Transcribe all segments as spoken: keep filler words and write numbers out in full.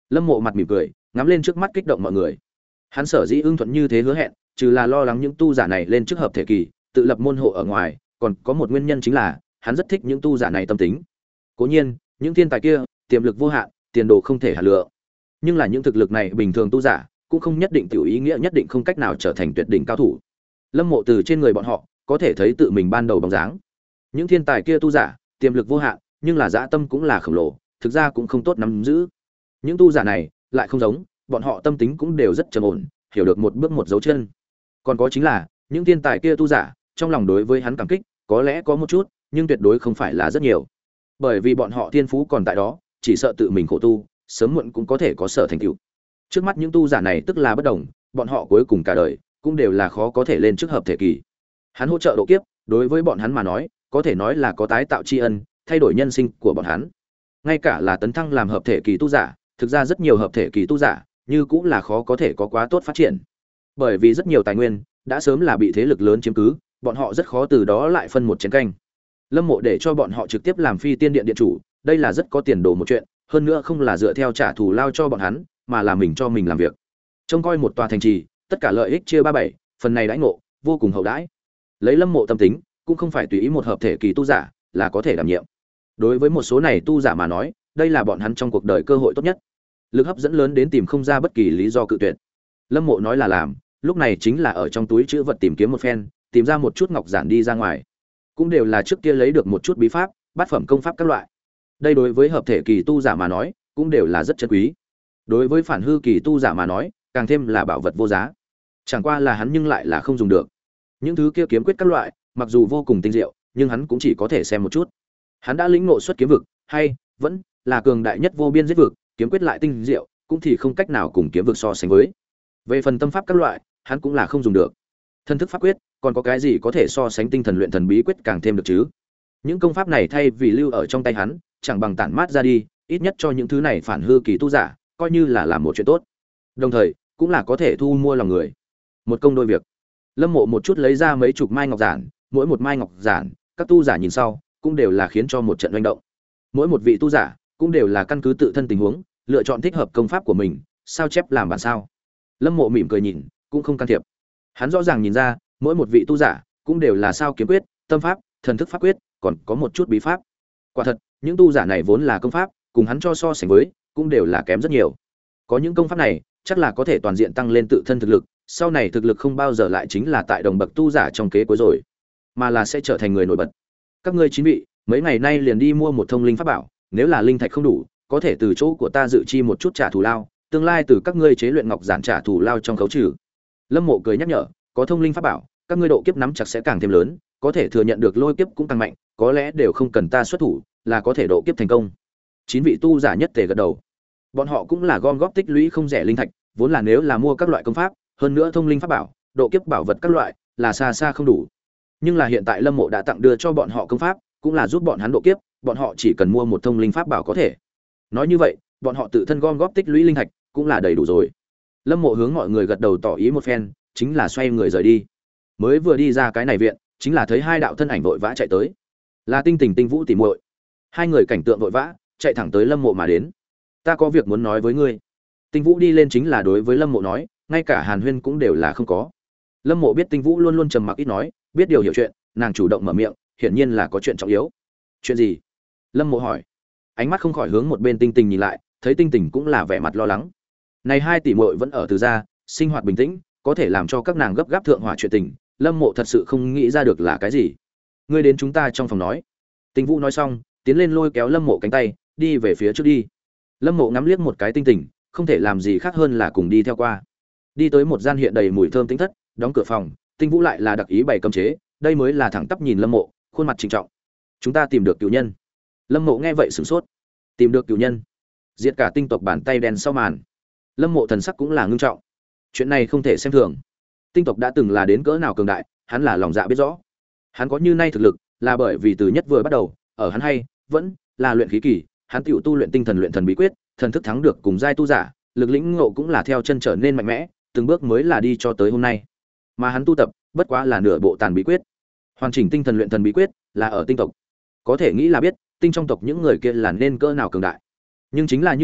Lâm Mộ mặt mỉm cười, ngắm lên trước mắt kích động mọi người. Hắn sở dĩ ưng thuận như thế hứa hẹn, trừ là lo lắng những tu giả này lên trước hợp thể kỳ, tự lập môn hộ ở ngoài, còn có một nguyên nhân chính là hắn rất thích những tu giả này tâm tính. Cố nhiên, những thiên tài kia tiềm lực vô hạn, tiền đồ không thể hà lượng. Nhưng là những thực lực này bình thường tu giả, cũng không nhất định tiểu ý nghĩa nhất định không cách nào trở thành tuyệt đỉnh cao thủ. Lâm Mộ từ trên người bọn họ có thể thấy tự mình ban đầu bóng dáng. Những thiên tài kia tu giả, tiềm lực vô hạn, nhưng là dã tâm cũng là khổng lồ, thực ra cũng không tốt nắm giữ. Những tu giả này lại không giống, bọn họ tâm tính cũng đều rất trầm ổn, hiểu được một bước một dấu chân. Còn có chính là, những thiên tài kia tu giả, trong lòng đối với hắn cảm kích, có lẽ có một chút, nhưng tuyệt đối không phải là rất nhiều. Bởi vì bọn họ thiên phú còn tại đó, chỉ sợ tự mình khổ tu, sớm muộn cũng có thể có sở thành tựu. Trước mắt những tu giả này tức là bất đồng, bọn họ cuối cùng cả đời cũng đều là khó có thể lên trước hợp thể kỳ. Hắn hỗ trợ độ kiếp, đối với bọn hắn mà nói, có thể nói là có tái tạo tri ân, thay đổi nhân sinh của bọn hắn. Ngay cả là tấn thăng làm hợp thể kỳ tu giả, thực ra rất nhiều hợp thể kỳ tu giả, như cũng là khó có thể có quá tốt phát triển. Bởi vì rất nhiều tài nguyên đã sớm là bị thế lực lớn chiếm cứ, bọn họ rất khó từ đó lại phân một chén canh. Lâm Mộ để cho bọn họ trực tiếp làm Phi Tiên Điện điện chủ, đây là rất có tiền đồ một chuyện, hơn nữa không là dựa theo trả thù lao cho bọn hắn, mà là mình cho mình làm việc. Trông coi một tòa thành trì, tất cả lợi ích chia ba bảy, phần này đãi ngộ vô cùng hậu đãi. Lấy Lâm Mộ tâm tính, cũng không phải tùy ý một hợp thể kỳ tu giả là có thể đảm nhiệm. Đối với một số này tu giả mà nói, đây là bọn hắn trong cuộc đời cơ hội tốt nhất. Lực hấp dẫn lớn đến tìm không ra bất kỳ lý do cự tuyệt. Lâm Mộ nói là làm, lúc này chính là ở trong túi trữ vật tìm kiếm một phen, tìm ra một chút ngọc giản đi ra ngoài. Cũng đều là trước kia lấy được một chút bí pháp, bát phẩm công pháp các loại. Đây đối với hợp thể kỳ tu giả mà nói, cũng đều là rất chân quý. Đối với phản hư kỳ tu giả mà nói, càng thêm là bảo vật vô giá. Chẳng qua là hắn nhưng lại là không dùng được. Những thứ kia kiếm quyết các loại, mặc dù vô cùng tinh diệu, nhưng hắn cũng chỉ có thể xem một chút. Hắn đã lĩnh ngộ xuất kiếm vực, hay vẫn là cường đại nhất vô biên giết vực, kiếm quyết lại tinh diệu, cũng thì không cách nào cùng kiếm vực so sánh với. Về phần tâm pháp các loại, hắn cũng là không dùng được. Thân thức pháp quyết, còn có cái gì có thể so sánh tinh thần luyện thần bí quyết càng thêm được chứ? Những công pháp này thay vì lưu ở trong tay hắn, chẳng bằng tản mát ra đi, ít nhất cho những thứ này phản hư kỳ tu giả, coi như là làm một chuyện tốt. Đồng thời, cũng là có thể thu mua lòng người. Một công đôi việc. Lâm Mộ một chút lấy ra mấy chục mai ngọc giản, mỗi một mai ngọc giản, các tu giả nhìn sau, cũng đều là khiến cho một trận hoành động. Mỗi một vị tu giả, cũng đều là căn cứ tự thân tình huống, lựa chọn thích hợp công pháp của mình, sao chép làm bản sao. Lâm Mộ mỉm cười nhìn, cũng không can thiệp. Hắn rõ ràng nhìn ra, mỗi một vị tu giả cũng đều là sao kiếm quyết, tâm pháp, thần thức pháp quyết, còn có một chút bí pháp. Quả thật, những tu giả này vốn là công pháp, cùng hắn cho so sánh với, cũng đều là kém rất nhiều. Có những công pháp này, chắc là có thể toàn diện tăng lên tự thân thực lực, sau này thực lực không bao giờ lại chính là tại đồng bậc tu giả trong kế cuối rồi, mà là sẽ trở thành người nổi bật. Các ngươi chín vị, mấy ngày nay liền đi mua một thông linh pháp bảo, nếu là linh thạch không đủ, có thể từ chỗ của ta dự chi một chút trả thù lao, tương lai từ các ngươi chế luyện ngọc giản trả thù lao trong khấu trừ. Lâm Mộ cười nhắc nhở, có thông linh pháp bảo, các ngươi độ kiếp nắm chặt sẽ càng thêm lớn, có thể thừa nhận được lôi kiếp cũng tăng mạnh, có lẽ đều không cần ta xuất thủ, là có thể độ kiếp thành công. Chín vị tu giả nhất tề gật đầu. Bọn họ cũng là gom góp tích lũy không rẻ linh thạch, vốn là nếu là mua các loại công pháp, hơn nữa thông linh pháp bảo, độ kiếp bảo vật các loại, là xa xa không đủ. Nhưng là hiện tại Lâm Mộ đã tặng đưa cho bọn họ công pháp, cũng là giúp bọn hắn độ kiếp, bọn họ chỉ cần mua một thông linh pháp bảo có thể. Nói như vậy, bọn họ tự thân gom góp tích lũy linh thạch, cũng là đầy đủ rồi. Lâm Mộ hướng mọi người gật đầu tỏ ý một phen, chính là xoay người rời đi. Mới vừa đi ra cái này viện, chính là thấy hai đạo thân ảnh vội vã chạy tới. Là Tinh Tình Tinh Vũ tỉ muội. Hai người cảnh tượng vội vã, chạy thẳng tới Lâm Mộ mà đến. Ta có việc muốn nói với ngươi. Tinh Vũ đi lên chính là đối với Lâm Mộ nói, ngay cả Hàn Huyên cũng đều là không có. Lâm Mộ biết Tinh Vũ luôn luôn trầm mặc ít nói, biết điều hiểu chuyện, nàng chủ động mở miệng, hiển nhiên là có chuyện trọng yếu. Chuyện gì? Lâm Mộ hỏi. Ánh mắt không khỏi hướng một bên Tinh Tình nhìn lại, thấy Tinh Tình cũng là vẻ mặt lo lắng. Này hai tỷ muội vẫn ở từ gia, sinh hoạt bình tĩnh, có thể làm cho các nàng gấp gáp thượng hỏa chuyện tình, Lâm Mộ thật sự không nghĩ ra được là cái gì. Ngươi đến chúng ta trong phòng nói. Tinh Vũ nói xong, tiến lên lôi kéo Lâm Mộ cánh tay, đi về phía trước đi. Lâm Mộ ngắm liếc một cái Tinh Tình, không thể làm gì khác hơn là cùng đi theo qua. Đi tới một gian hiện đầy mùi thơm tĩnh thất, đóng cửa phòng, Tinh Vũ lại là đặc ý bày cấm chế, đây mới là thẳng tắp nhìn Lâm Mộ, khuôn mặt trịnh trọng. Chúng ta tìm được cửu nhân. Lâm Mộ nghe vậy sửng sốt. Tìm được cửu nhân? Diệt cả tinh tộc bàn tay đen sau màn. Lâm Mộ thần sắc cũng là ngưng trọng. Chuyện này không thể xem thường. Tinh tộc đã từng là đến cỡ nào cường đại, hắn là lòng dạ biết rõ. Hắn có như nay thực lực, là bởi vì từ nhất vừa bắt đầu, ở hắn hay vẫn là luyện khí kỳ, hắn tiểu tu luyện tinh thần luyện thần bí quyết, thần thức thắng được cùng giai tu giả, lực lĩnh ngộ cũng là theo chân trở nên mạnh mẽ, từng bước mới là đi cho tới hôm nay. Mà hắn tu tập, bất quá là nửa bộ tàn bí quyết. Hoàn chỉnh tinh thần luyện thần bí quyết là ở tinh tộc. Có thể nghĩ là biết, tinh trong tộc những người kia là nên cỡ nào cường đại. Nhưng chính là như vậy,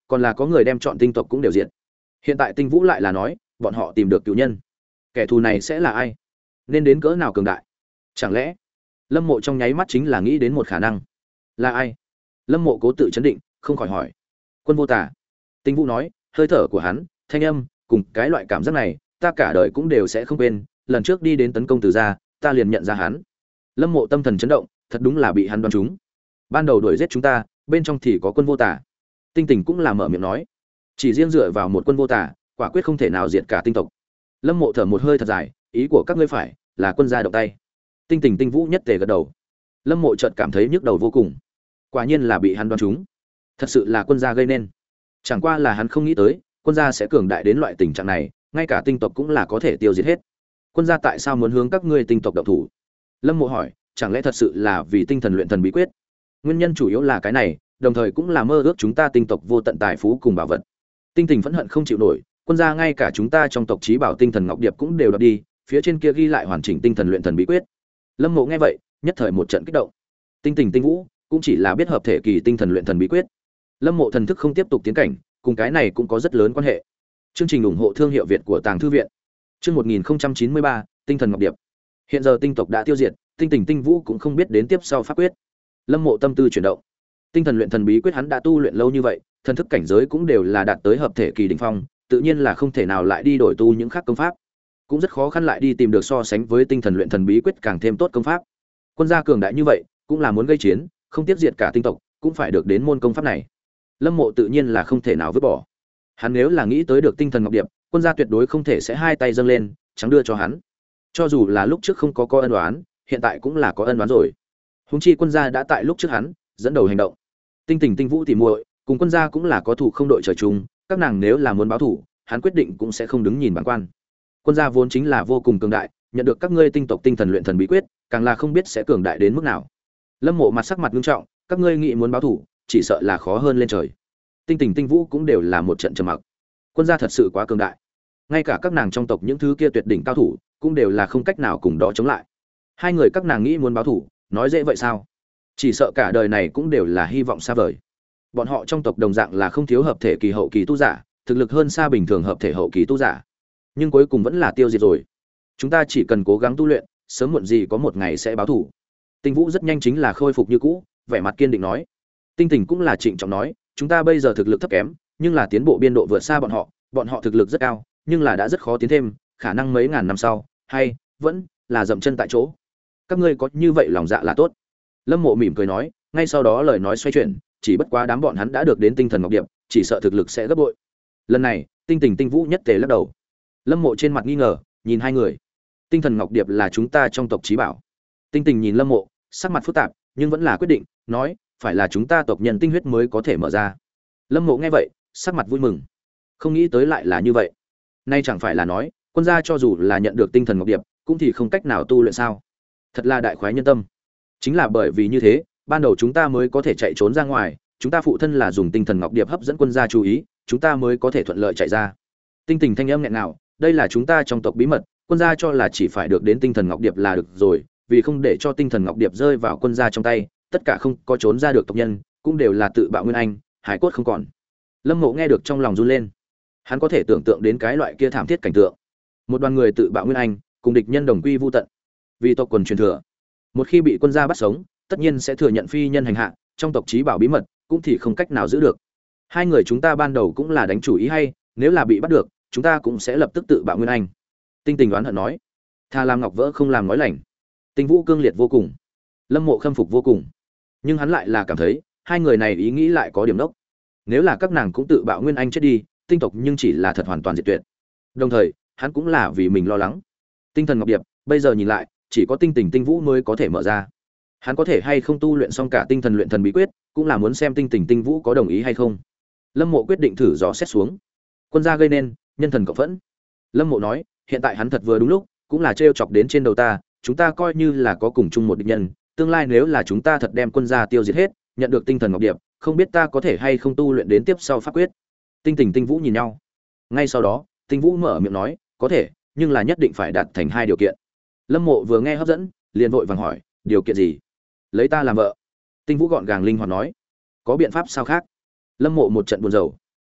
còn là có người đem chọn tinh tộc cũng đều diệt. Hiện tại Tinh Vũ lại là nói, bọn họ tìm được cựu nhân. Kẻ thù này sẽ là ai? Nên đến cỡ nào cường đại? Chẳng lẽ? Lâm Mộ trong nháy mắt chính là nghĩ đến một khả năng. Là ai? Lâm Mộ cố tự chấn định, không khỏi hỏi. Quân Vô Tả. Tinh Vũ nói, hơi thở của hắn, thanh âm, cùng cái loại cảm giác này, ta cả đời cũng đều sẽ không quên, lần trước đi đến tấn công Từ gia, ta liền nhận ra hắn. Lâm Mộ tâm thần chấn động, thật đúng là bị hắn đoán trúng. Ban đầu đuổi giết chúng ta, bên trong thì có Quân Vô Tả. Tinh Tình cũng là mở miệng nói, chỉ riêng dựa vào một Quân Vô Tả, quả quyết không thể nào diệt cả tinh tộc. Lâm Mộ thở một hơi thật dài, ý của các ngươi phải là quân gia động tay. Tinh Tình Tinh Vũ nhất tề gật đầu. Lâm Mộ chợt cảm thấy nhức đầu vô cùng. Quả nhiên là bị hắn đoán trúng. Thật sự là quân gia gây nên. Chẳng qua là hắn không nghĩ tới, quân gia sẽ cường đại đến loại tình trạng này, ngay cả tinh tộc cũng là có thể tiêu diệt hết. Quân gia tại sao muốn hướng các ngươi tinh tộc động thủ? Lâm Mộ hỏi, chẳng lẽ thật sự là vì tinh thần luyện thần bí quyết? Nguyên nhân chủ yếu là cái này, đồng thời cũng là mơ ước chúng ta tinh tộc vô tận tài phú cùng bảo vật. Tinh Tình phẫn hận không chịu nổi, quân gia ngay cả chúng ta trong tộc chí bảo tinh thần ngọc điệp cũng đều đoạt đi, phía trên kia ghi lại hoàn chỉnh tinh thần luyện thần bí quyết. Lâm Mộ nghe vậy, nhất thời một trận kích động. Tinh Tình Tinh Vũ cũng chỉ là biết hợp thể kỳ tinh thần luyện thần bí quyết. Lâm Mộ thần thức không tiếp tục tiến cảnh, cùng cái này cũng có rất lớn quan hệ. Chương trình ủng hộ thương hiệu Việt của Tàng thư viện. Chương một nghìn chín mươi ba, tinh thần ngọc điệp. Hiện giờ tinh tộc đã tiêu diệt, Tinh Tình Tinh Vũ cũng không biết đến tiếp sau pháp quyết. Lâm Mộ tâm tư chuyển động. Tinh thần luyện thần bí quyết hắn đã tu luyện lâu như vậy, thần thức cảnh giới cũng đều là đạt tới hợp thể kỳ đỉnh phong, tự nhiên là không thể nào lại đi đổi tu những khác công pháp, cũng rất khó khăn lại đi tìm được so sánh với tinh thần luyện thần bí quyết càng thêm tốt công pháp. Quân gia cường đại như vậy, cũng là muốn gây chiến, không tiếp diệt cả tinh tộc, cũng phải được đến môn công pháp này. Lâm Mộ tự nhiên là không thể nào vứt bỏ. Hắn nếu là nghĩ tới được tinh thần ngọc điệp, quân gia tuyệt đối không thể sẽ hai tay dâng lên, chẳng đưa cho hắn. Cho dù là lúc trước không có có ân oán, hiện tại cũng là có ân oán rồi. Huống chi quân gia đã tại lúc trước hắn dẫn đầu hành động. Tinh Tình Tinh Vũ tỉ muội, cùng quân gia cũng là có thủ không đội trời chung, các nàng nếu là muốn báo thủ, hắn quyết định cũng sẽ không đứng nhìn bản quan. Quân gia vốn chính là vô cùng cường đại, nhận được các ngươi tinh tộc tinh thần luyện thần bí quyết, càng là không biết sẽ cường đại đến mức nào. Lâm Mộ mặt sắc mặt nghiêm trọng, các ngươi nghĩ muốn báo thủ, chỉ sợ là khó hơn lên trời. Tinh Tình Tinh Vũ cũng đều là một trận trầm mặc. Quân gia thật sự quá cường đại, ngay cả các nàng trong tộc những thứ kia tuyệt đỉnh cao thủ, cũng đều là không cách nào cùng đó chống lại. Hai người các nàng nghĩ muốn báo thủ, nói dễ vậy sao? Chỉ sợ cả đời này cũng đều là hy vọng xa vời. Bọn họ trong tộc đồng dạng là không thiếu hợp thể kỳ hậu kỳ tu giả, thực lực hơn xa bình thường hợp thể hậu kỳ tu giả, nhưng cuối cùng vẫn là tiêu diệt rồi. Chúng ta chỉ cần cố gắng tu luyện, sớm muộn gì có một ngày sẽ báo thủ. Tinh Vũ rất nhanh chính là khôi phục như cũ, vẻ mặt kiên định nói. Tinh Tình cũng là trịnh trọng nói, chúng ta bây giờ thực lực thấp kém, nhưng là tiến bộ biên độ vượt xa bọn họ, bọn họ thực lực rất cao, nhưng là đã rất khó tiến thêm, khả năng mấy ngàn năm sau, hay vẫn là dậm chân tại chỗ. Các ngươi có như vậy lòng dạ là tốt. Lâm Mộ mỉm cười nói, ngay sau đó lời nói xoay chuyển, chỉ bất quá đám bọn hắn đã được đến tinh thần ngọc điệp, chỉ sợ thực lực sẽ gấp bội. Lần này, Tinh Tình Tinh Vũ nhất tề lắc đầu. Lâm Mộ trên mặt nghi ngờ, nhìn hai người. Tinh thần ngọc điệp là chúng ta trong tộc chí bảo. Tinh Tình nhìn Lâm Mộ, sắc mặt phức tạp, nhưng vẫn là quyết định, nói, phải là chúng ta tộc nhân tinh huyết mới có thể mở ra. Lâm Mộ nghe vậy, sắc mặt vui mừng. Không nghĩ tới lại là như vậy. Nay chẳng phải là nói, quân gia cho dù là nhận được tinh thần ngọc điệp, cũng thì không cách nào tu luyện sao? Thật là đại khoái nhân tâm. Chính là bởi vì như thế, ban đầu chúng ta mới có thể chạy trốn ra ngoài, chúng ta phụ thân là dùng tinh thần ngọc điệp hấp dẫn quân gia chú ý, chúng ta mới có thể thuận lợi chạy ra. Tinh Tình thanh âm nghẹn nào, đây là chúng ta trong tộc bí mật, quân gia cho là chỉ phải được đến tinh thần ngọc điệp là được rồi, vì không để cho tinh thần ngọc điệp rơi vào quân gia trong tay, tất cả không có trốn ra được tộc nhân, cũng đều là tự bạo nguyên anh, hải cốt không còn. Lâm Mộ nghe được trong lòng run lên. Hắn có thể tưởng tượng đến cái loại kia thảm thiết cảnh tượng. Một đoàn người tự bạo nguyên anh, cùng địch nhân đồng quy vu tận. Vì tộc quần truyền thừa, một khi bị quân gia bắt sống, tất nhiên sẽ thừa nhận phi nhân hành hạ, trong tộc chí bảo bí mật cũng thì không cách nào giữ được. Hai người chúng ta ban đầu cũng là đánh chủ ý hay, nếu là bị bắt được, chúng ta cũng sẽ lập tức tự bạo nguyên anh. Tinh Tình đoán hận nói, thà làm ngọc vỡ không làm nói lành. Tinh Vũ cương liệt vô cùng, Lâm Mộ khâm phục vô cùng, nhưng hắn lại là cảm thấy hai người này ý nghĩ lại có điểm đốc. Nếu là các nàng cũng tự bạo nguyên anh chết đi, tinh tộc nhưng chỉ là thật hoàn toàn diệt tuyệt. Đồng thời, hắn cũng là vì mình lo lắng. Tinh thần ngọc điệp, bây giờ nhìn lại, chỉ có Tinh Tình Tinh Vũ mới có thể mở ra. Hắn có thể hay không tu luyện xong cả tinh thần luyện thần bí quyết, cũng là muốn xem Tinh Tình Tinh Vũ có đồng ý hay không. Lâm Mộ quyết định thử dò xét xuống. Quân gia gây nên, nhân thần cộng phẫn. Lâm Mộ nói, hiện tại hắn thật vừa đúng lúc, cũng là trêu chọc đến trên đầu ta, chúng ta coi như là có cùng chung một địch nhân, tương lai nếu là chúng ta thật đem quân gia tiêu diệt hết, nhận được tinh thần ngọc điệp, không biết ta có thể hay không tu luyện đến tiếp sau pháp quyết. Tinh Tình Tinh Vũ nhìn nhau. Ngay sau đó, Tinh Vũ mở miệng nói, có thể, nhưng là nhất định phải đạt thành hai điều kiện. Lâm Mộ vừa nghe hấp dẫn, liền vội vàng hỏi, điều kiện gì? Lấy ta làm vợ. Tinh Vũ gọn gàng linh hoạt nói, có biện pháp sao khác? Lâm Mộ một trận buồn rầu.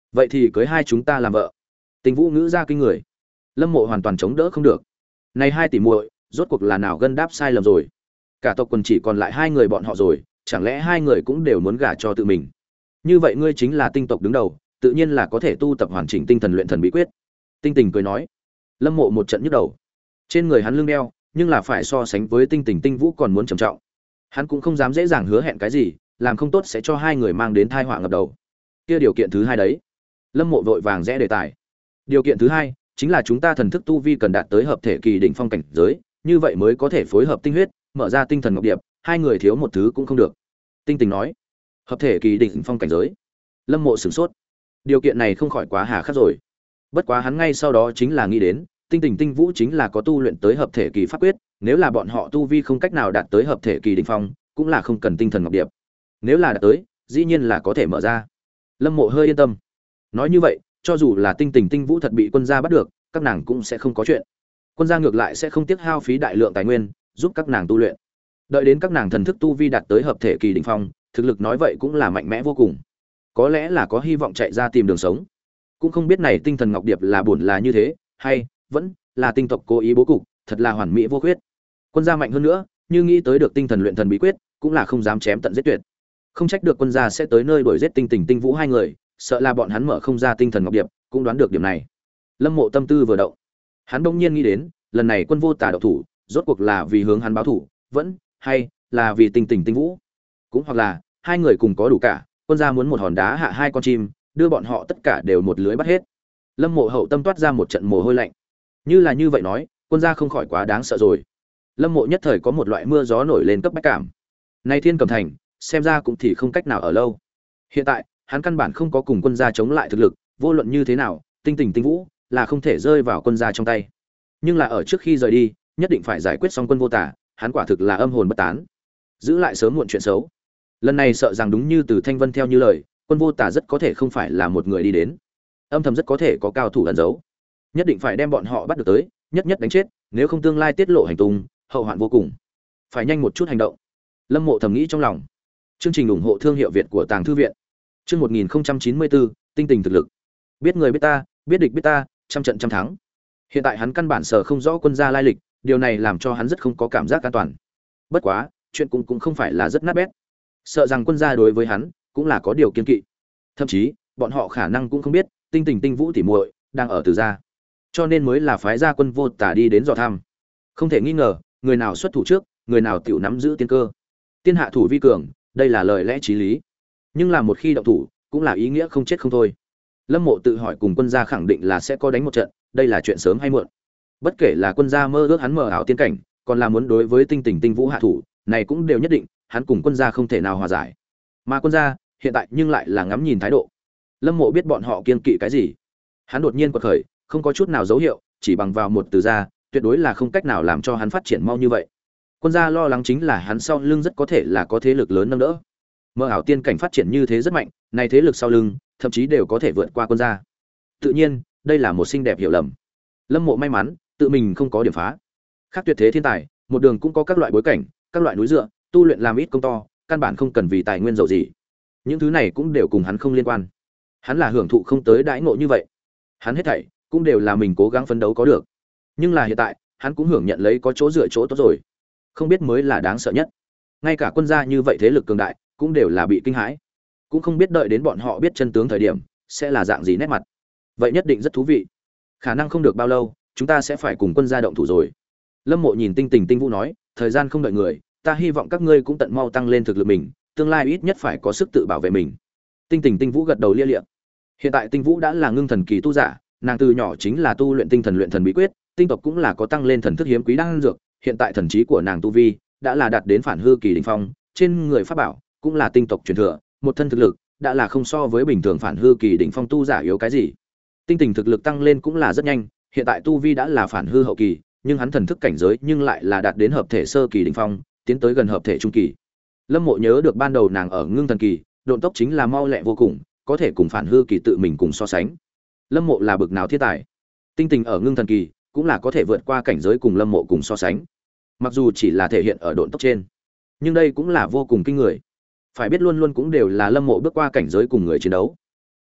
vậy thì cưới hai chúng ta làm vợ. Tinh Vũ ngữ ra kinh người. Lâm Mộ hoàn toàn chống đỡ không được. Này hai tỷ muội, rốt cuộc là nào gân đáp sai lầm rồi? Cả tộc quần chỉ còn lại hai người bọn họ rồi, chẳng lẽ hai người cũng đều muốn gả cho tự mình? Như vậy ngươi chính là tinh tộc đứng đầu, tự nhiên là có thể tu tập hoàn chỉnh tinh thần luyện thần bí quyết. Tinh Tình cười nói. Lâm Mộ một trận nhức đầu. Trên người hắn lưng đeo, nhưng là phải so sánh với Tinh Tình Tinh Vũ còn muốn trầm trọng. Hắn cũng không dám dễ dàng hứa hẹn cái gì, làm không tốt sẽ cho hai người mang đến tai họa ngập đầu. Kia điều kiện thứ hai đấy. Lâm Mộ vội vàng rẽ đề tài. Điều kiện thứ hai chính là chúng ta thần thức tu vi cần đạt tới hợp thể kỳ đỉnh phong cảnh giới, như vậy mới có thể phối hợp tinh huyết, mở ra tinh thần ngọc điệp, hai người thiếu một thứ cũng không được. Tinh Tình nói. Hợp thể kỳ đỉnh phong cảnh giới. Lâm Mộ sửng sốt. Điều kiện này không khỏi quá hà khắc rồi. Bất quá hắn ngay sau đó chính là nghĩ đến, Tinh Tình Tinh Vũ chính là có tu luyện tới hợp thể kỳ pháp quyết, nếu là bọn họ tu vi không cách nào đạt tới hợp thể kỳ đỉnh phong, cũng là không cần tinh thần ngọc điệp. Nếu là đạt tới, dĩ nhiên là có thể mở ra. Lâm Mộ hơi yên tâm. Nói như vậy, cho dù là Tinh Tình Tinh Vũ thật bị quân gia bắt được, các nàng cũng sẽ không có chuyện. Quân gia ngược lại sẽ không tiếc hao phí đại lượng tài nguyên, giúp các nàng tu luyện. Đợi đến các nàng thần thức tu vi đạt tới hợp thể kỳ đỉnh phong, thực lực nói vậy cũng là mạnh mẽ vô cùng. Có lẽ là có hy vọng chạy ra tìm đường sống. Cũng không biết này tinh thần ngọc điệp là buồn là như thế, hay vẫn là tinh tộc cố ý bố cục, thật là hoàn mỹ vô khuyết. Quân gia mạnh hơn nữa, như nghĩ tới được tinh thần luyện thần bí quyết, cũng là không dám chém tận giết tuyệt. Không trách được quân gia sẽ tới nơi đuổi giết Tinh Tình Tinh Vũ hai người, sợ là bọn hắn mở không ra tinh thần ngọc điệp, cũng đoán được điểm này. Lâm Mộ tâm tư vừa động, hắn bỗng nhiên nghĩ đến, lần này Quân Vô Tà động thủ, rốt cuộc là vì hướng hắn báo thủ, vẫn hay là vì Tinh Tình Tinh Vũ, cũng hoặc là hai người cùng có đủ cả, quân gia muốn một hòn đá hạ hai con chim, đưa bọn họ tất cả đều một lưới bắt hết. Lâm Mộ hậu tâm toát ra một trận mồ hôi lạnh. Như là như vậy nói, quân gia không khỏi quá đáng sợ rồi. Lâm Mộ nhất thời có một loại mưa gió nổi lên cấp bách cảm. Nay Thiên Cầm Thành, xem ra cũng thì không cách nào ở lâu. Hiện tại, hắn căn bản không có cùng quân gia chống lại thực lực, vô luận như thế nào, Tinh Tình Tinh Vũ là không thể rơi vào quân gia trong tay. Nhưng là ở trước khi rời đi, nhất định phải giải quyết xong Quân Vô Tà, hắn quả thực là âm hồn bất tán. Giữ lại sớm muộn chuyện xấu. Lần này sợ rằng đúng như từ Thanh Vân theo như lời, Quân Vô Tà rất có thể không phải là một người đi đến, âm thầm rất có thể có cao thủ ẩn giấu. Nhất định phải đem bọn họ bắt được tới, nhất nhất đánh chết, nếu không tương lai tiết lộ hành tung, hậu hoạn vô cùng. Phải nhanh một chút hành động. Lâm Mộ thầm nghĩ trong lòng. Chương trình ủng hộ thương hiệu Việt của Tàng Thư viện. Chương một nghìn chín mươi bốn, tinh tình thực lực. Biết người biết ta, biết địch biết ta, trăm trận trăm thắng. Hiện tại hắn căn bản sở không rõ quân gia lai lịch, điều này làm cho hắn rất không có cảm giác an toàn. Bất quá, chuyện cũng cũng không phải là rất nát bét. Sợ rằng quân gia đối với hắn cũng là có điều kiên kỵ. Thậm chí, bọn họ khả năng cũng không biết, Tinh Tình Tinh Vũ tỉ muội đang ở Từ gia. Cho nên mới là phái gia Quân Vô Tà đi đến dò thăm. Không thể nghi ngờ, người nào xuất thủ trước, người nào tiểu nắm giữ tiên cơ. Tiên hạ thủ vi cường, đây là lời lẽ chí lý. Nhưng là một khi động thủ, cũng là ý nghĩa không chết không thôi. Lâm Mộ tự hỏi cùng quân gia khẳng định là sẽ có đánh một trận, đây là chuyện sớm hay muộn. Bất kể là quân gia mơ ước hắn mơ ảo tiên cảnh, còn là muốn đối với Tinh Tình Tinh Vũ hạ thủ, này cũng đều nhất định, hắn cùng quân gia không thể nào hòa giải. Mà quân gia, hiện tại nhưng lại là ngắm nhìn thái độ. Lâm Mộ biết bọn họ kiên kỵ cái gì. Hắn đột nhiên quật khởi, không có chút nào dấu hiệu, chỉ bằng vào một từ gia, tuyệt đối là không cách nào làm cho hắn phát triển mau như vậy. Quân gia lo lắng chính là hắn sau lưng rất có thể là có thế lực lớn nâng đỡ. Mơ ảo tiên cảnh phát triển như thế rất mạnh, này thế lực sau lưng, thậm chí đều có thể vượt qua quân gia. Tự nhiên, đây là một xinh đẹp hiểu lầm. Lâm Mộ may mắn, tự mình không có điểm phá. Khác tuyệt thế thiên tài, một đường cũng có các loại bối cảnh, các loại núi dựa, tu luyện làm ít công to, căn bản không cần vì tài nguyên giàu gì. Những thứ này cũng đều cùng hắn không liên quan. Hắn là hưởng thụ không tới đãi ngộ như vậy. Hắn hết thảy cũng đều là mình cố gắng phấn đấu có được. Nhưng là hiện tại, hắn cũng hưởng nhận lấy có chỗ dựa chỗ tốt rồi. Không biết mới là đáng sợ nhất. Ngay cả quân gia như vậy thế lực cường đại, cũng đều là bị kinh hãi. Cũng không biết đợi đến bọn họ biết chân tướng thời điểm, sẽ là dạng gì nét mặt. Vậy nhất định rất thú vị. Khả năng không được bao lâu, chúng ta sẽ phải cùng quân gia động thủ rồi. Lâm Mộ nhìn Tinh Tình Tinh Vũ nói, thời gian không đợi người, ta hy vọng các ngươi cũng tận mau tăng lên thực lực mình, tương lai ít nhất phải có sức tự bảo vệ mình. Tinh Tình Tinh Vũ gật đầu lia lịa. Hiện tại Tinh Vũ đã là ngưng thần kỳ tu giả, nàng từ nhỏ chính là tu luyện tinh thần luyện thần bí quyết, tinh tộc cũng là có tăng lên thần thức hiếm quý đan dược, hiện tại thần trí của nàng tu vi đã là đạt đến phản hư kỳ đỉnh phong, trên người pháp bảo cũng là tinh tộc truyền thừa, một thân thực lực đã là không so với bình thường phản hư kỳ đỉnh phong tu giả yếu cái gì. Tinh Tình thực lực tăng lên cũng là rất nhanh, hiện tại tu vi đã là phản hư hậu kỳ, nhưng hắn thần thức cảnh giới nhưng lại là đạt đến hợp thể sơ kỳ đỉnh phong, tiến tới gần hợp thể trung kỳ. Lâm Mộ nhớ được ban đầu nàng ở ngưng thần kỳ, độn tốc chính là mau lẹ vô cùng, có thể cùng phản hư kỳ tự mình cùng so sánh. Lâm Mộ là bực nào thiên tài. Tinh Tình ở ngưng thần kỳ cũng là có thể vượt qua cảnh giới cùng Lâm Mộ cùng so sánh. Mặc dù chỉ là thể hiện ở độn tốc trên, nhưng đây cũng là vô cùng kinh người. Phải biết luôn luôn cũng đều là Lâm Mộ bước qua cảnh giới cùng người chiến đấu.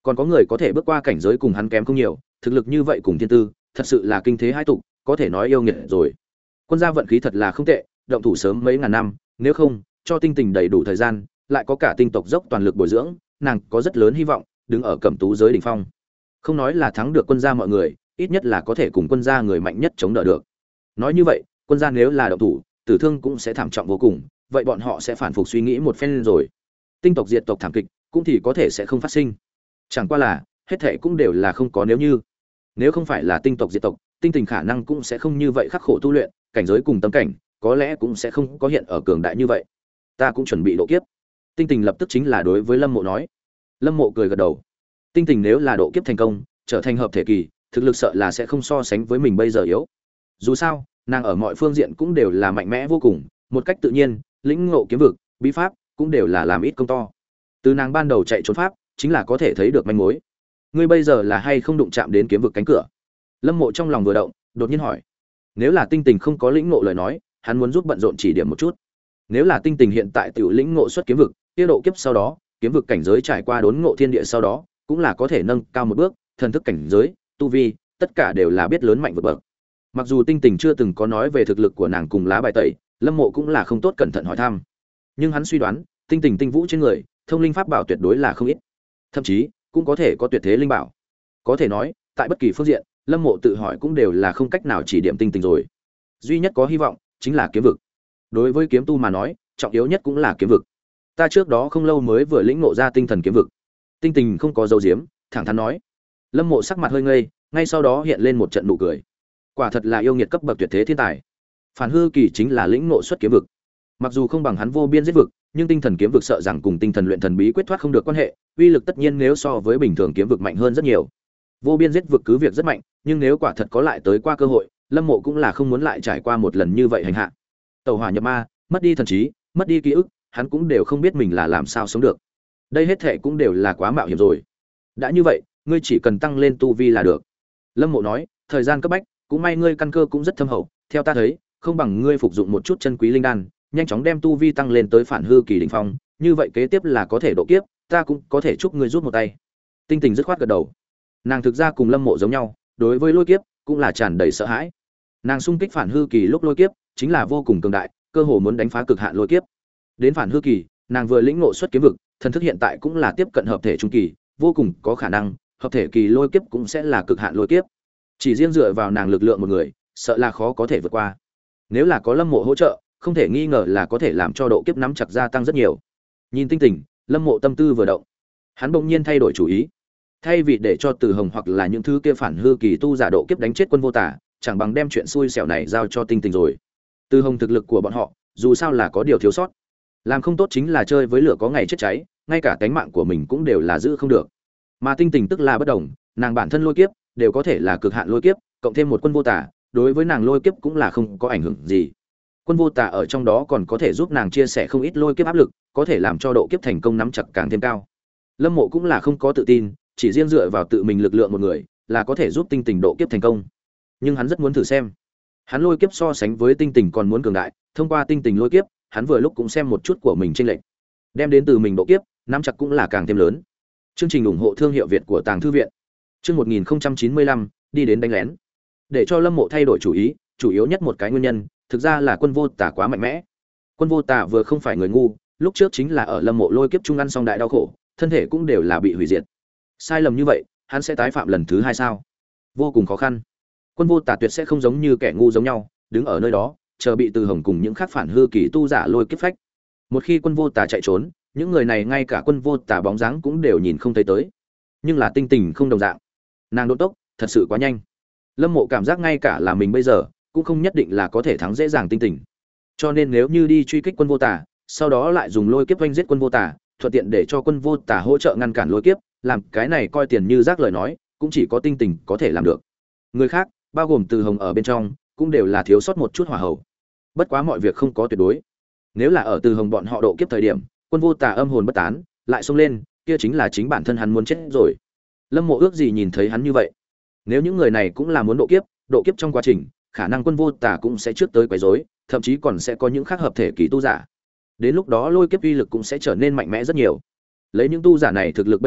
còn có người có thể bước qua cảnh giới cùng hắn kém không nhiều, thực lực như vậy cùng thiên tư, thật sự là kinh thế hai tục, có thể nói yêu nghiệt rồi. Quân gia vận khí thật là không tệ, động thủ sớm mấy ngàn năm, nếu không, cho Tinh Tình đầy đủ thời gian, lại có cả tinh tộc dốc toàn lực bồi dưỡng, nàng có rất lớn hy vọng đứng ở cẩm tú giới đỉnh phong. Không nói là thắng được quân gia mọi người, ít nhất là có thể cùng quân gia người mạnh nhất chống đỡ được. Nói như vậy, quân gia nếu là động thủ, tử thương cũng sẽ thảm trọng vô cùng, vậy bọn họ sẽ phản phục suy nghĩ một phen rồi. Tinh tộc diệt tộc thảm kịch, cũng thì có thể sẽ không phát sinh. Chẳng qua là, hết thảy cũng đều là không có nếu như. Nếu không phải là tinh tộc diệt tộc, Tinh Tình khả năng cũng sẽ không như vậy khắc khổ tu luyện, cảnh giới cùng tâm cảnh, có lẽ cũng sẽ không có hiện ở cường đại như vậy. Ta cũng chuẩn bị độ kiếp. Tinh Tình lập tức chính là đối với Lâm Mộ nói. Lâm Mộ cười gật đầu. Tinh Tình nếu là độ kiếp thành công, trở thành hợp thể kỳ, thực lực sợ là sẽ không so sánh với mình bây giờ yếu. Dù sao, nàng ở mọi phương diện cũng đều là mạnh mẽ vô cùng, một cách tự nhiên, lĩnh ngộ kiếm vực, bí pháp cũng đều là làm ít công to. Từ nàng ban đầu chạy trốn pháp, chính là có thể thấy được manh mối. Ngươi bây giờ là hay không đụng chạm đến kiếm vực cánh cửa? Lâm Mộ trong lòng vừa động, đột nhiên hỏi. Nếu là Tinh Tình không có lĩnh ngộ lời nói, hắn muốn giúp bận rộn chỉ điểm một chút. Nếu là Tinh Tình hiện tại tiểu lĩnh ngộ xuất kiếm vực, tiêu độ kiếp sau đó, kiếm vực cảnh giới trải qua đốn ngộ thiên địa sau đó, cũng là có thể nâng cao một bước, thần thức cảnh giới, tu vi, tất cả đều là biết lớn mạnh vượt bậc. Mặc dù Tinh Tình chưa từng có nói về thực lực của nàng cùng lá bài tẩy, Lâm Mộ cũng là không tốt cẩn thận hỏi thăm. Nhưng hắn suy đoán, Tinh Tình tinh vũ trên người, thông linh pháp bảo tuyệt đối là không ít. Thậm chí, cũng có thể có tuyệt thế linh bảo. Có thể nói, tại bất kỳ phương diện, Lâm Mộ tự hỏi cũng đều là không cách nào chỉ điểm Tinh Tình rồi. Duy nhất có hy vọng chính là kiếm vực. Đối với kiếm tu mà nói, trọng yếu nhất cũng là kiếm vực. Ta trước đó không lâu mới vừa lĩnh ngộ ra tinh thần kiếm vực. Tinh Tình không có dấu diếm, thẳng thắn nói. Lâm Mộ sắc mặt hơi ngây, ngay sau đó hiện lên một trận nụ cười. Quả thật là yêu nghiệt cấp bậc tuyệt thế thiên tài. Phản hư kỳ chính là lĩnh ngộ xuất kiếm vực. Mặc dù không bằng hắn vô biên giết vực, nhưng tinh thần kiếm vực sợ rằng cùng tinh thần luyện thần bí quyết thoát không được quan hệ, uy lực tất nhiên nếu so với bình thường kiếm vực mạnh hơn rất nhiều. Vô biên giết vực cứ việc rất mạnh, nhưng nếu quả thật có lại tới qua cơ hội, Lâm Mộ cũng là không muốn lại trải qua một lần như vậy hành hạ. Tẩu hỏa nhập ma, mất đi thần trí, mất đi ký ức, hắn cũng đều không biết mình là làm sao sống được. Đây hết thảy cũng đều là quá mạo hiểm rồi. Đã như vậy, ngươi chỉ cần tăng lên tu vi là được. Lâm Mộ nói, thời gian cấp bách, cũng may ngươi căn cơ cũng rất thâm hậu, theo ta thấy, không bằng ngươi phục dụng một chút chân quý linh đan, nhanh chóng đem tu vi tăng lên tới phản hư kỳ đỉnh phong, như vậy kế tiếp là có thể độ kiếp, ta cũng có thể giúp ngươi rút một tay. Tinh Tình dứt khoát gật đầu. Nàng thực ra cùng Lâm Mộ giống nhau, đối với lôi kiếp cũng là tràn đầy sợ hãi. Nàng xung kích phản hư kỳ lúc lôi kiếp, chính là vô cùng cường đại, cơ hồ muốn đánh phá cực hạn lôi kiếp. Đến phản hư kỳ, nàng vừa lĩnh ngộ xuất kiếm vực, thần thức hiện tại cũng là tiếp cận hợp thể trung kỳ, vô cùng có khả năng, hợp thể kỳ lôi kiếp cũng sẽ là cực hạn lôi kiếp. Chỉ riêng dựa vào nàng lực lượng một người, sợ là khó có thể vượt qua. Nếu là có Lâm Mộ hỗ trợ, không thể nghi ngờ là có thể làm cho độ kiếp nắm chặt gia tăng rất nhiều. Nhìn Tinh Tình, Lâm Mộ tâm tư vừa động, hắn bỗng nhiên thay đổi chủ ý. Thay vì để cho Từ Hồng hoặc là những thứ kia phản hư kỳ tu giả độ kiếp đánh chết Quân Vô Tả, chẳng bằng đem chuyện xui xẻo này giao cho Tinh Tình rồi. Từ Hồng thực lực của bọn họ, dù sao là có điều thiếu sót. Làm không tốt chính là chơi với lửa có ngày chết cháy, ngay cả tánh mạng của mình cũng đều là giữ không được. Mà Tinh Tình tức là bất đồng, nàng bản thân lôi kiếp đều có thể là cực hạn lôi kiếp, cộng thêm một Quân Vô Tả, đối với nàng lôi kiếp cũng là không có ảnh hưởng gì. Quân Vô Tả ở trong đó còn có thể giúp nàng chia sẻ không ít lôi kiếp áp lực, có thể làm cho độ kiếp thành công nắm chặt càng thêm cao. Lâm Mộ cũng là không có tự tin, chỉ riêng dựa vào tự mình lực lượng một người, là có thể giúp Tinh Tình độ kiếp thành công. Nhưng hắn rất muốn thử xem. Hắn lôi kiếp so sánh với Tinh Tình còn muốn cường đại, thông qua Tinh Tình lôi kiếp, hắn vừa lúc cũng xem một chút của mình chênh lệch. Đem đến từ mình độ kiếp, nắm chặt cũng là càng thêm lớn. Chương trình ủng hộ thương hiệu Việt của Tàng thư viện. Chương một nghìn không trăm chín mươi lăm, đi đến đánh lén. Để cho Lâm Mộ thay đổi chủ ý, chủ yếu nhất một cái nguyên nhân, thực ra là Quân Vô Tả quá mạnh mẽ. Quân Vô Tả vừa không phải người ngu, lúc trước chính là ở Lâm Mộ lôi kiếp trung ăn xong đại đau khổ, thân thể cũng đều là bị hủy diệt. Sai lầm như vậy, hắn sẽ tái phạm lần thứ hai sao? Vô cùng khó khăn. Quân Vô Tả tuyệt sẽ không giống như kẻ ngu giống nhau, đứng ở nơi đó, chờ bị Từ Hồng cùng những khác phản hư kỳ tu giả lôi kiếp phách. Một khi Quân Vô Tả chạy trốn, những người này ngay cả Quân Vô Tả bóng dáng cũng đều nhìn không thấy tới. Nhưng là Tinh Tình không đồng dạng. Nàng đột tốc, thật sự quá nhanh. Lâm Mộ cảm giác ngay cả là mình bây giờ cũng không nhất định là có thể thắng dễ dàng Tinh Tình. Cho nên nếu như đi truy kích Quân Vô Tả, sau đó lại dùng lôi kiếp oanh giết Quân Vô Tả, thuận tiện để cho Quân Vô Tả hỗ trợ ngăn cản lôi kiếp, làm cái này coi tiền như rác lời nói, cũng chỉ có Tinh Tình có thể làm được. Người khác, bao gồm Từ Hồng ở bên trong, cũng đều là thiếu sót một chút hỏa hậu. Bất quá mọi việc không có tuyệt đối. Nếu là ở Từ Hồng bọn họ độ kiếp thời điểm, Quân Vô Tả âm hồn bất tán, lại xông lên, kia chính là chính bản thân hắn muốn chết rồi. Lâm Mộ ước gì nhìn thấy hắn như vậy. Nếu những người này cũng là muốn độ kiếp, độ kiếp trong quá trình, khả năng Quân Vô Tả cũng sẽ trước tới quấy rối, thậm chí còn sẽ có những khác hợp thể kỳ tu giả. Đến lúc đó lôi kiếp uy lực cũng sẽ trở nên mạnh mẽ rất nhiều. Lấy những tu giả này thực lực bây giờ,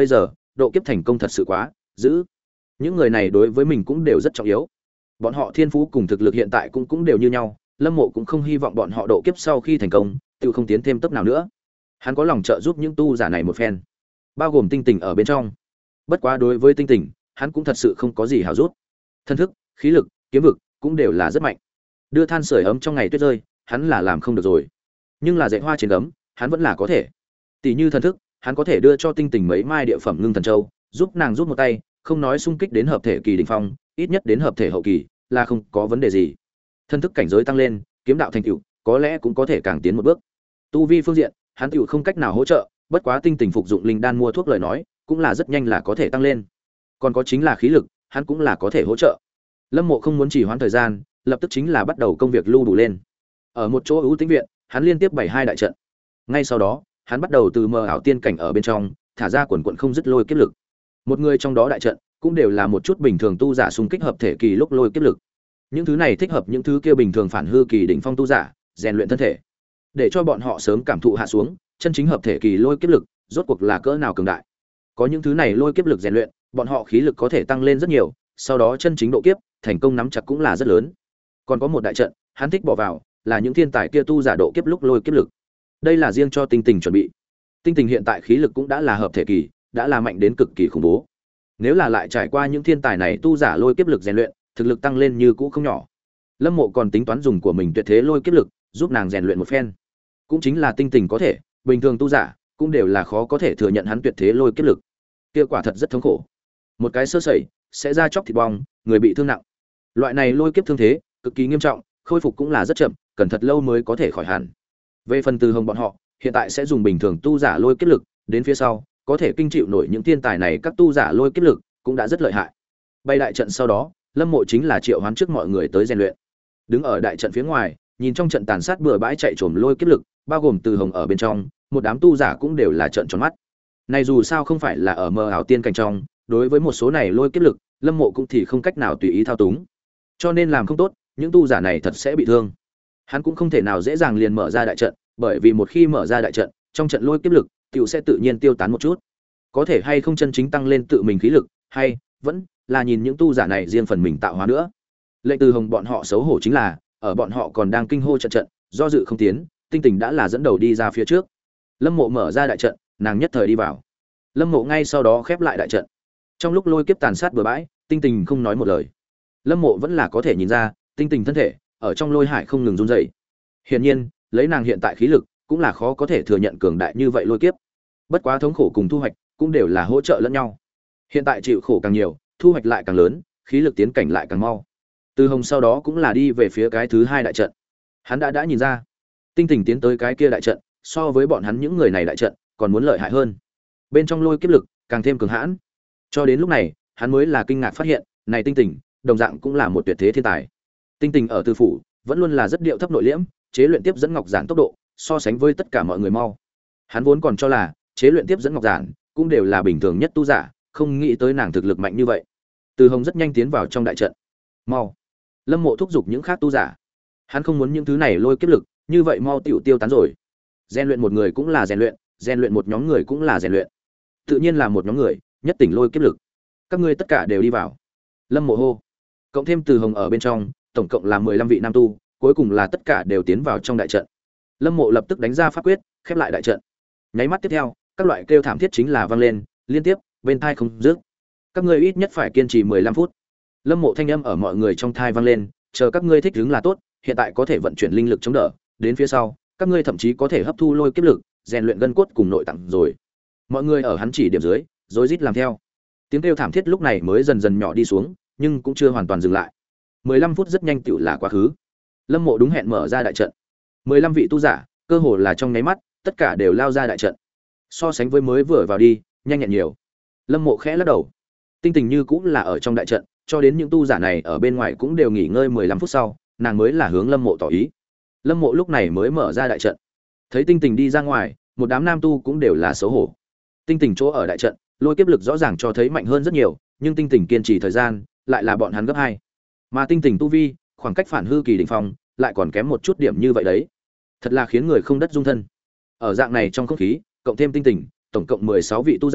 độ kiếp thành công thật sự quá giữ. Những người này đối với mình cũng đều rất trọng yếu. Bọn họ thiên phú cùng thực lực hiện tại cũng cũng đều như nhau, Lâm Mộ cũng không hy vọng bọn họ độ kiếp sau khi thành công, tự không tiến thêm tốc nào nữa. Hắn có lòng trợ giúp những tu giả này một phen, bao gồm Tinh Tình ở bên trong. Bất quá đối với Tinh Tình, hắn cũng thật sự không có gì hảo rút. Thân thức, khí lực, kiếm vực cũng đều là rất mạnh. Đưa than sưởi ấm trong ngày tuyết rơi, hắn là làm không được rồi. Nhưng là dạy hoa trên gấm, hắn vẫn là có thể. Tỷ như thần thức, hắn có thể đưa cho Tinh Tình mấy mai địa phẩm ngưng thần châu, giúp nàng rút một tay, không nói xung kích đến hợp thể kỳ đỉnh phong, ít nhất đến hợp thể hậu kỳ là không có vấn đề gì. Thân thức cảnh giới tăng lên, kiếm đạo thành tựu, có lẽ cũng có thể càng tiến một bước. Tu vi phương diện, hắn tựu không cách nào hỗ trợ, bất quá Tinh Tình phục dụng linh đan mua thuốc lời nói, cũng là rất nhanh là có thể tăng lên. Còn có chính là khí lực, hắn cũng là có thể hỗ trợ. Lâm Mộ không muốn trì hoãn thời gian, lập tức chính là bắt đầu công việc lưu đủ lên. Ở một chỗ ưu tĩnh viện, hắn liên tiếp bày hai đại trận. Ngay sau đó, hắn bắt đầu từ mờ ảo tiên cảnh ở bên trong, thả ra quần quần không dứt lôi kiếp lực. Một người trong đó đại trận, cũng đều là một chút bình thường tu giả xung kích hợp thể kỳ lúc lôi kiếp lực. Những thứ này thích hợp những thứ kia bình thường phản hư kỳ đỉnh phong tu giả, rèn luyện thân thể, để cho bọn họ sớm cảm thụ hạ xuống, chân chính hợp thể kỳ lôi kiếp lực, rốt cuộc là cỡ nào cường đại. Có những thứ này lôi kiếp lực rèn luyện, bọn họ khí lực có thể tăng lên rất nhiều, sau đó chân chính độ kiếp, thành công nắm chặt cũng là rất lớn. Còn có một đại trận, hắn thích bỏ vào, là những thiên tài kia tu giả độ kiếp lúc lôi kiếp lực. Đây là riêng cho Tinh Tình chuẩn bị. Tinh Tình hiện tại khí lực cũng đã là hợp thể kỳ, đã là mạnh đến cực kỳ khủng bố. Nếu là lại trải qua những thiên tài này tu giả lôi kiếp lực rèn luyện, thực lực tăng lên như cũ không nhỏ. Lâm Mộ còn tính toán dùng của mình tuyệt thế lôi kiếp lực, giúp nàng rèn luyện một phen. Cũng chính là Tinh Tình có thể, bình thường tu giả cũng đều là khó có thể thừa nhận hắn tuyệt thế lôi kiếp lực. Kia quả thật rất thống khổ. Một cái sơ sẩy sẽ ra chóc thịt bong, người bị thương nặng. Loại này lôi kiếp thương thế cực kỳ nghiêm trọng, khôi phục cũng là rất chậm, cần thật lâu mới có thể khỏi hẳn. Về phần Từ Hồng bọn họ, hiện tại sẽ dùng bình thường tu giả lôi kiếp lực, đến phía sau có thể kinh chịu nổi những thiên tài này, các tu giả lôi kiếp lực cũng đã rất lợi hại. Bay đại trận sau đó, Lâm Mộ chính là triệu hoán trước mọi người tới rèn luyện. Đứng ở đại trận phía ngoài, nhìn trong trận tàn sát bừa bãi chạy trồm lôi kiếp lực, bao gồm Từ Hồng ở bên trong, một đám tu giả cũng đều là trợn tròn mắt. Này dù sao không phải là ở mờ ảo tiên cảnh trong, đối với một số này lôi kiếp lực, Lâm Mộ cũng thì không cách nào tùy ý thao túng. Cho nên làm không tốt, những tu giả này thật sẽ bị thương. Hắn cũng không thể nào dễ dàng liền mở ra đại trận, bởi vì một khi mở ra đại trận, trong trận lôi kiếp lực tiểu sẽ tự nhiên tiêu tán một chút. Có thể hay không chân chính tăng lên tự mình khí lực, hay vẫn là nhìn những tu giả này riêng phần mình tạo hóa nữa. Lệnh Từ Hồng bọn họ xấu hổ chính là, ở bọn họ còn đang kinh hô trận trận, do dự không tiến, Tinh Tình đã là dẫn đầu đi ra phía trước. Lâm Mộ mở ra đại trận, nàng nhất thời đi vào. Lâm Mộ ngay sau đó khép lại đại trận. Trong lúc lôi kiếp tàn sát bừa bãi, Tinh Tình không nói một lời. Lâm Mộ vẫn là có thể nhìn ra, Tinh Tình thân thể ở trong lôi hải không ngừng run rẩy. Hiển nhiên, lấy nàng hiện tại khí lực, cũng là khó có thể thừa nhận cường đại như vậy lôi kiếp. Bất quá thống khổ cùng thu hoạch cũng đều là hỗ trợ lẫn nhau. Hiện tại chịu khổ càng nhiều, thu hoạch lại càng lớn, khí lực tiến cảnh lại càng mau. Từ Hồng sau đó cũng là đi về phía cái thứ hai đại trận. Hắn đã đã nhìn ra, Tinh Tình tiến tới cái kia đại trận, so với bọn hắn những người này đại trận, còn muốn lợi hại hơn. Bên trong lôi kiếp lực càng thêm cường hãn. Cho đến lúc này, hắn mới là kinh ngạc phát hiện, này Tinh Tình, đồng dạng cũng là một tuyệt thế thiên tài. Tinh Tình ở Tư phủ, vẫn luôn là rất điệu thấp nội liễm, chế luyện tiếp dẫn ngọc giản tốc độ, so sánh với tất cả mọi người mau. Hắn vốn còn cho là, chế luyện tiếp dẫn ngọc giản, cũng đều là bình thường nhất tu giả, không nghĩ tới nàng thực lực mạnh như vậy. Từ Hồng rất nhanh tiến vào trong đại trận. Mau! Lâm Mộ thúc giục những khác tu giả. Hắn không muốn những thứ này lôi kiếp lực, như vậy mau tiểu tiêu tán rồi. Rèn luyện một người cũng là rèn luyện, rèn luyện một nhóm người cũng là rèn luyện. Tự nhiên là một nhóm người, nhất tỉnh lôi kiếp lực. Các ngươi tất cả đều đi vào. Lâm Mộ hô. Cộng thêm Từ Hồng ở bên trong, tổng cộng là mười lăm vị nam tu, cuối cùng là tất cả đều tiến vào trong đại trận. Lâm Mộ lập tức đánh ra pháp quyết, khép lại đại trận. Nháy mắt tiếp theo, các loại kêu thảm thiết chính là vang lên, liên tiếp, bên tai không dứt. Các ngươi ít nhất phải kiên trì mười lăm phút. Lâm Mộ thanh âm ở mọi người trong thai vang lên, chờ các ngươi thích ứng là tốt, hiện tại có thể vận chuyển linh lực chống đỡ, đến phía sau, các ngươi thậm chí có thể hấp thu lôi kiếp lực, rèn luyện gân cốt cùng nội tạng rồi. Mọi người ở hắn chỉ điểm dưới, rối rít làm theo. Tiếng kêu thảm thiết lúc này mới dần dần nhỏ đi xuống, nhưng cũng chưa hoàn toàn dừng lại. mười lăm phút rất nhanh tựu là quá khứ. Lâm Mộ đúng hẹn mở ra đại trận. mười lăm vị tu giả, cơ hồ là trong nháy mắt, tất cả đều lao ra đại trận. So sánh với mới vừa vào đi, nhanh nhẹn nhiều. Lâm Mộ khẽ lắc đầu. Tinh Tình như cũng là ở trong đại trận, cho đến những tu giả này ở bên ngoài cũng đều nghỉ ngơi mười lăm phút sau, nàng mới là hướng Lâm Mộ tỏ ý. Lâm Mộ lúc này mới mở ra đại trận. Thấy Tinh Tình đi ra ngoài, một đám nam tu cũng đều là xấu hổ. Tinh Tình chỗ ở đại trận, lôi kiếp lực rõ ràng cho thấy mạnh hơn rất nhiều, nhưng Tinh Tình kiên trì thời gian, lại là bọn hắn gấp hai. Mà Tinh Tình tu vi, khoảng cách phản hư kỳ đỉnh phong, lại còn kém một chút điểm như vậy đấy. Thật là khiến người không đất dung thân. Ở dạng này trong không khí, cộng thêm Tinh Tình, tổng cộng mười sáu vị tu giả,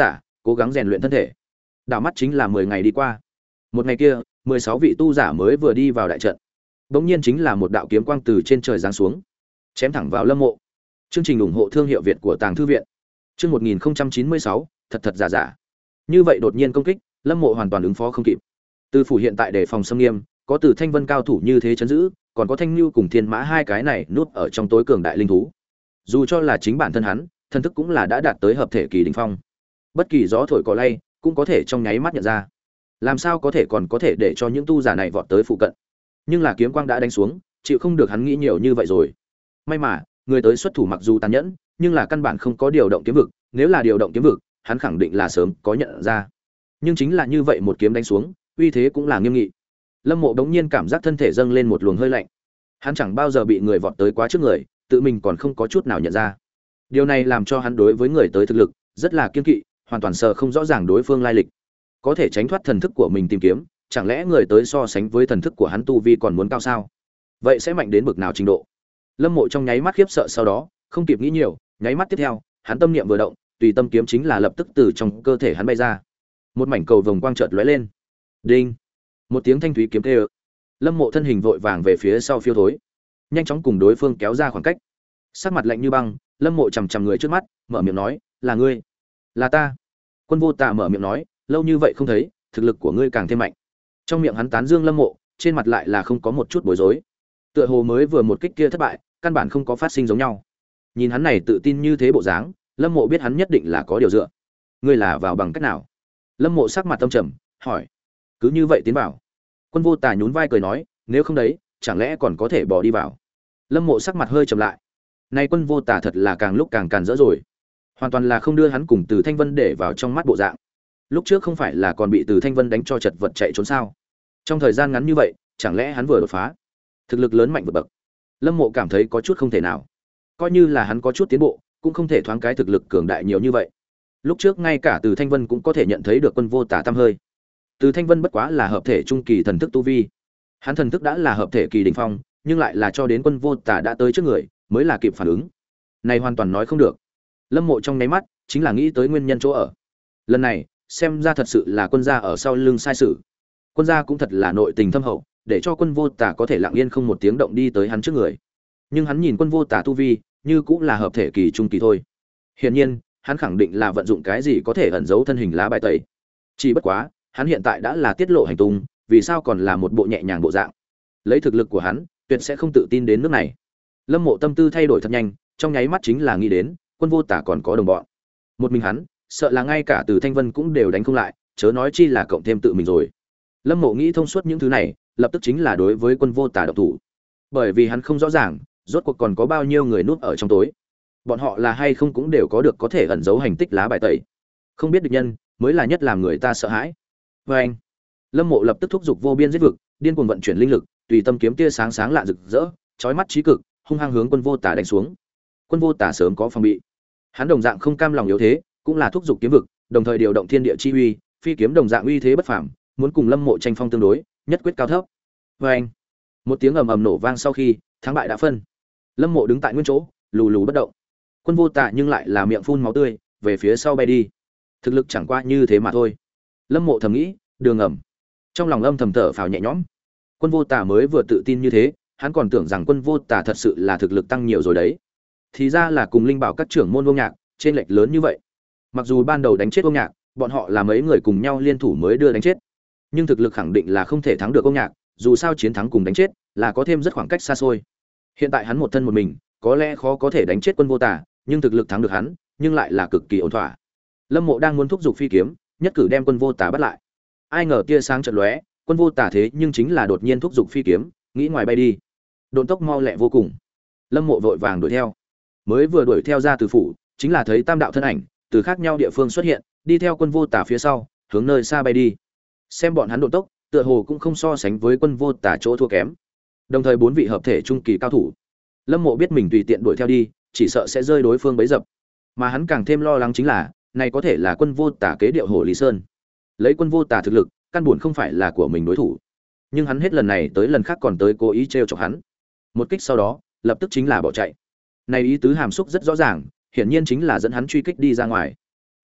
cố gắng rèn luyện thân thể. Đảo mắt chính là mười ngày đi qua. Một ngày kia, mười sáu vị tu giả mới vừa đi vào đại trận. Bỗng nhiên chính là một đạo kiếm quang từ trên trời giáng xuống, chém thẳng vào Lâm Mộ. Chương trình ủng hộ thương hiệu Việt của Tàng Thư viện. Chương một nghìn chín mươi sáu, thật thật giả giả. Như vậy đột nhiên công kích, Lâm Mộ hoàn toàn ứng phó không kịp. Từ phủ hiện tại đề phòng xâm nghiêm, có Từ Thanh Vân cao thủ như thế chấn giữ, còn có Thanh Nưu cùng Thiên Mã hai cái này núp ở trong tối cường đại linh thú. Dù cho là chính bản thân hắn, thân thức cũng là đã đạt tới hợp thể kỳ đỉnh phong. Bất kỳ gió thổi cỏ lay, cũng có thể trong nháy mắt nhận ra. Làm sao có thể còn có thể để cho những tu giả này vọt tới phụ cận. Nhưng là kiếm quang đã đánh xuống, chịu không được hắn nghĩ nhiều như vậy rồi. May mà, người tới xuất thủ mặc dù tàn nhẫn, nhưng là căn bản không có điều động kiếm vực, nếu là điều động kiếm vực, hắn khẳng định là sớm có nhận ra. Nhưng chính là như vậy một kiếm đánh xuống, uy thế cũng là nghiêm nghị. Lâm Mộ đống nhiên cảm giác thân thể dâng lên một luồng hơi lạnh. Hắn chẳng bao giờ bị người vọt tới quá trước người, tự mình còn không có chút nào nhận ra. Điều này làm cho hắn đối với người tới thực lực rất là kiêng kỵ, hoàn toàn sờ không rõ ràng đối phương lai lịch. Có thể tránh thoát thần thức của mình tìm kiếm, chẳng lẽ người tới so sánh với thần thức của hắn tu vi còn muốn cao sao? Vậy sẽ mạnh đến bực nào trình độ? Lâm Mộ trong nháy mắt khiếp sợ, sau đó không kịp nghĩ nhiều, nháy mắt tiếp theo, hắn tâm niệm vừa động, tùy tâm kiếm chính là lập tức từ trong cơ thể hắn bay ra. Một mảnh cầu vồng quang chợt lóe lên. Đinh! Một tiếng thanh thúy kiếm kêu. Lâm Mộ thân hình vội vàng về phía sau phiêu thối, nhanh chóng cùng đối phương kéo ra khoảng cách. Sắc mặt lạnh như băng, Lâm Mộ chằm chằm người trước mắt, mở miệng nói, "Là ngươi?" "Là ta." Quân Vô Tà mở miệng nói, "Lâu như vậy không thấy, thực lực của ngươi càng thêm mạnh." Trong miệng hắn tán dương Lâm Mộ, trên mặt lại là không có một chút bối rối. Tựa hồ mới vừa một kích kia thất bại, căn bản không có phát sinh giống nhau. Nhìn hắn này tự tin như thế bộ dáng, Lâm Mộ biết hắn nhất định là có điều dựa. "Ngươi là vào bằng cách nào?" Lâm Mộ sắc mặt tâm trầm, hỏi. "Cứ như vậy tiến vào." Quân Vô Tà nhún vai cười nói, "Nếu không đấy, chẳng lẽ còn có thể bỏ đi vào?" Lâm Mộ sắc mặt hơi trầm lại. Nay Quân Vô Tà thật là càng lúc càng càn rỡ rồi, hoàn toàn là không đưa hắn cùng Từ Thanh Vân để vào trong mắt bộ dạng. Lúc trước không phải là còn bị Từ Thanh Vân đánh cho chật vật chạy trốn sao? Trong thời gian ngắn như vậy, chẳng lẽ hắn vừa đột phá, thực lực lớn mạnh vượt bậc? Lâm Mộ cảm thấy có chút không thể nào. Coi như là hắn có chút tiến bộ, cũng không thể thoáng cái thực lực cường đại nhiều như vậy. Lúc trước ngay cả Từ Thanh Vân cũng có thể nhận thấy được Quân Vô Tà tăm hơi. Từ Thanh Vân bất quá là hợp thể trung kỳ thần thức tu vi, hắn thần thức đã là hợp thể kỳ đỉnh phong, nhưng lại là cho đến Quân Vô Tà đã tới trước người mới là kịp phản ứng. Này hoàn toàn nói không được. Lâm Mộ trong nháy mắt chính là nghĩ tới nguyên nhân chỗ ở. Lần này, xem ra thật sự là Quân gia ở sau lưng sai sự. Quân gia cũng thật là nội tình thâm hậu, để cho Quân Vô Tà có thể lặng yên không một tiếng động đi tới hắn trước người. Nhưng hắn nhìn Quân Vô Tà tu vi, như cũng là hợp thể kỳ trung kỳ thôi. Hiển nhiên, hắn khẳng định là vận dụng cái gì có thể ẩn giấu thân hình lá bài tẩy. Chỉ bất quá, hắn hiện tại đã là tiết lộ hành tung, vì sao còn là một bộ nhẹ nhàng bộ dạng? Lấy thực lực của hắn, tuyệt sẽ không tự tin đến nước này. Lâm Mộ tâm tư thay đổi thật nhanh, trong nháy mắt chính là nghĩ đến, Quân Vô Tà còn có đồng bọn. Một mình hắn, sợ là ngay cả Từ Thanh Vân cũng đều đánh không lại, chớ nói chi là cộng thêm tự mình rồi. Lâm Mộ nghĩ thông suốt những thứ này, lập tức chính là đối với Quân Vô Tà động thủ. Bởi vì hắn không rõ ràng, rốt cuộc còn có bao nhiêu người núp ở trong tối. Bọn họ là hay không cũng đều có được có thể ẩn giấu hành tích lá bài tẩy. Không biết địch nhân, mới là nhất làm người ta sợ hãi. Và anh, Lâm Mộ lập tức thúc giục vô biên giết vực, điên cuồng vận chuyển linh lực, tùy tâm kiếm tia sáng sáng lạ rực rỡ, chói mắt chí cực, hung hăng hướng Quân Vô Tà đánh xuống. Quân Vô Tà sớm có phòng bị, hắn đồng dạng không cam lòng yếu thế, cũng là thúc giục kiếm vực, đồng thời điều động thiên địa chi uy, phi kiếm đồng dạng uy thế bất phàm, muốn cùng Lâm Mộ tranh phong tương đối, nhất quyết cao thấp. Và anh, một tiếng ầm ầm nổ vang sau khi, thắng bại đã phân. Lâm Mộ đứng tại nguyên chỗ, lù lù bất động. Quân Vô Tà nhưng lại là miệng phun máu tươi, về phía sau bay đi. Thực lực chẳng qua như thế mà thôi. Lâm Mộ thầm nghĩ, đường ẩm. Trong lòng âm thầm thở phào nhẹ nhõm. Quân Vô Tà mới vừa tự tin như thế, hắn còn tưởng rằng Quân Vô Tà thật sự là thực lực tăng nhiều rồi đấy. Thì ra là cùng linh bảo các trưởng môn Vương Nhạc, trên lệch lớn như vậy. Mặc dù ban đầu đánh chết Vương Nhạc, bọn họ là mấy người cùng nhau liên thủ mới đưa đánh chết, nhưng thực lực khẳng định là không thể thắng được Vương Nhạc, dù sao chiến thắng cùng đánh chết là có thêm rất khoảng cách xa xôi. Hiện tại hắn một thân một mình, có lẽ khó có thể đánh chết Quân Vô Tà, nhưng thực lực thắng được hắn, nhưng lại là cực kỳ ổn thỏa. Lâm Mộ đang muốn thúc giục phi kiếm, nhất cử đem Quân Vô Tà bắt lại. Ai ngờ tia sáng chợt lóe, Quân Vô Tà thế nhưng chính là đột nhiên thúc giục phi kiếm, nghĩ ngoài bay đi. Độn tốc mau lẹ vô cùng. Lâm Mộ vội vàng đuổi theo. Mới vừa đuổi theo ra từ phủ, chính là thấy tam đạo thân ảnh từ khác nhau địa phương xuất hiện, đi theo Quân Vô Tà phía sau, hướng nơi xa bay đi. Xem bọn hắn độn tốc, tựa hồ cũng không so sánh với Quân Vô Tà chỗ thua kém. Đồng thời bốn vị hợp thể trung kỳ cao thủ. Lâm Mộ biết mình tùy tiện đuổi theo đi, chỉ sợ sẽ rơi đối phương bấy dập. Mà hắn càng thêm lo lắng chính là, này có thể là Quân Vô Tà kế điệu Hổ Lý Sơn. Lấy Quân Vô Tà thực lực, căn buồn không phải là của mình đối thủ. Nhưng hắn hết lần này tới lần khác còn tới cố ý trêu chọc hắn. Một kích sau đó, lập tức chính là bỏ chạy. Này ý tứ hàm xúc rất rõ ràng, hiển nhiên chính là dẫn hắn truy kích đi ra ngoài.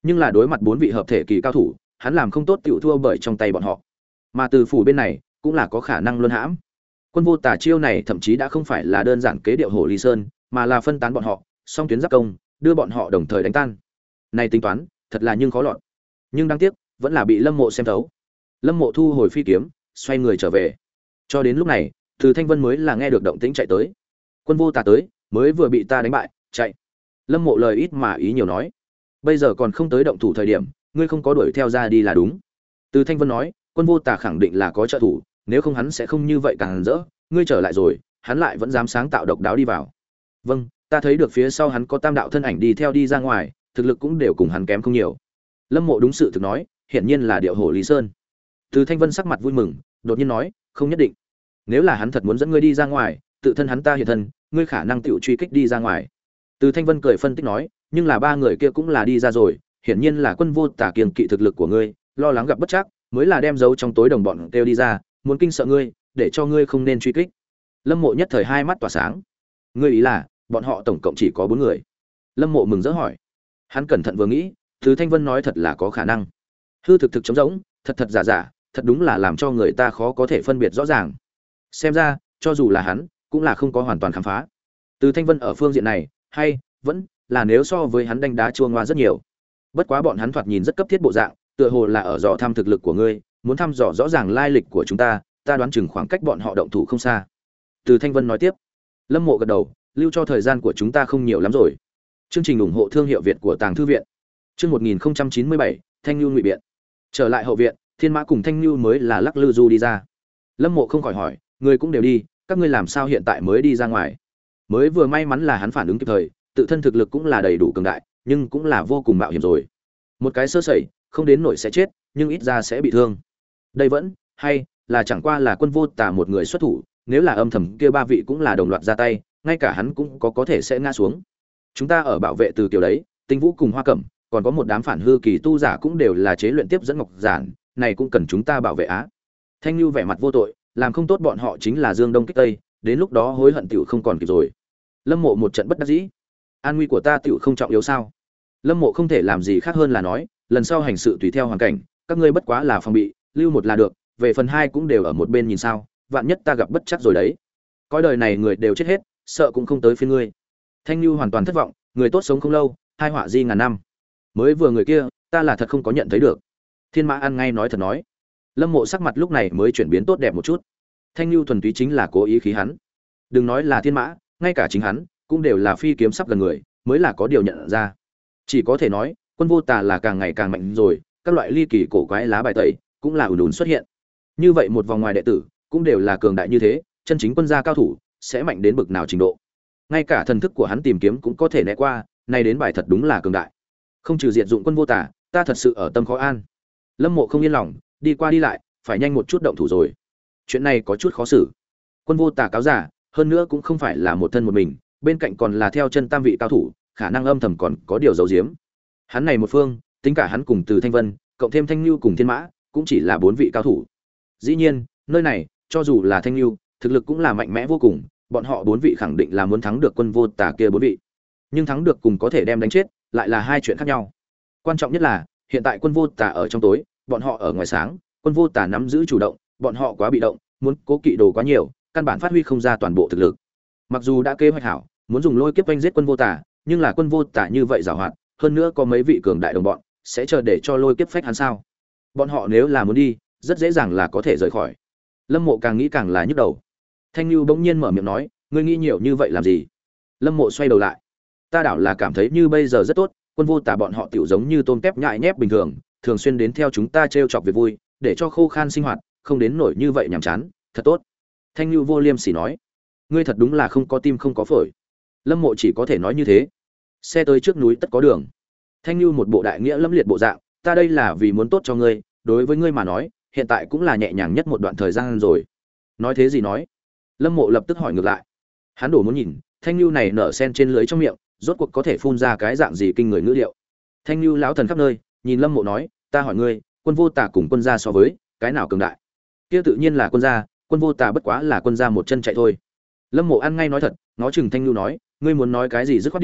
Nhưng là đối mặt bốn vị hợp thể kỳ cao thủ, hắn làm không tốt tiểu thua bởi trong tay bọn họ. Mà từ phủ bên này cũng là có khả năng luân hãm. Quân vô tà chiêu này thậm chí đã không phải là đơn giản kế điệu Hồ Ly Sơn, mà là phân tán bọn họ, song tuyến giáp công, đưa bọn họ đồng thời đánh tan. Này tính toán, thật là nhưng khó lọt. Nhưng đáng tiếc, vẫn là bị Lâm Mộ xem thấu. Lâm Mộ thu hồi phi kiếm, xoay người trở về. Cho đến lúc này, Từ Thanh Vân mới là nghe được động tĩnh chạy tới. Quân vô tà tới, mới vừa bị ta đánh bại, chạy. Lâm Mộ lời ít mà ý nhiều nói. Bây giờ còn không tới động thủ thời điểm, ngươi không có đuổi theo ra đi là đúng. Từ Thanh Vân nói, quân vô tà khẳng định là có trợ thủ, nếu không hắn sẽ không như vậy càng rỡ. Ngươi trở lại rồi, hắn lại vẫn dám sáng tạo độc đáo đi vào. Vâng, ta thấy được phía sau hắn có tam đạo thân ảnh đi theo đi ra ngoài, thực lực cũng đều cùng hắn kém không nhiều. Lâm Mộ đúng sự thực nói, hiển nhiên là điệu Hồ Lý Sơn. Từ Thanh Vân sắc mặt vui mừng, đột nhiên nói, không nhất định. Nếu là hắn thật muốn dẫn ngươi đi ra ngoài, tự thân hắn ta hiện thân, ngươi khả năng tiểu truy kích đi ra ngoài. Từ Thanh Vân cười phân tích nói, nhưng là ba người kia cũng là đi ra rồi, hiển nhiên là quân vô tà kiêng kỵ thực lực của ngươi, lo lắng gặp bất trắc, mới là đem giấu trong tối đồng bọn kêu đi ra, muốn kinh sợ ngươi, để cho ngươi không nên truy kích. Lâm Mộ nhất thời hai mắt tỏa sáng. Ngươi ý là, bọn họ tổng cộng chỉ có bốn người? Lâm Mộ mừng rỡ hỏi. Hắn cẩn thận vừa nghĩ, Từ Thanh Vân nói thật là có khả năng. Hư thực thực trống rỗng, thật thật giả giả, thật đúng là làm cho người ta khó có thể phân biệt rõ ràng. Xem ra, cho dù là hắn, cũng là không có hoàn toàn khám phá. Từ Thanh Vân ở phương diện này, hay vẫn là nếu so với hắn đánh đá chua ngoa rất nhiều. Bất quá bọn hắn thoạt nhìn rất cấp thiết bộ dạng, tựa hồ là ở dò thăm thực lực của ngươi, muốn thăm dò rõ ràng lai lịch của chúng ta, ta đoán chừng khoảng cách bọn họ động thủ không xa. Từ Thanh Vân nói tiếp. Lâm Mộ gật đầu, lưu cho thời gian của chúng ta không nhiều lắm rồi. Chương trình ủng hộ thương hiệu Việt của Tàng Thư viện. Chương một nghìn chín mươi bảy, Thanh Nhu ngụy biện. Trở lại hậu viện, Thiên Mã cùng Thanh Nhu mới là lắc lư du đi ra. Lâm Mộ không khỏi hỏi, người cũng đều đi, các ngươi làm sao hiện tại mới đi ra ngoài? Mới vừa may mắn là hắn phản ứng kịp thời, tự thân thực lực cũng là đầy đủ cường đại, nhưng cũng là vô cùng mạo hiểm rồi. Một cái sơ sẩy, không đến nỗi sẽ chết, nhưng ít ra sẽ bị thương. Đây vẫn hay là chẳng qua là quân vô tà một người xuất thủ, nếu là âm thầm kia ba vị cũng là đồng loạt ra tay, ngay cả hắn cũng có có thể sẽ ngã xuống. Chúng ta ở bảo vệ từ kiểu đấy, Tinh Vũ cùng Hoa Cẩm, còn có một đám phản hư kỳ tu giả cũng đều là chế luyện tiếp dẫn ngọc giản, này cũng cần chúng ta bảo vệ á. Thanh Nhu vẻ mặt vô tội, làm không tốt bọn họ chính là Dương Đông kích Tây, đến lúc đó hối hận tiểu không còn kịp rồi. Lâm Mộ một trận bất đắc dĩ. An nguy của ta tiểu không trọng yếu sao? Lâm Mộ không thể làm gì khác hơn là nói, lần sau hành sự tùy theo hoàn cảnh, các ngươi bất quá là phòng bị, lưu một là được, về phần hai cũng đều ở một bên nhìn sao, vạn nhất ta gặp bất chắc rồi đấy. Coi đời này người đều chết hết, sợ cũng không tới phiên ngươi. Thanh Nhu hoàn toàn thất vọng, người tốt sống không lâu, hai họa di ngàn năm. Mới vừa người kia, ta là thật không có nhận thấy được. Thiên Mã ăn ngay nói thật nói. Lâm Mộ sắc mặt lúc này mới chuyển biến tốt đẹp một chút. Thanh Nhu thuần túy chính là cố ý khí hắn. Đừng nói là Thiên Mã, ngay cả chính hắn cũng đều là phi kiếm sắp gần người, mới là có điều nhận ra. Chỉ có thể nói, quân vô tà là càng ngày càng mạnh rồi, các loại ly kỳ cổ quái lá bài tẩy cũng là ùn ùn xuất hiện. Như vậy một vòng ngoài đệ tử, cũng đều là cường đại như thế, chân chính quân gia cao thủ sẽ mạnh đến bực nào trình độ. Ngay cả thần thức của hắn tìm kiếm cũng có thể né qua, nay đến bài thật đúng là cường đại. Không trừ diệt dụng quân vô tà, ta thật sự ở tâm khó an. Lâm Mộ không yên lòng, đi qua đi lại, phải nhanh một chút động thủ rồi. Chuyện này có chút khó xử. Quân vô tà cáo giả, hơn nữa cũng không phải là một thân một mình, bên cạnh còn là theo chân tam vị cao thủ, khả năng âm thầm còn có điều giấu giếm. Hắn này một phương, tính cả hắn cùng Từ Thanh Vân, cộng thêm Thanh Nhu cùng Thiên Mã, cũng chỉ là bốn vị cao thủ. Dĩ nhiên, nơi này, cho dù là Thanh Nhu, thực lực cũng là mạnh mẽ vô cùng, bọn họ bốn vị khẳng định là muốn thắng được quân vô tà kia bốn vị. Nhưng thắng được cùng có thể đem đánh chết, lại là hai chuyện khác nhau. Quan trọng nhất là, hiện tại quân vô tà ở trong tối, bọn họ ở ngoài sáng, quân vô tà nắm giữ chủ động, bọn họ quá bị động, muốn cố kỵ đồ quá nhiều, căn bản phát huy không ra toàn bộ thực lực. Mặc dù đã kế hoạch hảo, muốn dùng lôi kiếp oanh giết quân vô tà, nhưng là quân vô tà như vậy giàu hoạt, hơn nữa có mấy vị cường đại đồng bọn, sẽ chờ để cho lôi kiếp phách hắn sao? Bọn họ nếu là muốn đi, rất dễ dàng là có thể rời khỏi. Lâm Mộ càng nghĩ càng là nhức đầu. Thanh Nhu bỗng nhiên mở miệng nói, ngươi nghĩ nhiều như vậy làm gì? Lâm Mộ xoay đầu lại, ta đảo là cảm thấy như bây giờ rất tốt, quân vô tà bọn họ tiểu giống như tôm tép nhại nhép bình thường, thường xuyên đến theo chúng ta trêu chọc việc vui, để cho khô khan sinh hoạt, không đến nổi như vậy nhàm chán, thật tốt. Thanh Nhu vô liêm sỉ nói, ngươi thật đúng là không có tim không có phổi. Lâm Mộ chỉ có thể nói như thế. Xe tới trước núi tất có đường. Thanh Nhu một bộ đại nghĩa lâm liệt bộ dạng, ta đây là vì muốn tốt cho ngươi, đối với ngươi mà nói, hiện tại cũng là nhẹ nhàng nhất một đoạn thời gian rồi. Nói thế gì nói? Lâm Mộ lập tức hỏi ngược lại. Hắn đổ muốn nhìn, Thanh Nhu này nở sen trên lưới trong miệng, rốt cuộc có thể phun ra cái dạng gì kinh người ngữ liệu. Thanh Nhu lão thần khắp nơi, nhìn Lâm Mộ nói, ta hỏi ngươi, quân vô tà cùng quân gia so với, cái nào cường đại? Kia tự nhiên là quân gia, quân vô tà bất quá là quân gia một chân chạy thôi. Lâm Mộ ăn ngay nói thật, ngó chừng Thanh Nhu nói, ngươi muốn nói cái gì dứt khoát điểm,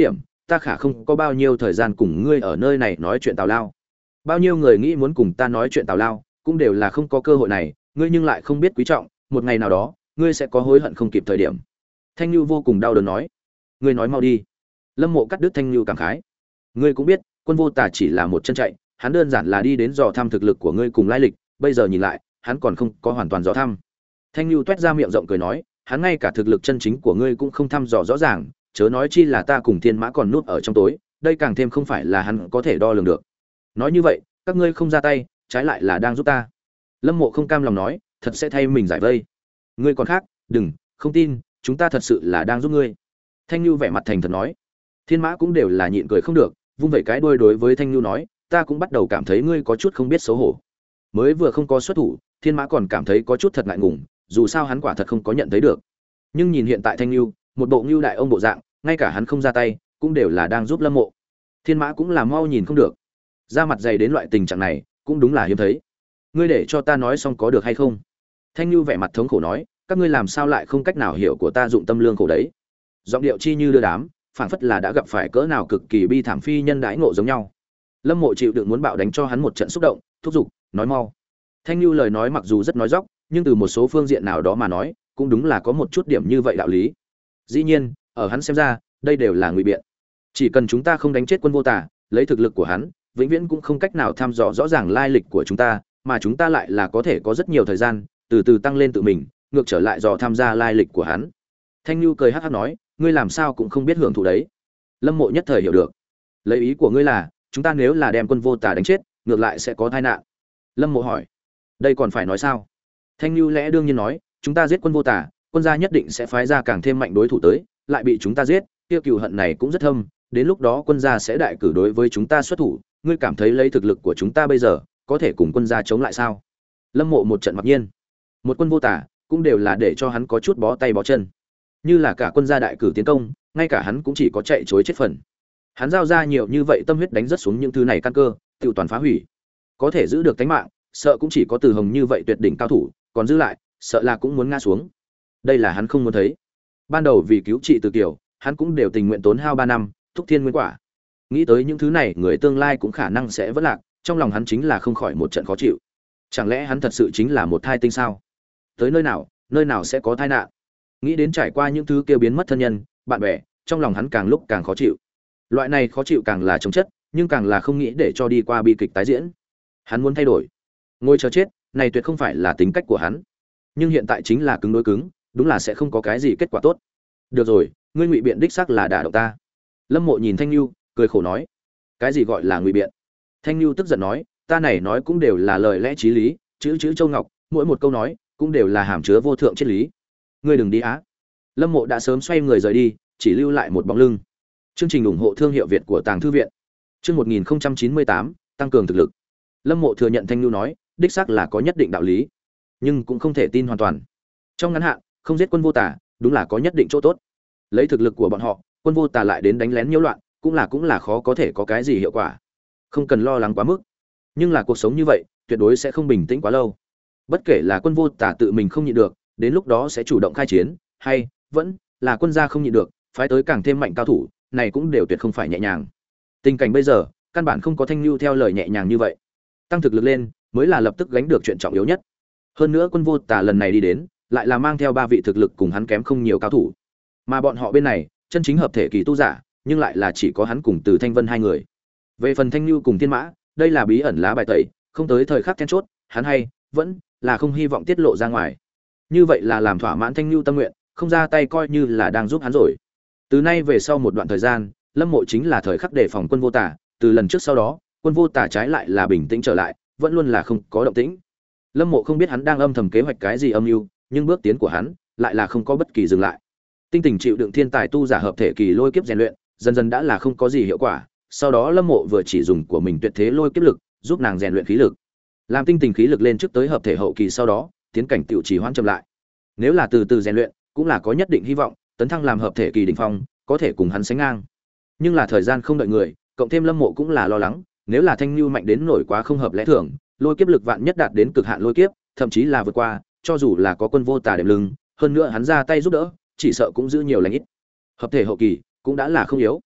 ta khả không có bao nhiêu thời gian cùng ngươi ở nơi này nói chuyện tào lao. Bao nhiêu người nghĩ muốn cùng ta nói chuyện tào lao, cũng đều là không có cơ hội này, ngươi nhưng lại không biết quý trọng, một ngày nào đó, ngươi sẽ có hối hận không kịp thời điểm. Thanh Nhu vô cùng đau đớn nói, ngươi nói mau đi. Lâm Mộ cắt đứt Thanh Nhu cảm khái, ngươi cũng biết, Quân Vô Tà chỉ là một chân chạy, hắn đơn giản là đi đến dò thăm thực lực của ngươi cùng lai lịch, bây giờ nhìn lại, hắn còn không có hoàn toàn dò thăm. Thanh Nhu toét ra miệng rộng cười nói, hắn ngay cả thực lực chân chính của ngươi cũng không thăm dò rõ ràng, chớ nói chi là ta cùng Thiên Mã còn núp ở trong tối, đây càng thêm không phải là hắn có thể đo lường được. Nói như vậy, các ngươi không ra tay, trái lại là đang giúp ta. Lâm Mộ không cam lòng nói, thật sẽ thay mình giải vây. Ngươi còn khác, đừng, không tin, chúng ta thật sự là đang giúp ngươi. Thanh Nhu vẻ mặt thành thật nói. Thiên Mã cũng đều là nhịn cười không được, vung vẩy cái đuôi đối với Thanh Nhu nói, ta cũng bắt đầu cảm thấy ngươi có chút không biết xấu hổ. Mới vừa không có xuất thủ, Thiên Mã còn cảm thấy có chút thật ngại ngùng, dù sao hắn quả thật không có nhận thấy được. Nhưng nhìn hiện tại Thanh Nhu, một bộ Nhu đại ông bộ dạng, ngay cả hắn không ra tay, cũng đều là đang giúp Lâm Mộ. Thiên Mã cũng là mau nhìn không được. Da mặt dày đến loại tình trạng này, cũng đúng là hiếm thấy. Ngươi để cho ta nói xong có được hay không? Thanh Nhu vẻ mặt thống khổ nói, các ngươi làm sao lại không cách nào hiểu của ta dụng tâm lương khổ đấy? Giọng điệu chi như đưa đám, phảng phất là đã gặp phải cỡ nào cực kỳ bi thảm phi nhân đãi ngộ giống nhau. Lâm Mộ chịu đựng muốn bạo đánh cho hắn một trận xúc động, thúc giục, nói mau. Thanh Nhu lời nói mặc dù rất nói dóc, nhưng từ một số phương diện nào đó mà nói, cũng đúng là có một chút điểm như vậy đạo lý. Dĩ nhiên, ở hắn xem ra, đây đều là ngụy biện. Chỉ cần chúng ta không đánh chết Quân Vô Tà, lấy thực lực của hắn, vĩnh viễn cũng không cách nào thăm dò rõ ràng lai lịch của chúng ta, mà chúng ta lại là có thể có rất nhiều thời gian, từ từ tăng lên tự mình, ngược trở lại dò tham gia lai lịch của hắn. Thanh Nhu cười hắc hắc nói, ngươi làm sao cũng không biết hưởng thụ đấy. Lâm Mộ nhất thời hiểu được. Lấy ý của ngươi là, chúng ta nếu là đem Quân Vô Tà đánh chết, ngược lại sẽ có tai nạn. Lâm Mộ hỏi, đây còn phải nói sao? Thanh Nhu lẽ đương nhiên nói, chúng ta giết Quân Vô Tà, quân gia nhất định sẽ phái ra càng thêm mạnh đối thủ tới, lại bị chúng ta giết, tiêu cừu hận này cũng rất thâm, đến lúc đó quân gia sẽ đại cử đối với chúng ta xuất thủ, ngươi cảm thấy lấy thực lực của chúng ta bây giờ, có thể cùng quân gia chống lại sao? Lâm Mộ một trận mặc nhiên. Một Quân Vô Tà, cũng đều là để cho hắn có chút bó tay bó chân. Như là cả quân gia đại cử tiến công, ngay cả hắn cũng chỉ có chạy trối chết phần. Hắn giao ra nhiều như vậy tâm huyết đánh rất xuống những thứ này căn cơ, tiêu toàn phá hủy. Có thể giữ được tính mạng, sợ cũng chỉ có Từ Hồng như vậy tuyệt đỉnh cao thủ, còn giữ lại, sợ là cũng muốn ngã xuống. Đây là hắn không muốn thấy. Ban đầu vì cứu trị Từ Kiều, hắn cũng đều tình nguyện tốn hao ba năm, thúc thiên nguyên quả. Nghĩ tới những thứ này, người tương lai cũng khả năng sẽ vỡ lạc, trong lòng hắn chính là không khỏi một trận khó chịu. Chẳng lẽ hắn thật sự chính là một thai tinh sao? Tới nơi nào, nơi nào sẽ có tai nạn. Nghĩ đến trải qua những thứ kia biến mất thân nhân, bạn bè, trong lòng hắn càng lúc càng khó chịu. Loại này khó chịu càng là chống chất, nhưng càng là không nghĩ để cho đi qua bi kịch tái diễn. Hắn muốn thay đổi. Ngồi chờ chết, này tuyệt không phải là tính cách của hắn. Nhưng hiện tại chính là cứng đối cứng, đúng là sẽ không có cái gì kết quả tốt. Được rồi, ngươi ngụy biện đích xác là đả động ta. Lâm Mộ nhìn Thanh Nhu, cười khổ nói, cái gì gọi là ngụy biện? Thanh Nhu tức giận nói, ta này nói cũng đều là lời lẽ chí lý, chữ chữ châu ngọc, mỗi một câu nói cũng đều là hàm chứa vô thượng triết lý. Ngươi đừng đi á. Lâm Mộ đã sớm xoay người rời đi, chỉ lưu lại một bóng lưng. Chương trình ủng hộ thương hiệu Việt của Tàng thư viện. Chương một nghìn chín mươi tám, tăng cường thực lực. Lâm Mộ thừa nhận Thanh Nhu nói, đích xác là có nhất định đạo lý, nhưng cũng không thể tin hoàn toàn. Trong ngắn hạn, không giết Quân Vô Tà, đúng là có nhất định chỗ tốt. Lấy thực lực của bọn họ, Quân Vô Tà lại đến đánh lén nhiễu loạn, cũng là cũng là khó có thể có cái gì hiệu quả. Không cần lo lắng quá mức. Nhưng là cuộc sống như vậy, tuyệt đối sẽ không bình tĩnh quá lâu. Bất kể là Quân Vô Tà tự mình không nhịn được, đến lúc đó sẽ chủ động khai chiến, hay vẫn là quân gia không nhịn được, phái tới càng thêm mạnh cao thủ, này cũng đều tuyệt không phải nhẹ nhàng. Tình cảnh bây giờ, căn bản không có Thanh Nhu theo lời nhẹ nhàng như vậy. Tăng thực lực lên, mới là lập tức gánh được chuyện trọng yếu nhất. Hơn nữa Quân Vô Tà lần này đi đến, lại là mang theo ba vị thực lực cùng hắn kém không nhiều cao thủ. Mà bọn họ bên này, chân chính hợp thể kỳ tu giả, nhưng lại là chỉ có hắn cùng Từ Thanh Vân hai người. Về phần Thanh Nhu cùng Thiên Mã, đây là bí ẩn lá bài tẩy, không tới thời khắc then chốt, hắn hay vẫn là không hy vọng tiết lộ ra ngoài. Như vậy là làm thỏa mãn Thanh Nhu tâm nguyện, không ra tay coi như là đang giúp hắn rồi. Từ nay về sau một đoạn thời gian, Lâm Mộ chính là thời khắc đề phòng Quân Vô Tà, từ lần trước sau đó, Quân Vô Tà trái lại là bình tĩnh trở lại, vẫn luôn là không có động tĩnh. Lâm Mộ không biết hắn đang âm thầm kế hoạch cái gì âm mưu, nhưng bước tiến của hắn lại là không có bất kỳ dừng lại. Tinh tình chịu đựng thiên tài tu giả hợp thể kỳ lôi kiếp rèn luyện, dần dần đã là không có gì hiệu quả, sau đó Lâm Mộ vừa chỉ dùng của mình tuyệt thế lôi kiếp lực, giúp nàng rèn luyện khí lực. Làm tinh tình khí lực lên trước tới hợp thể hậu kỳ sau đó, tiến cảnh tiểu trì hoãn chậm lại. Nếu là từ từ rèn luyện, cũng là có nhất định hy vọng, tấn thăng làm hợp thể kỳ đỉnh phong, có thể cùng hắn sánh ngang. Nhưng là thời gian không đợi người, cộng thêm Lâm Mộ cũng là lo lắng, nếu là Thanh Nhu mạnh đến nổi quá không hợp lẽ thường, lôi kiếp lực vạn nhất đạt đến cực hạn lôi kiếp, thậm chí là vượt qua, cho dù là có Quân Vô Tà đệm lưng, hơn nữa hắn ra tay giúp đỡ, chỉ sợ cũng giữ nhiều lành ít. Hợp thể hậu kỳ cũng đã là không yếu.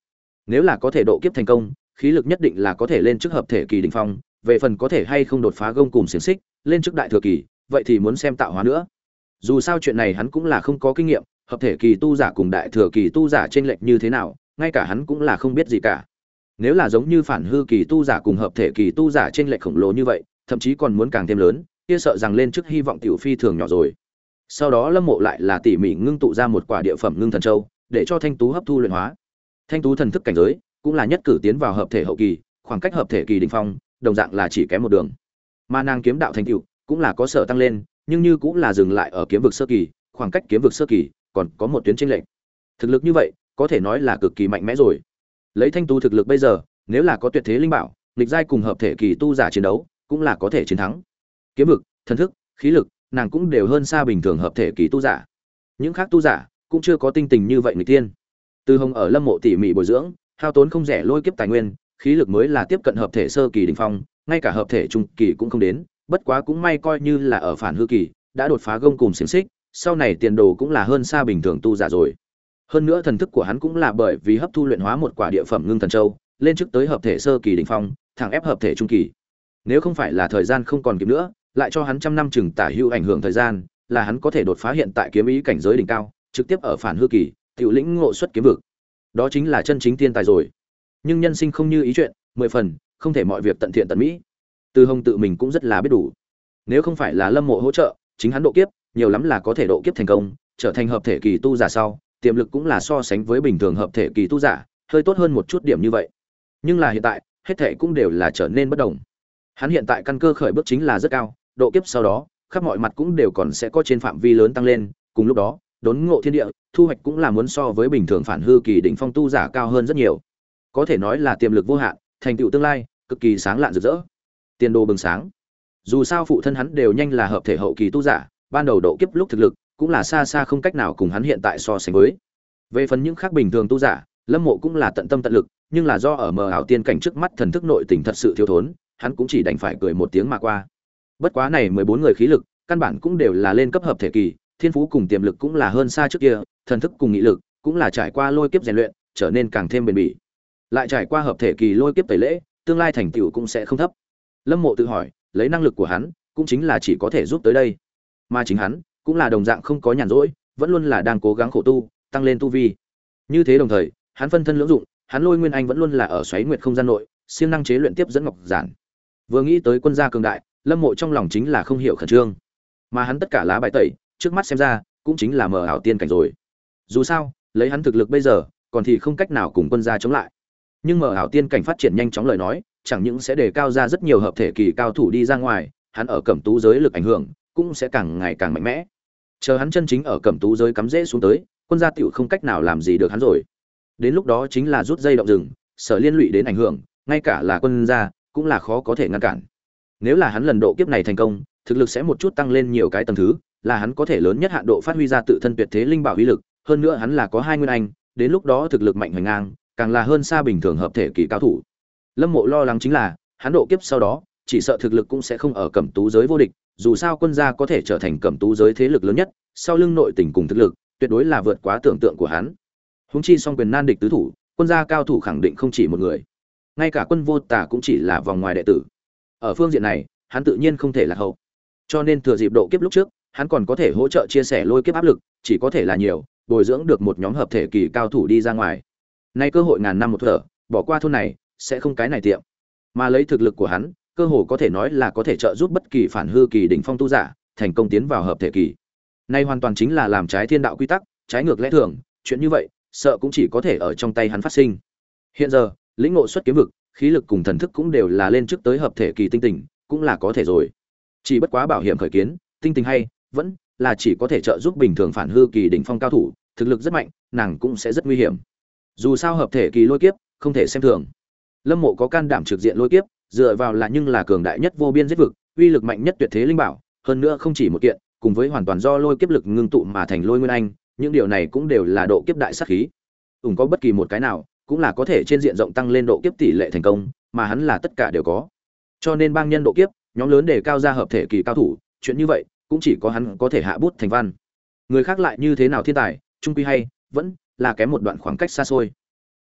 Nếu là có thể độ kiếp thành công, khí lực nhất định là có thể lên trước hợp thể kỳ đỉnh phong, về phần có thể hay không đột phá gông cùm xiển xích, lên trước đại thừa kỳ, vậy thì muốn xem tạo hóa nữa. Dù sao chuyện này hắn cũng là không có kinh nghiệm, hợp thể kỳ tu giả cùng đại thừa kỳ tu giả chênh lệch như thế nào, ngay cả hắn cũng là không biết gì cả. Nếu là giống như phản hư kỳ tu giả cùng hợp thể kỳ tu giả chênh lệch khổng lồ như vậy, thậm chí còn muốn càng thêm lớn, kia sợ rằng lên trước hy vọng tiểu phi thường nhỏ rồi. Sau đó Lâm Mộ lại là tỉ mỉ ngưng tụ ra một quả địa phẩm ngưng thần châu, để cho Thanh Tú hấp thu luyện hóa. Thanh Tú thần thức cảnh giới cũng là nhất cử tiến vào hợp thể hậu kỳ, khoảng cách hợp thể kỳ đỉnh phong, đồng dạng là chỉ kém một đường. Mà nàng kiếm đạo thành tựu cũng là có sở tăng lên, nhưng như cũng là dừng lại ở kiếm vực sơ kỳ, khoảng cách kiếm vực sơ kỳ còn có một tuyến chênh lệch. Thực lực như vậy, có thể nói là cực kỳ mạnh mẽ rồi. Lấy Thanh Tú thực lực bây giờ, nếu là có tuyệt thế linh bảo, nghịch giai cùng hợp thể kỳ tu giả chiến đấu, cũng là có thể chiến thắng. Kiếm vực, thần thức, khí lực, nàng cũng đều hơn xa bình thường hợp thể kỳ tu giả. Những khác tu giả cũng chưa có tinh tình như vậy người tiên. Từ Hồng ở Lâm Mộ tỉ mỉ bồi dưỡng, hao tốn không rẻ lôi kiếp tài nguyên, khí lực mới là tiếp cận hợp thể sơ kỳ đỉnh phong, ngay cả hợp thể trung kỳ cũng không đến, bất quá cũng may coi như là ở phản hư kỳ, đã đột phá gông cùm xiển xích, sau này tiền đồ cũng là hơn xa bình thường tu giả rồi. Hơn nữa thần thức của hắn cũng là bởi vì hấp thu luyện hóa một quả địa phẩm ngưng thần châu, lên trước tới hợp thể sơ kỳ đỉnh phong, thẳng ép hợp thể trung kỳ. Nếu không phải là thời gian không còn kịp nữa, lại cho hắn trăm năm chừng tả hữu ảnh hưởng thời gian, là hắn có thể đột phá hiện tại kiếm ý cảnh giới đỉnh cao, trực tiếp ở phản hư kỳ, tiểu lĩnh ngộ xuất kiếm vực. Đó chính là chân chính tiên tài rồi. Nhưng nhân sinh không như ý chuyện, mười phần, không thể mọi việc tận thiện tận mỹ. Từ Hồng tự mình cũng rất là biết đủ. Nếu không phải là Lâm Mộ hỗ trợ, chính hắn độ kiếp, nhiều lắm là có thể độ kiếp thành công, trở thành hợp thể kỳ tu giả sau, tiềm lực cũng là so sánh với bình thường hợp thể kỳ tu giả, hơi tốt hơn một chút điểm như vậy. Nhưng là hiện tại, hết thảy cũng đều là trở nên bất đồng. Hắn hiện tại căn cơ khởi bước chính là rất cao, độ kiếp sau đó, khắp mọi mặt cũng đều còn sẽ có trên phạm vi lớn tăng lên, cùng lúc đó, đốn ngộ thiên địa, thu hoạch cũng là muốn so với bình thường phản hư kỳ đỉnh phong tu giả cao hơn rất nhiều. Có thể nói là tiềm lực vô hạn, thành tựu tương lai cực kỳ sáng lạn rực rỡ. Tiền đồ bừng sáng. Dù sao phụ thân hắn đều nhanh là hợp thể hậu kỳ tu giả, ban đầu độ kiếp lúc thực lực cũng là xa xa không cách nào cùng hắn hiện tại so sánh với. Về phần những khác bình thường tu giả, Lâm Mộ cũng là tận tâm tận lực, nhưng là do ở mờ ảo tiên cảnh trước mắt thần thức nội tình thật sự thiếu thốn, hắn cũng chỉ đành phải cười một tiếng mà qua. Bất quá này mười bốn người khí lực, căn bản cũng đều là lên cấp hợp thể kỳ, thiên phú cùng tiềm lực cũng là hơn xa trước kia, thần thức cùng nghị lực cũng là trải qua lôi kiếp rèn luyện, trở nên càng thêm bền bỉ. Lại trải qua hợp thể kỳ lôi kiếp tẩy lễ, tương lai thành tựu cũng sẽ không thấp. Lâm Mộ tự hỏi, lấy năng lực của hắn, cũng chính là chỉ có thể giúp tới đây. Mà chính hắn, cũng là đồng dạng không có nhàn rỗi, vẫn luôn là đang cố gắng khổ tu, tăng lên tu vi. Như thế đồng thời, hắn phân thân lưỡng dụng, hắn Lôi Nguyên Anh vẫn luôn là ở xoáy nguyệt không gian nội, siêng năng chế luyện tiếp dẫn ngọc giản. Vừa nghĩ tới quân gia cường đại, Lâm Mộ trong lòng chính là không hiểu khẩn trương. Mà hắn tất cả lá bài tẩy, trước mắt xem ra, cũng chính là mờ ảo tiên cảnh rồi. Dù sao, lấy hắn thực lực bây giờ, còn thì không cách nào cùng quân gia chống lại. Nhưng mờ ảo tiên cảnh phát triển nhanh chóng lời nói, chẳng những sẽ đề cao ra rất nhiều hợp thể kỳ cao thủ đi ra ngoài, hắn ở cẩm tú giới lực ảnh hưởng cũng sẽ càng ngày càng mạnh mẽ. Chờ hắn chân chính ở cẩm tú giới cắm rễ xuống tới, quân gia tiểu không cách nào làm gì được hắn rồi. Đến lúc đó chính là rút dây động rừng, sở liên lụy đến ảnh hưởng, ngay cả là quân gia cũng là khó có thể ngăn cản. Nếu là hắn lần độ kiếp này thành công, thực lực sẽ một chút tăng lên nhiều cái tầng thứ, là hắn có thể lớn nhất hạn độ phát huy ra tự thân tuyệt thế linh bảo uy lực, hơn nữa hắn là có hai nguyên anh, đến lúc đó thực lực mạnh hoành ngang, càng là hơn xa bình thường hợp thể kỳ cao thủ. Lâm Mộ lo lắng chính là, hắn độ kiếp sau đó, chỉ sợ thực lực cũng sẽ không ở cẩm tú giới vô địch, dù sao quân gia có thể trở thành cẩm tú giới thế lực lớn nhất, sau lưng nội tình cùng thực lực, tuyệt đối là vượt quá tưởng tượng của hắn. Huống chi song quyền nan địch tứ thủ, quân gia cao thủ khẳng định không chỉ một người. Ngay cả Quân Vô Tà cũng chỉ là vòng ngoài đệ tử. Ở phương diện này, hắn tự nhiên không thể lạc hậu. Cho nên thừa dịp độ kiếp lúc trước, hắn còn có thể hỗ trợ chia sẻ lôi kiếp áp lực, chỉ có thể là nhiều, bồi dưỡng được một nhóm hợp thể kỳ cao thủ đi ra ngoài. Nay cơ hội ngàn năm một thở, bỏ qua thôn này, sẽ không cái này tiệm. Mà lấy thực lực của hắn, cơ hồ có thể nói là có thể trợ giúp bất kỳ phản hư kỳ đỉnh phong tu giả thành công tiến vào hợp thể kỳ. Nay hoàn toàn chính là làm trái thiên đạo quy tắc, trái ngược lẽ thường, chuyện như vậy, sợ cũng chỉ có thể ở trong tay hắn phát sinh. Hiện giờ, lĩnh ngộ xuất kiếm vực, khí lực cùng thần thức cũng đều là lên trước tới hợp thể kỳ tinh tình, cũng là có thể rồi. Chỉ bất quá bảo hiểm khởi kiến, tinh tình hay, vẫn là chỉ có thể trợ giúp bình thường phản hư kỳ đỉnh phong cao thủ, thực lực rất mạnh, nàng cũng sẽ rất nguy hiểm. Dù sao hợp thể kỳ lôi kiếp, không thể xem thường. Lâm Mộ có can đảm trực diện lôi kiếp, dựa vào là nhưng là cường đại nhất vô biên giết vực, uy lực mạnh nhất tuyệt thế linh bảo, hơn nữa không chỉ một kiện, cùng với hoàn toàn do lôi kiếp lực ngưng tụ mà thành lôi nguyên anh, những điều này cũng đều là độ kiếp đại sát khí. Ủng có bất kỳ một cái nào, cũng là có thể trên diện rộng tăng lên độ kiếp tỷ lệ thành công, mà hắn là tất cả đều có. Cho nên bang nhân độ kiếp, nhóm lớn để cao ra hợp thể kỳ cao thủ, chuyện như vậy, cũng chỉ có hắn có thể hạ bút thành văn. Người khác lại như thế nào thiên tài, trung quy hay, vẫn là kém một đoạn khoảng cách xa xôi.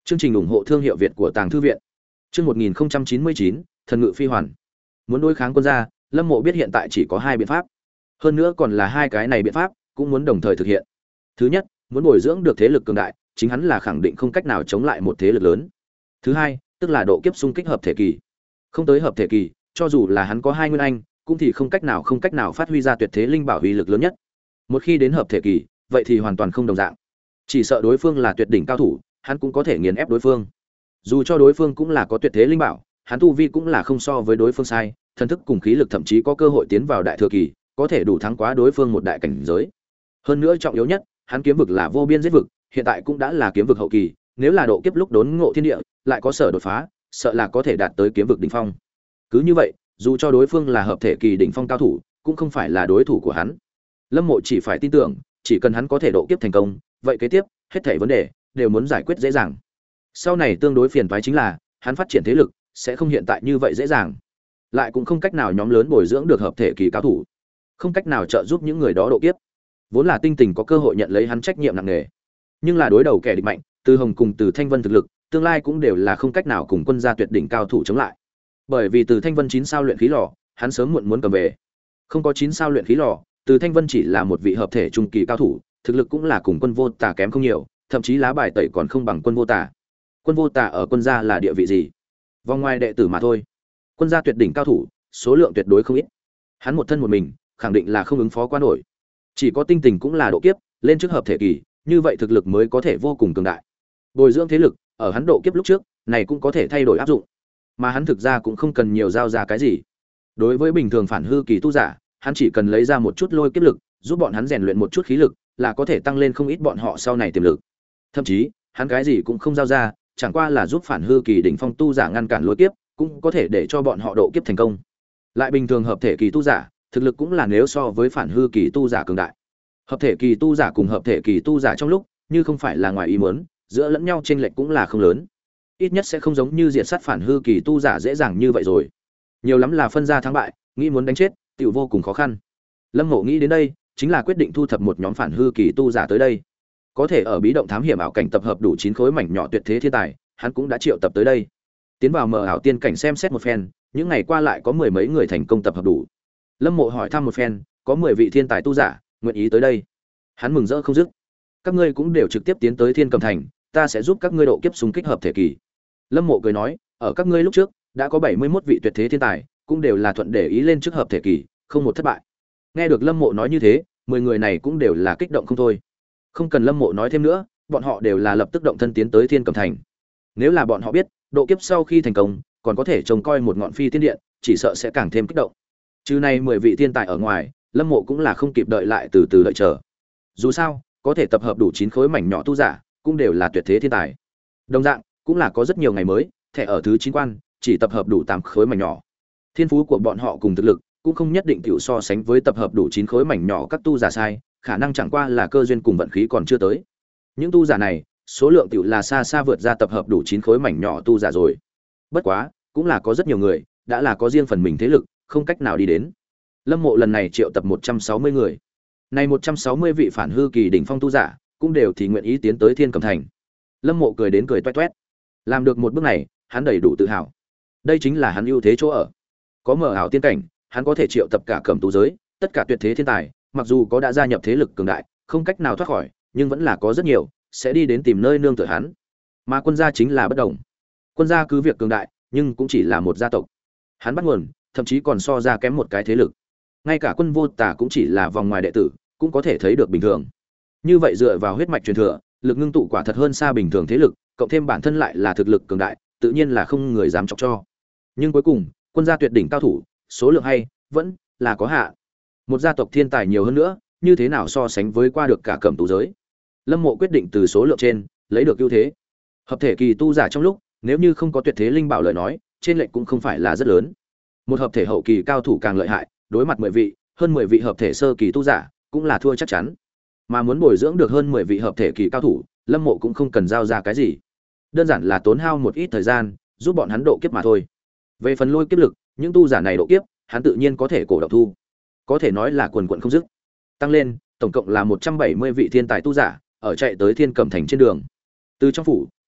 Chương trình ủng hộ thương hiệu Việt của Tàng Thư viện. Chương một nghìn chín mươi chín, Thần Ngự Phi Hoàn. Muốn đối kháng quân gia, Lâm Mộ biết hiện tại chỉ có hai biện pháp. Hơn nữa còn là hai cái này biện pháp cũng muốn đồng thời thực hiện. Thứ nhất, muốn bồi dưỡng được thế lực cường đại, chính hắn là khẳng định không cách nào chống lại một thế lực lớn. Thứ hai, tức là độ kiếp xung kích hợp thể kỳ. Không tới hợp thể kỳ, cho dù là hắn có hai nguyên anh, cũng thì không cách nào không cách nào phát huy ra tuyệt thế linh bảo uy lực lớn nhất. Một khi đến hợp thể kỳ, vậy thì hoàn toàn không đồng dạng. Chỉ sợ đối phương là tuyệt đỉnh cao thủ, hắn cũng có thể nghiền ép đối phương. Dù cho đối phương cũng là có tuyệt thế linh bảo, hắn tu vi cũng là không so với đối phương sai, thần thức cùng khí lực thậm chí có cơ hội tiến vào đại thừa kỳ, có thể đủ thắng quá đối phương một đại cảnh giới. Hơn nữa trọng yếu nhất, hắn kiếm vực là vô biên giết vực, hiện tại cũng đã là kiếm vực hậu kỳ, nếu là độ kiếp lúc đốn ngộ thiên địa, lại có sở đột phá, sợ là có thể đạt tới kiếm vực đỉnh phong. Cứ như vậy, dù cho đối phương là hợp thể kỳ đỉnh phong cao thủ, cũng không phải là đối thủ của hắn. Lâm Mộ chỉ phải tin tưởng, chỉ cần hắn có thể độ kiếp thành công, vậy kế tiếp, hết thảy vấn đề đều muốn giải quyết dễ dàng. Sau này tương đối phiền toái chính là, hắn phát triển thế lực sẽ không hiện tại như vậy dễ dàng, lại cũng không cách nào nhóm lớn bồi dưỡng được hợp thể kỳ cao thủ, không cách nào trợ giúp những người đó độ kiếp. Vốn là Tinh Tình có cơ hội nhận lấy hắn trách nhiệm nặng nề, nhưng là đối đầu kẻ địch mạnh, Từ Hồng cùng Từ Thanh Vân thực lực, tương lai cũng đều là không cách nào cùng quân gia tuyệt đỉnh cao thủ chống lại. Bởi vì Từ Thanh Vân chín sao luyện khí lò, hắn sớm muộn muốn cầm về. Không có chín sao luyện khí lò, Từ Thanh Vân chỉ là một vị hợp thể trung kỳ cao thủ, thực lực cũng là cùng Quân Vô Tà kém không nhiều, thậm chí lá bài tẩy còn không bằng Quân Vô Tà. Quân Vô Tà ở quân gia là địa vị gì? Vòng ngoài đệ tử mà thôi. Quân gia tuyệt đỉnh cao thủ, số lượng tuyệt đối không ít. Hắn một thân một mình, khẳng định là không ứng phó qua nổi. Chỉ có Tinh Tình cũng là độ kiếp, lên trước hợp thể kỳ, như vậy thực lực mới có thể vô cùng cường đại. Bồi dưỡng thế lực, ở hắn độ kiếp lúc trước, này cũng có thể thay đổi áp dụng. Mà hắn thực ra cũng không cần nhiều giao ra cái gì. Đối với bình thường phản hư kỳ tu giả, hắn chỉ cần lấy ra một chút lôi kiếp lực, giúp bọn hắn rèn luyện một chút khí lực, là có thể tăng lên không ít bọn họ sau này tiềm lực. Thậm chí, hắn cái gì cũng không giao ra, chẳng qua là giúp phản hư kỳ đỉnh phong tu giả ngăn cản lôi kiếp, cũng có thể để cho bọn họ độ kiếp thành công. Lại bình thường hợp thể kỳ tu giả, thực lực cũng là nếu so với phản hư kỳ tu giả cường đại. Hợp thể kỳ tu giả cùng hợp thể kỳ tu giả trong lúc, như không phải là ngoài ý muốn, giữa lẫn nhau chênh lệch cũng là không lớn. Ít nhất sẽ không giống như diệt sát phản hư kỳ tu giả dễ dàng như vậy rồi. Nhiều lắm là phân ra thắng bại, nghĩ muốn đánh chết, tiểu vô cùng khó khăn. Lâm Ngộ nghĩ đến đây, chính là quyết định thu thập một nhóm phản hư kỳ tu giả tới đây. Có thể ở bí động thám hiểm ảo cảnh tập hợp đủ chín khối mảnh nhỏ tuyệt thế thiên tài, hắn cũng đã triệu tập tới đây. Tiến vào mờ ảo tiên cảnh xem xét một phen, những ngày qua lại có mười mấy người thành công tập hợp đủ. Lâm Mộ hỏi thăm một phen, có mười vị thiên tài tu giả nguyện ý tới đây. Hắn mừng rỡ không dứt. Các ngươi cũng đều trực tiếp tiến tới Thiên Cầm Thành, ta sẽ giúp các ngươi độ kiếp xung kích hợp thể kỳ. Lâm Mộ cười nói, ở các ngươi lúc trước đã có bảy mươi mốt vị tuyệt thế thiên tài, cũng đều là thuận để ý lên trước hợp thể kỳ, không một thất bại. Nghe được Lâm Mộ nói như thế, mười người này cũng đều là kích động không thôi. Không cần Lâm Mộ nói thêm nữa, bọn họ đều là lập tức động thân tiến tới Thiên Cầm Thành. Nếu là bọn họ biết, độ kiếp sau khi thành công, còn có thể trông coi một ngọn phi tiên điện, chỉ sợ sẽ càng thêm kích động. Trừ này mười vị thiên tài ở ngoài, Lâm Mộ cũng là không kịp đợi lại từ từ đợi chờ. Dù sao, có thể tập hợp đủ chín khối mảnh nhỏ tu giả, cũng đều là tuyệt thế thiên tài. Đồng dạng, cũng là có rất nhiều ngày mới, thẻ ở thứ chín quan, chỉ tập hợp đủ tám khối mảnh nhỏ. Thiên phú của bọn họ cùng thực lực, cũng không nhất định tiểu so sánh với tập hợp đủ chín khối mảnh nhỏ các tu giả sai, khả năng chẳng qua là cơ duyên cùng vận khí còn chưa tới. Những tu giả này, số lượng tiểu là xa xa vượt ra tập hợp đủ chín khối mảnh nhỏ tu giả rồi. Bất quá, cũng là có rất nhiều người, đã là có riêng phần mình thế lực, không cách nào đi đến. Lâm Mộ lần này triệu tập một trăm sáu mươi người. Này một trăm sáu mươi vị phản hư kỳ đỉnh phong tu giả, cũng đều thì nguyện ý tiến tới Thiên Cầm Thành. Lâm Mộ cười đến cười toét toét. Làm được một bước này, hắn đầy đủ tự hào. Đây chính là hắn ưu thế chỗ ở. Có mở ảo tiên cảnh, hắn có thể triệu tập cả cẩm tú giới, tất cả tuyệt thế thiên tài, mặc dù có đã gia nhập thế lực cường đại, không cách nào thoát khỏi, nhưng vẫn là có rất nhiều sẽ đi đến tìm nơi nương tựa hắn. Mà quân gia chính là bất đồng. Quân gia cứ việc cường đại, nhưng cũng chỉ là một gia tộc. Hắn bắt nguồn, thậm chí còn so ra kém một cái thế lực. Ngay cả Quân Vô Tà cũng chỉ là vòng ngoài đệ tử, cũng có thể thấy được bình thường. Như vậy dựa vào huyết mạch truyền thừa, lực ngưng tụ quả thật hơn xa bình thường thế lực, cộng thêm bản thân lại là thực lực cường đại, tự nhiên là không người dám chọc cho. Nhưng cuối cùng, quân gia tuyệt đỉnh cao thủ, số lượng hay vẫn là có hạn. Một gia tộc thiên tài nhiều hơn nữa, như thế nào so sánh với qua được cả cẩm tú giới. Lâm Mộ quyết định từ số lượng trên lấy được ưu thế. Hợp thể kỳ tu giả trong lúc, nếu như không có tuyệt thế linh bảo lời nói, trên lệnh cũng không phải là rất lớn. Một hợp thể hậu kỳ cao thủ càng lợi hại, đối mặt mười vị, hơn mười vị hợp thể sơ kỳ tu giả, cũng là thua chắc chắn. Mà muốn bồi dưỡng được hơn mười vị hợp thể kỳ cao thủ, Lâm Mộ cũng không cần giao ra cái gì, đơn giản là tốn hao một ít thời gian, giúp bọn hắn độ kiếp mà thôi. Về phần lôi kiếp lực, những tu giả này độ kiếp, hắn tự nhiên có thể cổ động thu. Có thể nói là quần quần không dứt. Tăng lên, tổng cộng là một trăm bảy mươi vị thiên tài tu giả, ở chạy tới Thiên Cầm Thành trên đường. Từ trong phủ,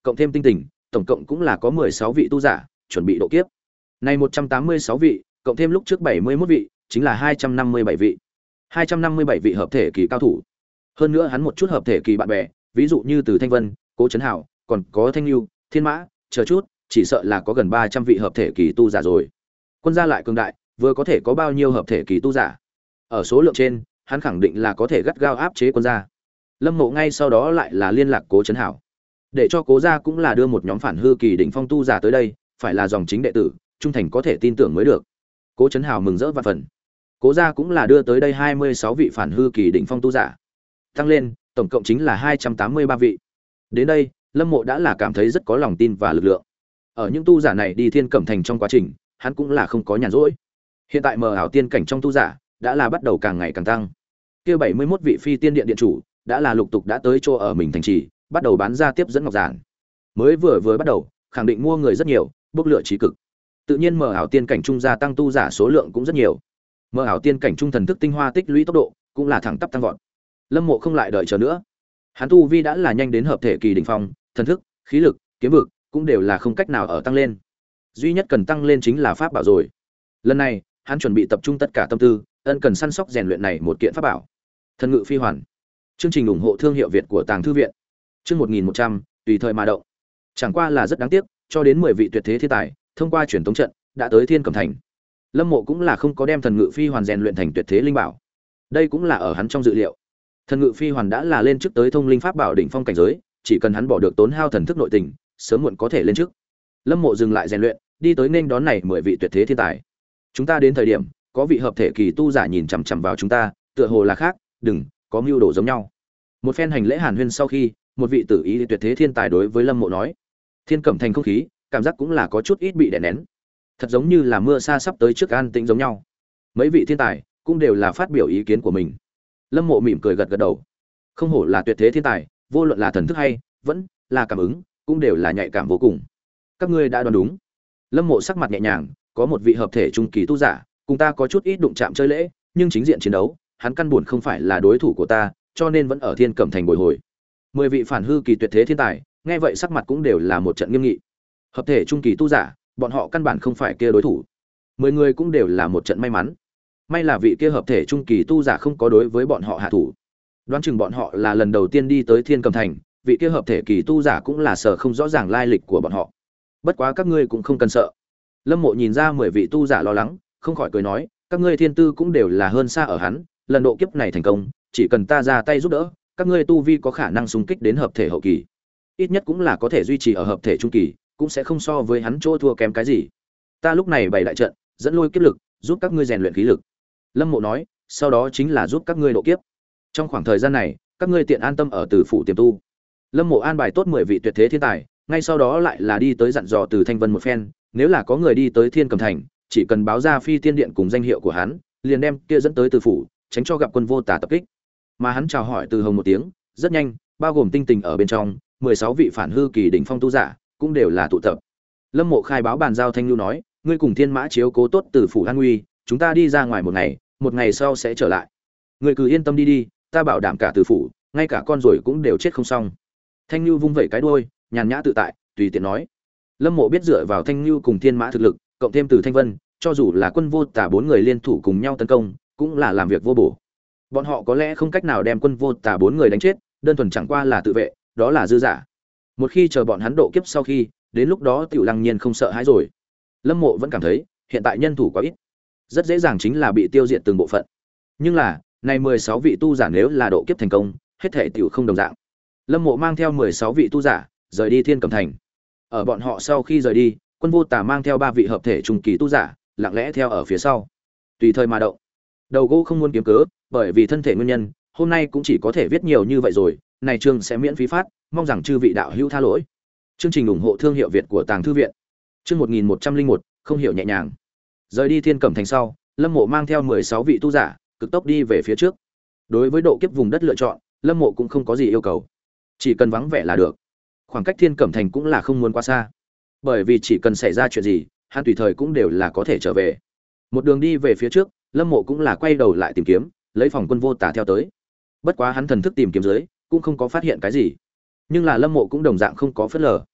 cộng thêm tinh tình, tổng cộng cũng là có mười sáu vị tu giả chuẩn bị độ kiếp. Này một trăm tám mươi sáu vị, cộng thêm lúc trước bảy mươi mốt vị, chính là hai trăm năm mươi bảy vị. hai trăm năm mươi bảy vị hợp thể kỳ cao thủ. Hơn nữa hắn một chút hợp thể kỳ bạn bè, ví dụ như từ Thanh Vân, Cố Trấn Hảo, còn có Thanh Nưu, Thiên Mã, chờ chút, chỉ sợ là có gần ba trăm vị hợp thể kỳ tu giả rồi. Quân gia lại cường đại, vừa có thể có bao nhiêu hợp thể kỳ tu giả? Ở số lượng trên, hắn khẳng định là có thể gắt gao áp chế quân gia. Lâm Mộ ngay sau đó lại là liên lạc Cố Trấn Hảo, để cho Cố gia cũng là đưa một nhóm phản hư kỳ đỉnh phong tu giả tới đây, phải là dòng chính đệ tử, trung thành có thể tin tưởng mới được. Cố Trấn Hảo mừng rỡ vạn phần. Cố gia cũng là đưa tới đây hai mươi sáu vị phản hư kỳ đỉnh phong tu giả, tăng lên, tổng cộng chính là hai trăm tám mươi ba vị. Đến đây, Lâm Mộ đã là cảm thấy rất có lòng tin và lực lượng. Ở những tu giả này đi Thiên Cẩm Thành trong quá trình, hắn cũng là không có nhàn rỗi. Hiện tại mờ ảo tiên cảnh trong tu giả đã là bắt đầu càng ngày càng tăng. Kia bảy mươi mốt vị phi tiên điện điện chủ đã là lục tục đã tới chỗ ở mình thành trì, bắt đầu bán ra tiếp dẫn ngọc giản. Mới vừa vừa bắt đầu, khẳng định mua người rất nhiều, bốc lửa chí cực. Tự nhiên mờ ảo tiên cảnh trung gia tăng tu giả số lượng cũng rất nhiều. Mờ ảo tiên cảnh trung thần thức tinh hoa tích lũy tốc độ cũng là thẳng tắp tăng vọt. Lâm Mộ không lại đợi chờ nữa. Hắn tu vi đã là nhanh đến hợp thể kỳ đỉnh phong, thần thức, khí lực, kiếm vực cũng đều là không cách nào ở tăng lên. Duy nhất cần tăng lên chính là pháp bảo rồi. Lần này, hắn chuẩn bị tập trung tất cả tâm tư, ân cần săn sóc rèn luyện này một kiện pháp bảo. Thần ngự phi hoàn. Chương trình ủng hộ thương hiệu Việt của Tàng Thư viện. Chương một nghìn một trăm, tùy thời mà động. Chẳng qua là rất đáng tiếc, cho đến mười vị tuyệt thế thiên tài, thông qua truyền tống trận, đã tới Thiên Cẩm Thành. Lâm Mộ cũng là không có đem thần ngự phi hoàn rèn luyện thành tuyệt thế linh bảo. Đây cũng là ở hắn trong dự liệu. Thần ngự phi hoàn đã là lên trước tới thông linh pháp bảo đỉnh phong cảnh giới, chỉ cần hắn bỏ được tốn hao thần thức nội tình, sớm muộn có thể lên trước. Lâm Mộ dừng lại rèn luyện, đi tới nên đón này mười vị tuyệt thế thiên tài. Chúng ta đến thời điểm, có vị hợp thể kỳ tu giả nhìn chằm chằm vào chúng ta, tựa hồ là khác, đừng có mưu đồ giống nhau. Một phen hành lễ hàn huyên sau khi, một vị tử ý tuyệt thế thiên tài đối với Lâm Mộ nói. Thiên Cẩm Thành không khí, cảm giác cũng là có chút ít bị đè nén. Thật giống như là mưa sa sắp tới trước an tĩnh giống nhau. Mấy vị thiên tài cũng đều là phát biểu ý kiến của mình. Lâm Mộ mỉm cười gật gật đầu. Không hổ là tuyệt thế thiên tài, vô luận là thần thức hay, vẫn là cảm ứng, cũng đều là nhạy cảm vô cùng. Các ngươi đã đoán đúng. Lâm Mộ sắc mặt nhẹ nhàng, có một vị hợp thể trung kỳ tu giả, cùng ta có chút ít đụng chạm chơi lễ, nhưng chính diện chiến đấu, hắn căn buồn không phải là đối thủ của ta, cho nên vẫn ở Thiên Cẩm Thành bồi hồi. Mười vị phản hư kỳ tuyệt thế thiên tài, nghe vậy sắc mặt cũng đều là một trận nghiêm nghị. Hợp thể trung kỳ tu giả, bọn họ căn bản không phải kia đối thủ. Mười người cũng đều là một trận may mắn. May là vị kia hợp thể trung kỳ tu giả không có đối với bọn họ hạ thủ. Đoán chừng bọn họ là lần đầu tiên đi tới Thiên Cẩm Thành, vị kia hợp thể kỳ tu giả cũng là sợ không rõ ràng lai lịch của bọn họ. Bất quá các ngươi cũng không cần sợ. Lâm Mộ nhìn ra mười vị tu giả lo lắng, không khỏi cười nói, các ngươi thiên tư cũng đều là hơn xa ở hắn, lần độ kiếp này thành công, chỉ cần ta ra tay giúp đỡ, các ngươi tu vi có khả năng xung kích đến hợp thể hậu kỳ. Ít nhất cũng là có thể duy trì ở hợp thể trung kỳ, cũng sẽ không so với hắn chỗ thua kém cái gì. Ta lúc này bày đại trận, dẫn lôi kiếp lực, giúp các ngươi rèn luyện khí lực. Lâm Mộ nói, sau đó chính là giúp các ngươi độ kiếp. Trong khoảng thời gian này, các ngươi tiện an tâm ở Từ phủ tiềm tu. Lâm Mộ an bài tốt mười vị tuyệt thế thiên tài, ngay sau đó lại là đi tới dặn dò Từ Thanh Vân một phen, nếu là có người đi tới Thiên Cẩm Thành, chỉ cần báo ra Phi Tiên Điện cùng danh hiệu của hắn, liền đem kia dẫn tới Từ phủ, tránh cho gặp quân vô tà tập kích. Mà hắn chào hỏi Từ Hồng một tiếng, rất nhanh, bao gồm tinh tình ở bên trong, mười sáu vị phản hư kỳ đỉnh phong tu giả, cũng đều là tụ tập. Lâm Mộ khai báo bàn giao Thanh Nhu nói, ngươi cùng Thiên Mã chiếu cố tốt Từ phủ an nguy, chúng ta đi ra ngoài một ngày, một ngày sau sẽ trở lại. Ngươi cứ yên tâm đi đi, ta bảo đảm cả Từ phủ, ngay cả con rồi cũng đều chết không xong. Thanh Nhu vung vẩy cái đuôi, nhàn nhã tự tại, tùy tiện nói. Lâm Mộ biết dựa vào Thanh Nhu cùng Thiên Mã thực lực, cộng thêm Từ Thanh Vân, cho dù là quân vô tà bốn người liên thủ cùng nhau tấn công, cũng là làm việc vô bổ. Bọn họ có lẽ không cách nào đem quân vô tà bốn người đánh chết, đơn thuần chẳng qua là tự vệ, đó là dư giả. Một khi chờ bọn hắn độ kiếp sau khi, đến lúc đó Tiểu Lăng Nhiên không sợ hãi rồi. Lâm Mộ vẫn cảm thấy, hiện tại nhân thủ quá ít, rất dễ dàng chính là bị tiêu diệt từng bộ phận. Nhưng là, này mười sáu vị tu giả nếu là độ kiếp thành công, hết thể tiểu không đồng dạng. Lâm Mộ mang theo mười sáu vị tu giả, rời đi Thiên Cẩm Thành. Ở bọn họ sau khi rời đi, quân vô tà mang theo ba vị hợp thể trung kỳ tu giả, lặng lẽ theo ở phía sau. Tùy thời mà động. Đầu gỗ không muốn kiếm cớ, bởi vì thân thể nguyên nhân, hôm nay cũng chỉ có thể viết nhiều như vậy rồi, này chương sẽ miễn phí phát, mong rằng chư vị đạo hữu tha lỗi. Chương trình ủng hộ thương hiệu Việt của Tàng Thư viện. Chương một nghìn một trăm linh một, không hiểu nhẹ nhàng. Rời đi Thiên Cẩm Thành sau, Lâm Mộ mang theo mười sáu vị tu giả, cực tốc đi về phía trước. Đối với độ kiếp vùng đất lựa chọn, Lâm Mộ cũng không có gì yêu cầu, chỉ cần vắng vẻ là được. Khoảng cách Thiên Cẩm Thành cũng là không muốn quá xa, bởi vì chỉ cần xảy ra chuyện gì, hắn tùy thời cũng đều là có thể trở về. Một đường đi về phía trước, Lâm Mộ cũng là quay đầu lại tìm kiếm, lấy phòng quân vô tà theo tới. Bất quá hắn thần thức tìm kiếm dưới, cũng không có phát hiện cái gì. Nhưng là Lâm Mộ cũng đồng dạng không có phớt lờ.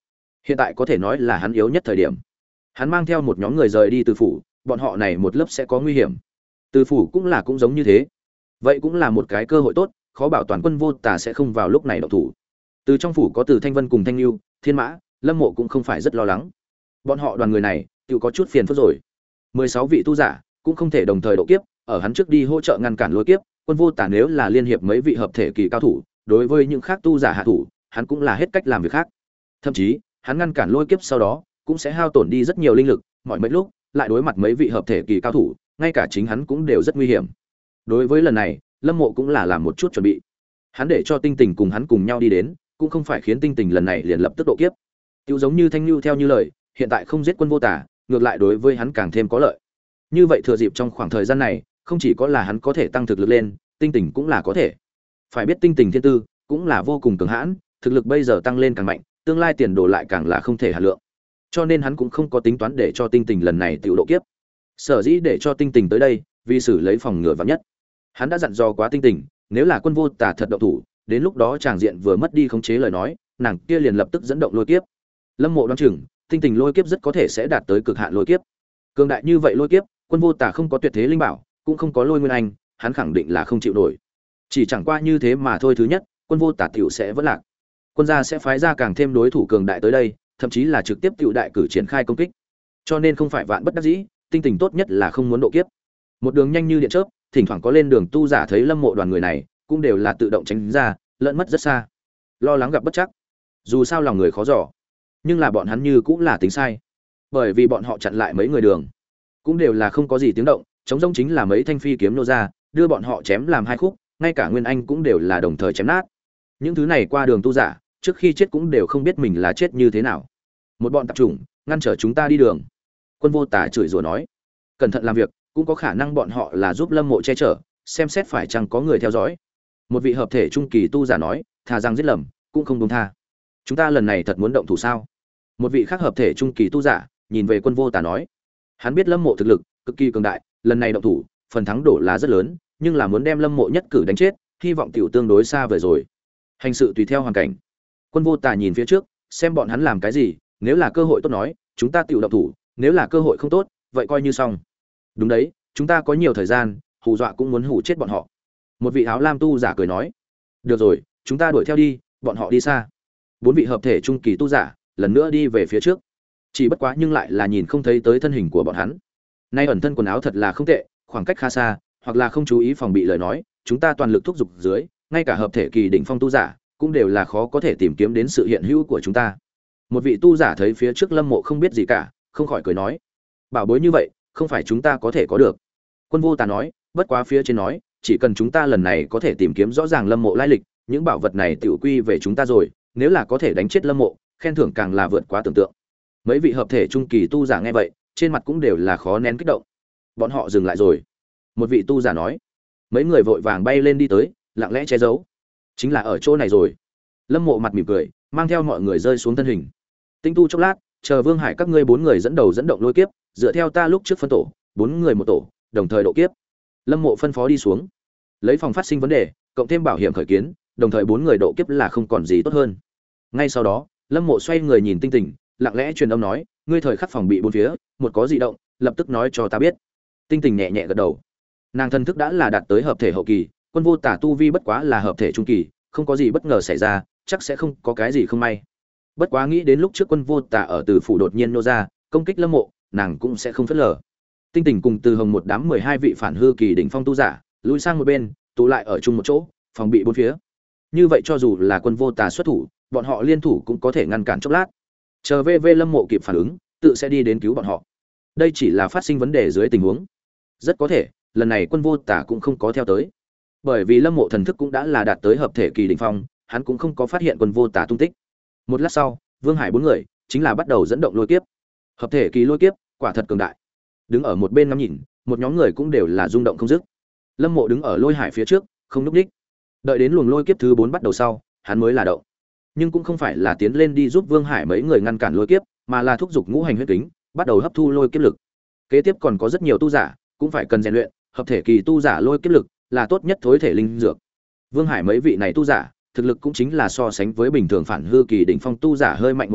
hiện tại có thể nói là hắn yếu nhất thời điểm. Hắn mang theo một nhóm người rời đi từ phủ, bọn họ này một lớp sẽ có nguy hiểm. Từ phủ cũng là cũng giống như thế. Vậy cũng là một cái cơ hội tốt, khó bảo toàn Quân Vô Tà sẽ không vào lúc này động thủ. Từ trong phủ có Từ Thanh Vân cùng Thanh Nưu, Thiên Mã, Lâm Mộ cũng không phải rất lo lắng. Bọn họ đoàn người này, tự có chút phiền phức rồi. mười sáu vị tu giả cũng không thể đồng thời độ kiếp, ở hắn trước đi hỗ trợ ngăn cản lôi kiếp, Quân Vô Tà nếu là liên hiệp mấy vị hợp thể kỳ cao thủ, đối với những khác tu giả hạ thủ, hắn cũng là hết cách làm việc khác. Thậm chí, hắn ngăn cản lôi kiếp sau đó, cũng sẽ hao tổn đi rất nhiều linh lực, mọi mấy lúc lại đối mặt mấy vị hợp thể kỳ cao thủ, ngay cả chính hắn cũng đều rất nguy hiểm. Đối với lần này, Lâm Mộ cũng là làm một chút chuẩn bị. Hắn để cho Tinh Tình cùng hắn cùng nhau đi đến, cũng không phải khiến Tinh Tình lần này liền lập tức độ kiếp. Tiêu giống như Thanh Nưu theo như lời, hiện tại không giết Quân Vô Tà, ngược lại đối với hắn càng thêm có lợi. Như vậy thừa dịp trong khoảng thời gian này, không chỉ có là hắn có thể tăng thực lực lên, Tinh Tình cũng là có thể. Phải biết Tinh Tình thiên tư cũng là vô cùng cường hãn, thực lực bây giờ tăng lên càng mạnh, tương lai tiền đồ lại càng là không thể hà lượng. Cho nên hắn cũng không có tính toán để cho Tinh Tình lần này tiểu độ kiếp. Sở dĩ để cho Tinh Tình tới đây, vì xử lấy phòng ngừa vạn nhất. Hắn đã dặn dò quá Tinh Tình, nếu là Quân Vô Tà thật động thủ, đến lúc đó chàng diện vừa mất đi khống chế lời nói, nàng kia liền lập tức dẫn động lôi kiếp. Lâm Mộ đoán chừng, Tinh Tình lôi kiếp rất có thể sẽ đạt tới cực hạn lôi kiếp. Cường đại như vậy lôi kiếp, Quân Vô Tà không có tuyệt thế linh bảo, cũng không có lôi nguyên anh, hắn khẳng định là không chịu nổi. Chỉ chẳng qua như thế mà thôi, thứ nhất, Quân Vô Tà tiểu sẽ vẫn lạc. Quân gia sẽ phái ra càng thêm đối thủ cường đại tới đây, thậm chí là trực tiếp tiểu đại cử triển khai công kích. Cho nên không phải vạn bất đắc dĩ, Tinh Tình tốt nhất là không muốn độ kiếp. Một đường nhanh như điện chớp, thỉnh thoảng có lên đường tu giả thấy Lâm Mộ đoàn người này, cũng đều là tự động tránh ra, lẫn mất rất xa. Lo lắng gặp bất trắc. Dù sao lòng người khó dò, nhưng là bọn hắn như cũng là tính sai. Bởi vì bọn họ chặn lại mấy người đường, cũng đều là không có gì tiếng động, chống rông chính là mấy thanh phi kiếm nô ra, đưa bọn họ chém làm hai khúc, ngay cả Nguyên Anh cũng đều là đồng thời chém nát. Những thứ này qua đường tu giả, trước khi chết cũng đều không biết mình là chết như thế nào. Một bọn tạp chủng, ngăn trở chúng ta đi đường. Quân Vô Tà chửi rủa nói, cẩn thận làm việc, cũng có khả năng bọn họ là giúp Lâm Mộ che chở, xem xét phải chăng có người theo dõi. Một vị hợp thể trung kỳ tu giả nói, thà rằng giết lầm, cũng không buông tha. Chúng ta lần này thật muốn động thủ sao? Một vị khác hợp thể trung kỳ tu giả nhìn về Quân Vô Tà nói, hắn biết Lâm Mộ thực lực cực kỳ cường đại, lần này động thủ, phần thắng đổ là rất lớn, nhưng là muốn đem Lâm Mộ nhất cử đánh chết, hy vọng tiểu tương đối xa vời rồi. Hành sự tùy theo hoàn cảnh. Quân Vô Tà nhìn phía trước, xem bọn hắn làm cái gì, nếu là cơ hội tốt nói, chúng ta tiểu động thủ, nếu là cơ hội không tốt, vậy coi như xong. Đúng đấy, chúng ta có nhiều thời gian, hù dọa cũng muốn hù chết bọn họ. Một vị áo lam tu giả cười nói, được rồi, chúng ta đuổi theo đi, bọn họ đi xa. Bốn vị hợp thể trung kỳ tu giả lần nữa đi về phía trước, chỉ bất quá nhưng lại là nhìn không thấy tới thân hình của bọn hắn. Nay ẩn thân quần áo thật là không tệ, khoảng cách khá xa, hoặc là không chú ý phòng bị lời nói, chúng ta toàn lực thúc giục dưới, ngay cả hợp thể kỳ đỉnh phong tu giả cũng đều là khó có thể tìm kiếm đến sự hiện hữu của chúng ta. Một vị tu giả thấy phía trước Lâm Mộ không biết gì cả, không khỏi cười nói, bảo bối như vậy, không phải chúng ta có thể có được. Quân Vô Tà nói, bất quá phía trên nói, chỉ cần chúng ta lần này có thể tìm kiếm rõ ràng Lâm Mộ lai lịch, những bảo vật này tiểu quy về chúng ta rồi, nếu là có thể đánh chết Lâm Mộ, khen thưởng càng là vượt quá tưởng tượng. Mấy vị hợp thể trung kỳ tu giả nghe vậy, trên mặt cũng đều là khó nén kích động. Bọn họ dừng lại rồi. Một vị tu giả nói, mấy người vội vàng bay lên đi tới, lặng lẽ che giấu. Chính là ở chỗ này rồi. Lâm Mộ mặt mỉm cười, mang theo mọi người rơi xuống thân hình. Tinh tu chốc lát, chờ Vương Hải các ngươi bốn người dẫn đầu dẫn động lôi kiếp, dựa theo ta lúc trước phân tổ, bốn người một tổ, đồng thời độ kiếp. Lâm Mộ phân phó đi xuống. Lấy phòng phát sinh vấn đề, cộng thêm bảo hiểm khởi kiến, đồng thời bốn người độ kiếp là không còn gì tốt hơn. Ngay sau đó, Lâm Mộ xoay người nhìn Tinh Tình, lặng lẽ truyền âm nói, ngươi thời khắc phòng bị bốn phía, một có dị động, lập tức nói cho ta biết. Tinh Tình nhẹ nhẹ gật đầu. Nàng thân thức đã là đạt tới hợp thể hậu kỳ, Quân Vô Tà tu vi bất quá là hợp thể trung kỳ, không có gì bất ngờ xảy ra, chắc sẽ không có cái gì không may. Bất quá nghĩ đến lúc trước Quân Vô Tà ở Từ phủ đột nhiên nô ra, công kích Lâm Mộ, nàng cũng sẽ không phớt lờ. Tinh Tình cùng Từ Hồng một đám mười hai vị phản hư kỳ đỉnh phong tu giả, lùi sang một bên, tụ lại ở chung một chỗ, phòng bị bốn phía. Như vậy cho dù là Quân Vô Tà xuất thủ, bọn họ liên thủ cũng có thể ngăn cản chốc lát. Chờ vê vê Lâm Mộ kịp phản ứng, tự sẽ đi đến cứu bọn họ. Đây chỉ là phát sinh vấn đề dưới tình huống. Rất có thể, lần này Quân Vô Tà cũng không có theo tới. Bởi vì Lâm Mộ thần thức cũng đã là đạt tới hợp thể kỳ đỉnh phong, hắn cũng không có phát hiện Quân Vô Tà tung tích. Một lát sau, Vương Hải bốn người chính là bắt đầu dẫn động lôi kiếp. Hợp thể kỳ lôi kiếp, quả thật cường đại. Đứng ở một bên ngắm nhìn, một nhóm người cũng đều là rung động không dứt. Lâm Mộ đứng ở lôi hải phía trước, không lúc đích. Đợi đến luồng lôi kiếp thứ bốn bắt đầu sau, hắn mới là động. Nhưng cũng không phải là tiến lên đi giúp Vương Hải mấy người ngăn cản lôi kiếp, mà là thúc giục ngũ hành huyết kính, bắt đầu hấp thu lôi kiếp lực. Kế tiếp còn có rất nhiều tu giả, cũng phải cần rèn luyện, hợp thể kỳ tu giả lôi kiếp lực là tốt nhất thối thể linh dược. Vương Hải mấy vị này tu giả, thực lực cũng chính là so sánh với bình thường phản hư kỳ đỉnh phong tu giả hơi mạnh một chút,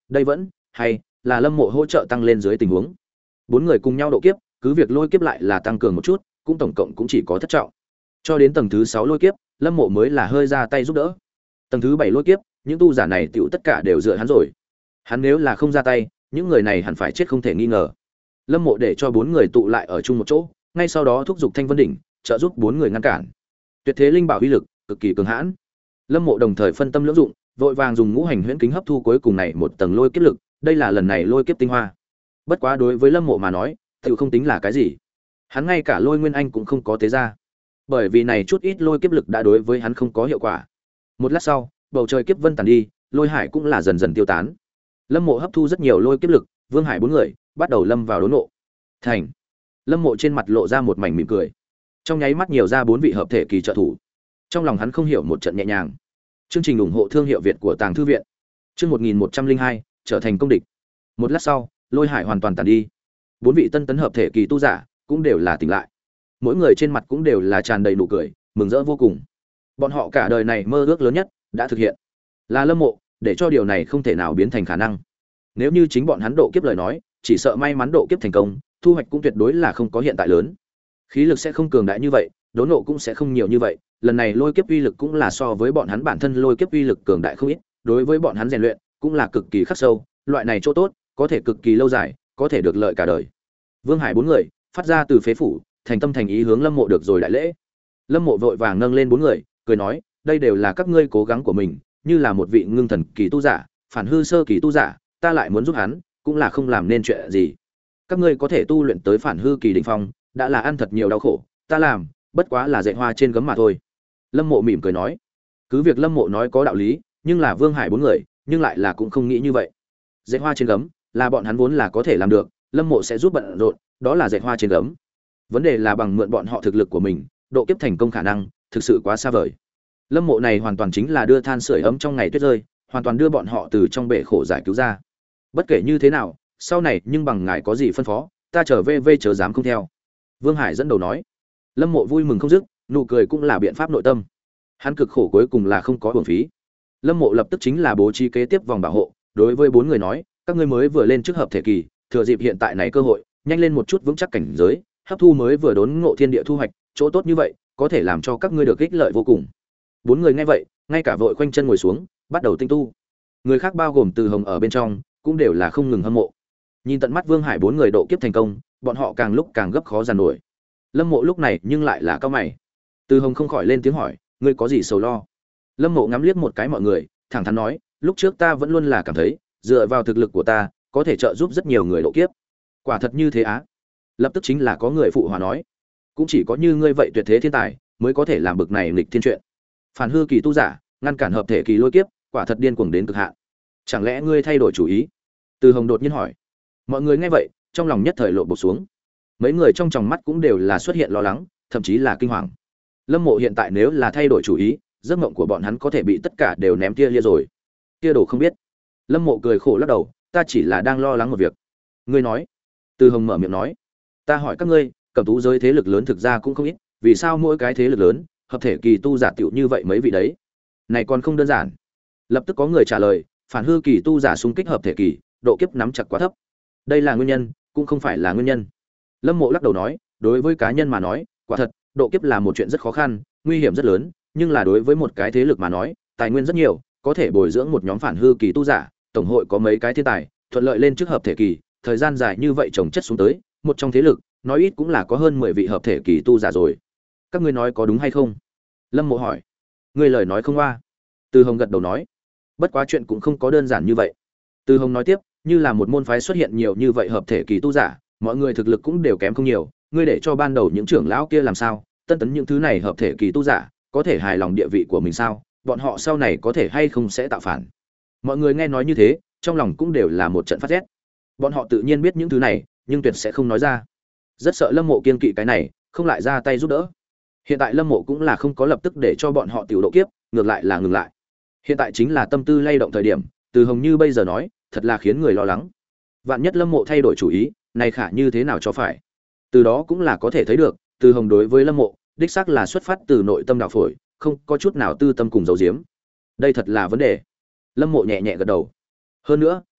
đây vẫn hay là Lâm Mộ hỗ trợ tăng lên dưới tình huống. Bốn người cùng nhau độ kiếp, cứ việc lôi kiếp lại là tăng cường một chút, cũng tổng cộng cũng chỉ có thất trọng. Cho đến tầng thứ sáu lôi kiếp, Lâm Mộ mới là hơi ra tay giúp đỡ. Tầng thứ bảy lôi kiếp, những tu giả này tiểu tất cả đều dựa hắn rồi. Hắn nếu là không ra tay, những người này hẳn phải chết không thể nghi ngờ. Lâm Mộ để cho bốn người tụ lại ở chung một chỗ, ngay sau đó thúc giục Thanh Vân đỉnh, trợ giúp bốn người ngăn cản. Tuyệt thế linh bảo uy lực cực kỳ cường hãn. Lâm Mộ đồng thời phân tâm lưỡng dụng, vội vàng dùng ngũ hành huyễn kính hấp thu cuối cùng này một tầng lôi kiếp lực, đây là lần này lôi kiếp tinh hoa. Bất quá đối với Lâm Mộ mà nói, tiểu không tính là cái gì. Hắn ngay cả Lôi Nguyên Anh cũng không có tế ra. Bởi vì này chút ít lôi kiếp lực đã đối với hắn không có hiệu quả. Một lát sau, bầu trời kiếp vân tàn đi, lôi hải cũng là dần dần tiêu tán. Lâm Mộ hấp thu rất nhiều lôi kiếp lực, Vương Hải bốn người bắt đầu lâm vào đốn nộ. Thành. Lâm Mộ trên mặt lộ ra một mảnh mỉm cười. Trong nháy mắt nhiều ra bốn vị hợp thể kỳ trợ thủ. Trong lòng hắn không hiểu một trận nhẹ nhàng. Chương trình ủng hộ thương hiệu Việt của Tàng Thư viện. Chương một nghìn một trăm linh hai, trở thành công địch. Một lát sau, lôi hải hoàn toàn tàn đi. Bốn vị tân tấn hợp thể kỳ tu giả cũng đều là tỉnh lại. Mỗi người trên mặt cũng đều là tràn đầy nụ cười, mừng rỡ vô cùng. Bọn họ cả đời này mơ ước lớn nhất đã thực hiện. Là Lâm Mộ, để cho điều này không thể nào biến thành khả năng. Nếu như chính bọn hắn độ kiếp lời nói, chỉ sợ may mắn độ kiếp thành công, thu hoạch cũng tuyệt đối là không có hiện tại lớn. Khí lực sẽ không cường đại như vậy, đốn nộ cũng sẽ không nhiều như vậy. Lần này lôi kiếp uy lực cũng là so với bọn hắn bản thân lôi kiếp uy lực cường đại không ít, đối với bọn hắn rèn luyện cũng là cực kỳ khắc sâu, loại này chỗ tốt, có thể cực kỳ lâu dài, có thể được lợi cả đời. Vương Hải bốn người phát ra từ phế phủ, thành tâm thành ý hướng Lâm Mộ được rồi đại lễ. Lâm Mộ vội vàng nâng lên bốn người, cười nói, đây đều là các ngươi cố gắng của mình, như là một vị ngưng thần kỳ tu giả, phản hư sơ kỳ tu giả, ta lại muốn giúp hắn, cũng là không làm nên chuyện gì. Các ngươi có thể tu luyện tới phản hư kỳ đỉnh phong, đã là ăn thật nhiều đau khổ, ta làm, bất quá là dạy hoa trên gấm mà thôi. Lâm Mộ mỉm cười nói. Cứ việc Lâm Mộ nói có đạo lý, nhưng là Vương Hải bốn người, nhưng lại là cũng không nghĩ như vậy. Dạy hoa trên gấm, là bọn hắn vốn là có thể làm được, Lâm Mộ sẽ giúp bận rộn, đó là dạy hoa trên gấm. Vấn đề là bằng mượn bọn họ thực lực của mình, độ kiếp thành công khả năng thực sự quá xa vời. Lâm Mộ này hoàn toàn chính là đưa than sưởi ấm trong ngày tuyết rơi, hoàn toàn đưa bọn họ từ trong bể khổ giải cứu ra. Bất kể như thế nào, sau này nhưng bằng ngài có gì phân phó, ta trở về về chớ dám không theo. Vương Hải dẫn đầu nói. Lâm Mộ vui mừng không dứt, nụ cười cũng là biện pháp nội tâm. Hắn cực khổ cuối cùng là không có uổng phí. Lâm Mộ lập tức chính là bố trí kế tiếp vòng bảo hộ, đối với bốn người nói, các ngươi mới vừa lên trước hợp thể kỳ, thừa dịp hiện tại này cơ hội, nhanh lên một chút vững chắc cảnh giới, hấp thu mới vừa đốn ngộ thiên địa thu hoạch, chỗ tốt như vậy, có thể làm cho các ngươi được ích lợi vô cùng. Bốn người nghe vậy, ngay cả vội khoanh chân ngồi xuống, bắt đầu tinh tu. Người khác bao gồm Từ Hồng ở bên trong, cũng đều là không ngừng hâm mộ. Nhìn tận mắt Vương Hải bốn người độ kiếp thành công, bọn họ càng lúc càng gấp khó giàn nổi. Lâm Mộ lúc này nhưng lại là cao mày. Từ Hồng không khỏi lên tiếng hỏi, ngươi có gì sầu lo? Lâm Mộ ngắm liếc một cái mọi người, thẳng thắn nói, lúc trước ta vẫn luôn là cảm thấy, dựa vào thực lực của ta, có thể trợ giúp rất nhiều người độ kiếp. Quả thật như thế á? Lập tức chính là có người phụ hòa nói, cũng chỉ có như ngươi vậy tuyệt thế thiên tài, mới có thể làm bực này nghịch thiên chuyện. Phản hư kỳ tu giả, ngăn cản hợp thể kỳ lôi kiếp, quả thật điên cuồng đến cực hạn. Chẳng lẽ ngươi thay đổi chủ ý? Từ Hồng đột nhiên hỏi. Mọi người nghe vậy, trong lòng nhất thời lộ bộc xuống. Mấy người trong tròng mắt cũng đều là xuất hiện lo lắng, thậm chí là kinh hoàng. Lâm Mộ hiện tại nếu là thay đổi chủ ý, giấc mộng của bọn hắn có thể bị tất cả đều ném tia lia rồi. Kia đồ không biết. Lâm Mộ cười khổ lắc đầu, ta chỉ là đang lo lắng một việc. Ngươi nói? Từ Hồng mở miệng nói, ta hỏi các ngươi, Cẩm Tú giới thế lực lớn thực ra cũng không ít, vì sao mỗi cái thế lực lớn, hợp thể kỳ tu giả tiểu như vậy mấy vị đấy? Này còn không đơn giản. Lập tức có người trả lời, phản hư kỳ tu giả xung kích hợp thể kỳ, độ kiếp nắm chặt quá thấp. Đây là nguyên nhân, cũng không phải là nguyên nhân. Lâm Mộ lắc đầu nói, đối với cá nhân mà nói, quả thật, độ kiếp là một chuyện rất khó khăn, nguy hiểm rất lớn, nhưng là đối với một cái thế lực mà nói, tài nguyên rất nhiều, có thể bồi dưỡng một nhóm phản hư kỳ tu giả, tổng hội có mấy cái thiên tài, thuận lợi lên trước hợp thể kỳ, thời gian dài như vậy chồng chất xuống tới, một trong thế lực, nói ít cũng là có hơn mười vị hợp thể kỳ tu giả rồi. Các ngươi nói có đúng hay không? Lâm Mộ hỏi. Ngươi lời nói không qua. Từ Hồng gật đầu nói. Bất quá chuyện cũng không có đơn giản như vậy. Từ Hồng nói tiếp, như là một môn phái xuất hiện nhiều như vậy hợp thể kỳ tu giả, mọi người thực lực cũng đều kém không nhiều, ngươi để cho ban đầu những trưởng lão kia làm sao, tân tấn những thứ này hợp thể kỳ tu giả, có thể hài lòng địa vị của mình sao, bọn họ sau này có thể hay không sẽ tạo phản. Mọi người nghe nói như thế, trong lòng cũng đều là một trận phát rét. Bọn họ tự nhiên biết những thứ này, nhưng tuyệt sẽ không nói ra. Rất sợ Lâm Mộ kiên kỵ cái này, không lại ra tay giúp đỡ. Hiện tại Lâm Mộ cũng là không có lập tức để cho bọn họ tiểu độ kiếp, ngược lại là ngừng lại. Hiện tại chính là tâm tư lay động thời điểm, Từ Hồng như bây giờ nói, thật là khiến người lo lắng. Vạn nhất Lâm Mộ thay đổi chủ ý, này khả như thế nào cho phải. Từ đó cũng là có thể thấy được, Từ Hồng đối với Lâm Mộ, đích xác là xuất phát từ nội tâm đạo phổi, không có chút nào tư tâm cùng giấu giếm. Đây thật là vấn đề. Lâm Mộ nhẹ nhẹ gật đầu. Hơn nữa,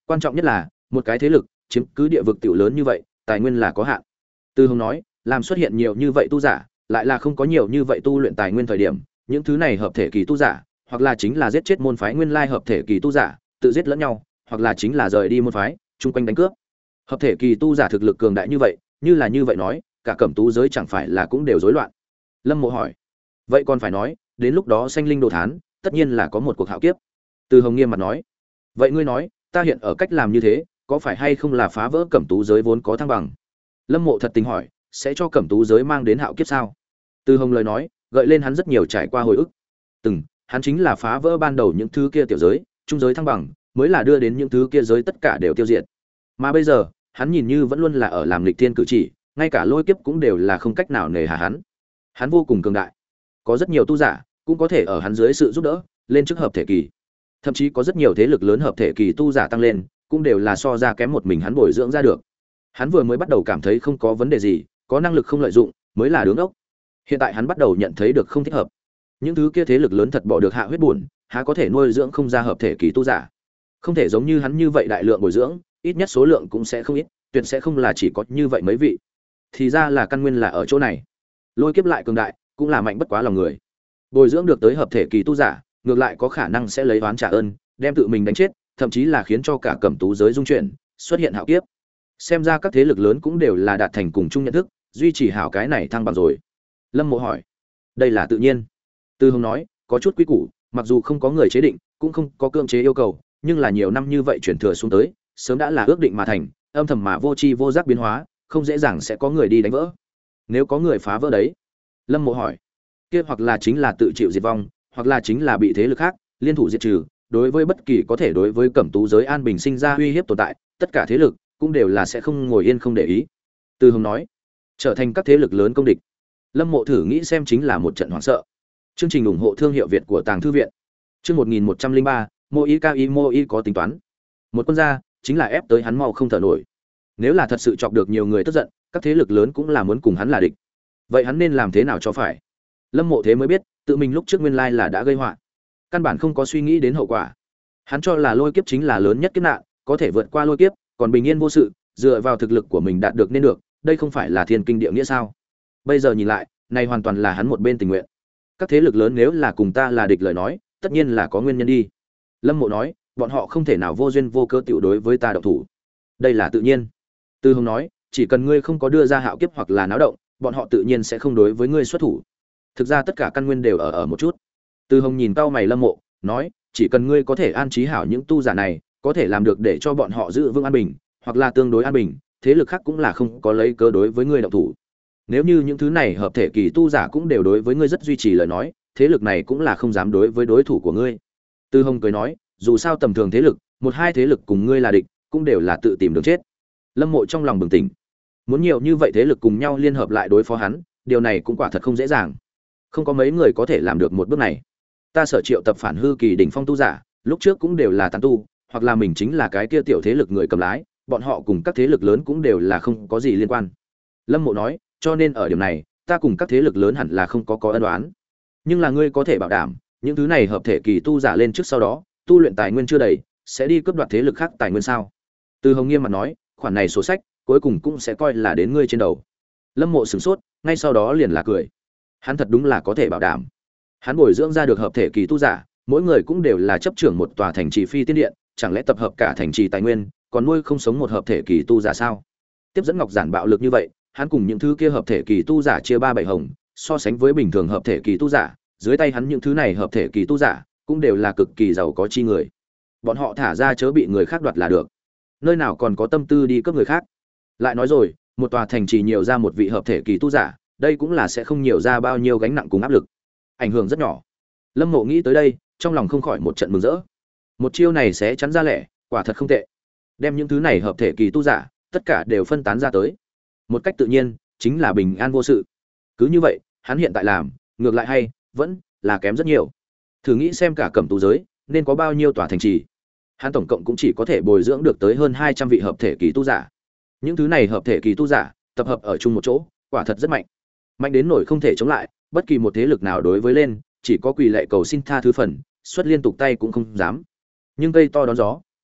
Quan trọng nhất là một cái thế lực chiếm cứ địa vực tiểu lớn như vậy, tài nguyên là có hạn. Từ Hồng nói, làm xuất hiện nhiều như vậy tu giả, lại là không có nhiều như vậy tu luyện tài nguyên thời điểm, những thứ này hợp thể kỳ tu giả, hoặc là chính là giết chết môn phái nguyên lai hợp thể kỳ tu giả, tự giết lẫn nhau, hoặc là chính là rời đi môn phái, chung quanh đánh cướp. Hợp thể kỳ tu giả thực lực cường đại như vậy, như là như vậy nói, cả cẩm tú giới chẳng phải là cũng đều rối loạn. Lâm Mộ hỏi, vậy còn phải nói, đến lúc đó sanh linh đồ thán, tất nhiên là có một cuộc hạo kiếp. Từ Hồng nghiêm mặt nói, vậy ngươi nói, ta hiện ở cách làm như thế, có phải hay không là phá vỡ cẩm tú giới vốn có thăng bằng? Lâm Mộ thật tình hỏi, sẽ cho cẩm tú giới mang đến hạo kiếp sao? Từ Hồng lời nói, gợi lên hắn rất nhiều trải qua hồi ức. Từng, hắn chính là phá vỡ ban đầu những thứ kia tiểu giới, trung giới thăng bằng, mới là đưa đến những thứ kia giới tất cả đều tiêu diệt. Mà bây giờ, hắn nhìn như vẫn luôn là ở làm nghịch thiên cử chỉ, ngay cả lôi kiếp cũng đều là không cách nào nề hà hắn. Hắn vô cùng cường đại. Có rất nhiều tu giả cũng có thể ở hắn dưới sự giúp đỡ, lên chức hợp thể kỳ. Thậm chí có rất nhiều thế lực lớn hợp thể kỳ tu giả tăng lên, cũng đều là so ra kém một mình hắn bồi dưỡng ra được. Hắn vừa mới bắt đầu cảm thấy không có vấn đề gì, có năng lực không lợi dụng, mới là đứng ốc. Hiện tại hắn bắt đầu nhận thấy được không thích hợp. Những thứ kia thế lực lớn thật bỏ được hạ huyết buồn, há có thể nuôi dưỡng không ra hợp thể kỳ tu giả. Không thể giống như hắn như vậy đại lượng bồi dưỡng, ít nhất số lượng cũng sẽ không ít, tuyệt sẽ không là chỉ có như vậy mấy vị. Thì ra là căn nguyên là ở chỗ này. Lôi kiếp lại cường đại, cũng là mạnh bất quá lòng người. Bồi dưỡng được tới hợp thể kỳ tu giả, ngược lại có khả năng sẽ lấy oán trả ơn, đem tự mình đánh chết, thậm chí là khiến cho cả cẩm tú giới dung chuyển, xuất hiện hạo kiếp. Xem ra các thế lực lớn cũng đều là đạt thành cùng chung nhận thức, duy trì hảo cái này thăng bằng rồi. Lâm Mộ hỏi, đây là tự nhiên. Từ Hồng nói, có chút quy củ, mặc dù không có người chế định, cũng không có cưỡng chế yêu cầu, nhưng là nhiều năm như vậy chuyển thừa xuống tới, sớm đã là ước định mà thành, âm thầm mà vô tri vô giác biến hóa, không dễ dàng sẽ có người đi đánh vỡ. Nếu có người phá vỡ đấy, Lâm Mộ hỏi, kia hoặc là chính là tự chịu diệt vong, hoặc là chính là bị thế lực khác liên thủ diệt trừ. Đối với bất kỳ có thể đối với cẩm tú giới an bình sinh ra uy hiếp tồn tại, tất cả thế lực cũng đều là sẽ không ngồi yên không để ý. Từ Hồng nói, trở thành các thế lực lớn công địch. Lâm Mộ thử nghĩ xem chính là một trận hoảng sợ. Chương trình ủng hộ thương hiệu Việt của Tàng Thư viện. Chương một nghìn một trăm lẻ ba, Mộ Y Cao Y Mộ Y có tính toán. Một quân gia, chính là ép tới hắn mau không thở nổi. Nếu là thật sự chọc được nhiều người tức giận, các thế lực lớn cũng là muốn cùng hắn là địch. Vậy hắn nên làm thế nào cho phải? Lâm Mộ thế mới biết, tự mình lúc trước nguyên lai là đã gây họa. Căn bản không có suy nghĩ đến hậu quả. Hắn cho là lôi kiếp chính là lớn nhất kiếp nạn, có thể vượt qua lôi kiếp, còn bình yên vô sự, dựa vào thực lực của mình đạt được nên được, đây không phải là thiên kinh địa nghĩa sao? Bây giờ nhìn lại, này hoàn toàn là hắn một bên tình nguyện. Các thế lực lớn nếu là cùng ta là địch lời nói, tất nhiên là có nguyên nhân đi. Lâm Mộ nói, bọn họ không thể nào vô duyên vô cớ tiểu đối với ta động thủ. Đây là tự nhiên. Từ Hồng nói, chỉ cần ngươi không có đưa ra hạo kiếp hoặc là náo động, bọn họ tự nhiên sẽ không đối với ngươi xuất thủ. Thực ra tất cả căn nguyên đều ở ở một chút. Từ Hồng nhìn cau mày Lâm Mộ, nói, chỉ cần ngươi có thể an trí hảo những tu giả này, có thể làm được để cho bọn họ giữ vững an bình, hoặc là tương đối an bình, thế lực khác cũng là không có lấy cớ đối với ngươi động thủ. Nếu như những thứ này hợp thể kỳ tu giả cũng đều đối với ngươi rất duy trì lời nói, thế lực này cũng là không dám đối với đối thủ của ngươi. Từ Hồng cười nói, dù sao tầm thường thế lực, một hai thế lực cùng ngươi là địch, cũng đều là tự tìm đường chết. Lâm Mộ trong lòng bừng tỉnh, muốn nhiều như vậy thế lực cùng nhau liên hợp lại đối phó hắn, điều này cũng quả thật không dễ dàng. Không có mấy người có thể làm được một bước này. Ta sở triệu tập phản hư kỳ đỉnh phong tu giả, lúc trước cũng đều là tán tu, hoặc là mình chính là cái kia tiểu thế lực người cầm lái, bọn họ cùng các thế lực lớn cũng đều là không có gì liên quan. Lâm Mộ nói, cho nên ở điểm này, ta cùng các thế lực lớn hẳn là không có có ân oán. Nhưng là ngươi có thể bảo đảm, những thứ này hợp thể kỳ tu giả lên trước sau đó, tu luyện tài nguyên chưa đầy, sẽ đi cướp đoạt thế lực khác tài nguyên sao? Từ Hồng nghiêm mặt nói, khoản này sổ sách, cuối cùng cũng sẽ coi là đến ngươi trên đầu. Lâm Mộ sửng sốt, ngay sau đó liền là cười. Hắn thật đúng là có thể bảo đảm. Hắn bồi dưỡng ra được hợp thể kỳ tu giả, mỗi người cũng đều là chấp trưởng một tòa thành trì phi tiên điện, chẳng lẽ tập hợp cả thành trì tài nguyên, còn nuôi không sống một hợp thể kỳ tu giả sao? Tiếp dẫn Ngọc Giản bạo lực như vậy, hắn cùng những thứ kia hợp thể kỳ tu giả chia ba bảy hồng, so sánh với bình thường hợp thể kỳ tu giả, dưới tay hắn những thứ này hợp thể kỳ tu giả cũng đều là cực kỳ giàu có chi người. Bọn họ thả ra chớ bị người khác đoạt là được. Nơi nào còn có tâm tư đi cướp người khác. Lại nói rồi, một tòa thành trì nhiều ra một vị hợp thể kỳ tu giả, đây cũng là sẽ không nhiều ra bao nhiêu gánh nặng cùng áp lực. Ảnh hưởng rất nhỏ. Lâm Mộ nghĩ tới đây, trong lòng không khỏi một trận mừng rỡ. Một chiêu này sẽ chắn ra lẻ, quả thật không tệ. Đem những thứ này hợp thể kỳ tu giả, tất cả đều phân tán ra tới. Một cách tự nhiên, chính là bình an vô sự. Cứ như vậy, hắn hiện tại làm, ngược lại hay, vẫn là kém rất nhiều. Thử nghĩ xem cả cẩm tú giới, nên có bao nhiêu tòa thành trì. Hắn tổng cộng cũng chỉ có thể bồi dưỡng được tới hơn hai trăm vị hợp thể kỳ tu giả. Những thứ này hợp thể kỳ tu giả, tập hợp ở chung một chỗ, quả thật rất mạnh. Mạnh đến nỗi không thể chống lại, bất kỳ một thế lực nào đối với lên, chỉ có quỳ lạy cầu xin tha thứ phần, xuất liên tục tay cũng không dám. Nhưng cây to đón gió,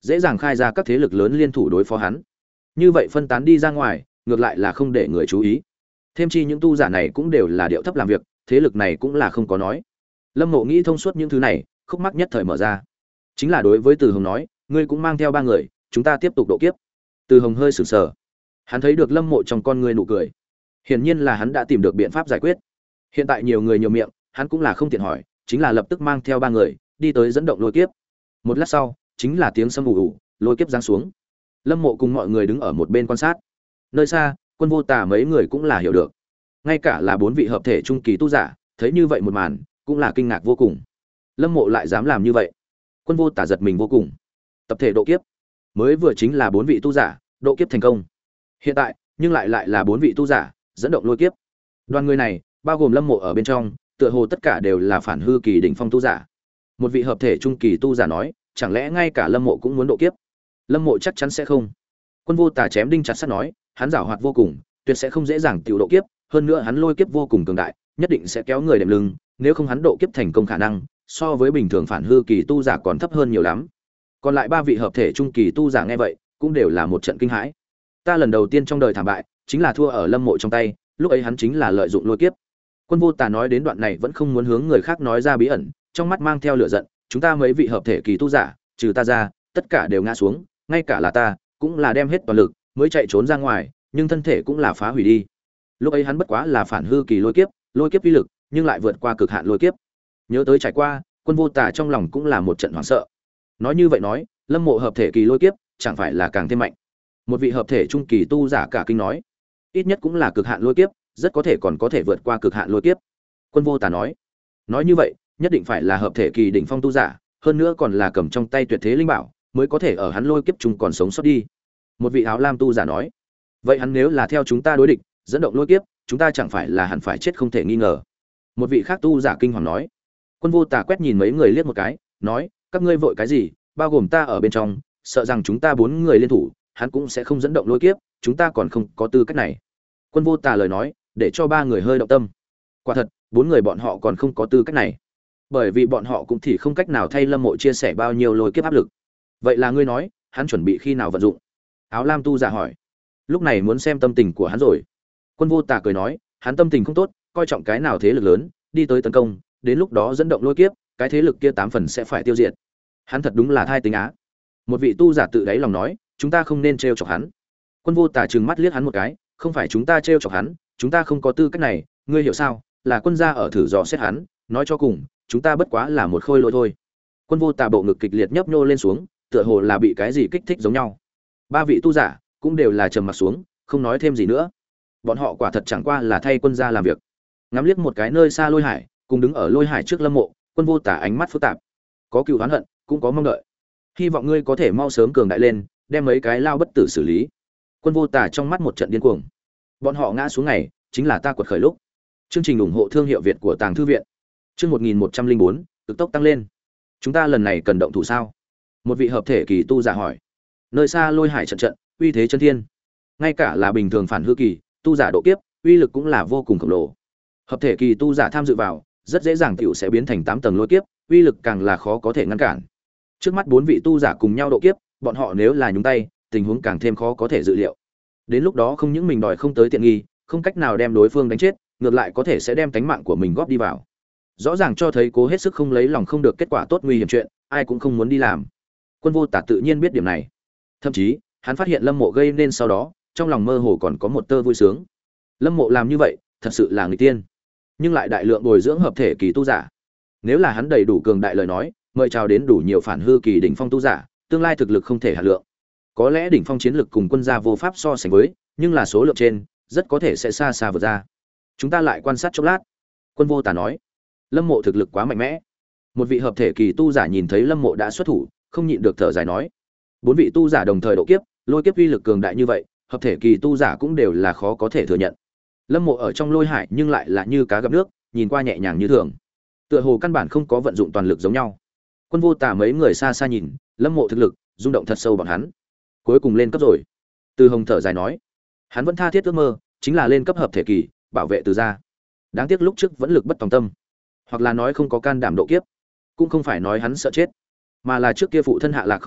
dễ dàng khai ra các thế lực lớn liên thủ đối phó hắn. Như vậy phân tán đi ra ngoài, ngược lại là không để người chú ý. Thêm chi những tu giả này cũng đều là điệu thấp làm việc, thế lực này cũng là không có nói. Lâm Mộ nghĩ thông suốt những thứ này, khúc mắc nhất thời mở ra. Chính là đối với Từ Hồng nói, ngươi cũng mang theo ba người, chúng ta tiếp tục độ kiếp. Từ Hồng hơi sửng sờ. Hắn thấy được Lâm Mộ trong con ngươi nụ cười. Hiển nhiên là hắn đã tìm được biện pháp giải quyết. Hiện tại nhiều người nhiều miệng, hắn cũng là không tiện hỏi, chính là lập tức mang theo ba người, đi tới dẫn động lôi kiếp. Một lát sau, chính là tiếng sấm ù ù, lôi kiếp giáng xuống. Lâm Mộ cùng mọi người đứng ở một bên quan sát. Nơi xa, Quân Vô Tà mấy người cũng là hiểu được. Ngay cả là bốn vị hợp thể trung kỳ tu giả, thấy như vậy một màn, cũng là kinh ngạc vô cùng. Lâm Mộ lại dám làm như vậy. Quân Vô Tà giật mình vô cùng. Tập thể độ kiếp, mới vừa chính là bốn vị tu giả, độ kiếp thành công. Hiện tại, nhưng lại lại là bốn vị tu giả, dẫn động lôi kiếp. Đoàn người này, bao gồm Lâm Mộ ở bên trong, tựa hồ tất cả đều là phản hư kỳ đỉnh phong tu giả. Một vị hợp thể trung kỳ tu giả nói, chẳng lẽ ngay cả Lâm Mộ cũng muốn độ kiếp? Lâm Mộ chắc chắn sẽ không. Quân Vô Tà chém đinh chặt sắt nói, hắn giảo hoạt vô cùng, tuyệt sẽ không dễ dàng tiểu độ kiếp, hơn nữa hắn lôi kiếp vô cùng cường đại, nhất định sẽ kéo người đệm lưng, nếu không hắn độ kiếp thành công khả năng, so với bình thường phản hư kỳ tu giả còn thấp hơn nhiều lắm. Còn lại ba vị hợp thể trung kỳ tu giả nghe vậy, cũng đều là một trận kinh hãi. Ta lần đầu tiên trong đời thảm bại, chính là thua ở Lâm Mộ trong tay, lúc ấy hắn chính là lợi dụng lôi kiếp. Quân Vô Tà nói đến đoạn này vẫn không muốn hướng người khác nói ra bí ẩn, trong mắt mang theo lửa giận, chúng ta mấy vị hợp thể kỳ tu giả, trừ ta ra, tất cả đều ngã xuống, ngay cả là ta, cũng là đem hết toàn lực mới chạy trốn ra ngoài, nhưng thân thể cũng là phá hủy đi. Lúc ấy hắn bất quá là phản hư kỳ lôi kiếp, lôi kiếp uy lực, nhưng lại vượt qua cực hạn lôi kiếp. Nhớ tới trải qua, Quân Vô Tà trong lòng cũng là một trận hoảng sợ. Nói như vậy nói, Lâm Mộ hợp thể kỳ lôi kiếp, chẳng phải là càng thêm mạnh. Một vị hợp thể trung kỳ tu giả cả kinh nói, ít nhất cũng là cực hạn lôi kiếp, rất có thể còn có thể vượt qua cực hạn lôi kiếp. Quân Vô Tà nói, nói như vậy, nhất định phải là hợp thể kỳ đỉnh phong tu giả, hơn nữa còn là cầm trong tay tuyệt thế linh bảo, mới có thể ở hắn lôi kiếp chung còn sống sót đi. Một vị áo lam tu giả nói, vậy hắn nếu là theo chúng ta đối địch, dẫn động lôi kiếp, chúng ta chẳng phải là hẳn phải chết không thể nghi ngờ. Một vị khác tu giả kinh hoàng nói. Quân Vô Tà quét nhìn mấy người liếc một cái, nói, các ngươi vội cái gì, bao gồm ta ở bên trong, sợ rằng chúng ta bốn người liên thủ, hắn cũng sẽ không dẫn động lôi kiếp, chúng ta còn không có tư cách này. Quân Vô Tà lời nói, để cho ba người hơi động tâm. Quả thật, bốn người bọn họ còn không có tư cách này, bởi vì bọn họ cũng thì không cách nào thay Lâm Mộ chia sẻ bao nhiêu lôi kiếp áp lực. Vậy là ngươi nói, hắn chuẩn bị khi nào vận dụng? Áo lam tu giả hỏi. Lúc này muốn xem tâm tình của hắn rồi. Quân Vô Tà cười nói, hắn tâm tình không tốt, coi trọng cái nào thế lực lớn, đi tới tấn công, đến lúc đó dẫn động lôi kiếp, cái thế lực kia tám phần sẽ phải tiêu diệt. Hắn thật đúng là thai tính á. Một vị tu giả tự đáy lòng nói, chúng ta không nên trêu chọc hắn. Quân Vô Tà trừng mắt liếc hắn một cái, không phải chúng ta trêu chọc hắn, chúng ta không có tư cách này, ngươi hiểu sao? Là quân gia ở thử dò xét hắn, nói cho cùng, chúng ta bất quá là một khôi lỗi thôi. Quân Vô Tà bộ ngực kịch liệt nhấp nhô lên xuống, tựa hồ là bị cái gì kích thích giống nhau. Ba vị tu giả cũng đều là trầm mặt xuống, không nói thêm gì nữa. Bọn họ quả thật chẳng qua là thay quân gia làm việc. Ngắm liếc một cái nơi xa Lôi Hải, cùng đứng ở Lôi Hải trước Lâm Mộ, Quân Vô Tà ánh mắt phức tạp, có cừu oán hận, cũng có mong đợi. Hy vọng ngươi có thể mau sớm cường đại lên, đem mấy cái lao bất tử xử lý. Quân Vô Tà trong mắt một trận điên cuồng. Bọn họ ngã xuống ngày, chính là ta quật khởi lúc. Chương trình ủng hộ thương hiệu Việt của Tàng Thư viện. Chương một nghìn một trăm linh bốn, cực tốc tăng lên. Chúng ta lần này cần động thủ sao? Một vị hợp thể kỳ tu giả hỏi. Nơi xa Lôi Hải trận trận, uy thế chân thiên. Ngay cả là bình thường phản hư kỳ, tu giả độ kiếp, uy lực cũng là vô cùng khổng lồ. Hợp thể kỳ tu giả tham dự vào, rất dễ dàng tiểu sẽ biến thành tám tầng lôi kiếp, uy lực càng là khó có thể ngăn cản. Trước mắt bốn vị tu giả cùng nhau độ kiếp, bọn họ nếu là nhúng tay, tình huống càng thêm khó có thể dự liệu. Đến lúc đó không những mình đòi không tới tiện nghi, không cách nào đem đối phương đánh chết, ngược lại có thể sẽ đem tánh mạng của mình góp đi vào. Rõ ràng cho thấy cố hết sức không lấy lòng không được kết quả tốt nguy hiểm chuyện, ai cũng không muốn đi làm. Quân Vô Tà tự nhiên biết điểm này. Thậm chí, hắn phát hiện Lâm Mộ gây nên sau đó, trong lòng mơ hồ còn có một tơ vui sướng. Lâm Mộ làm như vậy, thật sự là người tiên, nhưng lại đại lượng bồi dưỡng hợp thể kỳ tu giả. Nếu là hắn đầy đủ cường đại lời nói, mời chào đến đủ nhiều phản hư kỳ đỉnh phong tu giả, tương lai thực lực không thể hạ lượng. Có lẽ đỉnh phong chiến lực cùng quân gia vô pháp so sánh với, nhưng là số lượng trên, rất có thể sẽ xa xa vượt ra. Chúng ta lại quan sát chốc lát. Quân Vô Tà nói, Lâm Mộ thực lực quá mạnh mẽ. Một vị hợp thể kỳ tu giả nhìn thấy Lâm Mộ đã xuất thủ, không nhịn được thở dài nói, bốn vị tu giả đồng thời độ kiếp, lôi kiếp uy lực cường đại như vậy, hợp thể kỳ tu giả cũng đều là khó có thể thừa nhận. Lâm Mộ ở trong Lôi Hải nhưng lại là như cá gặp nước, nhìn qua nhẹ nhàng như thường, tựa hồ căn bản không có vận dụng toàn lực giống nhau. Quân Vô Tà mấy người xa xa nhìn, Lâm Mộ thực lực rung động thật sâu bọn hắn. Cuối cùng lên cấp rồi. Từ Hồng thở dài nói, hắn vẫn tha thiết ước mơ, chính là lên cấp hợp thể kỳ, bảo vệ Từ gia. Đáng tiếc lúc trước vẫn lực bất tòng tâm, hoặc là nói không có can đảm độ kiếp, cũng không phải nói hắn sợ chết, mà là trước kia phụ thân hạ lạc không rõ,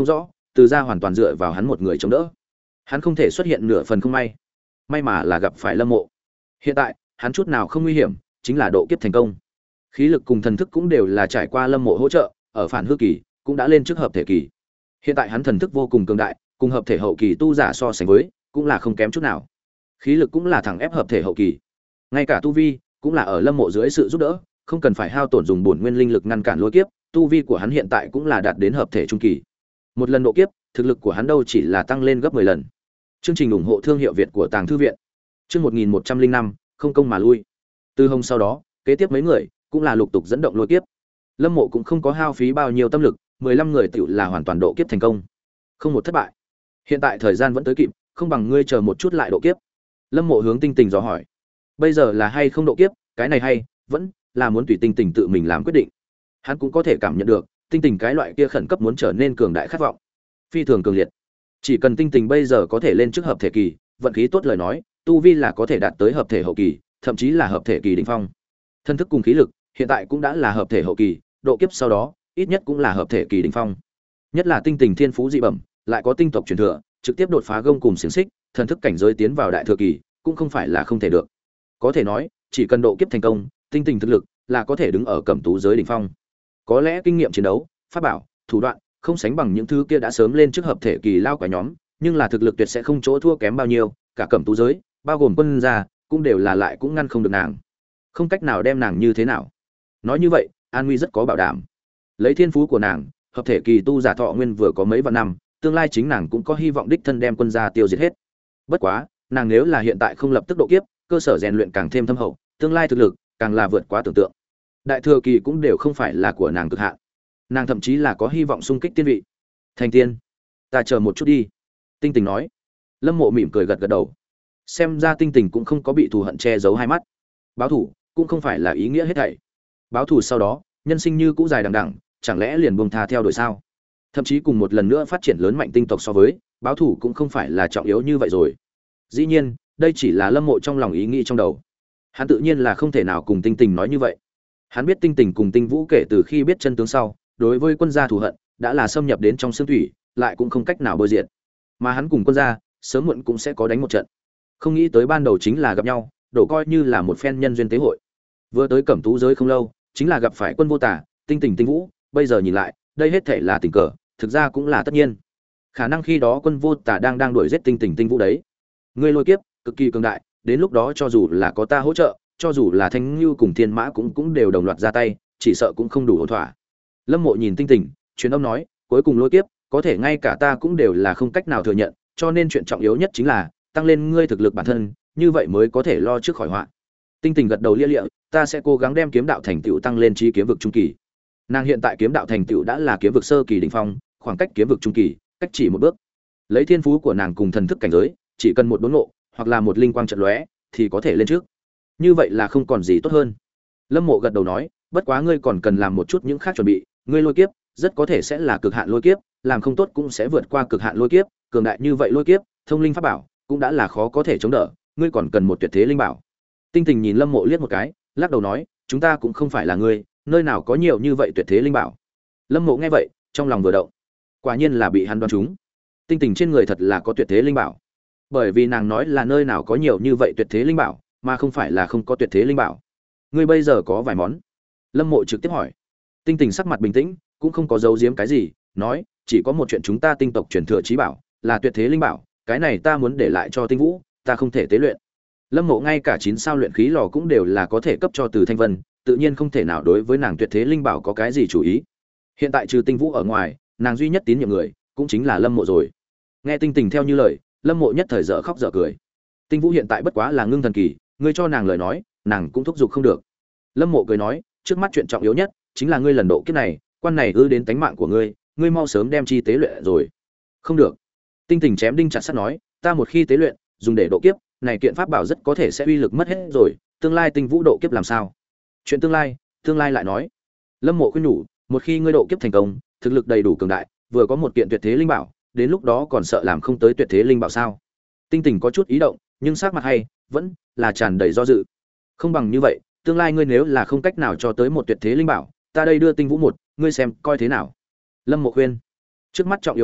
từ gia hoàn toàn dựa vào hắn một người chống đỡ. Hắn không thể xuất hiện nửa phần không may. May mà là gặp phải Lâm Mộ. Hiện tại, hắn chút nào không nguy hiểm, chính là độ kiếp thành công. Khí lực cùng thần thức cũng đều là trải qua Lâm Mộ hỗ trợ, ở phản hư kỳ cũng đã lên trước hợp thể kỳ. Hiện tại hắn thần thức vô cùng cường đại, cùng hợp thể hậu kỳ tu giả so sánh với, cũng là không kém chút nào. Khí lực cũng là thẳng ép hợp thể hậu kỳ. Ngay cả tu vi, cũng là ở Lâm Mộ dưới sự giúp đỡ, không cần phải hao tổn dùng bổn nguyên linh lực ngăn cản lôi kiếp, tu vi của hắn hiện tại cũng là đạt đến hợp thể trung kỳ. Một lần độ kiếp, thực lực của hắn đâu chỉ là tăng lên gấp mười lần. Chương trình ủng hộ thương hiệu Việt của Tàng Thư viện. Chương một nghìn một trăm linh năm, không công mà lui. Từ hôm sau đó, kế tiếp mấy người cũng là lục tục dẫn động lôi kiếp. Lâm Mộ cũng không có hao phí bao nhiêu tâm lực, mười lăm người tựu là hoàn toàn độ kiếp thành công. Không một thất bại. Hiện tại thời gian vẫn tới kịp, không bằng ngươi chờ một chút lại độ kiếp. Lâm Mộ hướng Tinh Tình dò hỏi. Bây giờ là hay không độ kiếp, cái này hay, vẫn là muốn tùy Tinh Tình tự mình làm quyết định. Hắn cũng có thể cảm nhận được, Tinh Tình cái loại kia khẩn cấp muốn trở nên cường đại khát vọng, phi thường cường liệt. Chỉ cần Tinh Tình bây giờ có thể lên trước hợp thể kỳ, vận khí tốt lời nói, tu vi là có thể đạt tới hợp thể hậu kỳ, thậm chí là hợp thể kỳ đỉnh phong. Thân thức cùng khí lực, hiện tại cũng đã là hợp thể hậu kỳ, độ kiếp sau đó, ít nhất cũng là hợp thể kỳ đỉnh phong. Nhất là Tinh Tình thiên phú dị bẩm, lại có tinh tộc truyền thừa, trực tiếp đột phá gông cùng xiển xích, thần thức cảnh giới tiến vào đại thừa kỳ, cũng không phải là không thể được. Có thể nói, chỉ cần độ kiếp thành công, Tinh Tình thực lực là có thể đứng ở cẩm tú giới đỉnh phong. Có lẽ kinh nghiệm chiến đấu, pháp bảo, thủ đoạn không sánh bằng những thứ kia đã sớm lên trước hợp thể kỳ lao quả nhóm, nhưng là thực lực tuyệt sẽ không chỗ thua kém bao nhiêu, cả cẩm tú giới, bao gồm quân gia, cũng đều là lại cũng ngăn không được nàng. Không cách nào đem nàng như thế nào. Nói như vậy, an nguy rất có bảo đảm. Lấy thiên phú của nàng, hợp thể kỳ tu giả thọ nguyên vừa có mấy vạn năm, tương lai chính nàng cũng có hy vọng đích thân đem quân gia tiêu diệt hết. Bất quá, nàng nếu là hiện tại không lập tức độ kiếp, cơ sở rèn luyện càng thêm thâm hậu, tương lai thực lực càng là vượt quá tưởng tượng. Đại thừa kỳ cũng đều không phải là của nàng cực hạn. Nàng thậm chí là có hy vọng xung kích tiên vị. Thành tiên, ta chờ một chút đi. Tinh Tình nói. Lâm Mộ mỉm cười gật gật đầu. Xem ra Tinh Tình cũng không có bị thù hận che giấu hai mắt. Báo thù cũng không phải là ý nghĩa hết thảy. Báo thù sau đó, nhân sinh như cũ dài đằng đẵng, chẳng lẽ liền buông tha theo đuổi sao? Thậm chí cùng một lần nữa phát triển lớn mạnh tinh tộc so với, báo thù cũng không phải là trọng yếu như vậy rồi. Dĩ nhiên, đây chỉ là Lâm Mộ trong lòng ý nghĩ trong đầu. Hắn tự nhiên là không thể nào cùng Tinh Tình nói như vậy. Hắn biết Tinh Tình cùng Tinh Vũ kể từ khi biết chân tướng sau, đối với quân gia thù hận đã là xâm nhập đến trong xương thủy, lại cũng không cách nào bôi diệt. Mà hắn cùng quân gia, sớm muộn cũng sẽ có đánh một trận. Không nghĩ tới ban đầu chính là gặp nhau, đổ coi như là một phen nhân duyên tế hội. Vừa tới cẩm tú giới không lâu, chính là gặp phải quân vô tả, Tinh Tình Tinh Vũ, bây giờ nhìn lại, đây hết thể là tình cờ, thực ra cũng là tất nhiên. Khả năng khi đó quân vô tả đang đang đuổi giết Tinh Tình Tinh Vũ đấy. Ngươi lôi kiếp cực kỳ cường đại, đến lúc đó cho dù là có ta hỗ trợ, cho dù là Thanh Nưu cùng Thiên Mã cũng cũng đều đồng loạt ra tay, chỉ sợ cũng không đủ ổn thỏa. Lâm Mộ nhìn Tinh Tình, truyền âm nói, cuối cùng lôi kiếp, có thể ngay cả ta cũng đều là không cách nào thừa nhận, cho nên chuyện trọng yếu nhất chính là tăng lên ngươi thực lực bản thân, như vậy mới có thể lo trước khỏi họa. Tinh Tình gật đầu lia lịa, ta sẽ cố gắng đem kiếm đạo thành tựu tăng lên chí kiếm vực trung kỳ. Nàng hiện tại kiếm đạo thành tựu đã là kiếm vực sơ kỳ đỉnh phong, khoảng cách kiếm vực trung kỳ, cách chỉ một bước. Lấy thiên phú của nàng cùng thần thức cảnh giới, chỉ cần một đốn ngộ, hoặc là một linh quang chợt lóe, thì có thể lên trước. Như vậy là không còn gì tốt hơn. Lâm Mộ gật đầu nói, bất quá ngươi còn cần làm một chút những khác chuẩn bị, ngươi lôi kiếp rất có thể sẽ là cực hạn lôi kiếp, làm không tốt cũng sẽ vượt qua cực hạn lôi kiếp, cường đại như vậy lôi kiếp, thông linh pháp bảo cũng đã là khó có thể chống đỡ, ngươi còn cần một tuyệt thế linh bảo. Tinh Tình nhìn Lâm Mộ liếc một cái, lắc đầu nói, chúng ta cũng không phải là ngươi, nơi nào có nhiều như vậy tuyệt thế linh bảo. Lâm Mộ nghe vậy, trong lòng vừa động, quả nhiên là bị hắn đoán trúng. Tinh Tình trên người thật là có tuyệt thế linh bảo, bởi vì nàng nói là nơi nào có nhiều như vậy tuyệt thế linh bảo, mà không phải là không có tuyệt thế linh bảo. Ngươi bây giờ có vài món? Lâm Mộ trực tiếp hỏi. Tinh Tình sắc mặt bình tĩnh, cũng không có giấu giếm cái gì, nói, chỉ có một chuyện chúng ta tinh tộc truyền thừa chí bảo, là tuyệt thế linh bảo, cái này ta muốn để lại cho Tinh Vũ, ta không thể tế luyện. Lâm Mộ ngay cả chín sao luyện khí lò cũng đều là có thể cấp cho Từ Thanh Vân, tự nhiên không thể nào đối với nàng tuyệt thế linh bảo có cái gì chủ ý. Hiện tại trừ Tinh Vũ ở ngoài, nàng duy nhất tín nhiệm người, cũng chính là Lâm Mộ rồi. Nghe Tinh Tình theo như lời, Lâm Mộ nhất thời dở khóc dở cười. Tinh Vũ hiện tại bất quá là ngưng thần kỳ, ngươi cho nàng lời nói, nàng cũng thúc giục không được. Lâm Mộ cười nói, trước mắt chuyện trọng yếu nhất chính là ngươi lần độ kiếp này, quan này ư đến tánh mạng của ngươi, ngươi mau sớm đem chi tế luyện rồi. Không được. Tinh Tình chém đinh chặt sắt nói, ta một khi tế luyện, dùng để độ kiếp, này kiện pháp bảo rất có thể sẽ uy lực mất hết rồi, tương lai Tinh Vũ độ kiếp làm sao? Chuyện tương lai, tương lai lại nói. Lâm Mộ khuyên nhủ, một khi ngươi độ kiếp thành công, thực lực đầy đủ cường đại, vừa có một kiện tuyệt thế linh bảo, đến lúc đó còn sợ làm không tới tuyệt thế linh bảo sao? Tinh Tình có chút ý động, nhưng sắc mặt hay, vẫn là tràn đầy do dự. Không bằng như vậy, tương lai ngươi nếu là không cách nào cho tới một tuyệt thế linh bảo, ta đây đưa Tinh Vũ một, ngươi xem coi thế nào. Lâm Mộ khuyên, trước mắt trọng yếu nhất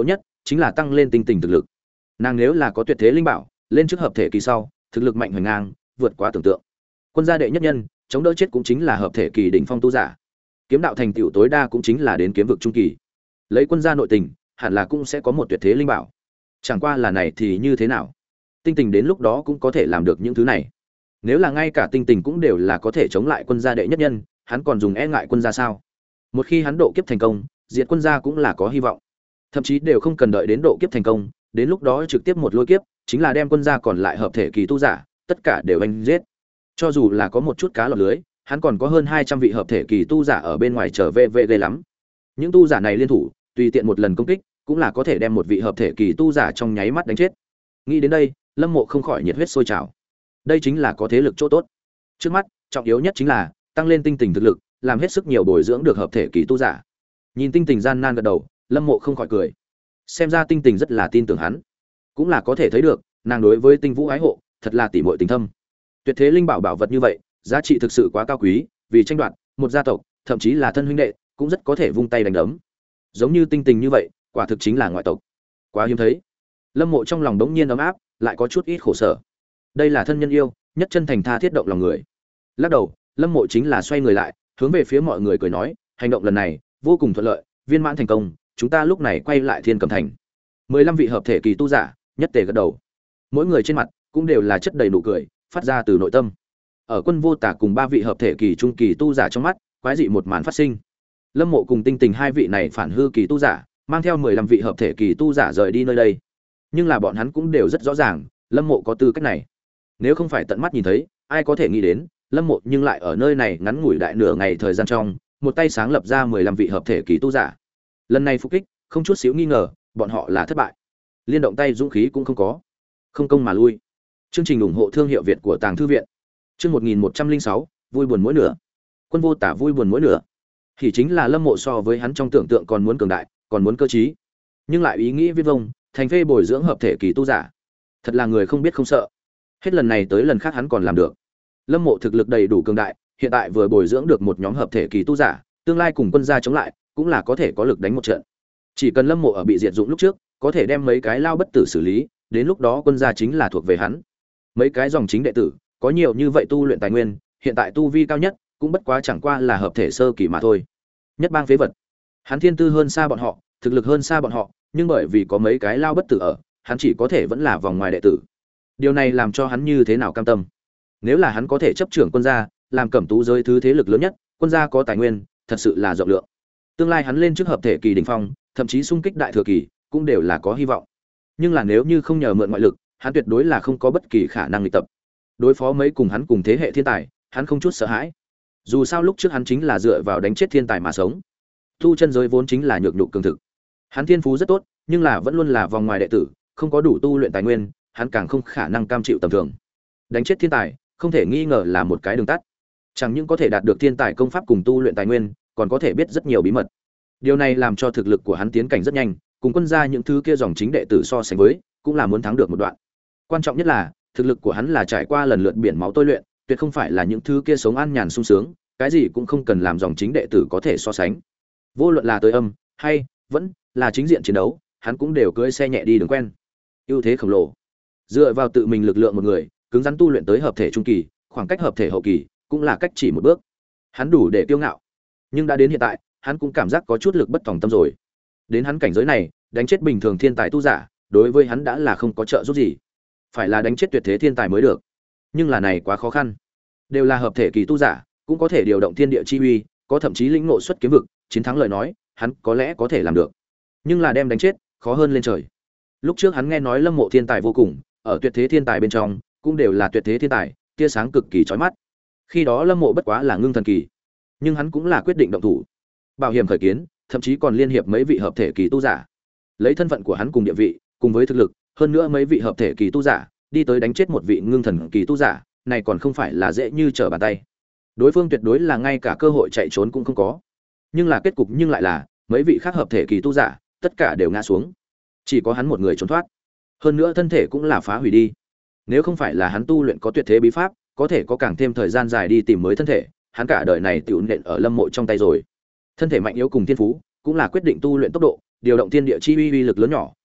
chính là tăng lên tinh tình thực lực. Nàng nếu là có tuyệt thế linh bảo, lên trước hợp thể kỳ sau, thực lực mạnh hoành ngang, vượt quá tưởng tượng. Quân gia đệ nhất nhân, chống đỡ chết cũng chính là hợp thể kỳ đỉnh phong tu giả. Kiếm đạo thành tựu tối đa cũng chính là đến kiếm vực trung kỳ. Lấy quân gia nội tình, hẳn là cũng sẽ có một tuyệt thế linh bảo. Chẳng qua là này thì như thế nào? Tinh tình đến lúc đó cũng có thể làm được những thứ này. Nếu là ngay cả tinh tình cũng đều là có thể chống lại quân gia đệ nhất nhân, hắn còn dùng e ngại quân gia sao? Một khi hắn độ kiếp thành công, diệt quân gia cũng là có hy vọng. Thậm chí đều không cần đợi đến độ kiếp thành công, đến lúc đó trực tiếp một lôi kiếp, chính là đem quân gia còn lại hợp thể kỳ tu giả, tất cả đều anh giết. Cho dù là có một chút cá lọt lưới, hắn còn có hơn hai trăm vị hợp thể kỳ tu giả ở bên ngoài trở về về ghê lắm. Những tu giả này liên thủ, tùy tiện một lần công kích, cũng là có thể đem một vị hợp thể kỳ tu giả trong nháy mắt đánh chết. Nghĩ đến đây, Lâm Mộ không khỏi nhiệt huyết sôi trào. Đây chính là có thế lực chỗ tốt. Trước mắt, trọng yếu nhất chính là tăng lên tinh tình thực lực, làm hết sức nhiều bồi dưỡng được hợp thể kỳ tu giả. Nhìn tinh tình gian nan gật đầu, Lâm Mộ không khỏi cười. Xem ra tinh tình rất là tin tưởng hắn, cũng là có thể thấy được, nàng đối với Tinh Vũ ái hộ, thật là tỉ muội tình thâm. Tuyệt thế linh bảo bảo vật như vậy, giá trị thực sự quá cao quý, vì tranh đoạt, một gia tộc, thậm chí là thân huynh đệ, cũng rất có thể vung tay đánh đấm. Giống như tinh tình như vậy, quả thực chính là ngoại tộc. Quá hiếm thấy. Lâm Mộ trong lòng đống nhiên ấm áp, lại có chút ít khổ sở. Đây là thân nhân yêu, nhất chân thành tha thiết động lòng người. Lắc đầu, Lâm Mộ chính là xoay người lại, hướng về phía mọi người cười nói, hành động lần này vô cùng thuận lợi, viên mãn thành công, chúng ta lúc này quay lại Thiên Cầm thành. mười lăm vị hợp thể kỳ tu giả, nhất tề gật đầu. Mỗi người trên mặt cũng đều là chất đầy nụ cười, phát ra từ nội tâm. Ở Quân Vô Tả cùng ba vị hợp thể kỳ trung kỳ tu giả trong mắt, quái dị một màn phát sinh. Lâm Mộ cùng Tinh Tình hai vị này phản hư kỳ tu giả, mang theo mười lăm vị hợp thể kỳ tu giả rời đi nơi đây. Nhưng là bọn hắn cũng đều rất rõ ràng, Lâm Mộ có tư cách này. Nếu không phải tận mắt nhìn thấy, ai có thể nghĩ đến, Lâm Mộ nhưng lại ở nơi này ngắn ngủi đại nửa ngày thời gian trong, một tay sáng lập ra mười lăm vị hợp thể kỳ tu giả. Lần này phục kích, không chút xíu nghi ngờ, bọn họ là thất bại. Liên động tay dũng khí cũng không có. Không công mà lui. Chương trình ủng hộ thương hiệu Việt của Tàng thư viện. Chương một nghìn một trăm lẻ sáu, vui buồn mỗi nửa. Quân Vô Tả vui buồn mỗi nửa. Thì chính là Lâm Mộ so với hắn trong tưởng tượng còn muốn cường đại, còn muốn cơ trí, nhưng lại ý nghĩ viết vông, thành phê bồi dưỡng hợp thể kỳ tu giả. Thật là người không biết không sợ. Hết lần này tới lần khác hắn còn làm được. Lâm Mộ thực lực đầy đủ cường đại, hiện tại vừa bồi dưỡng được một nhóm hợp thể kỳ tu giả, tương lai cùng quân gia chống lại, cũng là có thể có lực đánh một trận. Chỉ cần Lâm Mộ ở bị diệt dụng lúc trước, có thể đem mấy cái lao bất tử xử lý, đến lúc đó quân gia chính là thuộc về hắn. Mấy cái dòng chính đệ tử, có nhiều như vậy tu luyện tài nguyên, hiện tại tu vi cao nhất, cũng bất quá chẳng qua là hợp thể sơ kỳ mà thôi. Nhất bang phế vật. Hắn thiên tư hơn xa bọn họ, thực lực hơn xa bọn họ, nhưng bởi vì có mấy cái lao bất tử ở, hắn chỉ có thể vẫn là vòng ngoài đệ tử. Điều này làm cho hắn như thế nào cam tâm. Nếu là hắn có thể chấp trưởng quân gia, làm cẩm tú giới thứ thế lực lớn nhất, quân gia có tài nguyên, thật sự là rộng lượng. Tương lai hắn lên trước hợp thể kỳ đỉnh phong, thậm chí xung kích đại thừa kỳ, cũng đều là có hy vọng. Nhưng là nếu như không nhờ mượn ngoại lực, hắn tuyệt đối là không có bất kỳ khả năng luyện tập. Đối phó mấy cùng hắn cùng thế hệ thiên tài, hắn không chút sợ hãi. Dù sao lúc trước hắn chính là dựa vào đánh chết thiên tài mà sống. Tu chân giới vốn chính là nhược nhục cường thực. Hắn thiên phú rất tốt, nhưng là vẫn luôn là vòng ngoài đệ tử, không có đủ tu luyện tài nguyên, hắn càng không khả năng cam chịu tầm thường. Đánh chết thiên tài, không thể nghi ngờ là một cái đường tắt. Chẳng những có thể đạt được thiên tài công pháp cùng tu luyện tài nguyên, còn có thể biết rất nhiều bí mật. Điều này làm cho thực lực của hắn tiến cảnh rất nhanh, cùng quân gia những thứ kia dòng chính đệ tử so sánh với, cũng là muốn thắng được một đoạn. Quan trọng nhất là, thực lực của hắn là trải qua lần lượt biển máu tôi luyện, tuyệt không phải là những thứ kia sống an nhàn sung sướng, cái gì cũng không cần làm dòng chính đệ tử có thể so sánh. Vô luận là tới âm hay vẫn là chính diện chiến đấu, hắn cũng đều cưỡi xe nhẹ đi đường quen. Ưu thế khổng lồ. Dựa vào tự mình lực lượng một người, cứng rắn tu luyện tới hợp thể trung kỳ, khoảng cách hợp thể hậu kỳ cũng là cách chỉ một bước. Hắn đủ để kiêu ngạo. Nhưng đã đến hiện tại, hắn cũng cảm giác có chút lực bất tòng tâm rồi. Đến hắn cảnh giới này, đánh chết bình thường thiên tài tu giả, đối với hắn đã là không có trợ giúp gì. Phải là đánh chết tuyệt thế thiên tài mới được. Nhưng là này quá khó khăn. Đều là hợp thể kỳ tu giả, cũng có thể điều động thiên địa chi uy, có thậm chí lĩnh ngộ xuất kiếm vực, chiến thắng lời nói, hắn có lẽ có thể làm được. Nhưng là đem đánh chết, khó hơn lên trời. Lúc trước hắn nghe nói Lâm Mộ thiên tài vô cùng, ở tuyệt thế thiên tài bên trong, cũng đều là tuyệt thế thiên tài, tia sáng cực kỳ chói mắt. Khi đó Lâm Mộ bất quá là ngưng thần kỳ, nhưng hắn cũng là quyết định động thủ. Bảo hiểm khởi kiến, thậm chí còn liên hiệp mấy vị hợp thể kỳ tu giả. Lấy thân phận của hắn cùng địa vị, cùng với thực lực, hơn nữa mấy vị hợp thể kỳ tu giả, đi tới đánh chết một vị ngưng thần kỳ tu giả, này còn không phải là dễ như trở bàn tay. Đối phương tuyệt đối là ngay cả cơ hội chạy trốn cũng không có. Nhưng là kết cục nhưng lại là, mấy vị khác hợp thể kỳ tu giả, tất cả đều ngã xuống. Chỉ có hắn một người trốn thoát. Hơn nữa thân thể cũng là phá hủy đi. Nếu không phải là hắn tu luyện có tuyệt thế bí pháp, có thể có càng thêm thời gian dài đi tìm mới thân thể, hắn cả đời này tiểu nện ở Lâm Mộ trong tay rồi. Thân thể mạnh yếu cùng thiên phú, cũng là quyết định tu luyện tốc độ, điều động thiên địa chi uy uy lực lớn nhỏ,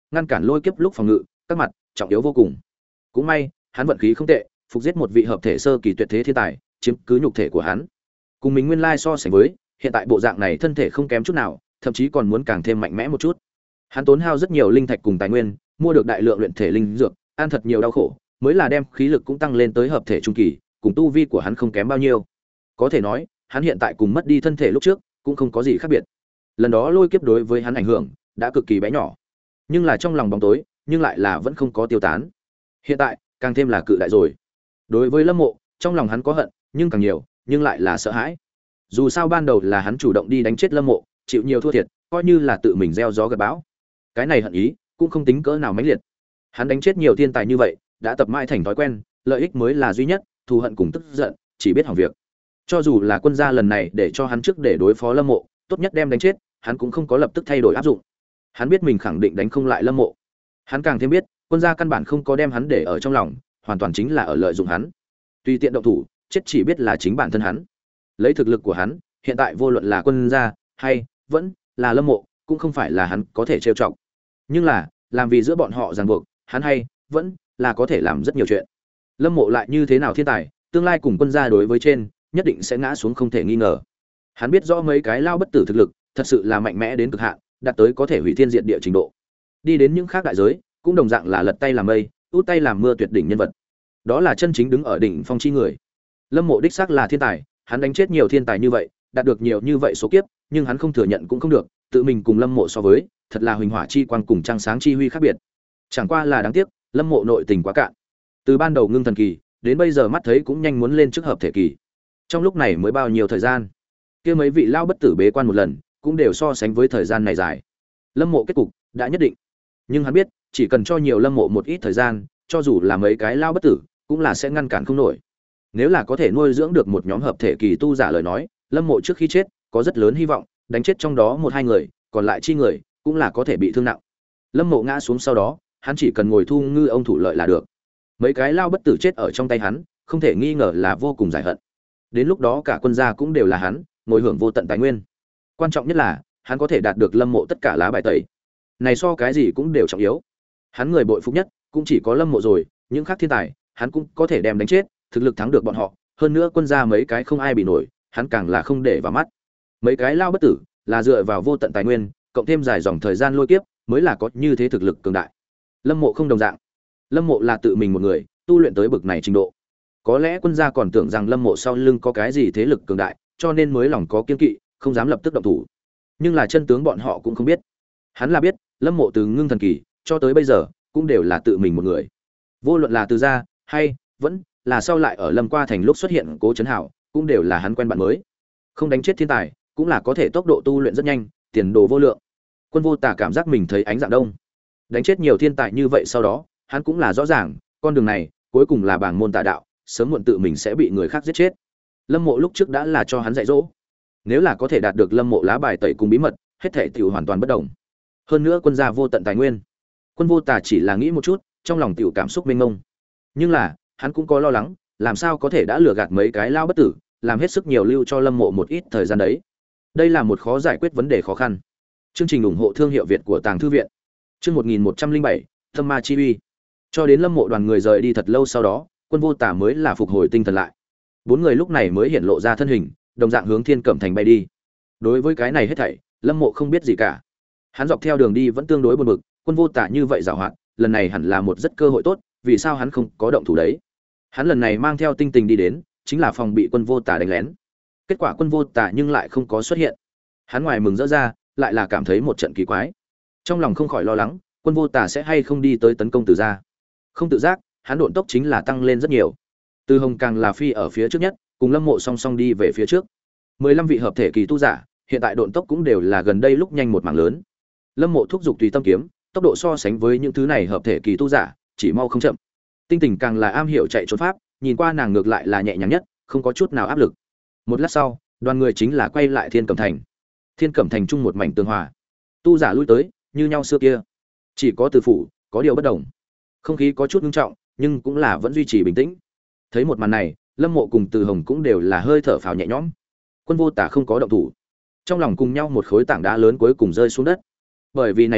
ngăn cản lôi kiếp lúc phòng ngự, các mặt trọng yếu vô cùng. Cũng may, hắn vận khí không tệ, phục giết một vị hợp thể sơ kỳ tuyệt thế thiên tài, chiếm cứ nhục thể của hắn. Cùng mình nguyên lai so sánh với, hiện tại bộ dạng này thân thể không kém chút nào, thậm chí còn muốn càng thêm mạnh mẽ một chút. Hắn tốn hao rất nhiều linh thạch cùng tài nguyên, mua được đại lượng luyện thể linh dược, ăn thật nhiều đau khổ, mới là đem khí lực cũng tăng lên tới hợp thể trung kỳ, cùng tu vi của hắn không kém bao nhiêu. Có thể nói, hắn hiện tại cùng mất đi thân thể lúc trước, cũng không có gì khác biệt. Lần đó lôi kiếp đối với hắn ảnh hưởng đã cực kỳ bé nhỏ, nhưng là trong lòng bóng tối, nhưng lại là vẫn không có tiêu tán. Hiện tại, càng thêm là cự đại rồi. Đối với Lâm Mộ, trong lòng hắn có hận, nhưng càng nhiều, nhưng lại là sợ hãi. Dù sao ban đầu là hắn chủ động đi đánh chết Lâm Mộ, chịu nhiều thua thiệt, coi như là tự mình gieo gió gặt bão. Cái này hận ý, cũng không tính cỡ nào mãnh liệt. Hắn đánh chết nhiều thiên tài như vậy, đã tập mãi thành thói quen, lợi ích mới là duy nhất, thù hận cùng tức giận, chỉ biết hỏng việc. Cho dù là quân gia lần này để cho hắn trước để đối phó Lâm Mộ, tốt nhất đem đánh chết, hắn cũng không có lập tức thay đổi áp dụng. Hắn biết mình khẳng định đánh không lại Lâm Mộ. Hắn càng thêm biết, quân gia căn bản không có đem hắn để ở trong lòng, hoàn toàn chính là ở lợi dụng hắn. Tùy tiện động thủ, chết chỉ biết là chính bản thân hắn. Lấy thực lực của hắn, hiện tại vô luận là quân gia hay vẫn là Lâm Mộ, cũng không phải là hắn có thể trêu chọc. Nhưng là, làm vì giữa bọn họ ràng buộc, hắn hay vẫn là có thể làm rất nhiều chuyện. Lâm Mộ lại như thế nào thiên tài, tương lai cùng quân gia đối với trên, nhất định sẽ ngã xuống không thể nghi ngờ. Hắn biết rõ mấy cái lao bất tử thực lực, thật sự là mạnh mẽ đến cực hạn, đạt tới có thể hủy thiên diệt địa trình độ. Đi đến những khác đại giới, cũng đồng dạng là lật tay làm mây, út tay làm mưa tuyệt đỉnh nhân vật. Đó là chân chính đứng ở đỉnh phong chi người. Lâm Mộ đích xác là thiên tài, hắn đánh chết nhiều thiên tài như vậy, đạt được nhiều như vậy số kiếp, nhưng hắn không thừa nhận cũng không được, tự mình cùng Lâm Mộ so với, thật là huỳnh hỏa chi quang cùng trăng sáng chi huy khác biệt. Chẳng qua là đáng tiếc, Lâm Mộ nội tình quá cạn. Từ ban đầu ngưng thần kỳ, đến bây giờ mắt thấy cũng nhanh muốn lên trước hợp thể kỳ. Trong lúc này mới bao nhiêu thời gian? Kia mấy vị lao bất tử bế quan một lần, cũng đều so sánh với thời gian này dài. Lâm Mộ kết cục đã nhất định. Nhưng hắn biết, chỉ cần cho nhiều Lâm Mộ một ít thời gian, cho dù là mấy cái lao bất tử, cũng là sẽ ngăn cản không nổi. Nếu là có thể nuôi dưỡng được một nhóm hợp thể kỳ tu giả lời nói, Lâm Mộ trước khi chết, có rất lớn hy vọng, đánh chết trong đó một hai người, còn lại chi người cũng là có thể bị thương nặng. Lâm Mộ ngã xuống sau đó, hắn chỉ cần ngồi thu ngư ông thủ lợi là được. Mấy cái lao bất tử chết ở trong tay hắn, không thể nghi ngờ là vô cùng giải hận. Đến lúc đó cả quân gia cũng đều là hắn, ngồi hưởng vô tận tài nguyên. Quan trọng nhất là, hắn có thể đạt được Lâm Mộ tất cả lá bài tẩy. Này so cái gì cũng đều trọng yếu. Hắn người bội phục nhất, cũng chỉ có Lâm Mộ rồi, những khác thiên tài, hắn cũng có thể đem đánh chết, thực lực thắng được bọn họ, hơn nữa quân gia mấy cái không ai bị nổi, hắn càng là không để vào mắt. Mấy cái lao bất tử, là dựa vào vô tận tài nguyên, cộng thêm dài dòng thời gian lôi kiếp, mới là có như thế thực lực cường đại. Lâm Mộ không đồng dạng. Lâm Mộ là tự mình một người, tu luyện tới bực này trình độ. Có lẽ quân gia còn tưởng rằng Lâm Mộ sau lưng có cái gì thế lực cường đại, cho nên mới lòng có kiên kỵ, không dám lập tức động thủ. Nhưng là chân tướng bọn họ cũng không biết. Hắn là biết, Lâm Mộ từ ngưng thần kỳ cho tới bây giờ, cũng đều là tự mình một người. Vô luận là từ gia hay vẫn là sau lại ở Lâm Qua thành lúc xuất hiện Cố Chấn Hảo, cũng đều là hắn quen bạn mới. Không đánh chết thiên tài, cũng là có thể tốc độ tu luyện rất nhanh, tiền đồ vô lượng. Quân Vô Tả cảm giác mình thấy ánh dạng đông. Đánh chết nhiều thiên tài như vậy sau đó, hắn cũng là rõ ràng, con đường này cuối cùng là bảng môn tà đạo, sớm muộn tự mình sẽ bị người khác giết chết. Lâm Mộ lúc trước đã là cho hắn dạy dỗ. Nếu là có thể đạt được Lâm Mộ lá bài tẩy cùng bí mật, hết thảy tiểu hoàn toàn bất động. Hơn nữa quân gia vô tận tài nguyên. Quân Vô Tả chỉ là nghĩ một chút, trong lòng tiểu cảm xúc mênh mông. Nhưng là, hắn cũng có lo lắng, làm sao có thể đã lừa gạt mấy cái lao bất tử, làm hết sức nhiều lưu cho Lâm Mộ một ít thời gian đấy. Đây là một khó giải quyết vấn đề khó khăn. Chương trình ủng hộ thương hiệu Việt của Tàng Thư viện. Chương một nghìn một trăm linh bảy, Thâm Ma chi uy. Cho đến Lâm Mộ đoàn người rời đi thật lâu sau đó, Quân Vô Tả mới là phục hồi tinh thần lại. Bốn người lúc này mới hiện lộ ra thân hình, đồng dạng hướng Thiên Cẩm thành bay đi. Đối với cái này hết thảy, Lâm Mộ không biết gì cả. Hắn dọc theo đường đi vẫn tương đối buồn bực, Quân Vô Tả như vậy giàu hoạt, lần này hẳn là một rất cơ hội tốt, vì sao hắn không có động thủ đấy? Hắn lần này mang theo Tinh Tình đi đến, chính là phòng bị Quân Vô Tả đánh lén. Kết quả Quân Vô Tả nhưng lại không có xuất hiện. Hắn ngoài mừng rỡ ra, lại là cảm thấy một trận kỳ quái. Trong lòng không khỏi lo lắng, Quân Vô Tả sẽ hay không đi tới tấn công Từ gia. Không tự giác, hắn độn tốc chính là tăng lên rất nhiều. Từ Hồng càng là phi ở phía trước nhất, cùng Lâm Mộ song song đi về phía trước. mười lăm vị hợp thể kỳ tu giả, hiện tại độn tốc cũng đều là gần đây lúc nhanh một mảng lớn. Lâm Mộ thúc giục tùy tâm kiếm, tốc độ so sánh với những thứ này hợp thể kỳ tu giả, chỉ mau không chậm. Tinh Tình càng là am hiểu chạy trốn pháp, nhìn qua nàng ngược lại là nhẹ nhàng nhất, không có chút nào áp lực. Một lát sau, đoàn người chính là quay lại Thiên Cẩm thành. Thiên Cẩm thành chung một mảnh tường hòa. Tu giả lui tới, như nhau xưa kia. Chỉ có Từ phủ, có điều bất đồng. Không khí có chút nghiêm trọng, nhưng cũng là vẫn duy trì bình tĩnh. Thấy một màn này, Lâm Mộ cùng Từ Hồng cũng đều là hơi thở phào nhẹ nhõm. Quân Vô Tả không có động thủ. Trong lòng cùng nhau một khối tảng đá lớn cuối cùng rơi xuống đất. Bởi vì này lần,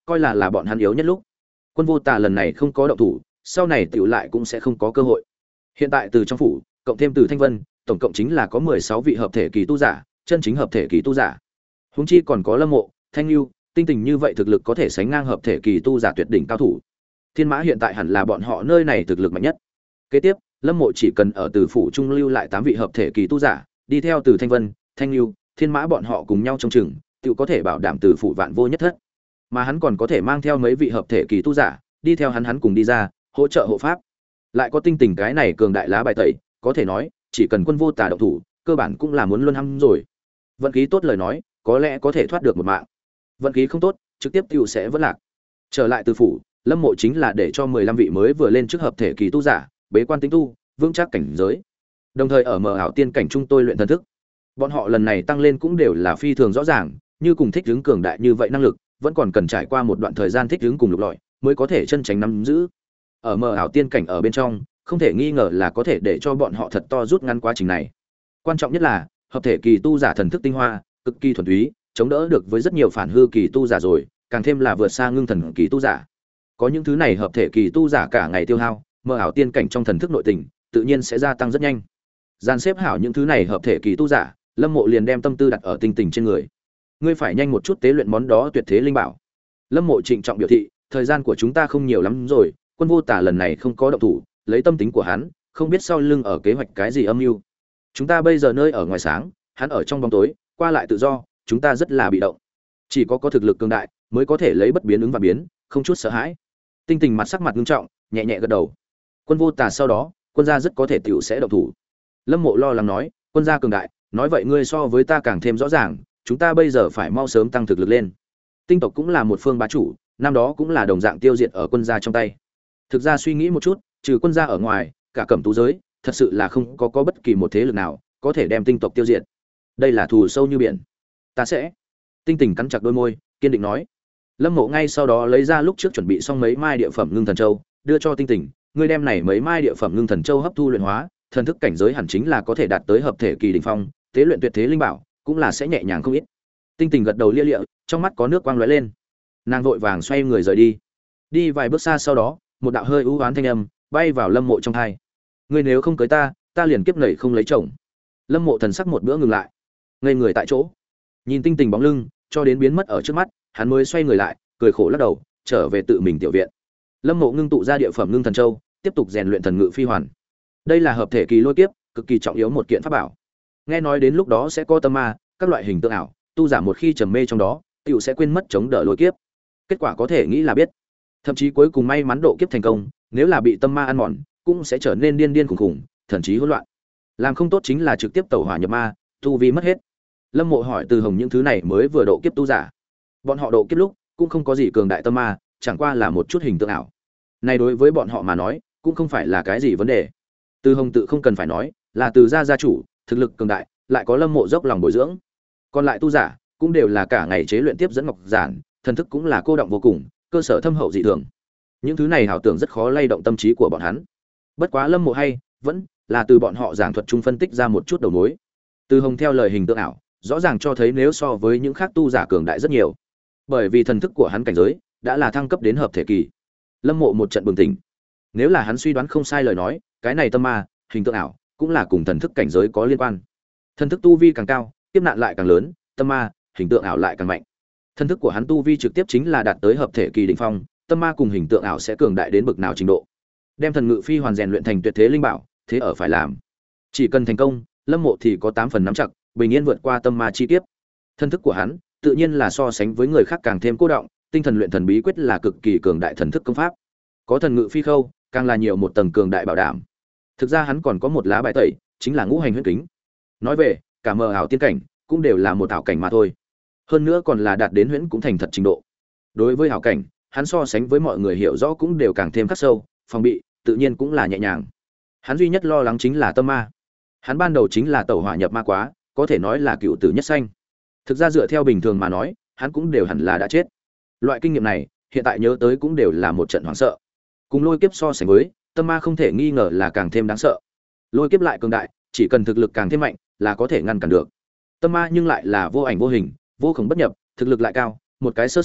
coi là là bọn hắn yếu nhất lúc. Quân Vô Tà lần này không có động thủ, sau này tiểu lại cũng sẽ không có cơ hội. Hiện tại từ trong phủ, cộng thêm từ Thanh Vân, tổng cộng chính là có mười sáu vị hợp thể kỳ tu giả, chân chính hợp thể kỳ tu giả. Huống chi còn có Lâm Mộ, Thanh Nưu, Tinh Tình như vậy thực lực có thể sánh ngang hợp thể kỳ tu giả tuyệt đỉnh cao thủ. Thiên Mã hiện tại hẳn là bọn họ nơi này thực lực mạnh nhất. Kế tiếp, Lâm Mộ chỉ cần ở từ phủ trung lưu lại tám vị hợp thể kỳ tu giả, đi theo từ Thanh Vân, Thanh Nưu, Thiên Mã bọn họ cùng nhau trông chừng, tự có thể bảo đảm từ phủ vạn vô nhất thất. Mà hắn còn có thể mang theo mấy vị hợp thể kỳ tu giả, đi theo hắn hắn cùng đi ra, hỗ trợ hộ pháp. Lại có Tinh Tình cái này cường đại lá bài tẩy, có thể nói, chỉ cần Quân Vô Tà động thủ, cơ bản cũng là muốn luôn hăm rồi. Vận khí tốt lời nói, có lẽ có thể thoát được một mạng. Vận khí không tốt, trực tiếp tiêu sẽ vỡ lạc. Trở lại từ phủ, Lâm Mộ chính là để cho mười lăm vị mới vừa lên trước hợp thể kỳ tu giả, bế quan tính tu, vững chắc cảnh giới. Đồng thời ở mờ ảo tiên cảnh trung tôi luyện thần thức. Bọn họ lần này tăng lên cũng đều là phi thường rõ ràng, như cùng thích ứng cường đại như vậy năng lực, vẫn còn cần trải qua một đoạn thời gian thích ứng cùng lục lọi, mới có thể chân chính nắm giữ. Ở mờ ảo tiên cảnh ở bên trong, không thể nghi ngờ là có thể để cho bọn họ thật to rút ngắn quá trình này. Quan trọng nhất là, hợp thể kỳ tu giả thần thức tinh hoa, cực kỳ thuần túy, chống đỡ được với rất nhiều phản hư kỳ tu giả rồi, càng thêm là vượt xa ngưng thần kỳ tu giả. Có những thứ này hợp thể kỳ tu giả cả ngày tiêu hao, mờ ảo tiên cảnh trong thần thức nội tình, tự nhiên sẽ gia tăng rất nhanh. Gian xếp hảo những thứ này hợp thể kỳ tu giả, Lâm Mộ liền đem tâm tư đặt ở Tinh Tình trên người. Ngươi phải nhanh một chút tế luyện món đó tuyệt thế linh bảo. Lâm Mộ trịnh trọng biểu thị, thời gian của chúng ta không nhiều lắm rồi, Quân Vô Tà lần này không có động thủ, lấy tâm tính của hắn, không biết sau lưng ở kế hoạch cái gì âm mưu. Chúng ta bây giờ nơi ở ngoài sáng, hắn ở trong bóng tối, qua lại tự do, chúng ta rất là bị động. Chỉ có có thực lực cường đại, mới có thể lấy bất biến ứng và biến, không chút sợ hãi. Tinh Tình mặt sắc mặt nghiêm trọng, nhẹ nhẹ gật đầu. Quân Vô Tà sau đó, quân gia rất có thể tiểu sẽ động thủ. Lâm Mộ lo lắng nói, quân gia cường đại, nói vậy ngươi so với ta càng thêm rõ ràng, chúng ta bây giờ phải mau sớm tăng thực lực lên. Tinh tộc cũng là một phương bá chủ, năm đó cũng là đồng dạng tiêu diệt ở quân gia trong tay. Thực ra suy nghĩ một chút, trừ quân gia ở ngoài, cả cẩm tú giới, thật sự là không có có bất kỳ một thế lực nào có thể đem tinh tộc tiêu diệt. Đây là thù sâu như biển. Ta sẽ. Tinh Tình cắn chặt đôi môi, kiên định nói. Lâm Mộ ngay sau đó lấy ra lúc trước chuẩn bị xong mấy mai địa phẩm ngưng thần châu, đưa cho Tinh Tình, ngươi đem này mấy mai địa phẩm ngưng thần châu hấp thu luyện hóa, thần thức cảnh giới hẳn chính là có thể đạt tới hợp thể kỳ đỉnh phong, tế luyện tuyệt thế linh bảo, cũng là sẽ nhẹ nhàng không ít. Tinh Tình gật đầu lia lịa, trong mắt có nước quang lóe lên. Nàng vội vàng xoay người rời đi. Đi vài bước xa sau đó, một đạo hơi u oán thanh âm bay vào Lâm Mộ trong tai. Ngươi nếu không cưới ta, ta liền kiếp nảy không lấy chồng. Lâm Mộ thần sắc một bữa ngừng lại, ngây người tại chỗ. Nhìn Tinh Tình bóng lưng, cho đến biến mất ở trước mắt, hắn mới xoay người lại, cười khổ lắc đầu, trở về tự mình tiểu viện. Lâm Mộ ngưng tụ ra địa phẩm ngưng thần châu, tiếp tục rèn luyện thần ngự phi hoàn. Đây là hợp thể kỳ lôi kiếp, cực kỳ trọng yếu một kiện pháp bảo. Nghe nói đến lúc đó sẽ có tâm ma, các loại hình tượng ảo, tu giả một khi trầm mê trong đó, tiểu sẽ quên mất chống đỡ lôi kiếp. Kết quả có thể nghĩ là biết. Thậm chí cuối cùng may mắn độ kiếp thành công, nếu là bị tâm ma ăn mòn, cũng sẽ trở nên điên điên khủng khủng, thần trí hỗn loạn. Làm không tốt chính là trực tiếp tẩu hỏa nhập ma, tu vi mất hết. Lâm Mộ hỏi Từ Hồng những thứ này mới vừa độ kiếp tu giả. Bọn họ độ kiếp lúc cũng không có gì cường đại tâm ma, chẳng qua là một chút hình tượng ảo. Này đối với bọn họ mà nói, cũng không phải là cái gì vấn đề. Từ Hồng tự không cần phải nói, là từ gia gia chủ, thực lực cường đại, lại có Lâm Mộ dốc lòng bồi dưỡng. Còn lại tu giả, cũng đều là cả ngày chế luyện tiếp dẫn ngọc giản, thần thức cũng là cô động vô cùng, cơ sở thâm hậu dị thường. Những thứ này hảo tưởng rất khó lay động tâm trí của bọn hắn. Bất quá Lâm Mộ hay, vẫn là từ bọn họ giảng thuật chung phân tích ra một chút đầu mối. Từ Hồng theo lời hình tượng ảo, rõ ràng cho thấy nếu so với những khác tu giả cường đại rất nhiều. Bởi vì thần thức của hắn cảnh giới đã là thăng cấp đến hợp thể kỳ. Lâm Mộ một trận bừng tỉnh. Nếu là hắn suy đoán không sai lời nói, cái này tâm ma, hình tượng ảo, cũng là cùng thần thức cảnh giới có liên quan. Thần thức tu vi càng cao, kiếp nạn lại càng lớn, tâm ma, hình tượng ảo lại càng mạnh. Thần thức của hắn tu vi trực tiếp chính là đạt tới hợp thể kỳ đỉnh phong, tâm ma cùng hình tượng ảo sẽ cường đại đến bực nào trình độ. Đem thần ngự phi hoàn rèn luyện thành tuyệt thế linh bảo, thế ở phải làm. Chỉ cần thành công, Lâm Mộ thì có tám phần nắm chắc, bình yên vượt qua tâm ma chi kiếp. Thần thức của hắn, tự nhiên là so sánh với người khác càng thêm cô động, tinh thần luyện thần bí quyết là cực kỳ cường đại thần thức công pháp. Có thần ngự phi khâu, càng là nhiều một tầng cường đại bảo đảm. Thực ra hắn còn có một lá bài tẩy, chính là ngũ hành huyễn kính. Nói về, cả mờ ảo tiên cảnh, cũng đều là một ảo cảnh mà thôi. Hơn nữa còn là đạt đến huyễn cũng thành thật trình độ. Đối với ảo cảnh, hắn so sánh với mọi người hiểu rõ cũng đều càng thêm khắc sâu, phòng bị, tự nhiên cũng là nhẹ nhàng. Hắn duy nhất lo lắng chính là tâm ma. Hắn ban đầu chính là tẩu hỏa nhập ma quá, có thể nói là cựu tử nhất sanh. Thực ra dựa theo bình thường mà nói, hắn cũng đều hẳn là đã chết. Loại kinh nghiệm này, hiện tại nhớ tới cũng đều là một trận hoảng sợ. Cùng lôi kiếp so sánh với, tâm ma không thể nghi ngờ là càng thêm đáng sợ. Lôi kiếp lại cường đại, chỉ cần thực lực càng thêm mạnh, là có thể ngăn cản được. Tâm ma nhưng lại là vô ảnh vô hình, vô khổng bất nhập, thực lực lại cao, một cái sơ sẩy,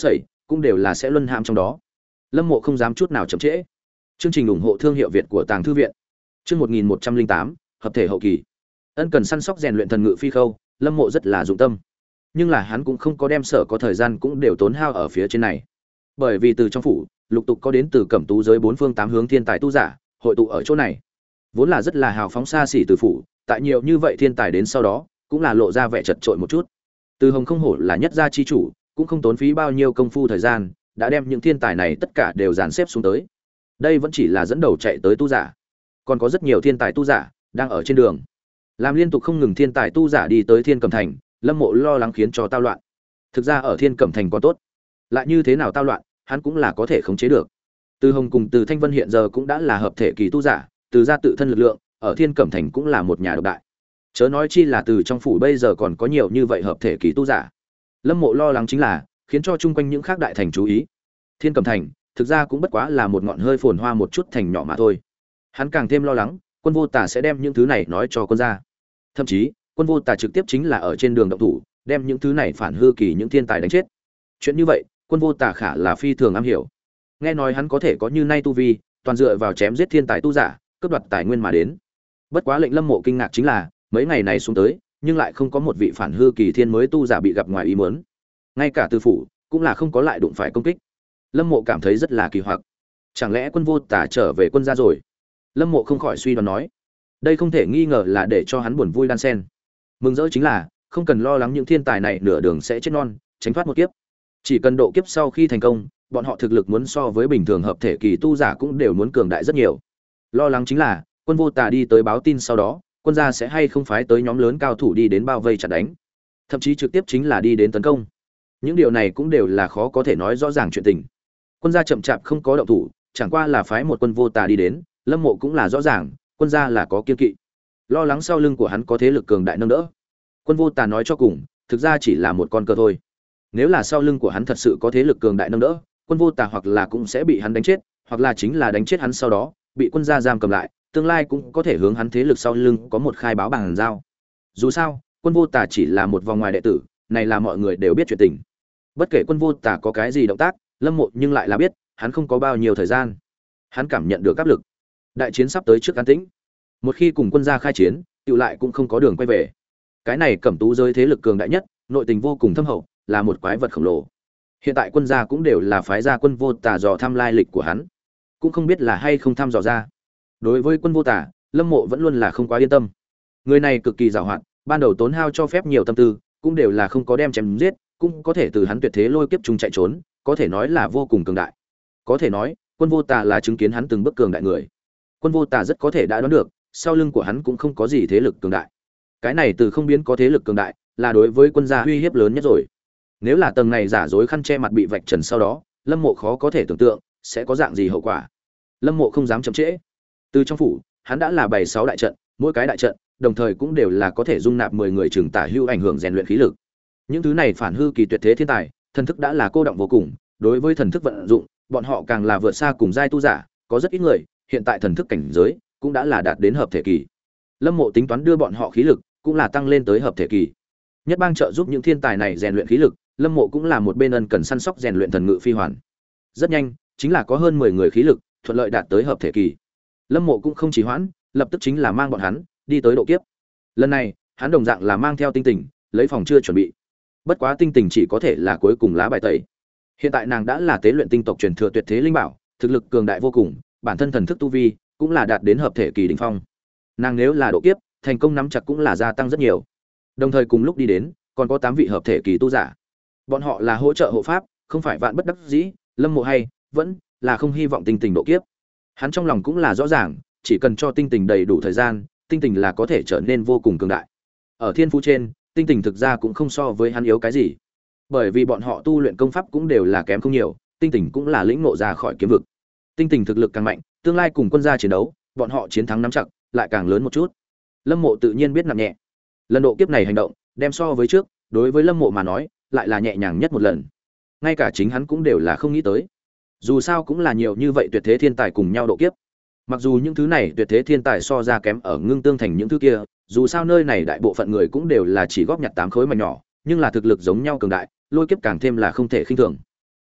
cũng đều là sẽ luân hãm trong đó. Lâm Mộ không dám chút nào chậm trễ. Chương trình ủng hộ thương hiệu Việt của Tàng Thư viện. Chương một nghìn một trăm lẻ tám, hợp thể hậu kỳ. Ân cần săn sóc rèn luyện thần ngự phi khâu, Lâm Mộ rất là dụng tâm. Nhưng là hắn cũng không có đem sở có thời gian cũng đều tốn hao ở phía trên này. Bởi vì từ trong phủ, lục tục có đến từ Cẩm Tú giới bốn phương tám hướng thiên tài tu giả, hội tụ ở chỗ này. Vốn là rất là hào phóng xa xỉ từ phủ, tại nhiều như vậy thiên tài đến sau đó, cũng là lộ ra vẻ chật chội một chút. Từ Hồng không hổ là nhất gia chi chủ, cũng không tốn phí bao nhiêu công phu thời gian, đã đem những thiên tài này tất cả đều dàn xếp xuống tới. Đây vẫn chỉ là dẫn đầu chạy tới tu giả, còn có rất nhiều thiên tài tu giả đang ở trên đường. Làm liên tục không ngừng thiên tài tu giả đi tới Thiên Cẩm Thành, Lâm Mộ lo lắng khiến cho tao loạn. Thực ra ở Thiên Cẩm Thành có tốt, lại như thế nào tao loạn, hắn cũng là có thể khống chế được. Từ Hồng cùng Từ Thanh Vân hiện giờ cũng đã là hợp thể kỳ tu giả, từ ra tự thân lực lượng, ở Thiên Cẩm Thành cũng là một nhà độc đại. Chớ nói chi là từ trong phủ bây giờ còn có nhiều như vậy hợp thể kỳ tu giả. Lâm Mộ lo lắng chính là khiến cho chung quanh những khác đại thành chú ý. Thiên Cẩm Thành thực ra cũng bất quá là một ngọn hơi phồn hoa một chút thành nhỏ mà thôi. Hắn càng thêm lo lắng, Quân Vô Tà sẽ đem những thứ này nói cho quân gia. Thậm chí, Quân Vô Tà trực tiếp chính là ở trên đường động thủ, đem những thứ này phản hư kỳ những thiên tài đánh chết. Chuyện như vậy, Quân Vô Tà khả là phi thường am hiểu. Nghe nói hắn có thể có như nay tu vi, toàn dựa vào chém giết thiên tài tu giả, cướp đoạt tài nguyên mà đến. Bất quá lệnh Lâm Mộ kinh ngạc chính là, mấy ngày này xuống tới, nhưng lại không có một vị phản hư kỳ thiên mới tu giả bị gặp ngoài ý muốn. Ngay cả Từ phủ cũng là không có lại đụng phải công kích. Lâm Mộ cảm thấy rất là kỳ hoặc. Chẳng lẽ Quân Vô Tà trở về quân gia rồi? Lâm Mộ không khỏi suy đoán nói. Đây không thể nghi ngờ là để cho hắn buồn vui đan sen. Mừng rỡ chính là, không cần lo lắng những thiên tài này nửa đường sẽ chết non, tránh thoát một kiếp. Chỉ cần độ kiếp sau khi thành công, bọn họ thực lực muốn so với bình thường hợp thể kỳ tu giả cũng đều muốn cường đại rất nhiều. Lo lắng chính là, Quân Vô Tà đi tới báo tin sau đó, quân gia sẽ hay không phái tới nhóm lớn cao thủ đi đến bao vây chặn đánh, thậm chí trực tiếp chính là đi đến tấn công. Những điều này cũng đều là khó có thể nói rõ ràng chuyện tình. Quân gia chậm chạp không có động thủ, chẳng qua là phái một Quân Vô Tà đi đến, Lâm Mộ cũng là rõ ràng, quân gia là có kiên kỵ, lo lắng sau lưng của hắn có thế lực cường đại nâng đỡ. Quân Vô Tà nói cho cùng, thực ra chỉ là một con cờ thôi. Nếu là sau lưng của hắn thật sự có thế lực cường đại nâng đỡ, Quân Vô Tà hoặc là cũng sẽ bị hắn đánh chết, hoặc là chính là đánh chết hắn sau đó bị quân gia giam cầm lại, tương lai cũng có thể hướng hắn thế lực sau lưng có một khai báo bằng giao. Dù sao, Quân Vô Tà chỉ là một vòng ngoài đệ tử, này là mọi người đều biết chuyện tình. Bất kể Quân Vô Tà có cái gì động tác, Lâm Mộ nhưng lại là biết, hắn không có bao nhiêu thời gian. Hắn cảm nhận được áp lực. Đại chiến sắp tới trước an tĩnh. Một khi cùng quân gia khai chiến, tựu lại cũng không có đường quay về. Cái này Cẩm Tú giới thế lực cường đại nhất, nội tình vô cùng thâm hậu, là một quái vật khổng lồ. Hiện tại quân gia cũng đều là phái gia Quân Vô Tà dò thăm lai lịch của hắn, cũng không biết là hay không thăm dò ra. Đối với Quân Vô Tà, Lâm Mộ vẫn luôn là không quá yên tâm. Người này cực kỳ giàu hoạt, ban đầu tốn hao cho phép nhiều tâm tư, cũng đều là không có đem chém giết, cũng có thể từ hắn tuyệt thế lôi kiếp trùng chạy trốn, có thể nói là vô cùng cường đại. Có thể nói, Quân Vô Tà là chứng kiến hắn từng bước cường đại người. Quân Vô Tà rất có thể đã đoán được, sau lưng của hắn cũng không có gì thế lực cường đại. Cái này từ không biến có thế lực cường đại, là đối với quân gia uy hiếp lớn nhất rồi. Nếu là tầng này giả dối khăn che mặt bị vạch trần sau đó, Lâm Mộ khó có thể tưởng tượng sẽ có dạng gì hậu quả. Lâm Mộ không dám chậm trễ. Từ trong phủ, hắn đã là bảy sáu đại trận, mỗi cái đại trận đồng thời cũng đều là có thể dung nạp mười người trường tả hữu ảnh hưởng rèn luyện khí lực. Những thứ này phản hư kỳ tuyệt thế thiên tài, thần thức đã là cô động vô cùng, đối với thần thức vận dụng, bọn họ càng là vượt xa cùng giai tu giả, có rất ít người, hiện tại thần thức cảnh giới cũng đã là đạt đến hợp thể kỳ. Lâm Mộ tính toán đưa bọn họ khí lực cũng là tăng lên tới hợp thể kỳ. Nhất bang trợ giúp những thiên tài này rèn luyện khí lực, Lâm Mộ cũng là một bên ân cần săn sóc rèn luyện thần ngự phi hoàn. Rất nhanh, chính là có hơn mười người khí lực, thuận lợi đạt tới hợp thể kỳ. Lâm Mộ cũng không trì hoãn, lập tức chính là mang bọn hắn đi tới độ kiếp. Lần này, hắn đồng dạng là mang theo Tinh Tình, lấy phòng chưa chuẩn bị. Bất quá Tinh Tình chỉ có thể là cuối cùng lá bài tẩy. Hiện tại nàng đã là tế luyện tinh tộc truyền thừa tuyệt thế linh bảo, thực lực cường đại vô cùng, bản thân thần thức tu vi cũng là đạt đến hợp thể kỳ đỉnh phong. Nàng nếu là độ kiếp, thành công nắm chặt cũng là gia tăng rất nhiều. Đồng thời cùng lúc đi đến, còn có tám vị hợp thể kỳ tu giả. Bọn họ là hỗ trợ hộ pháp, không phải vạn bất đắc dĩ, Lâm Mộ hay vẫn là không hy vọng Tinh Tình độ kiếp. Hắn trong lòng cũng là rõ ràng, chỉ cần cho Tinh Tình đầy đủ thời gian, Tinh Tình là có thể trở nên vô cùng cường đại. Ở thiên phú trên, Tinh Tình thực ra cũng không so với hắn yếu cái gì. Bởi vì bọn họ tu luyện công pháp cũng đều là kém không nhiều, Tinh Tình cũng là lĩnh ngộ ra khỏi kiếm vực. Tinh Tình thực lực càng mạnh, tương lai cùng quân gia chiến đấu, bọn họ chiến thắng nắm chắc lại càng lớn một chút. Lâm Mộ tự nhiên biết nặng nhẹ. Lần độ kiếp này hành động, đem so với trước, đối với Lâm Mộ mà nói, lại là nhẹ nhàng nhất một lần. Ngay cả chính hắn cũng đều là không nghĩ tới. Dù sao cũng là nhiều như vậy tuyệt thế thiên tài cùng nhau độ kiếp. Mặc dù những thứ này tuyệt thế thiên tài so ra kém ở Ngưng Tương Thành những thứ kia, dù sao nơi này đại bộ phận người cũng đều là chỉ góp nhặt tám khối mà nhỏ, nhưng là thực lực giống nhau cường đại, lôi kiếp càng thêm là không thể khinh thường.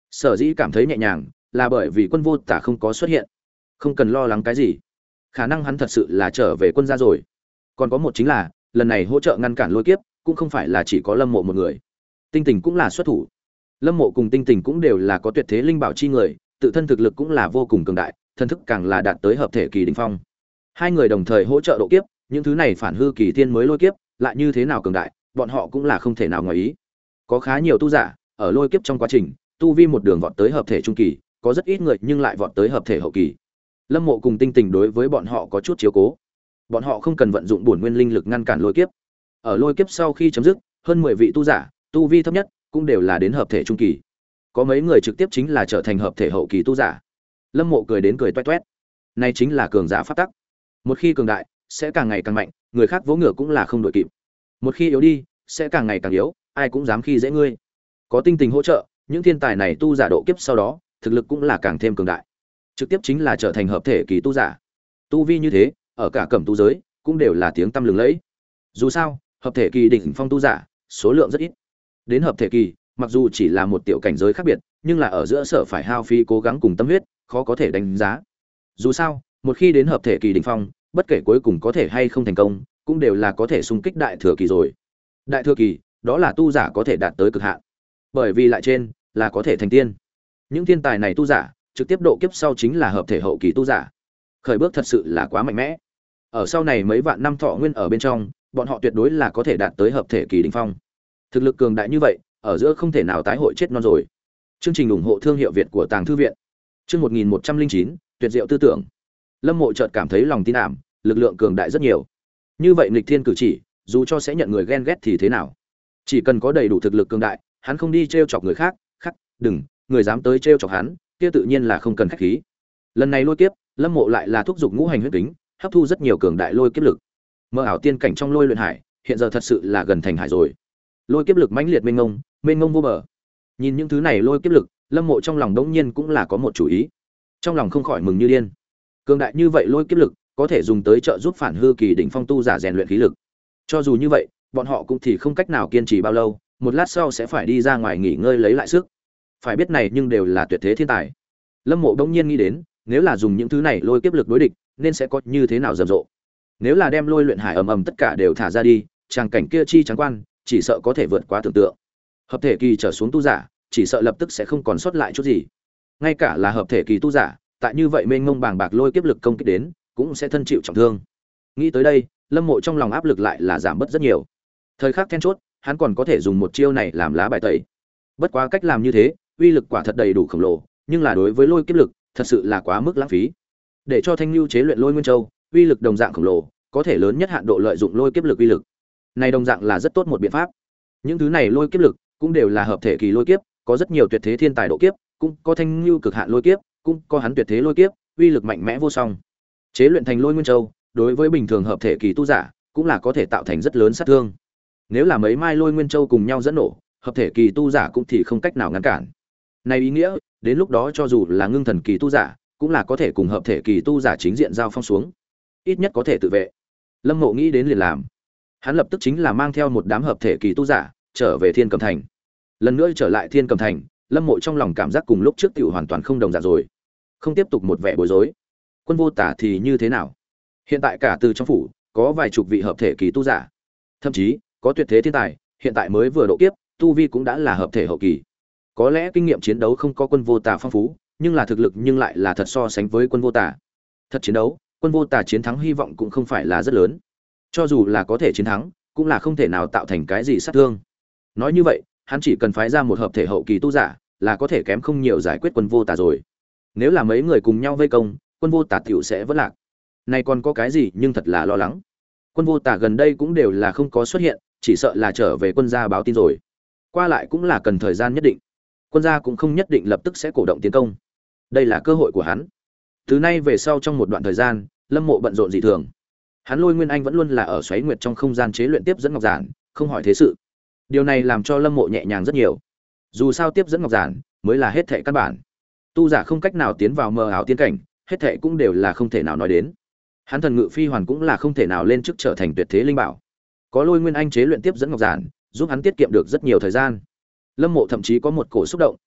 Sở dĩ cảm thấy nhẹ nhàng là bởi vì Quân Vô Tả không có xuất hiện, không cần lo lắng cái gì, khả năng hắn thật sự là trở về quân gia rồi. Còn có một chính là lần này hỗ trợ ngăn cản lôi kiếp cũng không phải là chỉ có Lâm Mộ một người, Tinh Tình cũng là xuất thủ. Lâm Mộ cùng Tinh Tình cũng đều là có tuyệt thế linh bảo chi người, tự thân thực lực cũng là vô cùng cường đại, thân thức càng là đạt tới hợp thể kỳ đỉnh phong. Hai người đồng thời hỗ trợ độ kiếp, những thứ này phản hư kỳ tiên mới lôi kiếp, lại như thế nào cường đại, bọn họ cũng là không thể nào ngoài ý. Có khá nhiều tu giả ở lôi kiếp trong quá trình, tu vi một đường vọt tới hợp thể trung kỳ, có rất ít người nhưng lại vọt tới hợp thể hậu kỳ. Lâm Mộ cùng Tinh Tình đối với bọn họ có chút chiếu cố. Bọn họ không cần vận dụng bổn nguyên linh lực ngăn cản lôi kiếp. Ở lôi kiếp sau khi chấm dứt, hơn mười vị tu giả, tu vi thấp nhất cũng đều là đến hợp thể trung kỳ. Có mấy người trực tiếp chính là trở thành hợp thể hậu kỳ tu giả. Lâm Mộ cười đến cười toét toét. Này chính là cường giả pháp tắc. Một khi cường đại, sẽ càng ngày càng mạnh, người khác vỗ ngựa cũng là không đội kịp. Một khi yếu đi, sẽ càng ngày càng yếu, ai cũng dám khi dễ ngươi. Có Tinh Tình hỗ trợ, những thiên tài này tu giả độ kiếp sau đó, thực lực cũng là càng thêm cường đại. Trực tiếp chính là trở thành hợp thể kỳ tu giả. Tu vi như thế, ở cả cẩm tu giới cũng đều là tiếng tăm lừng lẫy. Dù sao, hợp thể kỳ đỉnh phong tu giả, số lượng rất ít. Đến hợp thể kỳ, mặc dù chỉ là một tiểu cảnh giới khác biệt, nhưng là ở giữa sở phải hao phí cố gắng cùng tâm huyết, khó có thể đánh giá. Dù sao, một khi đến hợp thể kỳ đỉnh phong, bất kể cuối cùng có thể hay không thành công, cũng đều là có thể xung kích đại thừa kỳ rồi. Đại thừa kỳ, đó là tu giả có thể đạt tới cực hạn. Bởi vì lại trên là có thể thành tiên. Những thiên tài này tu giả, trực tiếp độ kiếp sau chính là hợp thể hậu kỳ tu giả. Khởi bước thật sự là quá mạnh mẽ. Ở sau này mấy vạn năm thọ nguyên ở bên trong, bọn họ tuyệt đối là có thể đạt tới hợp thể kỳ đỉnh phong. Thực lực cường đại như vậy, ở giữa không thể nào tái hội chết non rồi. Chương trình ủng hộ thương hiệu Việt của Tàng Thư viện. Chương một nghìn một trăm linh chín, tuyệt diệu tư tưởng. Lâm Mộ chợt cảm thấy lòng tin ảm, lực lượng cường đại rất nhiều. Như vậy nghịch thiên cử chỉ, dù cho sẽ nhận người ghen ghét thì thế nào? Chỉ cần có đầy đủ thực lực cường đại, hắn không đi trêu chọc người khác, khắc, đừng, người dám tới trêu chọc hắn, kia tự nhiên là không cần khách khí. Lần này lôi kiếp, Lâm Mộ lại là thúc giục ngũ hành huyết kính, hấp thu rất nhiều cường đại lôi kiếp lực. Mơ ảo tiên cảnh trong lôi luyện hải, hiện giờ thật sự là gần thành hải rồi. Lôi kiếp lực mãnh liệt mênh mông, mênh mông vô bờ. Nhìn những thứ này lôi kiếp lực, Lâm Mộ trong lòng đống nhiên cũng là có một chủ ý. Trong lòng không khỏi mừng như điên. Cường đại như vậy lôi kiếp lực, có thể dùng tới trợ giúp phản hư kỳ đỉnh phong tu giả rèn luyện khí lực. Cho dù như vậy, bọn họ cũng thì không cách nào kiên trì bao lâu, một lát sau sẽ phải đi ra ngoài nghỉ ngơi lấy lại sức. Phải biết này nhưng đều là tuyệt thế thiên tài. Lâm Mộ đống nhiên nghĩ đến, nếu là dùng những thứ này lôi kiếp lực đối địch, nên sẽ có như thế nào rầm rộ. Nếu là đem lôi luyện hải ầm ầm tất cả đều thả ra đi, tràng cảnh kia chi trắng quan, chỉ sợ có thể vượt quá tưởng tượng. Hợp thể kỳ trở xuống tu giả, chỉ sợ lập tức sẽ không còn sót lại chút gì. Ngay cả là hợp thể kỳ tu giả, tại như vậy mênh mông bàng bạc lôi kiếp lực công kích đến, cũng sẽ thân chịu trọng thương. Nghĩ tới đây, Lâm Mộ trong lòng áp lực lại là giảm bớt rất nhiều. Thời khắc then chốt, hắn còn có thể dùng một chiêu này làm lá bài tẩy. Bất quá cách làm như thế, uy lực quả thật đầy đủ khổng lồ, nhưng là đối với lôi kiếp lực, thật sự là quá mức lãng phí. Để cho Thanh Nưu chế luyện Lôi Nguyên Châu, uy lực đồng dạng khổng lồ, có thể lớn nhất hạn độ lợi dụng lôi kiếp lực uy lực. Này đồng dạng là rất tốt một biện pháp. Những thứ này lôi kiếp lực cũng đều là hợp thể kỳ lôi kiếp, có rất nhiều tuyệt thế thiên tài độ kiếp, cũng có Thanh Nưu cực hạn lôi kiếp, cũng có hắn tuyệt thế lôi kiếp, uy lực mạnh mẽ vô song. Chế luyện thành Lôi Nguyên Châu, đối với bình thường hợp thể kỳ tu giả, cũng là có thể tạo thành rất lớn sát thương. Nếu là mấy mai Lôi Nguyên Châu cùng nhau dẫn nổ, hợp thể kỳ tu giả cũng thì không cách nào ngăn cản. Này ý nghĩa, đến lúc đó cho dù là ngưng thần kỳ tu giả, cũng là có thể cùng hợp thể kỳ tu giả chính diện giao phong xuống, ít nhất có thể tự vệ. Lâm Mộ nghĩ đến liền làm. Hắn lập tức chính là mang theo một đám hợp thể kỳ tu giả trở về Thiên Cầm Thành. Lần nữa trở lại Thiên Cầm Thành, Lâm Mộ trong lòng cảm giác cùng lúc trước tiểu hoàn toàn không đồng dạng rồi, không tiếp tục một vẻ bối rối. Quân Vô Tả thì như thế nào? Hiện tại cả từ trong phủ có vài chục vị hợp thể kỳ tu giả, thậm chí có tuyệt thế thiên tài, hiện tại mới vừa độ kiếp, tu vi cũng đã là hợp thể hậu kỳ. Có lẽ kinh nghiệm chiến đấu không có Quân Vô Tả phong phú, nhưng là thực lực nhưng lại là thật so sánh với Quân Vô Tả. Thật chiến đấu, Quân Vô Tả chiến thắng hy vọng cũng không phải là rất lớn. Cho dù là có thể chiến thắng, cũng là không thể nào tạo thành cái gì sát thương. Nói như vậy, hắn chỉ cần phái ra một hợp thể hậu kỳ tu giả, là có thể kém không nhiều giải quyết Quân Vô Tả rồi. Nếu là mấy người cùng nhau vây công, Quân Vô Tả tiểu sẽ vỡ lạc. Này còn có cái gì nhưng thật là lo lắng. Quân Vô Tả gần đây cũng đều là không có xuất hiện, chỉ sợ là trở về quân gia báo tin rồi. Qua lại cũng là cần thời gian nhất định. Quân gia cũng không nhất định lập tức sẽ cổ động tiến công. Đây là cơ hội của hắn. Từ nay về sau trong một đoạn thời gian, Lâm Mộ bận rộn dị thường. Hắn Lôi Nguyên Anh vẫn luôn là ở xoáy nguyệt trong không gian chế luyện tiếp dẫn ngọc giản, không hỏi thế sự. Điều này làm cho Lâm Mộ nhẹ nhàng rất nhiều. Dù sao tiếp dẫn ngọc giản mới là hết thảy căn bản. Tu giả không cách nào tiến vào mờ ảo tiên cảnh, hết thảy cũng đều là không thể nào nói đến. Hắn thần ngự phi hoàn cũng là không thể nào lên chức trở thành tuyệt thế linh bảo. Có Lôi Nguyên Anh chế luyện tiếp dẫn ngọc giản, giúp hắn tiết kiệm được rất nhiều thời gian. Lâm Mộ thậm chí có một cổ xúc động,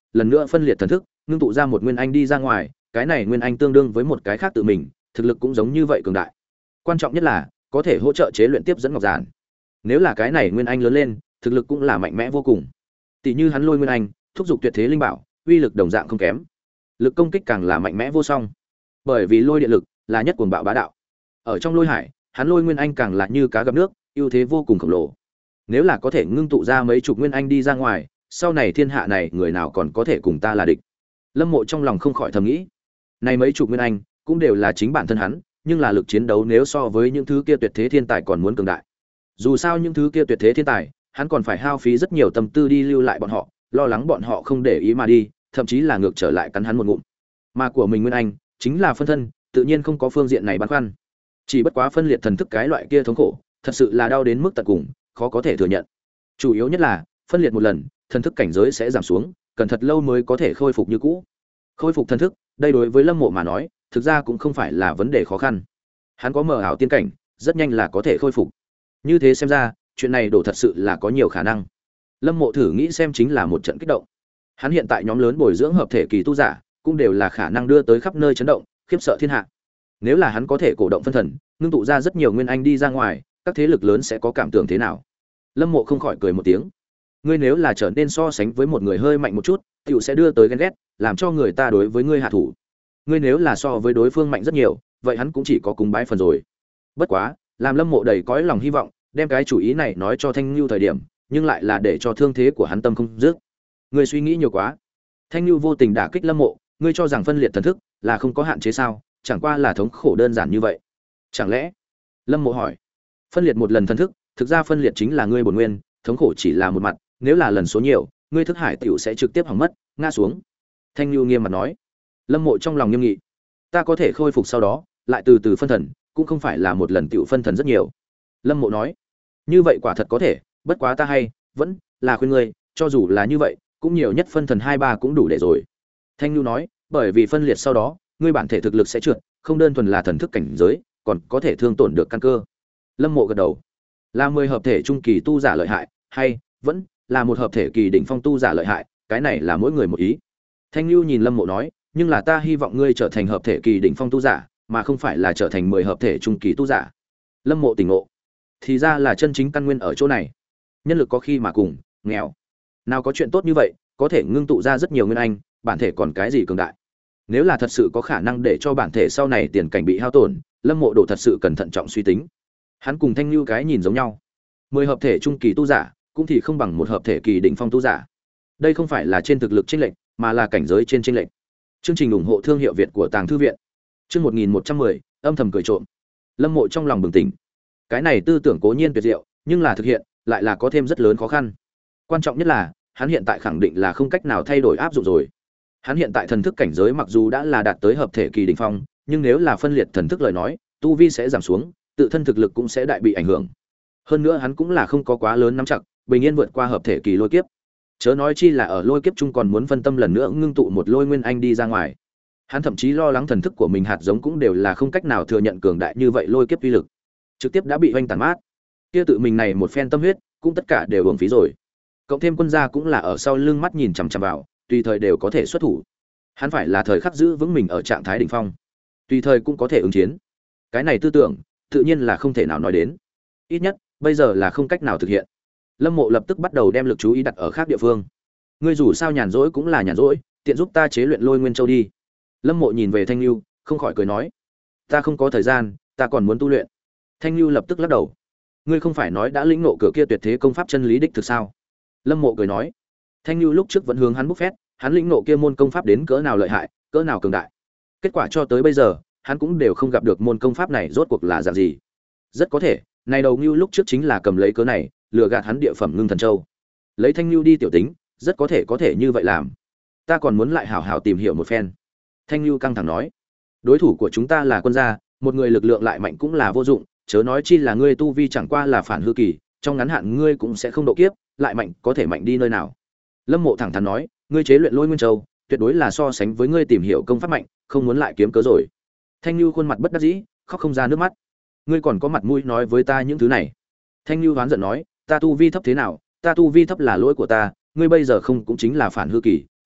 lần nữa phân liệt thần thức, ngưng tụ ra một nguyên anh đi ra ngoài, cái này nguyên anh tương đương với một cái khác tự mình, thực lực cũng giống như vậy cường đại. Quan trọng nhất là có thể hỗ trợ chế luyện tiếp dẫn ngọc giản. Nếu là cái này nguyên anh lớn lên, thực lực cũng là mạnh mẽ vô cùng. Tỷ như hắn lôi nguyên anh, thúc giục tuyệt thế linh bảo, uy lực đồng dạng không kém. Lực công kích càng là mạnh mẽ vô song. Bởi vì lôi điện lực là nhất cuồng bạo bá đạo. Ở trong lôi hải, hắn lôi nguyên anh càng là như cá gặp nước, ưu thế vô cùng khổng lồ. Nếu là có thể ngưng tụ ra mấy chục nguyên anh đi ra ngoài, sau này thiên hạ này người nào còn có thể cùng ta là địch. Lâm Mộ trong lòng không khỏi thầm nghĩ, này mấy chục nguyên anh cũng đều là chính bản thân hắn, nhưng là lực chiến đấu nếu so với những thứ kia tuyệt thế thiên tài còn muốn cường đại. Dù sao những thứ kia tuyệt thế thiên tài, hắn còn phải hao phí rất nhiều tâm tư đi lưu lại bọn họ, lo lắng bọn họ không để ý mà đi, thậm chí là ngược trở lại cắn hắn một ngụm. Mà của mình nguyên anh chính là phân thân, tự nhiên không có phương diện này băn khoăn. Chỉ bất quá phân liệt thần thức cái loại kia thống khổ, thật sự là đau đến mức tận cùng, khó có thể thừa nhận. Chủ yếu nhất là, phân liệt một lần, thần thức cảnh giới sẽ giảm xuống, cần thật lâu mới có thể khôi phục như cũ. Khôi phục thần thức, đây đối với Lâm Mộ mà nói, thực ra cũng không phải là vấn đề khó khăn. Hắn có mờ ảo tiên cảnh, rất nhanh là có thể khôi phục. Như thế xem ra, chuyện này đổ thật sự là có nhiều khả năng. Lâm Mộ thử nghĩ xem chính là một trận kích động. Hắn hiện tại nhóm lớn bồi dưỡng hợp thể kỳ tu giả, cũng đều là khả năng đưa tới khắp nơi chấn động, khiếp sợ thiên hạ. Nếu là hắn có thể cổ động phân thần, ngưng tụ ra rất nhiều nguyên anh đi ra ngoài, các thế lực lớn sẽ có cảm tưởng thế nào? Lâm Mộ không khỏi cười một tiếng. Ngươi nếu là trở nên so sánh với một người hơi mạnh một chút, tiểu sẽ đưa tới ghen ghét, làm cho người ta đối với ngươi hạ thủ. Ngươi nếu là so với đối phương mạnh rất nhiều, vậy hắn cũng chỉ có cúng bái phần rồi. Bất quá, làm Lâm Mộ đầy cõi lòng hy vọng, đem cái chủ ý này nói cho Thanh Nưu thời điểm, nhưng lại là để cho thương thế của hắn tâm không dứt. Ngươi suy nghĩ nhiều quá. Thanh Nưu vô tình đả kích Lâm Mộ, ngươi cho rằng phân liệt thần thức là không có hạn chế sao? Chẳng qua là thống khổ đơn giản như vậy. Chẳng lẽ? Lâm Mộ hỏi. Phân liệt một lần thần thức, thực ra phân liệt chính là ngươi bổn nguyên, thống khổ chỉ là một mặt, nếu là lần số nhiều, ngươi thức hải tiểu sẽ trực tiếp hỏng mất, ngã xuống. Thanh Nưu nghiêm mặt nói. Lâm Mộ trong lòng nghiêm nghị. Ta có thể khôi phục sau đó, lại từ từ phân thần, cũng không phải là một lần tiểu phân thần rất nhiều. Lâm Mộ nói. Như vậy quả thật có thể, bất quá ta hay vẫn là khuyên ngươi, cho dù là như vậy, cũng nhiều nhất phân thần hai ba cũng đủ để rồi. Thanh Nưu nói, bởi vì phân liệt sau đó, ngươi bản thể thực lực sẽ trượt, không đơn thuần là thần thức cảnh giới, còn có thể thương tổn được căn cơ. Lâm Mộ gật đầu. Là mười hợp thể trung kỳ tu giả lợi hại, hay vẫn là một hợp thể kỳ đỉnh phong tu giả lợi hại, cái này là mỗi người một ý. Thanh Nưu nhìn Lâm Mộ nói, nhưng là ta hy vọng ngươi trở thành hợp thể kỳ đỉnh phong tu giả, mà không phải là trở thành mười hợp thể trung kỳ tu giả. Lâm Mộ tỉnh ngộ, thì ra là chân chính căn nguyên ở chỗ này. Nhân lực có khi mà cùng nghèo, nào có chuyện tốt như vậy, có thể ngưng tụ ra rất nhiều nguyên anh, bản thể còn cái gì cường đại. Nếu là thật sự có khả năng để cho bản thể sau này tiền cảnh bị hao tổn, Lâm Mộ độ thật sự cẩn thận trọng suy tính. Hắn cùng Thanh Nưu cái nhìn giống nhau. Mười hợp thể trung kỳ tu giả, cũng thì không bằng một hợp thể kỳ đỉnh phong tu giả. Đây không phải là trên thực lực chênh lệch, mà là cảnh giới trên chênh lệch. Chương trình ủng hộ thương hiệu Việt của Tàng thư viện. Chương một nghìn một trăm mười, âm thầm cười trộm. Lâm Mộ trong lòng bừng tỉnh. Cái này tư tưởng cố nhiên tuyệt diệu, nhưng là thực hiện lại là có thêm rất lớn khó khăn. Quan trọng nhất là, hắn hiện tại khẳng định là không cách nào thay đổi áp dụng rồi. Hắn hiện tại thần thức cảnh giới mặc dù đã là đạt tới hợp thể kỳ đỉnh phong, nhưng nếu là phân liệt thần thức lời nói, tu vi sẽ giảm xuống, tự thân thực lực cũng sẽ đại bị ảnh hưởng. Hơn nữa hắn cũng là không có quá lớn nắm chặt, bình yên vượt qua hợp thể kỳ lôi kiếp. Chớ nói chi là ở lôi kiếp chung còn muốn phân tâm lần nữa ngưng tụ một lôi nguyên anh đi ra ngoài. Hắn thậm chí lo lắng thần thức của mình hạt giống cũng đều là không cách nào thừa nhận cường đại như vậy lôi kiếp uy lực, trực tiếp đã bị hoành tàn mát. Kia tự mình này một phen tâm huyết, cũng tất cả đều uổng phí rồi. Cộng thêm quân gia cũng là ở sau lưng mắt nhìn chằm chằm vào, tùy thời đều có thể xuất thủ. Hắn phải là thời khắc giữ vững mình ở trạng thái đỉnh phong, tùy thời cũng có thể ứng chiến. Cái này tư tưởng, tự nhiên là không thể nào nói đến. Ít nhất, bây giờ là không cách nào thực hiện. Lâm Mộ lập tức bắt đầu đem lực chú ý đặt ở khác địa phương. Ngươi dù sao nhàn rỗi cũng là nhàn rỗi, tiện giúp ta chế luyện Lôi Nguyên Châu đi. Lâm Mộ nhìn về Thanh Nưu, không khỏi cười nói, ta không có thời gian, ta còn muốn tu luyện. Thanh Nưu lập tức lắc đầu. Ngươi không phải nói đã lĩnh ngộ cửa kia tuyệt thế công pháp chân lý đích thực sao? Lâm Mộ cười nói. Thanh Nưu lúc trước vẫn hướng hắn bốc phét, hắn lĩnh ngộ kia môn công pháp đến cỡ nào lợi hại, cỡ nào cường đại. Kết quả cho tới bây giờ, hắn cũng đều không gặp được môn công pháp này rốt cuộc là dạng gì. Rất có thể, này đầu Nưu lúc trước chính là cầm lấy cớ này, lừa gạt hắn địa phẩm ngưng thần châu. Lấy Thanh Nưu đi tiểu tính, rất có thể có thể như vậy làm. Ta còn muốn lại hảo hảo tìm hiểu một phen. Thanh Nưu căng thẳng nói, đối thủ của chúng ta là quân gia, một người lực lượng lại mạnh cũng là vô dụng, chớ nói chi là ngươi tu vi chẳng qua là phản hư kỳ, trong ngắn hạn ngươi cũng sẽ không độ kiếp, lại mạnh có thể mạnh đi nơi nào. Lâm Mộ thẳng thắn nói, ngươi chế luyện Lôi Nguyên Châu, tuyệt đối là so sánh với ngươi tìm hiểu công pháp mạnh, không muốn lại kiếm cớ rồi. Thanh Nưu khuôn mặt bất đắc dĩ, khóc không ra nước mắt. Ngươi còn có mặt mũi nói với ta những thứ này? Thanh Nưu hoán giận nói, ta tu vi thấp thế nào, ta tu vi thấp là lỗi của ta, ngươi bây giờ không cũng chính là phản hư kỳ,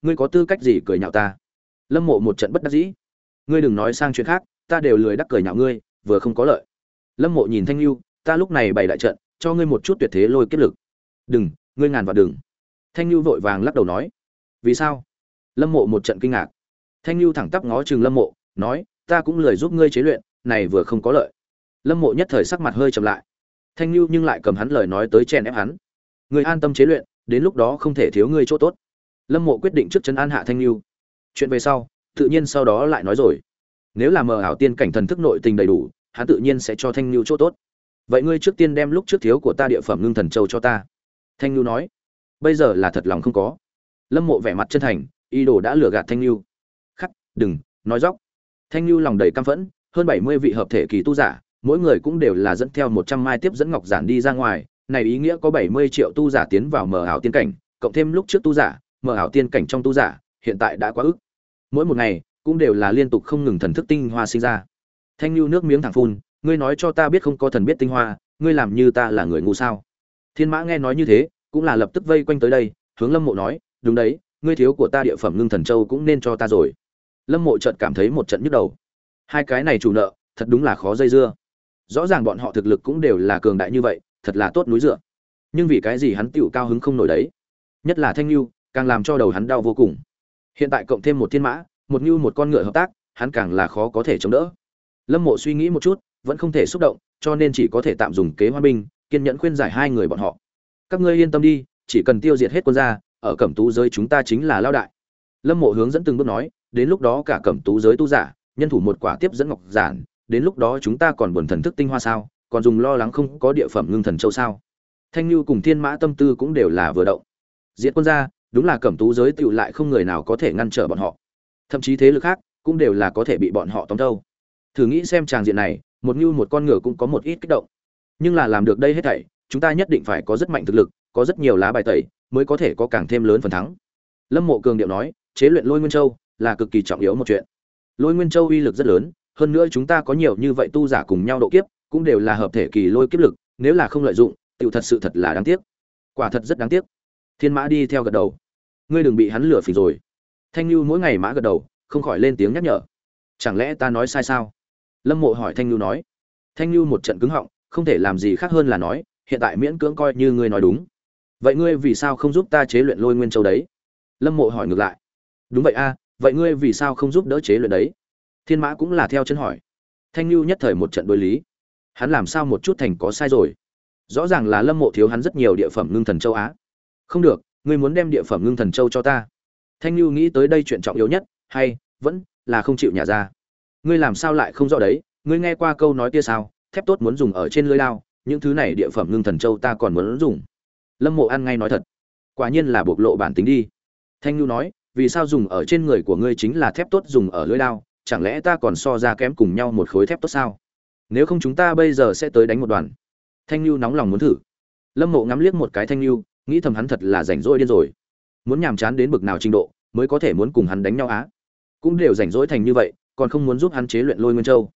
ngươi có tư cách gì cười nhạo ta? Lâm Mộ một trận bất đắc dĩ. Ngươi đừng nói sang chuyện khác, ta đều lười đắc cười nhạo ngươi, vừa không có lợi. Lâm Mộ nhìn Thanh Nưu, ta lúc này bày đại trận, cho ngươi một chút tuyệt thế lôi kiếp lực. Đừng, ngươi ngàn vạn đừng. Thanh Nưu vội vàng lắc đầu nói. Vì sao? Lâm Mộ một trận kinh ngạc. Thanh Nưu thẳng tắp ngó chừng Lâm Mộ, nói, ta cũng lười giúp ngươi chế luyện, này vừa không có lợi. Lâm Mộ nhất thời sắc mặt hơi trầm lại. Thanh Nưu nhưng lại cầm hắn lời nói tới chèn ép hắn. Ngươi an tâm chế luyện, đến lúc đó không thể thiếu ngươi chỗ tốt. Lâm Mộ quyết định trước trấn an hạ Thanh Nưu. Chuyện về sau, tự nhiên sau đó lại nói rồi. Nếu là mờ ảo tiên cảnh thần thức nội tình đầy đủ, hắn tự nhiên sẽ cho Thanh Nưu chỗ tốt. Vậy ngươi trước tiên đem lúc trước thiếu của ta địa phẩm ngưng thần châu cho ta. Thanh Nưu nói. Bây giờ là thật lòng không có. Lâm Mộ vẻ mặt chân thành, ý đồ đã lừa gạt Thanh Nưu. Khắc, đừng nói dóc. Thanh Nưu lòng đầy căm phẫn, hơn bảy mươi vị hợp thể kỳ tu giả, mỗi người cũng đều là dẫn theo một trăm mai tiếp dẫn ngọc giản đi ra ngoài, này ý nghĩa có bảy mươi triệu tu giả tiến vào mờ ảo tiên cảnh, cộng thêm lúc trước tu giả, mờ ảo tiên cảnh trong tu giả, hiện tại đã quá ức. Mỗi một ngày cũng đều là liên tục không ngừng thần thức tinh hoa sinh ra. Thanh Nưu nước miếng thẳng phun, ngươi nói cho ta biết không có thần biết tinh hoa, ngươi làm như ta là người ngu sao? Thiên Mã nghe nói như thế, cũng là lập tức vây quanh tới đây, hướng Lâm Mộ nói, đúng đấy, ngươi thiếu của ta địa phẩm ngưng thần châu cũng nên cho ta rồi. Lâm Mộ chợt cảm thấy một trận nhức đầu. Hai cái này chủ nợ, thật đúng là khó dây dưa. Rõ ràng bọn họ thực lực cũng đều là cường đại như vậy, thật là tốt núi dựa. Nhưng vì cái gì hắn tiểu cao hứng không nổi đấy? Nhất là Thanh Nưu, càng làm cho đầu hắn đau vô cùng. Hiện tại cộng thêm một thiên mã, một nưu một con ngựa hợp tác, hắn càng là khó có thể chống đỡ. Lâm Mộ suy nghĩ một chút, vẫn không thể xúc động, cho nên chỉ có thể tạm dùng kế hoa binh, kiên nhẫn khuyên giải hai người bọn họ. Các ngươi yên tâm đi, chỉ cần tiêu diệt hết quân gia, ở Cẩm Tú giới chúng ta chính là lao đại. Lâm Mộ hướng dẫn từng bước nói, đến lúc đó cả Cẩm Tú giới tu giả, nhân thủ một quả tiếp dẫn ngọc giản, đến lúc đó chúng ta còn buồn thần thức tinh hoa sao, còn dùng lo lắng không có địa phẩm ngưng thần châu sao? Thanh Nưu cùng Thiên Mã tâm tư cũng đều là vừa động. Diệt quân gia, đúng là Cẩm Tú giới tựu lại không người nào có thể ngăn trở bọn họ. Thậm chí thế lực khác cũng đều là có thể bị bọn họ tóm thâu. Thử nghĩ xem tràng diện này, một nưu một con ngựa cũng có một ít kích động. Nhưng là làm được đây hết thảy, chúng ta nhất định phải có rất mạnh thực lực, có rất nhiều lá bài tẩy, mới có thể có càng thêm lớn phần thắng. Lâm Mộ cường điệu nói, chế luyện Lôi Nguyên Châu là cực kỳ trọng yếu một chuyện. Lôi Nguyên Châu uy lực rất lớn, hơn nữa chúng ta có nhiều như vậy tu giả cùng nhau độ kiếp, cũng đều là hợp thể kỳ lôi kiếp lực, nếu là không lợi dụng, tiểu thật sự thật là đáng tiếc. Quả thật rất đáng tiếc. Thiên Mã đi theo gật đầu. Ngươi đừng bị hắn lừa phỉnh rồi. Thanh Nưu mỗi ngày mã gật đầu, không khỏi lên tiếng nhắc nhở. Chẳng lẽ ta nói sai sao? Lâm Mộ hỏi Thanh Nưu nói. Thanh Nưu một trận cứng họng, không thể làm gì khác hơn là nói, hiện tại miễn cưỡng coi như ngươi nói đúng. Vậy ngươi vì sao không giúp ta chế luyện Lôi Nguyên Châu đấy? Lâm Mộ hỏi ngược lại. Đúng vậy a, vậy ngươi vì sao không giúp đỡ chế luyện đấy? Thiên Mã cũng là theo chân hỏi. Thanh Nưu nhất thời một trận đối lý. Hắn làm sao một chút thành có sai rồi? Rõ ràng là Lâm Mộ thiếu hắn rất nhiều địa phẩm ngưng thần châu á. Không được, ngươi muốn đem địa phẩm ngưng thần châu cho ta. Thanh Nưu nghĩ tới đây chuyện trọng yếu nhất, hay vẫn là không chịu nhả ra. Ngươi làm sao lại không rõ đấy? Ngươi nghe qua câu nói kia sao? Thép tốt muốn dùng ở trên lưỡi đao, những thứ này địa phẩm ngưng thần châu ta còn muốn dùng. Lâm Mộ ăn ngay nói thật. Quả nhiên là bộc lộ bản tính đi. Thanh Nưu nói, vì sao dùng ở trên người của ngươi chính là thép tốt dùng ở lưỡi đao, chẳng lẽ ta còn so ra kém cùng nhau một khối thép tốt sao? Nếu không chúng ta bây giờ sẽ tới đánh một đoàn. Thanh Nưu nóng lòng muốn thử. Lâm Mộ ngắm liếc một cái Thanh Nưu, nghĩ thầm hắn thật là rảnh rỗi điên rồi. Muốn nhàm chán đến bực nào trình độ mới có thể muốn cùng hắn đánh nhau á? Cũng đều rảnh rỗi thành như vậy, còn không muốn giúp hắn chế luyện Lôi Nguyên Châu.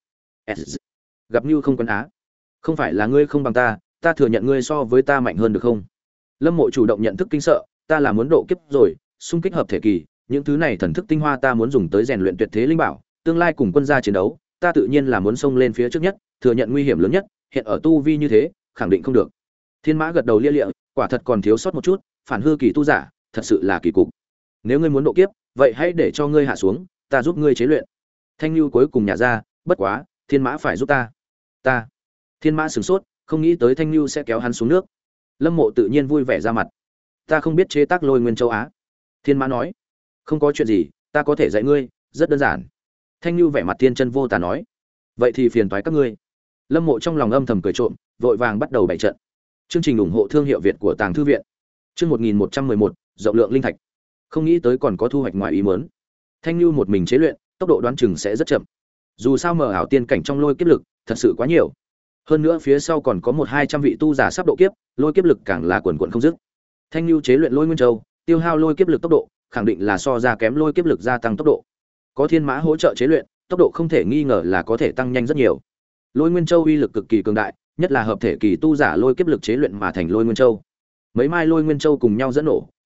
Gặp Nưu không quen á. Không phải là ngươi không bằng ta, ta thừa nhận ngươi so với ta mạnh hơn được không? Lâm Mộ chủ động nhận thức kinh sợ, ta là muốn độ kiếp rồi, xung kích hợp thể kỳ, những thứ này thần thức tinh hoa ta muốn dùng tới rèn luyện tuyệt thế linh bảo, tương lai cùng quân gia chiến đấu, ta tự nhiên là muốn xông lên phía trước nhất, thừa nhận nguy hiểm lớn nhất, hiện ở tu vi như thế, khẳng định không được. Thiên Mã gật đầu lia lịa, quả thật còn thiếu sót một chút, phản hư kỳ tu giả, thật sự là kỳ cục. Nếu ngươi muốn độ kiếp, vậy hãy để cho ngươi hạ xuống, ta giúp ngươi chế luyện. Thanh Nưu cuối cùng nhả ra, bất quá, Thiên Mã phải giúp ta. Ta. Thiên Mã sửng sốt, không nghĩ tới Thanh Nưu sẽ kéo hắn xuống nước. Lâm Mộ tự nhiên vui vẻ ra mặt. Ta không biết chế tác Lôi Nguyên Châu á. Thiên Mã nói. Không có chuyện gì, ta có thể dạy ngươi, rất đơn giản. Thanh Nưu vẻ mặt thiên chân vô tà nói. Vậy thì phiền toái các ngươi. Lâm Mộ trong lòng âm thầm cười trộm, vội vàng bắt đầu bày trận. Chương trình ủng hộ thương hiệu Việt của Tàng Thư viện. Chương một nghìn một trăm mười một, rộng lượng linh thạch. Không nghĩ tới còn có thu hoạch ngoài ý muốn. Thanh Nưu một mình chế luyện, tốc độ đoán chừng sẽ rất chậm. Dù sao mờ ảo tiên cảnh trong lôi kiếp lực, thật sự quá nhiều. Hơn nữa phía sau còn có một hai trăm vị tu giả sắp độ kiếp, lôi kiếp lực càng là quần quần không dứt. Thanh Nưu chế luyện Lôi Nguyên Châu, tiêu hao lôi kiếp lực tốc độ, khẳng định là so ra kém lôi kiếp lực gia tăng tốc độ. Có Thiên Mã hỗ trợ chế luyện, tốc độ không thể nghi ngờ là có thể tăng nhanh rất nhiều. Lôi Nguyên Châu uy lực cực kỳ cường đại, nhất là hợp thể kỳ tu giả lôi kiếp lực chế luyện mà thành Lôi Nguyên Châu. Mấy mai Lôi Nguyên Châu cùng nhau dẫn nổ,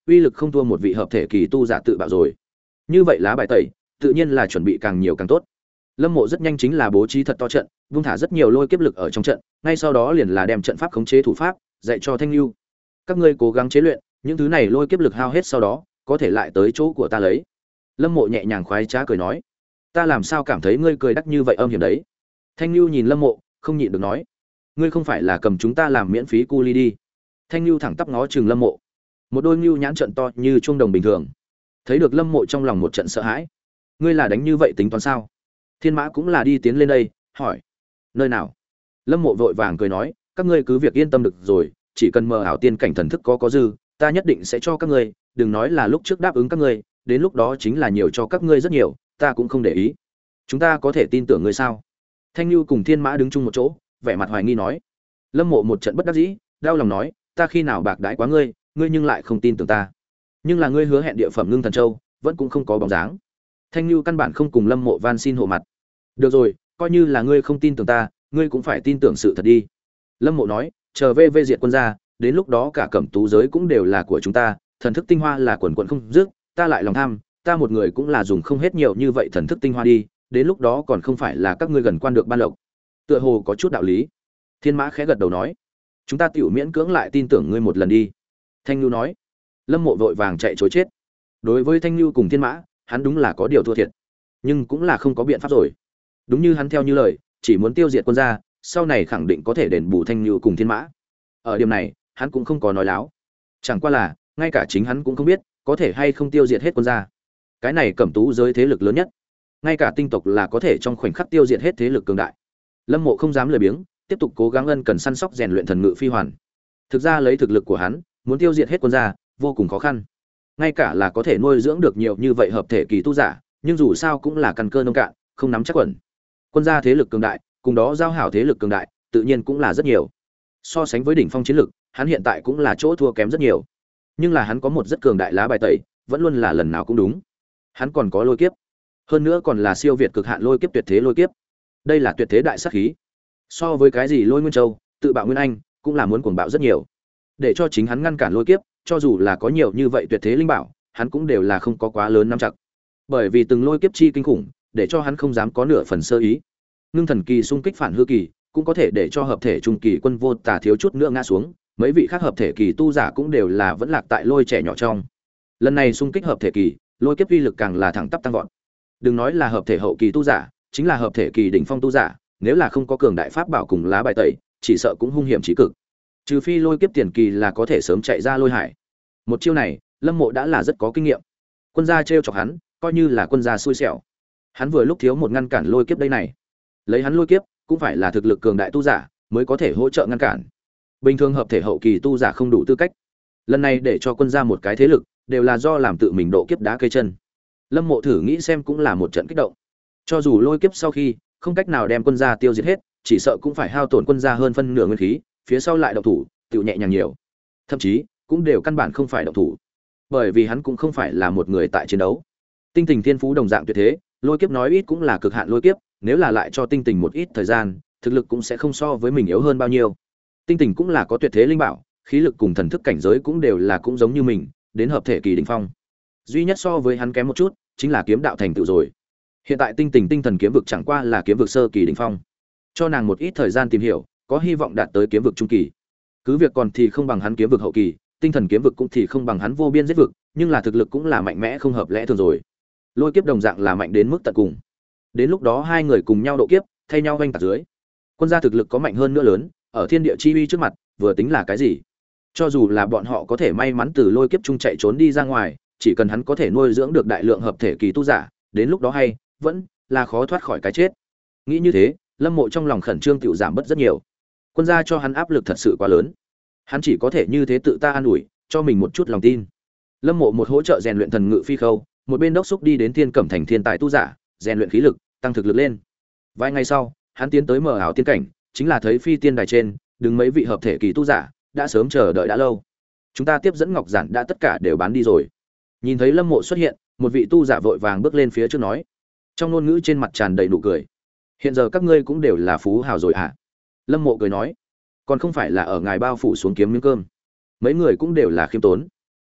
uy lực không thua một vị hợp thể kỳ tu giả tự bạo rồi. Như vậy lá bài tẩy tự nhiên là chuẩn bị càng nhiều càng tốt. Lâm Mộ rất nhanh chính là bố trí thật to trận, vung thả rất nhiều lôi kiếp lực ở trong trận, ngay sau đó liền là đem trận pháp khống chế thủ pháp dạy cho Thanh Nhu. Các ngươi cố gắng chế luyện, những thứ này lôi kiếp lực hao hết sau đó, có thể lại tới chỗ của ta lấy. Lâm Mộ nhẹ nhàng khoái trá cười nói, ta làm sao cảm thấy ngươi cười đắc như vậy âm hiểm đấy. Thanh Nhu nhìn Lâm Mộ, không nhịn được nói, ngươi không phải là cầm chúng ta làm miễn phí cu ly đi. Thanh Nhu thẳng tắp ngó chừng Lâm Mộ, một đôi nhu nhãn trận to như chuông đồng bình thường. Thấy được Lâm Mộ trong lòng một trận sợ hãi. Ngươi là đánh như vậy tính toán sao? Thiên Mã cũng là đi tiến lên đây, hỏi, nơi nào? Lâm Mộ vội vàng cười nói, các ngươi cứ việc yên tâm được rồi, chỉ cần mờ ảo tiên cảnh thần thức có có dư, ta nhất định sẽ cho các ngươi, đừng nói là lúc trước đáp ứng các ngươi, đến lúc đó chính là nhiều cho các ngươi rất nhiều, ta cũng không để ý. Chúng ta có thể tin tưởng ngươi sao? Thanh Nhu cùng Thiên Mã đứng chung một chỗ, vẻ mặt hoài nghi nói. Lâm Mộ một trận bất đắc dĩ, đau lòng nói, ta khi nào bạc đãi quá ngươi, ngươi nhưng lại không tin tưởng ta. Nhưng là ngươi hứa hẹn địa phẩm ngưng thần châu, vẫn cũng không có bóng dáng. Thanh Nhu căn bản không cùng Lâm Mộ van xin hộ mặt. Được rồi, coi như là ngươi không tin tưởng ta, ngươi cũng phải tin tưởng sự thật đi. Lâm Mộ nói, chờ vê vê diệt quân ra, đến lúc đó cả cẩm tú giới cũng đều là của chúng ta, thần thức tinh hoa là quần quần không dứt, ta lại lòng tham, ta một người cũng là dùng không hết nhiều như vậy thần thức tinh hoa đi, đến lúc đó còn không phải là các ngươi gần quan được ban lộc. Tựa hồ có chút đạo lý. Thiên Mã khẽ gật đầu nói, chúng ta tiểu miễn cưỡng lại tin tưởng ngươi một lần đi. Thanh Nhu nói. Lâm Mộ vội vàng chạy trối chết. Đối với Thanh Nhu cùng Thiên Mã, hắn đúng là có điều thua thiệt, nhưng cũng là không có biện pháp rồi. Đúng như hắn theo như lời, chỉ muốn tiêu diệt quân gia, sau này khẳng định có thể đền bù Thanh Nhu cùng Thiên Mã. Ở điểm này, hắn cũng không có nói láo. Chẳng qua là, ngay cả chính hắn cũng không biết, có thể hay không tiêu diệt hết quân gia. Cái này cẩm tú giới thế lực lớn nhất, ngay cả tinh tộc là có thể trong khoảnh khắc tiêu diệt hết thế lực cường đại. Lâm Mộ không dám lười biếng, tiếp tục cố gắng ân cần săn sóc rèn luyện thần ngự phi hoàn. Thực ra lấy thực lực của hắn, muốn tiêu diệt hết quân gia, vô cùng khó khăn. Ngay cả là có thể nuôi dưỡng được nhiều như vậy hợp thể kỳ tu giả, nhưng dù sao cũng là căn cơ nông cạn, không nắm chắc quẩn. Quân gia thế lực cường đại, cùng đó giao hảo thế lực cường đại, tự nhiên cũng là rất nhiều. So sánh với đỉnh phong chiến lực, hắn hiện tại cũng là chỗ thua kém rất nhiều. Nhưng là hắn có một rất cường đại lá bài tẩy, vẫn luôn là lần nào cũng đúng. Hắn còn có lôi kiếp, hơn nữa còn là siêu việt cực hạn lôi kiếp tuyệt thế lôi kiếp. Đây là tuyệt thế đại sát khí. So với cái gì Lôi Nguyên Châu, tự bạo Nguyên Anh, cũng là muốn cuồng bạo rất nhiều. Để cho chính hắn ngăn cản lôi kiếp, cho dù là có nhiều như vậy tuyệt thế linh bảo, hắn cũng đều là không có quá lớn nắm chặt. Bởi vì từng lôi kiếp chi kinh khủng, để cho hắn không dám có nửa phần sơ ý. Ngưng thần kỳ xung kích phản hư kỳ, cũng có thể để cho hợp thể trung kỳ quân vô tà thiếu chút nữa ngã xuống, mấy vị khác hợp thể kỳ tu giả cũng đều là vẫn lạc tại lôi trẻ nhỏ trong. Lần này xung kích hợp thể kỳ, lôi kiếp uy lực càng là thẳng tắp tăng vọt. Đừng nói là hợp thể hậu kỳ tu giả, chính là hợp thể kỳ đỉnh phong tu giả, nếu là không có cường đại pháp bảo cùng lá bài tẩy, chỉ sợ cũng hung hiểm chí cực. Trừ phi lôi kiếp tiền kỳ là có thể sớm chạy ra lôi hải. Một chiêu này, Lâm Mộ đã là rất có kinh nghiệm. Quân gia trêu chọc hắn, coi như là quân gia xui xẻo. Hắn vừa lúc thiếu một ngăn cản lôi kiếp đây này. Lấy hắn lôi kiếp, cũng phải là thực lực cường đại tu giả mới có thể hỗ trợ ngăn cản. Bình thường hợp thể hậu kỳ tu giả không đủ tư cách. Lần này để cho quân gia một cái thế lực, đều là do làm tự mình độ kiếp đá cây chân. Lâm Mộ thử nghĩ xem cũng là một trận kích động. Cho dù lôi kiếp sau khi không cách nào đem quân gia tiêu diệt hết, chỉ sợ cũng phải hao tổn quân gia hơn phân nửa nguyên khí, phía sau lại động thủ, tiểu nhẹ nhàng nhiều. Thậm chí, cũng đều căn bản không phải động thủ. Bởi vì hắn cũng không phải là một người tại chiến đấu. Tinh Tình thiên phú đồng dạng tuyệt thế, lôi kiếp nói ít cũng là cực hạn lôi kiếp, nếu là lại cho Tinh Tình một ít thời gian, thực lực cũng sẽ không so với mình yếu hơn bao nhiêu. Tinh Tình cũng là có tuyệt thế linh bảo, khí lực cùng thần thức cảnh giới cũng đều là cũng giống như mình, đến hợp thể kỳ đỉnh phong. Duy nhất so với hắn kém một chút, chính là kiếm đạo thành tựu rồi. Hiện tại Tinh Tình tinh thần kiếm vực chẳng qua là kiếm vực sơ kỳ đỉnh phong. Cho nàng một ít thời gian tìm hiểu, có hy vọng đạt tới kiếm vực trung kỳ. Cứ việc còn thì không bằng hắn kiếm vực hậu kỳ, tinh thần kiếm vực cũng thì không bằng hắn vô biên giết vực, nhưng là thực lực cũng là mạnh mẽ không hợp lẽ thường rồi. Lôi kiếp đồng dạng là mạnh đến mức tận cùng. Đến lúc đó hai người cùng nhau độ kiếp, thay nhau vênh tạc dưới. Quân gia thực lực có mạnh hơn nữa lớn, ở thiên địa chi uy trước mặt, vừa tính là cái gì? Cho dù là bọn họ có thể may mắn từ lôi kiếp trung chạy trốn đi ra ngoài, chỉ cần hắn có thể nuôi dưỡng được đại lượng hợp thể kỳ tu giả, đến lúc đó hay vẫn là khó thoát khỏi cái chết. Nghĩ như thế, Lâm Mộ trong lòng khẩn trương tiểu giảm bớt rất nhiều. Quân gia cho hắn áp lực thật sự quá lớn. Hắn chỉ có thể như thế tự ta an ủi, cho mình một chút lòng tin. Lâm Mộ một hỗ trợ rèn luyện thần ngự phi khâu, một bên đốc xúc đi đến Thiên Cẩm thành thiên tài tu giả, rèn luyện khí lực, tăng thực lực lên. Vài ngày sau, hắn tiến tới mở ảo tiên cảnh, chính là thấy phi tiên đài trên, đứng mấy vị hợp thể kỳ tu giả, đã sớm chờ đợi đã lâu. Chúng ta tiếp dẫn Ngọc Giản đã tất cả đều bán đi rồi. Nhìn thấy Lâm Mộ xuất hiện, một vị tu giả vội vàng bước lên phía trước nói, trong ngôn ngữ trên mặt tràn đầy nụ cười. Hiện giờ các ngươi cũng đều là phú hào rồi hả? Lâm Mộ cười nói, còn không phải là ở ngài bao phủ xuống kiếm miếng cơm. Mấy người cũng đều là khiêm tốn.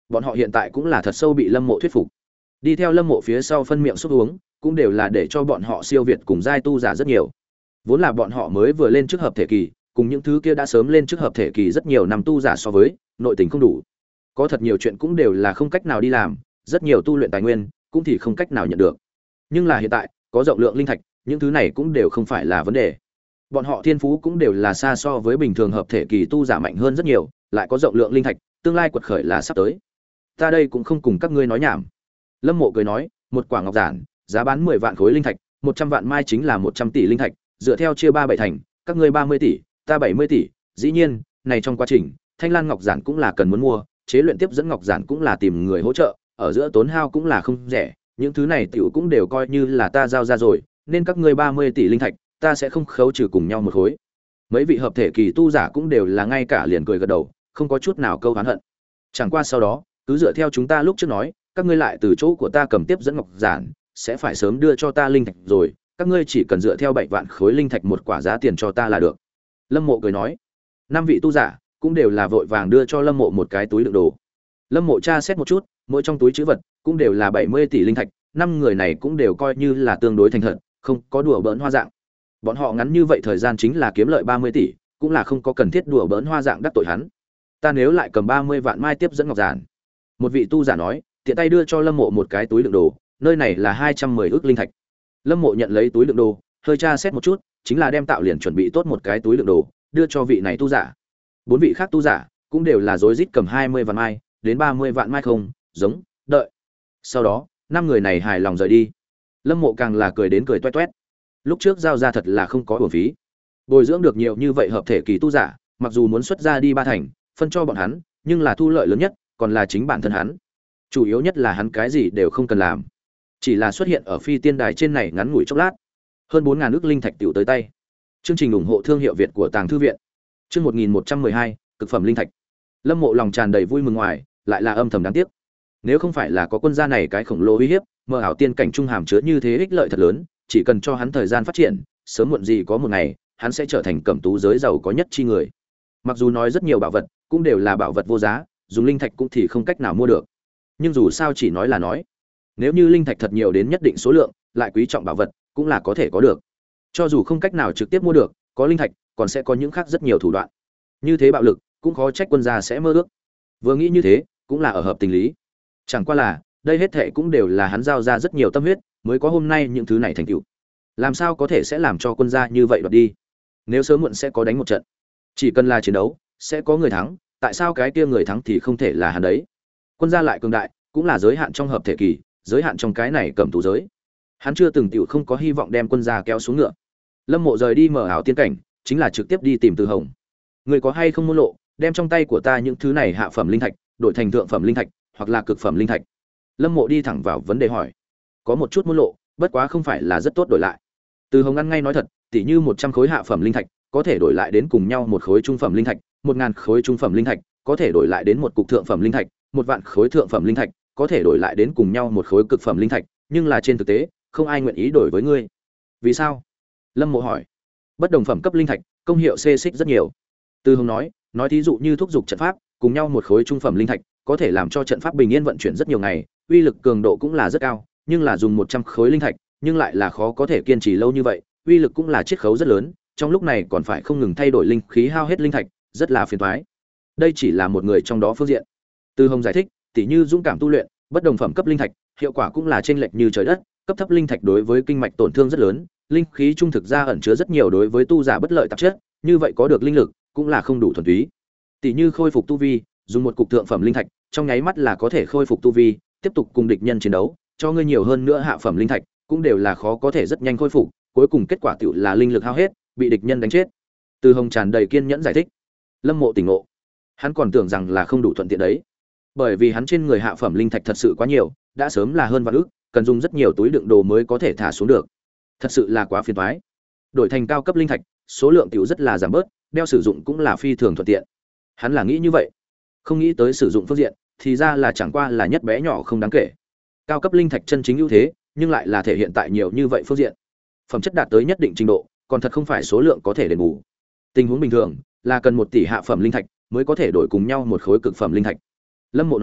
Bọn họ hiện tại cũng là thật sâu bị Lâm Mộ thuyết phục. Đi theo Lâm Mộ phía sau phân miệng xúc uống, cũng đều là để cho bọn họ siêu việt cùng giai tu giả rất nhiều. Vốn là bọn họ mới vừa lên trước hợp thể kỳ, cùng những thứ kia đã sớm lên trước hợp thể kỳ rất nhiều năm tu giả so với, nội tình không đủ. Có thật nhiều chuyện cũng đều là không cách nào đi làm, rất nhiều tu luyện tài nguyên cũng thì không cách nào nhận được. Nhưng là hiện tại, có rộng lượng linh thạch, những thứ này cũng đều không phải là vấn đề. Bọn họ thiên phú cũng đều là xa so với bình thường hợp thể kỳ tu giả mạnh hơn rất nhiều, lại có rộng lượng linh thạch, tương lai quật khởi là sắp tới. Ta đây cũng không cùng các ngươi nói nhảm. Lâm Mộ cười nói, một quả ngọc giản, giá bán mười vạn khối linh thạch, một trăm vạn mai chính là một trăm tỷ linh thạch, dựa theo chia ba bảy thành, các ngươi ba mươi tỷ, ta bảy mươi tỷ, dĩ nhiên, này trong quá trình, Thanh Lan ngọc giản cũng là cần muốn mua, chế luyện tiếp dẫn ngọc giản cũng là tìm người hỗ trợ, ở giữa tốn hao cũng là không rẻ, những thứ này tiểu cũng đều coi như là ta giao ra rồi, nên các ngươi ba mươi tỷ linh thạch, ta sẽ không khấu trừ cùng nhau một khối. Mấy vị hợp thể kỳ tu giả cũng đều là ngay cả liền cười gật đầu, không có chút nào câu oán hận. Chẳng qua sau đó, cứ dựa theo chúng ta lúc trước nói, các ngươi lại từ chỗ của ta cầm tiếp dẫn ngọc giản, sẽ phải sớm đưa cho ta linh thạch rồi, các ngươi chỉ cần dựa theo bảy vạn khối linh thạch một quả giá tiền cho ta là được. Lâm Mộ cười nói. Năm vị tu giả cũng đều là vội vàng đưa cho Lâm Mộ một cái túi đựng đồ. Lâm Mộ tra xét một chút, mỗi trong túi trữ vật cũng đều là bảy mươi tỷ linh thạch, năm người này cũng đều coi như là tương đối thành thật, không có đùa bỡn hoa dạng. Bọn họ ngắn như vậy thời gian chính là kiếm lợi ba mươi tỷ, cũng là không có cần thiết đùa bỡn hoa dạng đắc tội hắn. Ta nếu lại cầm ba mươi vạn mai tiếp dẫn ngọc giản. Một vị tu giả nói, tiện tay đưa cho Lâm Mộ một cái túi đựng đồ, nơi này là hai trăm mười ức linh thạch. Lâm Mộ nhận lấy túi đựng đồ, hơi tra xét một chút, chính là đem tạo liền chuẩn bị tốt một cái túi đựng đồ, đưa cho vị này tu giả. Bốn vị khác tu giả cũng đều là rối rít cầm hai mươi vạn mai, đến ba mươi vạn mai không, giống, đợi. Sau đó, năm người này hài lòng rời đi. Lâm Mộ càng là cười đến cười toét toét. Lúc trước giao ra thật là không có uổng phí. Bồi dưỡng được nhiều như vậy hợp thể kỳ tu giả, mặc dù muốn xuất ra đi ba thành, phân cho bọn hắn, nhưng là thu lợi lớn nhất còn là chính bản thân hắn. Chủ yếu nhất là hắn cái gì đều không cần làm, chỉ là xuất hiện ở phi tiên đài trên này ngắn ngủi chốc lát, hơn bốn ngàn ức linh thạch tiểu tới tay. Chương trình ủng hộ thương hiệu Việt của Tàng Thư viện. Chương một nghìn một trăm mười hai, cực phẩm linh thạch. Lâm Mộ lòng tràn đầy vui mừng ngoài, lại là âm thầm đáng tiếc. Nếu không phải là có quân gia này cái khổng lồ uy hiếp, mơ ảo tiên cảnh trung hàm chứa như thế ích lợi thật lớn, chỉ cần cho hắn thời gian phát triển, sớm muộn gì có một ngày, hắn sẽ trở thành cẩm tú giới giàu có nhất chi người. Mặc dù nói rất nhiều bảo vật, cũng đều là bảo vật vô giá, dùng linh thạch cũng thì không cách nào mua được. Nhưng dù sao chỉ nói là nói, nếu như linh thạch thật nhiều đến nhất định số lượng, lại quý trọng bảo vật, cũng là có thể có được. Cho dù không cách nào trực tiếp mua được, có linh thạch, còn sẽ có những khác rất nhiều thủ đoạn. Như thế bạo lực, cũng khó trách quân gia sẽ mơ ước. Vừa nghĩ như thế, cũng là ở hợp tình lý. Chẳng qua là, đây hết thệ cũng đều là hắn giao ra rất nhiều tâm huyết, mới có hôm nay những thứ này thành tựu. Làm sao có thể sẽ làm cho quân gia như vậy đoạt đi? Nếu sớm muộn sẽ có đánh một trận. Chỉ cần là chiến đấu, sẽ có người thắng, tại sao cái kia người thắng thì không thể là hắn đấy? Quân gia lại cường đại, cũng là giới hạn trong hợp thể kỳ, giới hạn trong cái này cầm tù giới. Hắn chưa từng tiểu không có hy vọng đem quân gia kéo xuống ngựa. Lâm Mộ rời đi mở ảo tiên cảnh, chính là trực tiếp đi tìm Từ Hồng. Người có hay không muốn lộ, đem trong tay của ta những thứ này hạ phẩm linh thạch, đổi thành thượng phẩm linh thạch, hoặc là cực phẩm linh thạch. Lâm Mộ đi thẳng vào vấn đề hỏi. Có một chút muốn lộ, bất quá không phải là rất tốt đổi lại. Từ Hồng ăn ngay nói thật, tỉ như một trăm khối hạ phẩm linh thạch, có thể đổi lại đến cùng nhau một khối trung phẩm linh thạch, một ngàn khối trung phẩm linh thạch, có thể đổi lại đến một cục thượng phẩm linh thạch, một vạn khối thượng phẩm linh thạch, có thể đổi lại đến cùng nhau một khối cực phẩm linh thạch, nhưng là trên thực tế, không ai nguyện ý đổi với ngươi. Vì sao? Lâm Mộ hỏi. Bất đồng phẩm cấp linh thạch, công hiệu xê xích rất nhiều. Từ Hồng nói, nói thí dụ như thúc dục trận pháp, cùng nhau một khối trung phẩm linh thạch, có thể làm cho trận pháp bình yên vận chuyển rất nhiều ngày, uy lực cường độ cũng là rất cao, nhưng là dùng một trăm khối linh thạch, nhưng lại là khó có thể kiên trì lâu như vậy, uy lực cũng là chiết khấu rất lớn, trong lúc này còn phải không ngừng thay đổi linh khí hao hết linh thạch, rất là phiền toái. Đây chỉ là một người trong đó phương diện. Từ Hồng giải thích, tỉ như dũng cảm tu luyện, bất đồng phẩm cấp linh thạch, hiệu quả cũng là chênh lệch như trời đất, cấp thấp linh thạch đối với kinh mạch tổn thương rất lớn, linh khí trung thực ra ẩn chứa rất nhiều đối với tu giả bất lợi tạp chất, như vậy có được linh lực cũng là không đủ thuần túy. Tỉ như khôi phục tu vi, dùng một cục thượng phẩm linh thạch, trong nháy mắt là có thể khôi phục tu vi, tiếp tục cùng địch nhân chiến đấu, cho ngươi nhiều hơn nữa hạ phẩm linh thạch, cũng đều là khó có thể rất nhanh khôi phục, cuối cùng kết quả tựu là linh lực hao hết, bị địch nhân đánh chết. Từ Hồng tràn đầy kiên nhẫn giải thích. Lâm Mộ tỉnh ngộ, hắn còn tưởng rằng là không đủ thuận tiện đấy, bởi vì hắn trên người hạ phẩm linh thạch thật sự quá nhiều, đã sớm là hơn vạn ức, cần dùng rất nhiều túi đựng đồ mới có thể thả xuống được, thật sự là quá phiền toái. Đổi thành cao cấp linh thạch, số lượng tiểu rất là giảm bớt, đeo sử dụng cũng là phi thường thuận tiện. Hắn là nghĩ như vậy, không nghĩ tới sử dụng phương diện, thì ra là chẳng qua là nhất bé nhỏ không đáng kể. Cao cấp linh thạch chân chính ưu thế, nhưng lại là thể hiện tại nhiều như vậy phương diện. Phẩm chất đạt tới nhất định trình độ, còn thật không phải số lượng có thể đền bù. Tình huống bình thường là cần một tỷ hạ phẩm linh thạch mới có thể đổi cùng nhau một khối cực phẩm linh thạch. Lâm Mộ nói,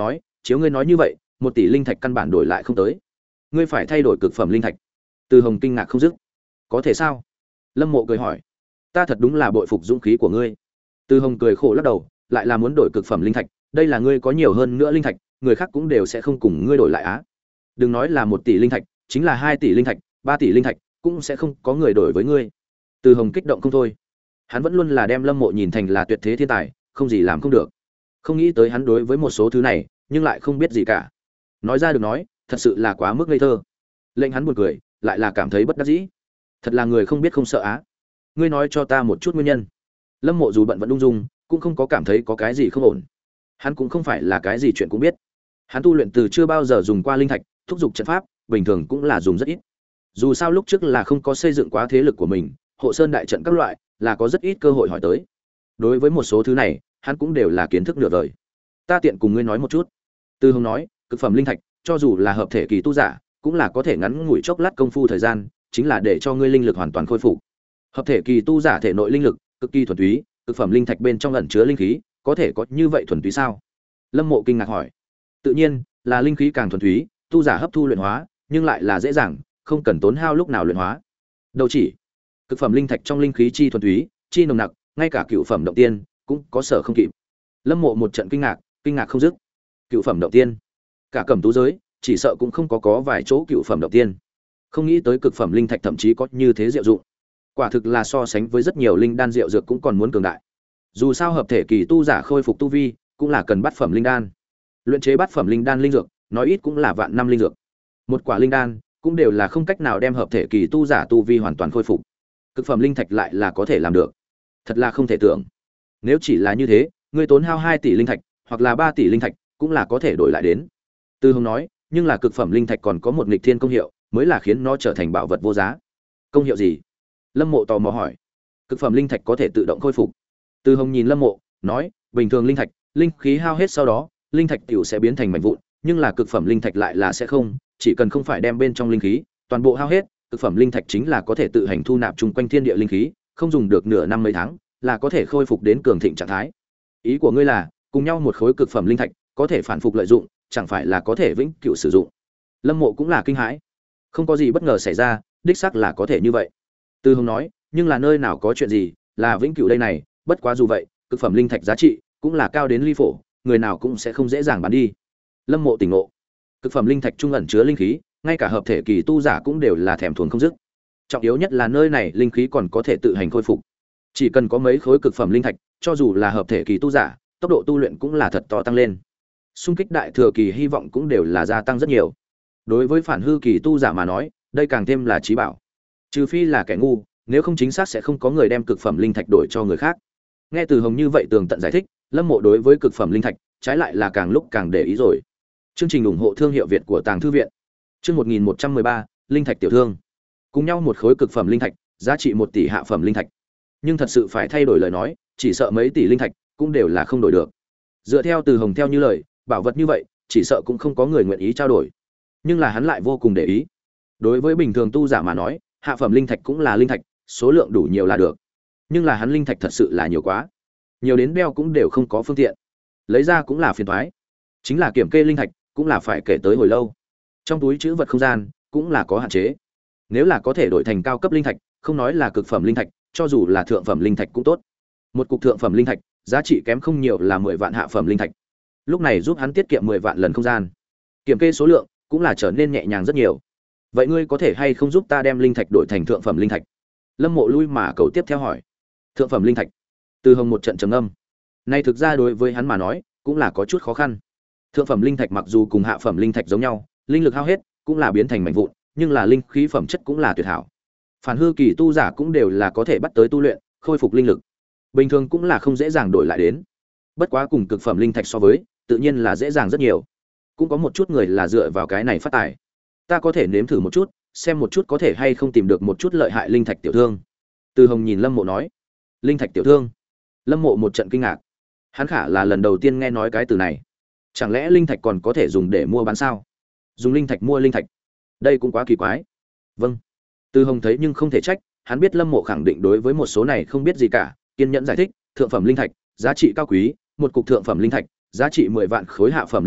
chiếu ngươi nói như vậy một tỷ linh thạch căn bản đổi lại không tới, ngươi phải thay đổi cực phẩm linh thạch. Từ Hồng kinh ngạc không dứt. Có thể sao? Lâm Mộ cười hỏi. Ta thật đúng là bội phục dũng khí của ngươi. Từ Hồng cười khổ lắc đầu, lại là muốn đổi cực phẩm linh thạch, đây là ngươi có nhiều hơn nữa linh thạch, người khác cũng đều sẽ không cùng ngươi đổi lại á. Đừng nói là một tỷ linh thạch, chính là hai tỷ linh thạch, ba tỷ linh thạch, cũng sẽ không có người đổi với ngươi. Từ Hồng kích động không thôi. Hắn vẫn luôn là đem Lâm Mộ nhìn thành là tuyệt thế thiên tài, không gì làm không được. Không nghĩ tới hắn đối với một số thứ này, nhưng lại không biết gì cả. Nói ra được nói, thật sự là quá mức ngây thơ. Lệnh hắn buồn cười, lại là cảm thấy bất đắc dĩ. Thật là người không biết không sợ á. Ngươi nói cho ta một chút nguyên nhân. Lâm Mộ dù bận vẫn ung dung, cũng không có cảm thấy có cái gì không ổn. Hắn cũng không phải là cái gì chuyện cũng biết. Hắn tu luyện từ chưa bao giờ dùng qua linh thạch, thúc giục trận pháp, bình thường cũng là dùng rất ít. Dù sao lúc trước là không có xây dựng quá thế lực của mình, hộ sơn đại trận các loại, là có rất ít cơ hội hỏi tới. Đối với một số thứ này, hắn cũng đều là kiến thức nửa đời. Ta tiện cùng ngươi nói một chút. Từ Hồng nói, cực phẩm linh thạch, cho dù là hợp thể kỳ tu giả, cũng là có thể ngắn ngủi chốc lát công phu thời gian, chính là để cho ngươi linh lực hoàn toàn khôi phục. Hợp thể kỳ tu giả thể nội linh lực cực kỳ thuần túy, cực phẩm linh thạch bên trong ẩn chứa linh khí, có thể có như vậy thuần túy sao? Lâm Mộ kinh ngạc hỏi. Tự nhiên, là linh khí càng thuần túy, tu giả hấp thu luyện hóa, nhưng lại là dễ dàng, không cần tốn hao lúc nào luyện hóa. Đâu chỉ, cực phẩm linh thạch trong linh khí chi thuần túy, chi nồng nặc, ngay cả cựu phẩm động tiên cũng có sở không kịp. Lâm Mộ một trận kinh ngạc, kinh ngạc không dứt. Cựu phẩm động tiên, cả cẩm tú giới, chỉ sợ cũng không có có vài chỗ cựu phẩm động tiên. Không nghĩ tới cực phẩm linh thạch thậm chí có như thế diệu dụng. Quả thực là so sánh với rất nhiều linh đan diệu dược cũng còn muốn cường đại. Dù sao hợp thể kỳ tu giả khôi phục tu vi, cũng là cần bát phẩm linh đan. Luyện chế bát phẩm linh đan linh dược, nói ít cũng là vạn năm linh dược. Một quả linh đan cũng đều là không cách nào đem hợp thể kỳ tu giả tu vi hoàn toàn khôi phục. Cực phẩm linh thạch lại là có thể làm được. Thật là không thể tưởng. Nếu chỉ là như thế, ngươi tốn hao hai tỷ linh thạch, hoặc là ba tỷ linh thạch, cũng là có thể đổi lại đến. Từ Hồng nói, nhưng là cực phẩm linh thạch còn có một nghịch thiên công hiệu, mới là khiến nó trở thành bảo vật vô giá. Công hiệu gì? Lâm Mộ tò mò hỏi. Cực phẩm linh thạch có thể tự động khôi phục. Từ Hồng nhìn Lâm Mộ, nói, bình thường linh thạch, linh khí hao hết sau đó, linh thạch tiểu sẽ biến thành mảnh vụn, nhưng là cực phẩm linh thạch lại là sẽ không, chỉ cần không phải đem bên trong linh khí toàn bộ hao hết, cực phẩm linh thạch chính là có thể tự hành thu nạp chung quanh thiên địa linh khí, không dùng được nửa năm mấy tháng, là có thể khôi phục đến cường thịnh trạng thái. Ý của ngươi là, cùng nhau một khối cực phẩm linh thạch, có thể phản phục lợi dụng, chẳng phải là có thể vĩnh cửu sử dụng. Lâm Mộ cũng là kinh hãi. Không có gì bất ngờ xảy ra, đích xác là có thể như vậy. Từ Hồng nói, nhưng là nơi nào có chuyện gì, là vĩnh cửu đây này, bất quá dù vậy, cực phẩm linh thạch giá trị cũng là cao đến ly phổ, người nào cũng sẽ không dễ dàng bán đi. Lâm Mộ tỉnh ngộ. Cực phẩm linh thạch trung ẩn chứa linh khí, ngay cả hợp thể kỳ tu giả cũng đều là thèm thuồng không dứt. Trọng yếu nhất là nơi này linh khí còn có thể tự hành khôi phục. Chỉ cần có mấy khối cực phẩm linh thạch, cho dù là hợp thể kỳ tu giả, tốc độ tu luyện cũng là thật to tăng lên. Xung kích đại thừa kỳ hy vọng cũng đều là gia tăng rất nhiều. Đối với phản hư kỳ tu giả mà nói, đây càng thêm là chí bảo. Trừ phi là kẻ ngu, nếu không chính xác sẽ không có người đem cực phẩm linh thạch đổi cho người khác. Nghe Từ Hồng như vậy tường tận giải thích, Lâm Mộ đối với cực phẩm linh thạch, trái lại là càng lúc càng để ý rồi. Chương trình ủng hộ thương hiệu Việt của Tàng thư viện. Chương một nghìn một trăm mười ba, linh thạch tiểu thương. Cùng nhau một khối cực phẩm linh thạch, giá trị một tỷ hạ phẩm linh thạch. Nhưng thật sự phải thay đổi lời nói, chỉ sợ mấy tỷ linh thạch cũng đều là không đổi được. Dựa theo Từ Hồng theo như lời, bảo vật như vậy, chỉ sợ cũng không có người nguyện ý trao đổi. Nhưng là hắn lại vô cùng để ý. Đối với bình thường tu giả mà nói, hạ phẩm linh thạch cũng là linh thạch, số lượng đủ nhiều là được. Nhưng là hắn linh thạch thật sự là nhiều quá, nhiều đến đeo cũng đều không có phương tiện, lấy ra cũng là phiền toái. Chính là kiểm kê linh thạch, cũng là phải kể tới hồi lâu. Trong túi trữ vật không gian cũng là có hạn chế. Nếu là có thể đổi thành cao cấp linh thạch, không nói là cực phẩm linh thạch, cho dù là thượng phẩm linh thạch cũng tốt. Một cục thượng phẩm linh thạch, giá trị kém không nhiều là mười vạn hạ phẩm linh thạch. Lúc này giúp hắn tiết kiệm mười vạn lần không gian. Kiểm kê số lượng cũng là trở nên nhẹ nhàng rất nhiều. Vậy ngươi có thể hay không giúp ta đem linh thạch đổi thành thượng phẩm linh thạch? Lâm Mộ lui mà cầu tiếp theo hỏi. Thượng phẩm linh thạch. Từ Hồng một trận trầm âm. Này thực ra đối với hắn mà nói, cũng là có chút khó khăn. Thượng phẩm linh thạch mặc dù cùng hạ phẩm linh thạch giống nhau, linh lực hao hết, cũng là biến thành mảnh vụn, nhưng là linh khí phẩm chất cũng là tuyệt hảo. Phản hư kỳ tu giả cũng đều là có thể bắt tới tu luyện, khôi phục linh lực. Bình thường cũng là không dễ dàng đổi lại đến. Bất quá cùng cực phẩm linh thạch so với, tự nhiên là dễ dàng rất nhiều. Cũng có một chút người là dựa vào cái này phát tài. Ta có thể nếm thử một chút, xem một chút có thể hay không tìm được một chút lợi hại linh thạch tiểu thương. Từ Hồng nhìn Lâm Mộ nói. Linh thạch tiểu thương? Lâm Mộ một trận kinh ngạc. Hắn khả là lần đầu tiên nghe nói cái từ này. Chẳng lẽ linh thạch còn có thể dùng để mua bán sao? Dùng linh thạch mua linh thạch, đây cũng quá kỳ quái. Vâng. Từ Hồng thấy nhưng không thể trách, hắn biết Lâm Mộ khẳng định đối với một số này không biết gì cả, kiên nhẫn giải thích, thượng phẩm linh thạch, giá trị cao quý, một cục thượng phẩm linh thạch, giá trị mười vạn khối hạ phẩm linh thạch,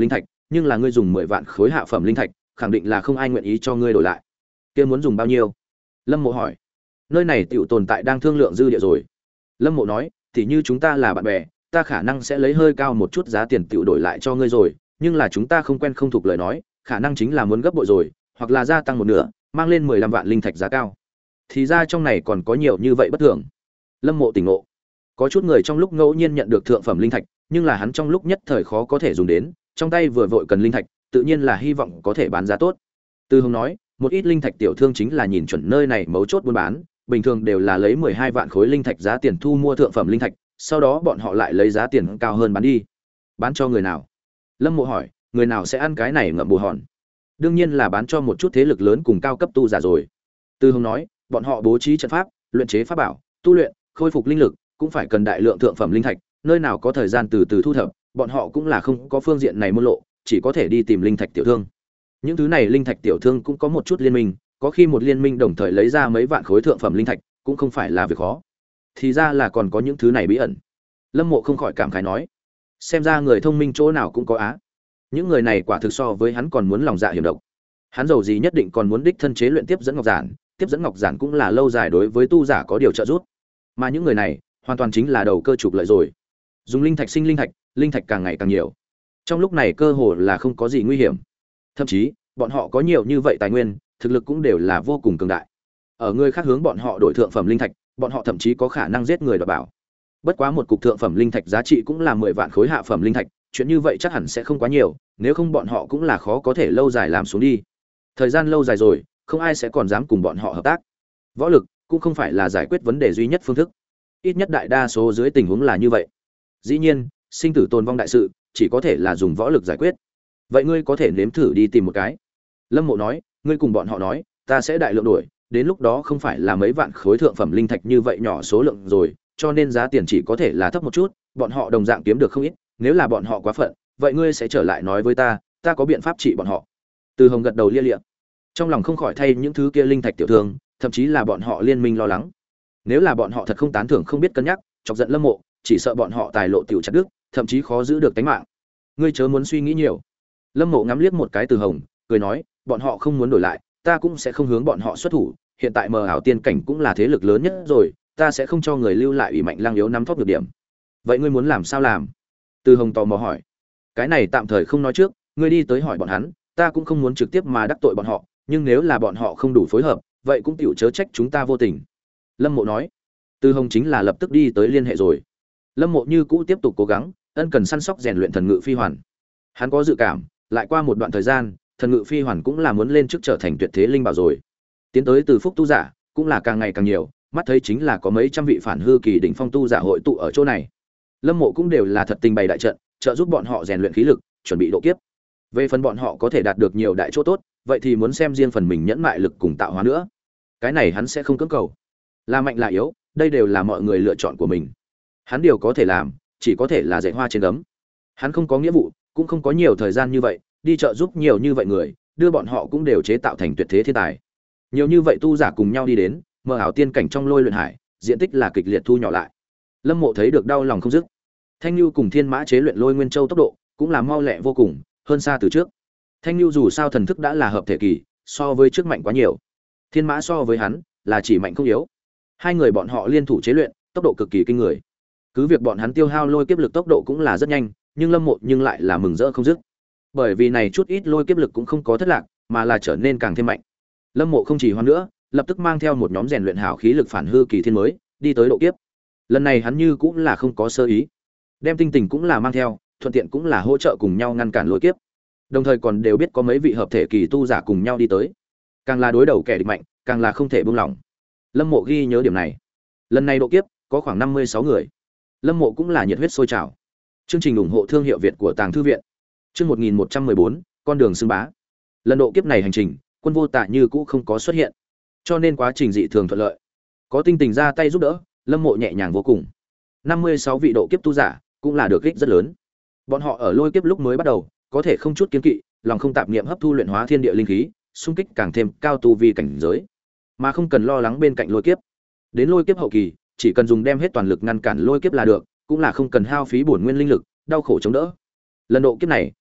nhưng là ngươi dùng mười vạn khối hạ phẩm linh thạch, khẳng định là không ai nguyện ý cho ngươi đổi lại. Kia muốn dùng bao nhiêu? Lâm Mộ hỏi. Nơi này tiểu tồn tại đang thương lượng dư địa rồi. Lâm Mộ nói, thì như chúng ta là bạn bè, ta khả năng sẽ lấy hơi cao một chút giá tiền tiểu đổi lại cho ngươi rồi, nhưng là chúng ta không quen không thuộc lời nói, khả năng chính là muốn gấp bội rồi, hoặc là gia tăng một nửa, mang lên mười lăm vạn linh thạch giá cao. Thì ra trong này còn có nhiều như vậy bất thường. Lâm Mộ tỉnh ngộ. Có chút người trong lúc ngẫu nhiên nhận được thượng phẩm linh thạch, nhưng là hắn trong lúc nhất thời khó có thể dùng đến, trong tay vừa vội cần linh thạch, tự nhiên là hy vọng có thể bán giá tốt. Từ Hồng nói, một ít linh thạch tiểu thương chính là nhìn chuẩn nơi này mấu chốt buôn bán, bình thường đều là lấy mười hai vạn khối linh thạch giá tiền thu mua thượng phẩm linh thạch, sau đó bọn họ lại lấy giá tiền cao hơn bán đi. Bán cho người nào? Lâm Mộ hỏi, người nào sẽ ăn cái này ngậm bù hòn? Đương nhiên là bán cho một chút thế lực lớn cùng cao cấp tu giả rồi. Từ Hồng nói, bọn họ bố trí trận pháp, luyện chế pháp bảo, tu luyện, khôi phục linh lực, cũng phải cần đại lượng thượng phẩm linh thạch, nơi nào có thời gian từ từ thu thập, bọn họ cũng là không có phương diện này môn lộ, chỉ có thể đi tìm linh thạch tiểu thương. Những thứ này linh thạch tiểu thương cũng có một chút liên minh, có khi một liên minh đồng thời lấy ra mấy vạn khối thượng phẩm linh thạch, cũng không phải là việc khó. Thì ra là còn có những thứ này bí ẩn. Lâm Mộ không khỏi cảm khái nói, xem ra người thông minh chỗ nào cũng có á. Những người này quả thực so với hắn còn muốn lòng dạ hiểm độc. Hắn giàu gì nhất định còn muốn đích thân chế luyện tiếp dẫn ngọc giản, tiếp dẫn ngọc giản cũng là lâu dài đối với tu giả có điều trợ giúp. Mà những người này, hoàn toàn chính là đầu cơ trục lợi rồi. Dùng linh thạch sinh linh thạch, linh thạch càng ngày càng nhiều. Trong lúc này cơ hồ là không có gì nguy hiểm. Thậm chí, bọn họ có nhiều như vậy tài nguyên, thực lực cũng đều là vô cùng cường đại. Ở người khác hướng bọn họ đổi thượng phẩm linh thạch, bọn họ thậm chí có khả năng giết người đoạt bảo. Bất quá một cục thượng phẩm linh thạch giá trị cũng là mười vạn khối hạ phẩm linh thạch, chuyện như vậy chắc hẳn sẽ không quá nhiều, nếu không bọn họ cũng là khó có thể lâu dài làm xuống đi. Thời gian lâu dài rồi, không ai sẽ còn dám cùng bọn họ hợp tác. Võ lực cũng không phải là giải quyết vấn đề duy nhất phương thức. Ít nhất đại đa số dưới tình huống là như vậy. Dĩ nhiên, sinh tử tồn vong đại sự, chỉ có thể là dùng võ lực giải quyết. Vậy ngươi có thể nếm thử đi tìm một cái. Lâm Mộ nói, ngươi cùng bọn họ nói, ta sẽ đại lượng đổi, đến lúc đó không phải là mấy vạn khối thượng phẩm linh thạch như vậy nhỏ số lượng rồi, cho nên giá tiền chỉ có thể là thấp một chút, bọn họ đồng dạng kiếm được không ít, nếu là bọn họ quá phận, vậy ngươi sẽ trở lại nói với ta, ta có biện pháp trị bọn họ. Từ Hồng gật đầu lia lịa. Trong lòng không khỏi thay những thứ kia linh thạch tiểu thương, thậm chí là bọn họ liên minh lo lắng. Nếu là bọn họ thật không tán thưởng không biết cân nhắc, chọc giận Lâm Mộ, chỉ sợ bọn họ tài lộ tiểu chặt đứt, thậm chí khó giữ được tính mạng. Ngươi chớ muốn suy nghĩ nhiều. Lâm Mộ ngắm liếc một cái Từ Hồng, cười nói, bọn họ không muốn đổi lại, ta cũng sẽ không hướng bọn họ xuất thủ, hiện tại mờ ảo tiên cảnh cũng là thế lực lớn nhất rồi, ta sẽ không cho người lưu lại ủy mạnh lang yếu nắm thóp được điểm. Vậy ngươi muốn làm sao làm? Từ Hồng tò mò hỏi. Cái này tạm thời không nói trước, ngươi đi tới hỏi bọn hắn, ta cũng không muốn trực tiếp mà đắc tội bọn họ, nhưng nếu là bọn họ không đủ phối hợp, vậy cũng tiểu chớ trách chúng ta vô tình. Lâm Mộ nói. Từ Hồng chính là lập tức đi tới liên hệ rồi. Lâm Mộ như cũ tiếp tục cố gắng, ân cần săn sóc rèn luyện thần ngự phi hoàn. Hắn có dự cảm, lại qua một đoạn thời gian, thần ngự phi hoàn cũng là muốn lên chức trở thành tuyệt thế linh bảo rồi. Tiến tới từ phúc tu giả, cũng là càng ngày càng nhiều, mắt thấy chính là có mấy trăm vị phản hư kỳ đỉnh phong tu giả hội tụ ở chỗ này. Lâm Mộ cũng đều là thật tình bày đại trận, trợ giúp bọn họ rèn luyện khí lực, chuẩn bị độ kiếp. Về phần bọn họ có thể đạt được nhiều đại chỗ tốt, vậy thì muốn xem riêng phần mình nhẫn mại lực cùng tạo hóa nữa. Cái này hắn sẽ không cưỡng cầu. Là mạnh là yếu, đây đều là mọi người lựa chọn của mình. Hắn điều có thể làm, chỉ có thể là dạy hoa trên gấm. Hắn không có nghĩa vụ, cũng không có nhiều thời gian như vậy, đi trợ giúp nhiều như vậy người, đưa bọn họ cũng đều chế tạo thành tuyệt thế thiên tài. Nhiều như vậy tu giả cùng nhau đi đến, mờ ảo tiên cảnh trong lôi luyện hải, diện tích là kịch liệt thu nhỏ lại. Lâm Mộ thấy được đau lòng không dứt. Thanh Nưu cùng Thiên Mã chế luyện lôi nguyên châu tốc độ cũng là mau lẹ vô cùng, hơn xa từ trước. Thanh Nưu dù sao thần thức đã là hợp thể kỳ, so với trước mạnh quá nhiều. Thiên Mã so với hắn là chỉ mạnh không yếu. Hai người bọn họ liên thủ chế luyện, tốc độ cực kỳ kinh người. Cứ việc bọn hắn tiêu hao lôi kiếp lực tốc độ cũng là rất nhanh, nhưng Lâm Mộ nhưng lại là mừng rỡ không dứt. Bởi vì này chút ít lôi kiếp lực cũng không có thất lạc, mà là trở nên càng thêm mạnh. Lâm Mộ không chỉ hoan nữa, lập tức mang theo một nhóm rèn luyện hảo khí lực phản hư kỳ thiên mới, đi tới độ kiếp. Lần này hắn như cũng là không có sơ ý, đem tinh tình cũng là mang theo, thuận tiện cũng là hỗ trợ cùng nhau ngăn cản lôi kiếp. Đồng thời còn đều biết có mấy vị hợp thể kỳ tu giả cùng nhau đi tới, càng là đối đầu kẻ địch mạnh, càng là không thể buông lỏng. Lâm Mộ ghi nhớ điểm này. Lần này độ kiếp có khoảng năm mươi sáu người. Lâm Mộ cũng là nhiệt huyết sôi trào. Chương trình ủng hộ thương hiệu Việt của Tàng thư viện. Chương một nghìn một trăm mười bốn, con đường xưng bá. Lần độ kiếp này hành trình, Quân Vô Tả như cũ không có xuất hiện, cho nên quá trình dị thường thuận lợi. Có tinh tình ra tay giúp đỡ, Lâm Mộ nhẹ nhàng vô cùng. năm mươi sáu vị độ kiếp tu giả, cũng là được ích rất lớn. Bọn họ ở lôi kiếp lúc mới bắt đầu, có thể không chút kiêng kỵ, lòng không tạp niệm hấp thu luyện hóa thiên địa linh khí, xung kích càng thêm cao tu vi cảnh giới, mà không cần lo lắng bên cạnh lôi kiếp. Đến lôi kiếp hậu kỳ, chỉ cần dùng đem hết toàn lực ngăn cản lôi kiếp là được, cũng là không cần hao phí bổn nguyên linh lực, đau khổ chống đỡ. Lần độ kiếp này,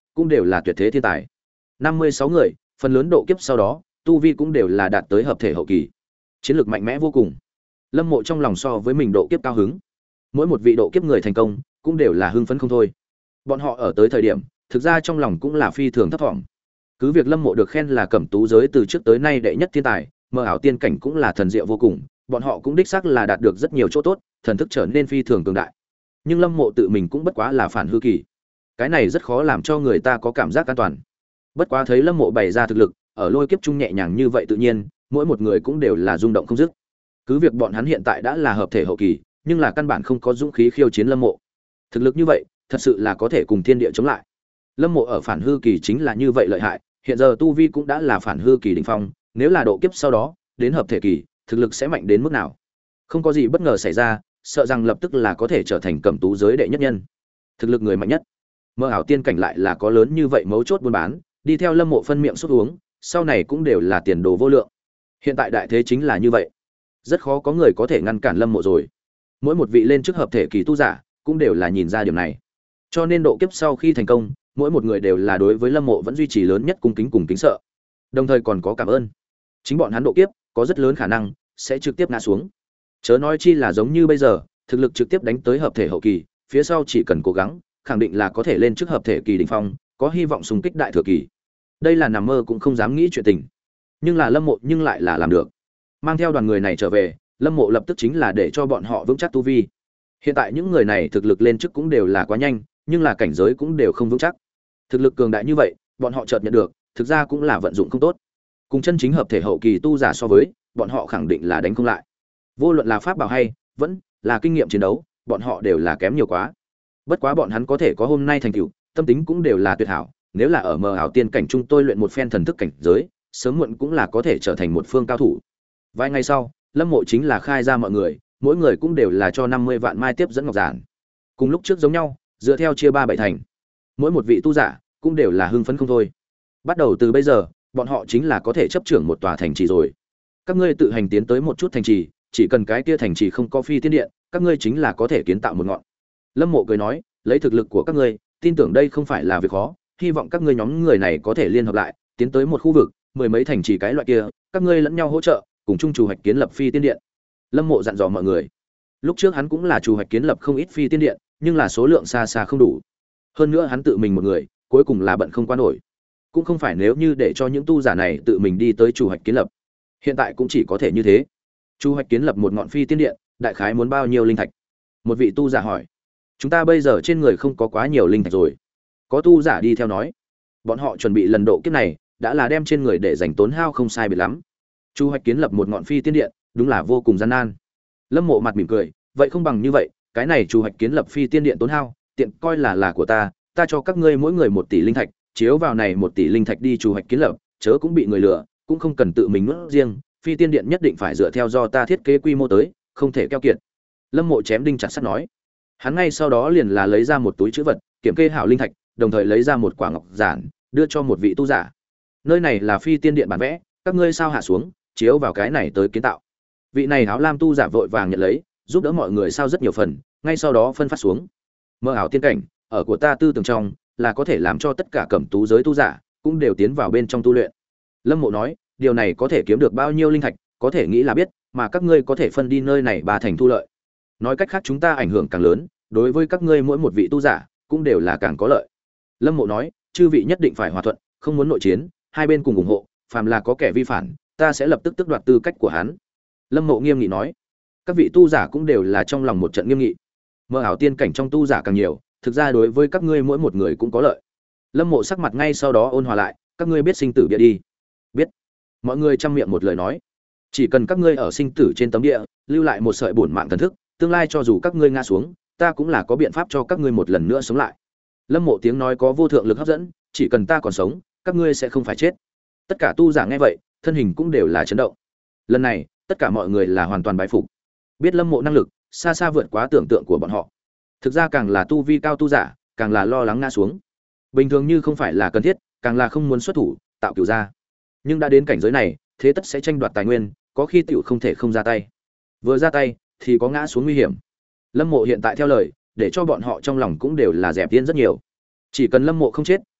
cũng đều là tuyệt thế thiên tài. năm mươi sáu người, phần lớn độ kiếp sau đó, tu vi cũng đều là đạt tới hợp thể hậu kỳ. Chiến lược mạnh mẽ vô cùng. Lâm Mộ trong lòng so với mình độ kiếp cao hứng. Mỗi một vị độ kiếp người thành công, cũng đều là hưng phấn không thôi. Bọn họ ở tới thời điểm, thực ra trong lòng cũng là phi thường thấp vọng. Cứ việc Lâm Mộ được khen là cẩm tú giới từ trước tới nay đệ nhất thiên tài, mơ ảo tiên cảnh cũng là thần diệu vô cùng, bọn họ cũng đích xác là đạt được rất nhiều chỗ tốt, thần thức trở nên phi thường cường đại. Nhưng Lâm Mộ tự mình cũng bất quá là phản hư kỳ. Cái này rất khó làm cho người ta có cảm giác an toàn. Bất quá thấy Lâm Mộ bày ra thực lực, ở lôi kiếp trung nhẹ nhàng như vậy tự nhiên, mỗi một người cũng đều là rung động không dứt. Cứ việc bọn hắn hiện tại đã là hợp thể hậu kỳ, nhưng là căn bản không có dũng khí khiêu chiến Lâm Mộ. Thực lực như vậy, thật sự là có thể cùng thiên địa chống lại. Lâm Mộ ở phản hư kỳ chính là như vậy lợi hại, hiện giờ tu vi cũng đã là phản hư kỳ đỉnh phong, nếu là độ kiếp sau đó, đến hợp thể kỳ, thực lực sẽ mạnh đến mức nào? Không có gì bất ngờ xảy ra, sợ rằng lập tức là có thể trở thành cẩm tú giới đệ nhất nhân. Thực lực người mạnh nhất. Mơ ảo tiên cảnh lại là có lớn như vậy mấu chốt buôn bán, đi theo Lâm Mộ phân miệng suốt uống, sau này cũng đều là tiền đồ vô lượng. Hiện tại đại thế chính là như vậy, rất khó có người có thể ngăn cản Lâm Mộ rồi. Mỗi một vị lên trước hợp thể kỳ tu giả, cũng đều là nhìn ra điểm này. Cho nên độ kiếp sau khi thành công, mỗi một người đều là đối với Lâm Mộ vẫn duy trì lớn nhất cung kính cùng kính sợ. Đồng thời còn có cảm ơn. Chính bọn hắn độ kiếp, có rất lớn khả năng sẽ trực tiếp ngã xuống. Chớ nói chi là giống như bây giờ, thực lực trực tiếp đánh tới hợp thể hậu kỳ, phía sau chỉ cần cố gắng, khẳng định là có thể lên trước hợp thể kỳ đỉnh phong, có hy vọng xung kích đại thừa kỳ. Đây là nằm mơ cũng không dám nghĩ chuyện tình. Nhưng là Lâm Mộ nhưng lại là làm được. Mang theo đoàn người này trở về, Lâm Mộ lập tức chính là để cho bọn họ vững chắc tu vi. Hiện tại những người này thực lực lên trước cũng đều là quá nhanh, nhưng là cảnh giới cũng đều không vững chắc. Thực lực cường đại như vậy, bọn họ chợt nhận được, thực ra cũng là vận dụng không tốt. Cùng chân chính hợp thể hậu kỳ tu giả so với, bọn họ khẳng định là đánh không lại. Vô luận là pháp bảo hay, vẫn là kinh nghiệm chiến đấu, bọn họ đều là kém nhiều quá. Bất quá bọn hắn có thể có hôm nay thành tựu, tâm tính cũng đều là tuyệt hảo, nếu là ở mờ ảo tiên cảnh chúng tôi luyện một phen thần thức cảnh giới, sớm muộn cũng là có thể trở thành một phương cao thủ. Vài ngày sau, Lâm Mộ chính là khai ra mọi người, mỗi người cũng đều là cho năm mươi vạn mai tiếp dẫn ngọc giản. Cùng lúc trước giống nhau, dựa theo chia ba bảy thành. Mỗi một vị tu giả cũng đều là hưng phấn không thôi. Bắt đầu từ bây giờ, bọn họ chính là có thể chấp trưởng một tòa thành trì rồi. Các ngươi tự hành tiến tới một chút thành trì, chỉ cần cái kia thành trì không có phi tiên điện, các ngươi chính là có thể kiến tạo một ngọn. Lâm Mộ cười nói, lấy thực lực của các ngươi, tin tưởng đây không phải là việc khó, hy vọng các ngươi nhóm người này có thể liên hợp lại, tiến tới một khu vực, mười mấy thành trì cái loại kia, các ngươi lẫn nhau hỗ trợ, cùng chung chủ hoạch kiến lập phi tiên điện. Lâm Mộ dặn dò mọi người. Lúc trước hắn cũng là chủ hoạch kiến lập không ít phi tiên điện, nhưng là số lượng xa xa không đủ. Hơn nữa hắn tự mình một người, cuối cùng là bận không qua nổi. Cũng không phải nếu như để cho những tu giả này tự mình đi tới chủ hoạch kiến lập. Hiện tại cũng chỉ có thể như thế. Chủ hoạch kiến lập một ngọn phi tiên điện, đại khái muốn bao nhiêu linh thạch? Một vị tu giả hỏi. Chúng ta bây giờ trên người không có quá nhiều linh thạch rồi. Có tu giả đi theo nói. Bọn họ chuẩn bị lần độ kiếp này, đã là đem trên người để dành tốn hao không sai biệt lắm. Chủ hoạch kiến lập một ngọn phi tiên điện, đúng là vô cùng gian nan. Lâm Mộ mặt mỉm cười, vậy không bằng như vậy, cái này chủ hoạch kiến lập phi tiên điện tốn hao, tiện coi là là của ta, ta cho các ngươi mỗi người một tỷ linh thạch, chiếu vào này một tỷ linh thạch đi chủ hoạch kiến lập, chớ cũng bị người lừa, cũng không cần tự mình nuốt riêng, phi tiên điện nhất định phải dựa theo do ta thiết kế quy mô tới, không thể keo kiệt. Lâm Mộ chém đinh chặt sắt nói. Hắn ngay sau đó liền là lấy ra một túi trữ vật, kiểm kê hảo linh thạch, đồng thời lấy ra một quả ngọc giản, đưa cho một vị tu giả. Nơi này là phi tiên điện bản vẽ, các ngươi sao hạ xuống, chiếu vào cái này tới kiến tạo. Vị này áo lam tu giả vội vàng nhận lấy, giúp đỡ mọi người sao rất nhiều phần, ngay sau đó phân phát xuống. Mơ ảo tiên cảnh, ở của ta tư tưởng trong, là có thể làm cho tất cả cẩm tú giới tu giả cũng đều tiến vào bên trong tu luyện. Lâm Mộ nói, điều này có thể kiếm được bao nhiêu linh thạch, có thể nghĩ là biết, mà các ngươi có thể phân đi nơi này ba thành thu lợi. Nói cách khác chúng ta ảnh hưởng càng lớn, đối với các ngươi mỗi một vị tu giả cũng đều là càng có lợi. Lâm Mộ nói, chư vị nhất định phải hòa thuận, không muốn nội chiến, hai bên cùng ủng hộ, phàm là có kẻ vi phản, ta sẽ lập tức tước đoạt tư cách của hắn. Lâm Mộ nghiêm nghị nói. Các vị tu giả cũng đều là trong lòng một trận nghiêm nghị. Mơ ảo tiên cảnh trong tu giả càng nhiều, thực ra đối với các ngươi mỗi một người cũng có lợi. Lâm Mộ sắc mặt ngay sau đó ôn hòa lại, các ngươi biết sinh tử bia đi. Biết. Mọi người trăm miệng một lời nói. Chỉ cần các ngươi ở sinh tử trên tấm địa, lưu lại một sợi bổn mạng thần thức, tương lai cho dù các ngươi ngã xuống, ta cũng là có biện pháp cho các ngươi một lần nữa sống lại. Lâm Mộ tiếng nói có vô thượng lực hấp dẫn, chỉ cần ta còn sống, các ngươi sẽ không phải chết. Tất cả tu giả nghe vậy, thân hình cũng đều là chấn động. Lần này, tất cả mọi người là hoàn toàn bái phục. Biết Lâm Mộ năng lực xa xa vượt quá tưởng tượng của bọn họ. Thực ra càng là tu vi cao tu giả, càng là lo lắng ngã xuống. Bình thường như không phải là cần thiết, càng là không muốn xuất thủ, tạo cửu ra. Nhưng đã đến cảnh giới này, thế tất sẽ tranh đoạt tài nguyên, có khi tiểu không thể không ra tay. Vừa ra tay thì có ngã xuống nguy hiểm. Lâm Mộ hiện tại theo lời, để cho bọn họ trong lòng cũng đều là dẹp yên rất nhiều. Chỉ cần Lâm Mộ không chết,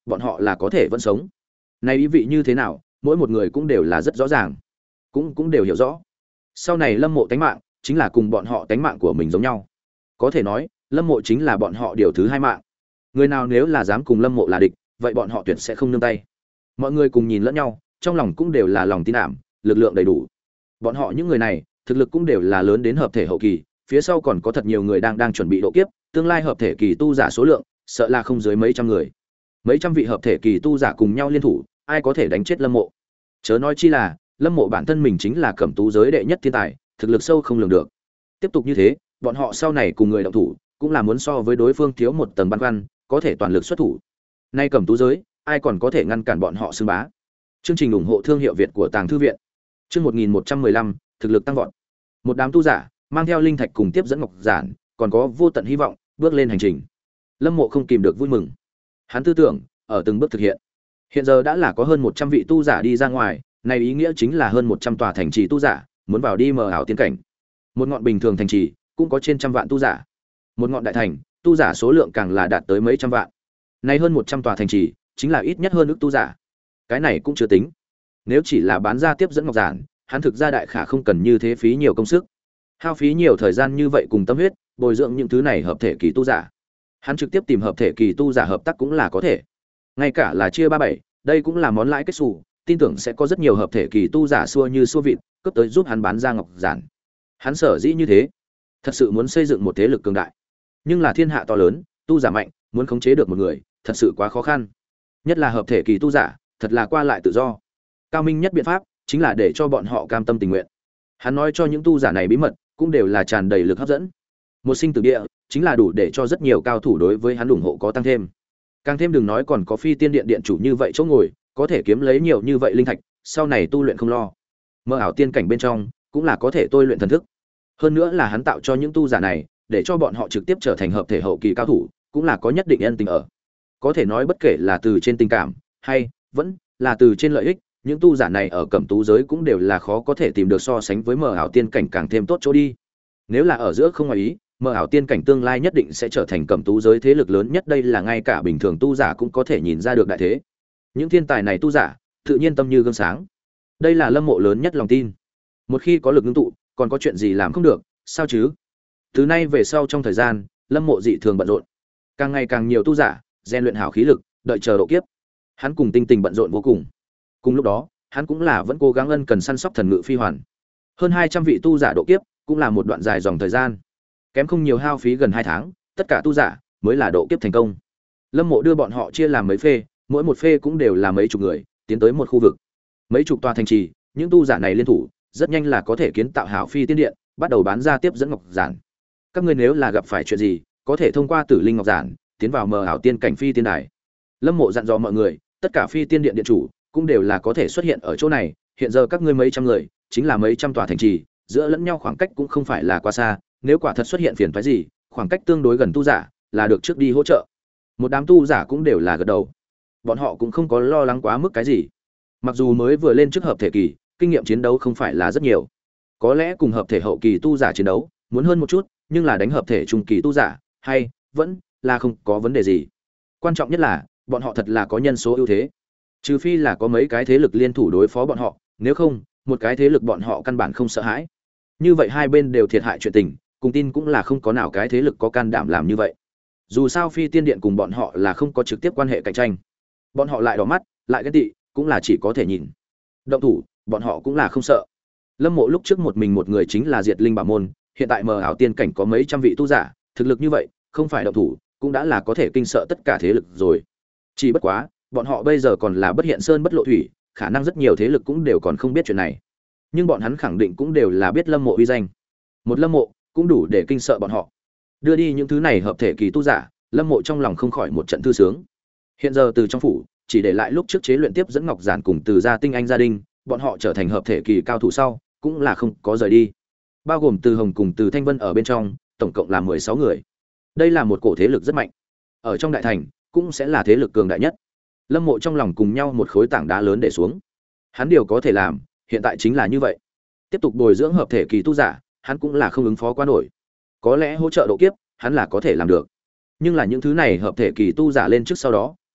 bọn họ là có thể vẫn sống. Này ý vị như thế nào, mỗi một người cũng đều là rất rõ ràng, cũng cũng đều hiểu rõ. Sau này Lâm Mộ tánh mạng chính là cùng bọn họ tánh mạng của mình giống nhau. Có thể nói, Lâm Mộ chính là bọn họ điều thứ hai mạng. Người nào nếu là dám cùng Lâm Mộ là địch, vậy bọn họ tuyệt sẽ không nương tay. Mọi người cùng nhìn lẫn nhau, trong lòng cũng đều là lòng tin ảm, lực lượng đầy đủ. Bọn họ những người này, thực lực cũng đều là lớn đến hợp thể hậu kỳ, phía sau còn có thật nhiều người đang đang chuẩn bị độ kiếp, tương lai hợp thể kỳ tu giả số lượng, sợ là không dưới mấy trăm người. Mấy trăm vị hợp thể kỳ tu giả cùng nhau liên thủ, ai có thể đánh chết Lâm Mộ? Chớ nói chi là, Lâm Mộ bản thân mình chính là cẩm tú giới đệ nhất thiên tài, thực lực sâu không lường được. Tiếp tục như thế, bọn họ sau này cùng người động thủ, cũng là muốn so với đối phương thiếu một tầng băn khoăn, có thể toàn lực xuất thủ. Nay cẩm tú giới, ai còn có thể ngăn cản bọn họ xưng bá? Chương trình ủng hộ thương hiệu Việt của Tàng Thư viện. Chương một nghìn một trăm mười lăm, thực lực tăng vọt. Một đám tu giả, mang theo linh thạch cùng tiếp dẫn ngọc giản, còn có vô tận hy vọng, bước lên hành trình. Lâm Mộ không kìm được vui mừng. Hắn tư tưởng ở từng bước thực hiện. Hiện giờ đã là có hơn một trăm vị tu giả đi ra ngoài, này ý nghĩa chính là hơn một trăm tòa thành trì tu giả muốn vào đi mờ ảo tiên cảnh. Một ngọn bình thường thành trì cũng có trên trăm vạn tu giả. Một ngọn đại thành, tu giả số lượng càng là đạt tới mấy trăm vạn. Này hơn một trăm tòa thành trì, chính là ít nhất hơn ước tu giả. Cái này cũng chưa tính. Nếu chỉ là bán ra tiếp dẫn ngọc giản, hắn thực ra đại khả không cần như thế phí nhiều công sức, hao phí nhiều thời gian như vậy cùng tâm huyết, bồi dưỡng những thứ này hợp thể kỳ tu giả. Hắn trực tiếp tìm hợp thể kỳ tu giả hợp tác cũng là có thể. Ngay cả là chia ba bảy, đây cũng là món lãi kết xù, tin tưởng sẽ có rất nhiều hợp thể kỳ tu giả xua như xua vịt, cấp tới giúp hắn bán ra ngọc giản. Hắn sở dĩ như thế, thật sự muốn xây dựng một thế lực cường đại. Nhưng là thiên hạ to lớn, tu giả mạnh, muốn khống chế được một người, thật sự quá khó khăn. Nhất là hợp thể kỳ tu giả, thật là qua lại tự do. Cao minh nhất biện pháp chính là để cho bọn họ cam tâm tình nguyện. Hắn nói cho những tu giả này bí mật, cũng đều là tràn đầy lực hấp dẫn. Một sinh tử địa, chính là đủ để cho rất nhiều cao thủ đối với hắn ủng hộ có tăng thêm. Càng thêm đừng nói còn có Phi Tiên Điện điện chủ như vậy chỗ ngồi, có thể kiếm lấy nhiều như vậy linh thạch, sau này tu luyện không lo. Mơ ảo tiên cảnh bên trong, cũng là có thể tôi luyện thần thức. Hơn nữa là hắn tạo cho những tu giả này, để cho bọn họ trực tiếp trở thành hợp thể hậu kỳ cao thủ, cũng là có nhất định ân tình ở. Có thể nói bất kể là từ trên tình cảm, hay vẫn là từ trên lợi ích, những tu giả này ở cẩm tú giới cũng đều là khó có thể tìm được so sánh với mờ ảo tiên cảnh càng thêm tốt chỗ đi. Nếu là ở giữa không ngoài ý, mờ ảo tiên cảnh tương lai nhất định sẽ trở thành cẩm tú giới thế lực lớn nhất, đây là ngay cả bình thường tu giả cũng có thể nhìn ra được đại thế. Những thiên tài này tu giả, tự nhiên tâm như gương sáng. Đây là Lâm Mộ lớn nhất lòng tin. Một khi có lực ngưng tụ, còn có chuyện gì làm không được, sao chứ? Từ nay về sau trong thời gian, Lâm Mộ dị thường bận rộn. Càng ngày càng nhiều tu giả, rèn luyện hảo khí lực, đợi chờ độ kiếp. Hắn cùng Tinh Tình bận rộn vô cùng. Cùng lúc đó, hắn cũng là vẫn cố gắng ân cần săn sóc thần ngự phi hoàn. Hơn hai trăm vị tu giả độ kiếp, cũng là một đoạn dài dòng thời gian. Kém không nhiều hao phí gần hai tháng, tất cả tu giả mới là độ kiếp thành công. Lâm Mộ đưa bọn họ chia làm mấy phê, mỗi một phê cũng đều là mấy chục người, tiến tới một khu vực. Mấy chục tòa thành trì, những tu giả này liên thủ, rất nhanh là có thể kiến tạo hảo Phi Tiên Điện, bắt đầu bán ra tiếp dẫn ngọc giản. Các ngươi nếu là gặp phải chuyện gì, có thể thông qua Tử Linh ngọc giản, tiến vào mờ ảo tiên cảnh Phi Tiên đài. Lâm Mộ dặn dò mọi người, tất cả Phi Tiên Điện điện chủ cũng đều là có thể xuất hiện ở chỗ này, hiện giờ các ngươi mấy trăm người, chính là mấy trăm tòa thành trì, giữa lẫn nhau khoảng cách cũng không phải là quá xa, nếu quả thật xuất hiện phiền toái gì, khoảng cách tương đối gần tu giả, là được trước đi hỗ trợ. Một đám tu giả cũng đều là gật đầu. Bọn họ cũng không có lo lắng quá mức cái gì. Mặc dù mới vừa lên trước hợp thể kỳ, kinh nghiệm chiến đấu không phải là rất nhiều. Có lẽ cùng hợp thể hậu kỳ tu giả chiến đấu, muốn hơn một chút, nhưng là đánh hợp thể trung kỳ tu giả, hay vẫn là không có vấn đề gì. Quan trọng nhất là, bọn họ thật là có nhân số ưu thế. Trừ phi là có mấy cái thế lực liên thủ đối phó bọn họ, nếu không, một cái thế lực bọn họ căn bản không sợ hãi. Như vậy hai bên đều thiệt hại chuyện tình, cùng tin cũng là không có nào cái thế lực có can đảm làm như vậy. Dù sao Phi Tiên Điện cùng bọn họ là không có trực tiếp quan hệ cạnh tranh. Bọn họ lại đỏ mắt, lại ghen tị, cũng là chỉ có thể nhìn. Động thủ, bọn họ cũng là không sợ. Lâm Mộ lúc trước một mình một người chính là diệt linh bảo môn, hiện tại mờ ảo tiên cảnh có mấy trăm vị tu giả, thực lực như vậy, không phải động thủ, cũng đã là có thể kinh sợ tất cả thế lực rồi. Chỉ bất quá, bọn họ bây giờ còn là bất hiện sơn bất lộ thủy, khả năng rất nhiều thế lực cũng đều còn không biết chuyện này. Nhưng bọn hắn khẳng định cũng đều là biết Lâm Mộ uy danh. Một Lâm Mộ cũng đủ để kinh sợ bọn họ. Đưa đi những thứ này hợp thể kỳ tu giả, Lâm Mộ trong lòng không khỏi một trận thư sướng. Hiện giờ từ trong phủ, chỉ để lại lúc trước chế luyện tiếp dẫn ngọc giản cùng từ gia tinh anh gia đình, bọn họ trở thành hợp thể kỳ cao thủ sau, cũng là không có rời đi. Bao gồm Từ Hồng cùng Từ Thanh Vân ở bên trong, tổng cộng là mười sáu người. Đây là một cổ thế lực rất mạnh. Ở trong đại thành, cũng sẽ là thế lực cường đại nhất. Lâm Mộ trong lòng cùng nhau một khối tảng đá lớn để xuống. Hắn điều có thể làm, hiện tại chính là như vậy. Tiếp tục bồi dưỡng hợp thể kỳ tu giả, hắn cũng là không ứng phó quá nổi. Có lẽ hỗ trợ độ kiếp, hắn là có thể làm được. Nhưng là những thứ này hợp thể kỳ tu giả lên trước sau đó,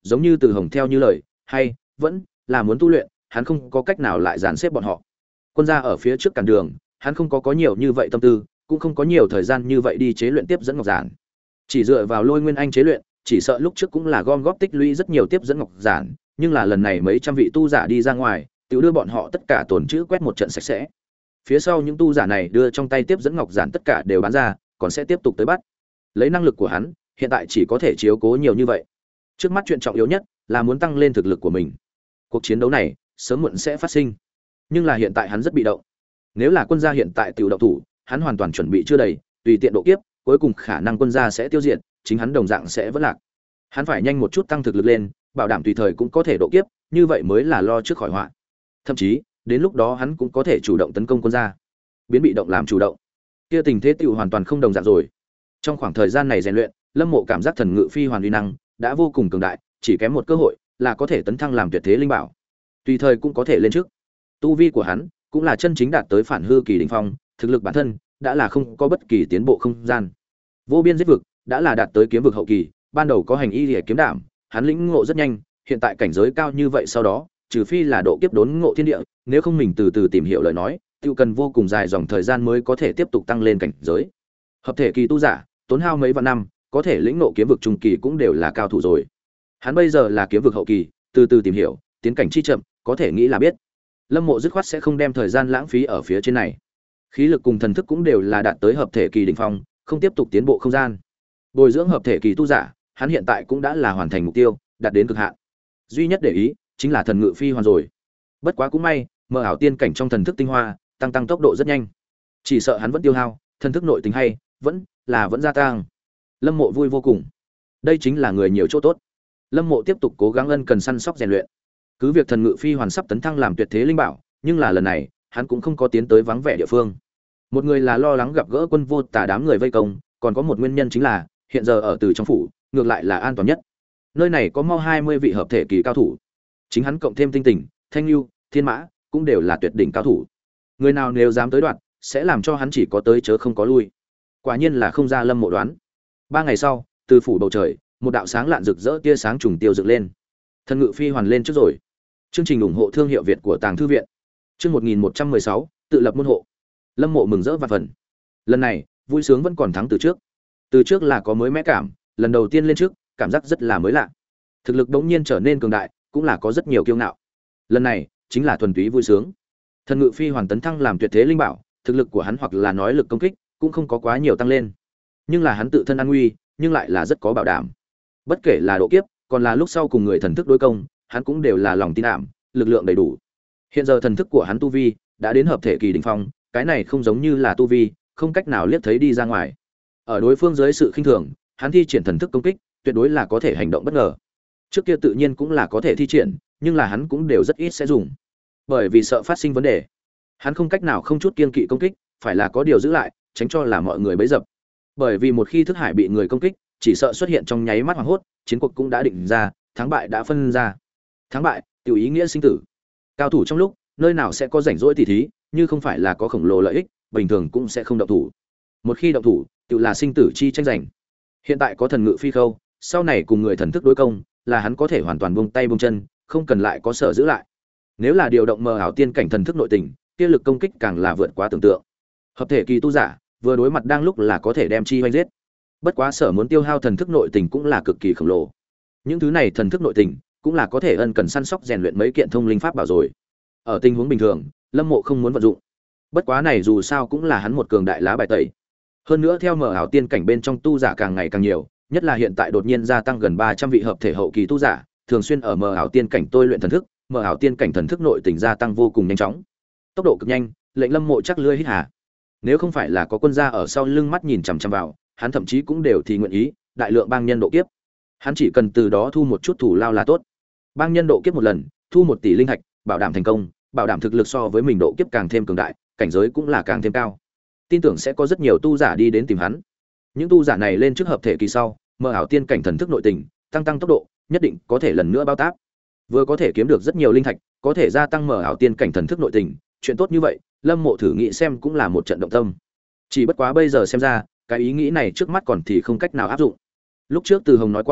giống như Từ Hồng theo như lời, hay vẫn là muốn tu luyện, hắn không có cách nào lại dàn xếp bọn họ. Quân gia ở phía trước cản đường, hắn không có có nhiều như vậy tâm tư, cũng không có nhiều thời gian như vậy đi chế luyện tiếp dẫn ngọc giản. Chỉ dựa vào Lôi Nguyên Anh chế luyện, chỉ sợ lúc trước cũng là gom góp tích lũy rất nhiều tiếp dẫn ngọc giản, nhưng là lần này mấy trăm vị tu giả đi ra ngoài, tự đưa bọn họ tất cả tổn chữ quét một trận sạch sẽ. Phía sau những tu giả này đưa trong tay tiếp dẫn ngọc giản tất cả đều bán ra, còn sẽ tiếp tục tới bắt. Lấy năng lực của hắn, hiện tại chỉ có thể chiếu cố nhiều như vậy. Trước mắt chuyện trọng yếu nhất là muốn tăng lên thực lực của mình. Cuộc chiến đấu này sớm muộn sẽ phát sinh, nhưng là hiện tại hắn rất bị động. Nếu là quân gia hiện tại tiểu động thủ, hắn hoàn toàn chuẩn bị chưa đầy, tùy tiện độ kiếp, cuối cùng khả năng quân gia sẽ tiêu diệt, chính hắn đồng dạng sẽ vỡ lạc. Hắn phải nhanh một chút tăng thực lực lên, bảo đảm tùy thời cũng có thể độ kiếp, như vậy mới là lo trước khỏi họa. Thậm chí, đến lúc đó hắn cũng có thể chủ động tấn công quân gia, biến bị động làm chủ động. Kia tình thế tiểu hoàn toàn không đồng dạng rồi. Trong khoảng thời gian này rèn luyện, Lâm Mộ cảm giác thần ngự phi hoàn uy năng đã vô cùng cường đại, chỉ kém một cơ hội là có thể tấn thăng làm tuyệt thế linh bảo. Tùy thời cũng có thể lên trước. Tu vi của hắn cũng là chân chính đạt tới phản hư kỳ đỉnh phong, thực lực bản thân đã là không có bất kỳ tiến bộ không gian. Vô biên giết vực đã là đạt tới kiếm vực hậu kỳ, ban đầu có hành y liễu kiếm đảm, hắn lĩnh ngộ rất nhanh, hiện tại cảnh giới cao như vậy sau đó, trừ phi là độ kiếp đốn ngộ thiên địa, nếu không mình từ từ tìm hiểu lời nói, tiêu cần vô cùng dài dòng thời gian mới có thể tiếp tục tăng lên cảnh giới. Hợp thể kỳ tu giả, tốn hao mấy vạn năm, có thể lĩnh ngộ kiếm vực trung kỳ cũng đều là cao thủ rồi. Hắn bây giờ là kiếm vực hậu kỳ, từ từ tìm hiểu, tiến cảnh chi chậm, có thể nghĩ là biết. Lâm Mộ dứt khoát sẽ không đem thời gian lãng phí ở phía trên này. Khí lực cùng thần thức cũng đều là đạt tới hợp thể kỳ đỉnh phong, không tiếp tục tiến bộ không gian. Bồi dưỡng hợp thể kỳ tu giả, hắn hiện tại cũng đã là hoàn thành mục tiêu, đạt đến cực hạn. Duy nhất để ý chính là thần ngự phi hoàn rồi. Bất quá cũng may, mơ ảo tiên cảnh trong thần thức tinh hoa, tăng tăng tốc độ rất nhanh. Chỉ sợ hắn vẫn tiêu hao, thần thức nội tình hay vẫn là vẫn gia tăng. Lâm Mộ vui vô cùng. Đây chính là người nhiều chỗ tốt. Lâm Mộ tiếp tục cố gắng ân cần săn sóc rèn luyện. Cứ việc thần ngự phi hoàn sắp tấn thăng làm tuyệt thế linh bảo, nhưng là lần này, hắn cũng không có tiến tới vắng vẻ địa phương. Một người là lo lắng gặp gỡ quân vô tà đám người vây công, còn có một nguyên nhân chính là hiện giờ ở từ trong phủ, ngược lại là an toàn nhất. Nơi này có mau hai mươi vị hợp thể kỳ cao thủ. Chính hắn cộng thêm Tinh Tình, Thanh Nhu, Thiên Mã, cũng đều là tuyệt đỉnh cao thủ. Người nào nếu dám tới đoạn, sẽ làm cho hắn chỉ có tới chớ không có lui. Quả nhiên là không ra Lâm Mộ đoán. Ba ngày sau, từ phủ bầu trời, một đạo sáng lạn rực rỡ tia sáng trùng tiêu dựng lên. Thần ngự phi hoàn lên trước rồi. Chương trình ủng hộ thương hiệu Việt của Tàng thư viện. Chương một nghìn một trăm mười sáu, tự lập môn hộ. Lâm Mộ mừng rỡ và phần. Lần này, vui sướng vẫn còn thắng từ trước. Từ trước là có mới mẽ cảm, lần đầu tiên lên trước, cảm giác rất là mới lạ. Thực lực đống nhiên trở nên cường đại, cũng là có rất nhiều kiêu ngạo. Lần này, chính là thuần túy vui sướng. Thần ngự phi hoàn tấn thăng làm tuyệt thế linh bảo, thực lực của hắn hoặc là nói lực công kích, cũng không có quá nhiều tăng lên. Nhưng là hắn tự thân an nguy, nhưng lại là rất có bảo đảm. Bất kể là độ kiếp, còn là lúc sau cùng người thần thức đối công, hắn cũng đều là lòng tin đảm, lực lượng đầy đủ. Hiện giờ thần thức của hắn tu vi đã đến hợp thể kỳ đỉnh phong, cái này không giống như là tu vi, không cách nào liếc thấy đi ra ngoài. Ở đối phương dưới sự khinh thường, hắn thi triển thần thức công kích, tuyệt đối là có thể hành động bất ngờ. Trước kia tự nhiên cũng là có thể thi triển, nhưng là hắn cũng đều rất ít sẽ dùng. Bởi vì sợ phát sinh vấn đề, hắn không cách nào không chút kiêng kỵ công kích, phải là có điều giữ lại, tránh cho là mọi người bấy dập. Bởi vì một khi thức hải bị người công kích, chỉ sợ xuất hiện trong nháy mắt hoảng hốt, chiến cuộc cũng đã định ra, thắng bại đã phân ra. Thắng bại, tiểu ý nghĩa sinh tử. Cao thủ trong lúc, nơi nào sẽ có rảnh rỗi tỉ thí, như không phải là có khổng lồ lợi ích, bình thường cũng sẽ không động thủ. Một khi động thủ, tiểu là sinh tử chi tranh giành. Hiện tại có thần ngự phi khâu, sau này cùng người thần thức đối công, là hắn có thể hoàn toàn buông tay buông chân, không cần lại có sở giữ lại. Nếu là điều động mờ ảo tiên cảnh thần thức nội tình, kia lực công kích càng là vượt quá tưởng tượng. Hợp thể kỳ tu giả, vừa đối mặt đang lúc là có thể đem chi hoành giết. Bất quá sở muốn tiêu hao thần thức nội tình cũng là cực kỳ khổng lồ. Những thứ này thần thức nội tình cũng là có thể ân cần săn sóc rèn luyện mấy kiện thông linh pháp bảo rồi. Ở tình huống bình thường, Lâm Mộ không muốn vận dụng. Bất quá này dù sao cũng là hắn một cường đại lá bài tẩy. Hơn nữa theo mở ảo tiên cảnh bên trong tu giả càng ngày càng nhiều, nhất là hiện tại đột nhiên gia tăng gần ba trăm vị hợp thể hậu kỳ tu giả, thường xuyên ở mở ảo tiên cảnh tôi luyện thần thức, mở ảo tiên cảnh thần thức nội tình gia tăng vô cùng nhanh chóng. Tốc độ cực nhanh, lệnh Lâm Mộ chắc lưỡi hít hà. Nếu không phải là có quân gia ở sau lưng mắt nhìn chằm chằm vào, hắn thậm chí cũng đều thì nguyện ý đại lượng bang nhân độ kiếp. Hắn chỉ cần từ đó thu một chút thủ lao là tốt. Bang nhân độ kiếp một lần, thu một tỷ linh thạch, bảo đảm thành công, bảo đảm thực lực so với mình độ kiếp càng thêm cường đại, cảnh giới cũng là càng thêm cao. Tin tưởng sẽ có rất nhiều tu giả đi đến tìm hắn. Những tu giả này lên trước hợp thể kỳ sau, mở ảo tiên cảnh thần thức nội tình, tăng tăng tốc độ, nhất định có thể lần nữa bao táp. Vừa có thể kiếm được rất nhiều linh thạch, có thể gia tăng mở ảo tiên cảnh thần thức nội tình, chuyện tốt như vậy, Lâm Mộ thử nghĩ xem cũng là một trận động tâm. Chỉ bất quá bây giờ xem ra, cái ý nghĩ này trước mắt còn thì không cách nào áp dụng. Lúc trước Từ Hồng nói qua,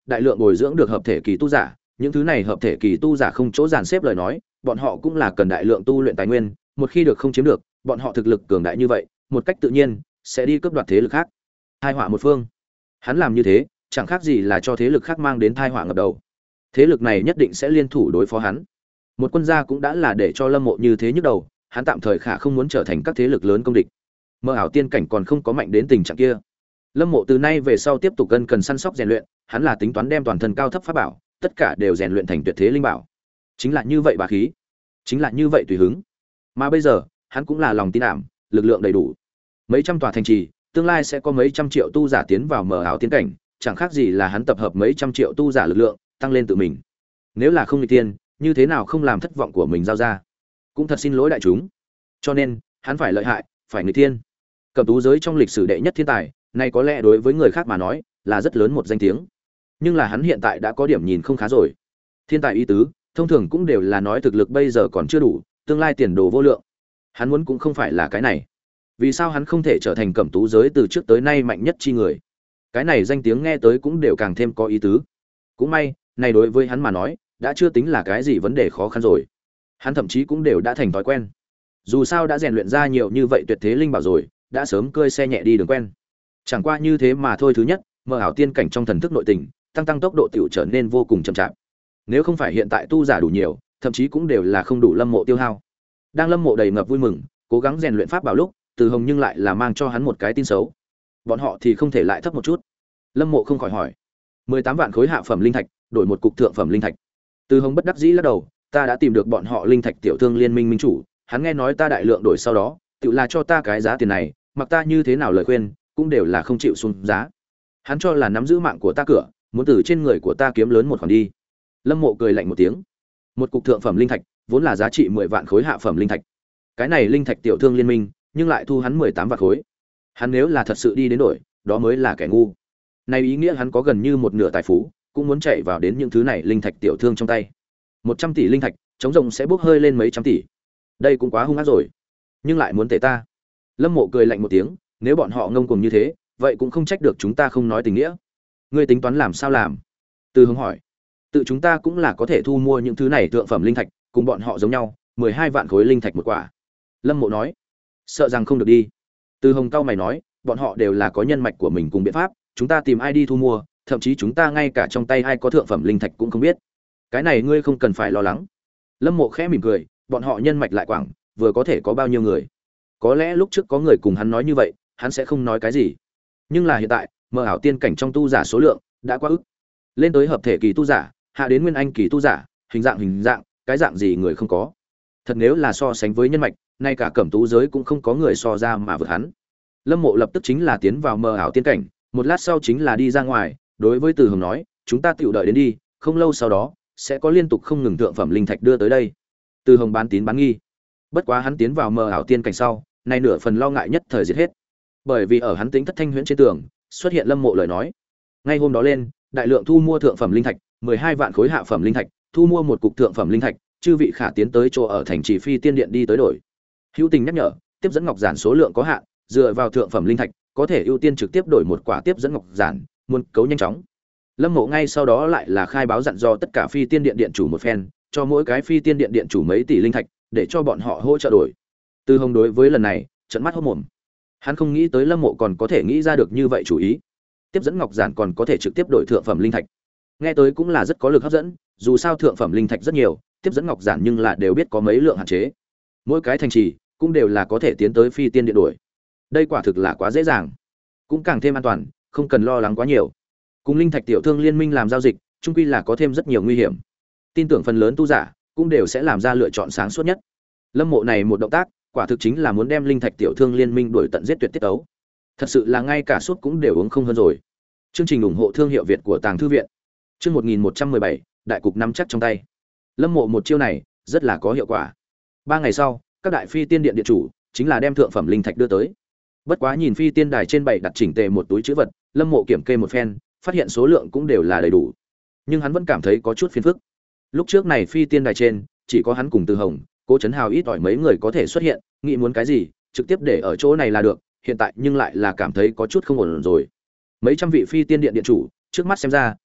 đại lượng bồi dưỡng được hợp thể kỳ tu giả, những thứ này hợp thể kỳ tu giả không chỗ dàn xếp lời nói, bọn họ cũng là cần đại lượng tu luyện tài nguyên, một khi được không chiếm được, bọn họ thực lực cường đại như vậy, một cách tự nhiên sẽ đi cướp đoạt thế lực khác. Tai họa một phương. Hắn làm như thế, chẳng khác gì là cho thế lực khác mang đến tai họa ngập đầu. Thế lực này nhất định sẽ liên thủ đối phó hắn. Một quân gia cũng đã là để cho Lâm Mộ như thế nhức đầu, hắn tạm thời khả không muốn trở thành các thế lực lớn công địch. Mơ ảo tiên cảnh còn không có mạnh đến tình trạng kia. Lâm Mộ từ nay về sau tiếp tục cần cần săn sóc rèn luyện, hắn là tính toán đem toàn thân cao thấp pháp bảo, tất cả đều rèn luyện thành tuyệt thế linh bảo. Chính là như vậy bá khí, chính là như vậy tùy hứng. Mà bây giờ, hắn cũng là lòng tin ảm, lực lượng đầy đủ. Mấy trăm tòa thành trì, tương lai sẽ có mấy trăm triệu tu giả tiến vào mờ ảo tiên cảnh, chẳng khác gì là hắn tập hợp mấy trăm triệu tu giả lực lượng, tăng lên tự mình. Nếu là không nghịch tiên, như thế nào không làm thất vọng của mình giao ra? Cũng thật xin lỗi đại chúng. Cho nên, hắn phải lợi hại, phải nghịch tiên. Cẩm tú giới trong lịch sử đệ nhất thiên tài, này có lẽ đối với người khác mà nói, là rất lớn một danh tiếng. Nhưng là hắn hiện tại đã có điểm nhìn không khá rồi. Thiên tài ý tứ, thông thường cũng đều là nói thực lực bây giờ còn chưa đủ, tương lai tiền đồ vô lượng. Hắn muốn cũng không phải là cái này. Vì sao hắn không thể trở thành cẩm tú giới từ trước tới nay mạnh nhất chi người? Cái này danh tiếng nghe tới cũng đều càng thêm có ý tứ. Cũng may, này đối với hắn mà nói, đã chưa tính là cái gì vấn đề khó khăn rồi. Hắn thậm chí cũng đều đã thành thói quen. Dù sao đã rèn luyện ra nhiều như vậy tuyệt thế linh bảo rồi, đã sớm cơi xe nhẹ đi đường quen. Chẳng qua như thế mà thôi, thứ nhất, mơ ảo tiên cảnh trong thần thức nội tình, tăng tăng tốc độ tiểu trở nên vô cùng chậm chạp. Nếu không phải hiện tại tu giả đủ nhiều, thậm chí cũng đều là không đủ Lâm Mộ tiêu hao. Đang Lâm Mộ đầy ngập vui mừng, cố gắng rèn luyện pháp bảo lúc, Từ Hồng nhưng lại là mang cho hắn một cái tin xấu. Bọn họ thì không thể lại thấp một chút. Lâm Mộ không khỏi hỏi: mười tám vạn khối hạ phẩm linh thạch, đổi một cục thượng phẩm linh thạch. Từ Hồng bất đắc dĩ lắc đầu: ta đã tìm được bọn họ linh thạch tiểu thương liên minh minh chủ, hắn nghe nói ta đại lượng đổi sau đó, tự là cho ta cái giá tiền này, mặc ta như thế nào lời khuyên, cũng đều là không chịu xuống giá. Hắn cho là nắm giữ mạng của ta cửa, muốn từ trên người của ta kiếm lớn một khoản đi. Lâm Mộ cười lạnh một tiếng. Một cục thượng phẩm linh thạch, vốn là giá trị mười vạn khối hạ phẩm linh thạch. Cái này linh thạch tiểu thương liên minh, nhưng lại thu hắn mười tám vạn khối. Hắn nếu là thật sự đi đến đổi, đó mới là kẻ ngu. Này ý nghĩa hắn có gần như một nửa tài phú, cũng muốn chạy vào đến những thứ này linh thạch tiểu thương trong tay. một trăm tỷ linh thạch, chống rồng sẽ bốc hơi lên mấy trăm tỷ. Đây cũng quá hung ác rồi. Nhưng lại muốn tệ ta. Lâm Mộ cười lạnh một tiếng, nếu bọn họ ngông cuồng như thế, vậy cũng không trách được chúng ta không nói tình nghĩa. Ngươi tính toán làm sao làm? Từ Hướng hỏi. Tự chúng ta cũng là có thể thu mua những thứ này thượng phẩm linh thạch, cùng bọn họ giống nhau, mười hai vạn khối linh thạch một quả. Lâm Mộ nói. Sợ rằng không được đi. Từ Hồng cao mày nói, bọn họ đều là có nhân mạch của mình cùng biện pháp, chúng ta tìm ai đi thu mua, thậm chí chúng ta ngay cả trong tay ai có thượng phẩm linh thạch cũng không biết. Cái này ngươi không cần phải lo lắng. Lâm Mộ khẽ mỉm cười, bọn họ nhân mạch lại quảng, vừa có thể có bao nhiêu người. Có lẽ lúc trước có người cùng hắn nói như vậy, hắn sẽ không nói cái gì. Nhưng là hiện tại, mơ ảo tiên cảnh trong tu giả số lượng đã quá ức. Lên tới hợp thể kỳ tu giả, hạ đến nguyên anh kỳ tu giả, hình dạng hình dạng, cái dạng gì người không có. Thật nếu là so sánh với nhân mạch, nay cả cẩm tú giới cũng không có người so ra mà vượt hắn. Lâm Mộ lập tức chính là tiến vào mơ ảo tiên cảnh, một lát sau chính là đi ra ngoài, đối với Từ Hồng nói, chúng ta tiểu đợi đến đi, không lâu sau đó sẽ có liên tục không ngừng thượng phẩm linh thạch đưa tới đây. Từ Hồng bán tín bán nghi. Bất quá hắn tiến vào mơ ảo tiên cảnh sau, nay nửa phần lo ngại nhất thời diệt hết. Bởi vì ở hắn tính thất thanh huyễn trên tường, xuất hiện Lâm Mộ lời nói. Ngay hôm đó lên, đại lượng thu mua thượng phẩm linh thạch, mười hai vạn khối hạ phẩm linh thạch, thu mua một cục thượng phẩm linh thạch, chư vị khả tiến tới chỗ ở thành trì Phi Tiên Điện đi tới đổi. Hữu Tình nhắc nhở, tiếp dẫn ngọc giản số lượng có hạn, dựa vào thượng phẩm linh thạch, có thể ưu tiên trực tiếp đổi một quả tiếp dẫn ngọc giản, muốn cấu nhanh chóng. Lâm Mộ ngay sau đó lại là khai báo dặn dò tất cả Phi Tiên Điện điện chủ một phen, cho mỗi cái Phi Tiên Điện điện chủ mấy tỷ linh thạch, để cho bọn họ hỗ trợ đổi. Từ Hồng đối với lần này, trợn mắt hốt mồm. Hắn không nghĩ tới Lâm Mộ còn có thể nghĩ ra được như vậy chủ ý. Tiếp dẫn ngọc giản còn có thể trực tiếp đổi thượng phẩm linh thạch. Nghe tới cũng là rất có lực hấp dẫn, dù sao thượng phẩm linh thạch rất nhiều, tiếp dẫn ngọc giản nhưng là đều biết có mấy lượng hạn chế. Mỗi cái thành trì cũng đều là có thể tiến tới Phi Tiên Điện đổi. Đây quả thực là quá dễ dàng, cũng càng thêm an toàn, không cần lo lắng quá nhiều. Cùng linh thạch tiểu thương liên minh làm giao dịch, chung quy là có thêm rất nhiều nguy hiểm. Tin tưởng phần lớn tu giả cũng đều sẽ làm ra lựa chọn sáng suốt nhất. Lâm Mộ này một động tác, quả thực chính là muốn đem linh thạch tiểu thương liên minh đuổi tận giết tuyệt tiết tấu. Thật sự là ngay cả suốt cũng đều uống không hơn rồi. Chương trình ủng hộ thương hiệu Việt của Tàng Thư viện. Chương một nghìn một trăm mười bảy, đại cục nắm chắc trong tay. Lâm Mộ một chiêu này rất là có hiệu quả. Ba ngày sau, các đại Phi Tiên Điện điện chủ chính là đem thượng phẩm linh thạch đưa tới. Bất quá nhìn Phi Tiên đài trên bảy đặt chỉnh tề một túi trữ vật, Lâm Mộ kiểm kê một phen, phát hiện số lượng cũng đều là đầy đủ. Nhưng hắn vẫn cảm thấy có chút phiền phức. Lúc trước này Phi Tiên đài trên, chỉ có hắn cùng Từ Hồng, Cố Chấn Hào ít ỏi mấy người có thể xuất hiện, nghĩ muốn cái gì, trực tiếp để ở chỗ này là được, hiện tại nhưng lại là cảm thấy có chút không ổn rồi. Mấy trăm vị Phi Tiên Điện điện chủ, trước mắt xem ra,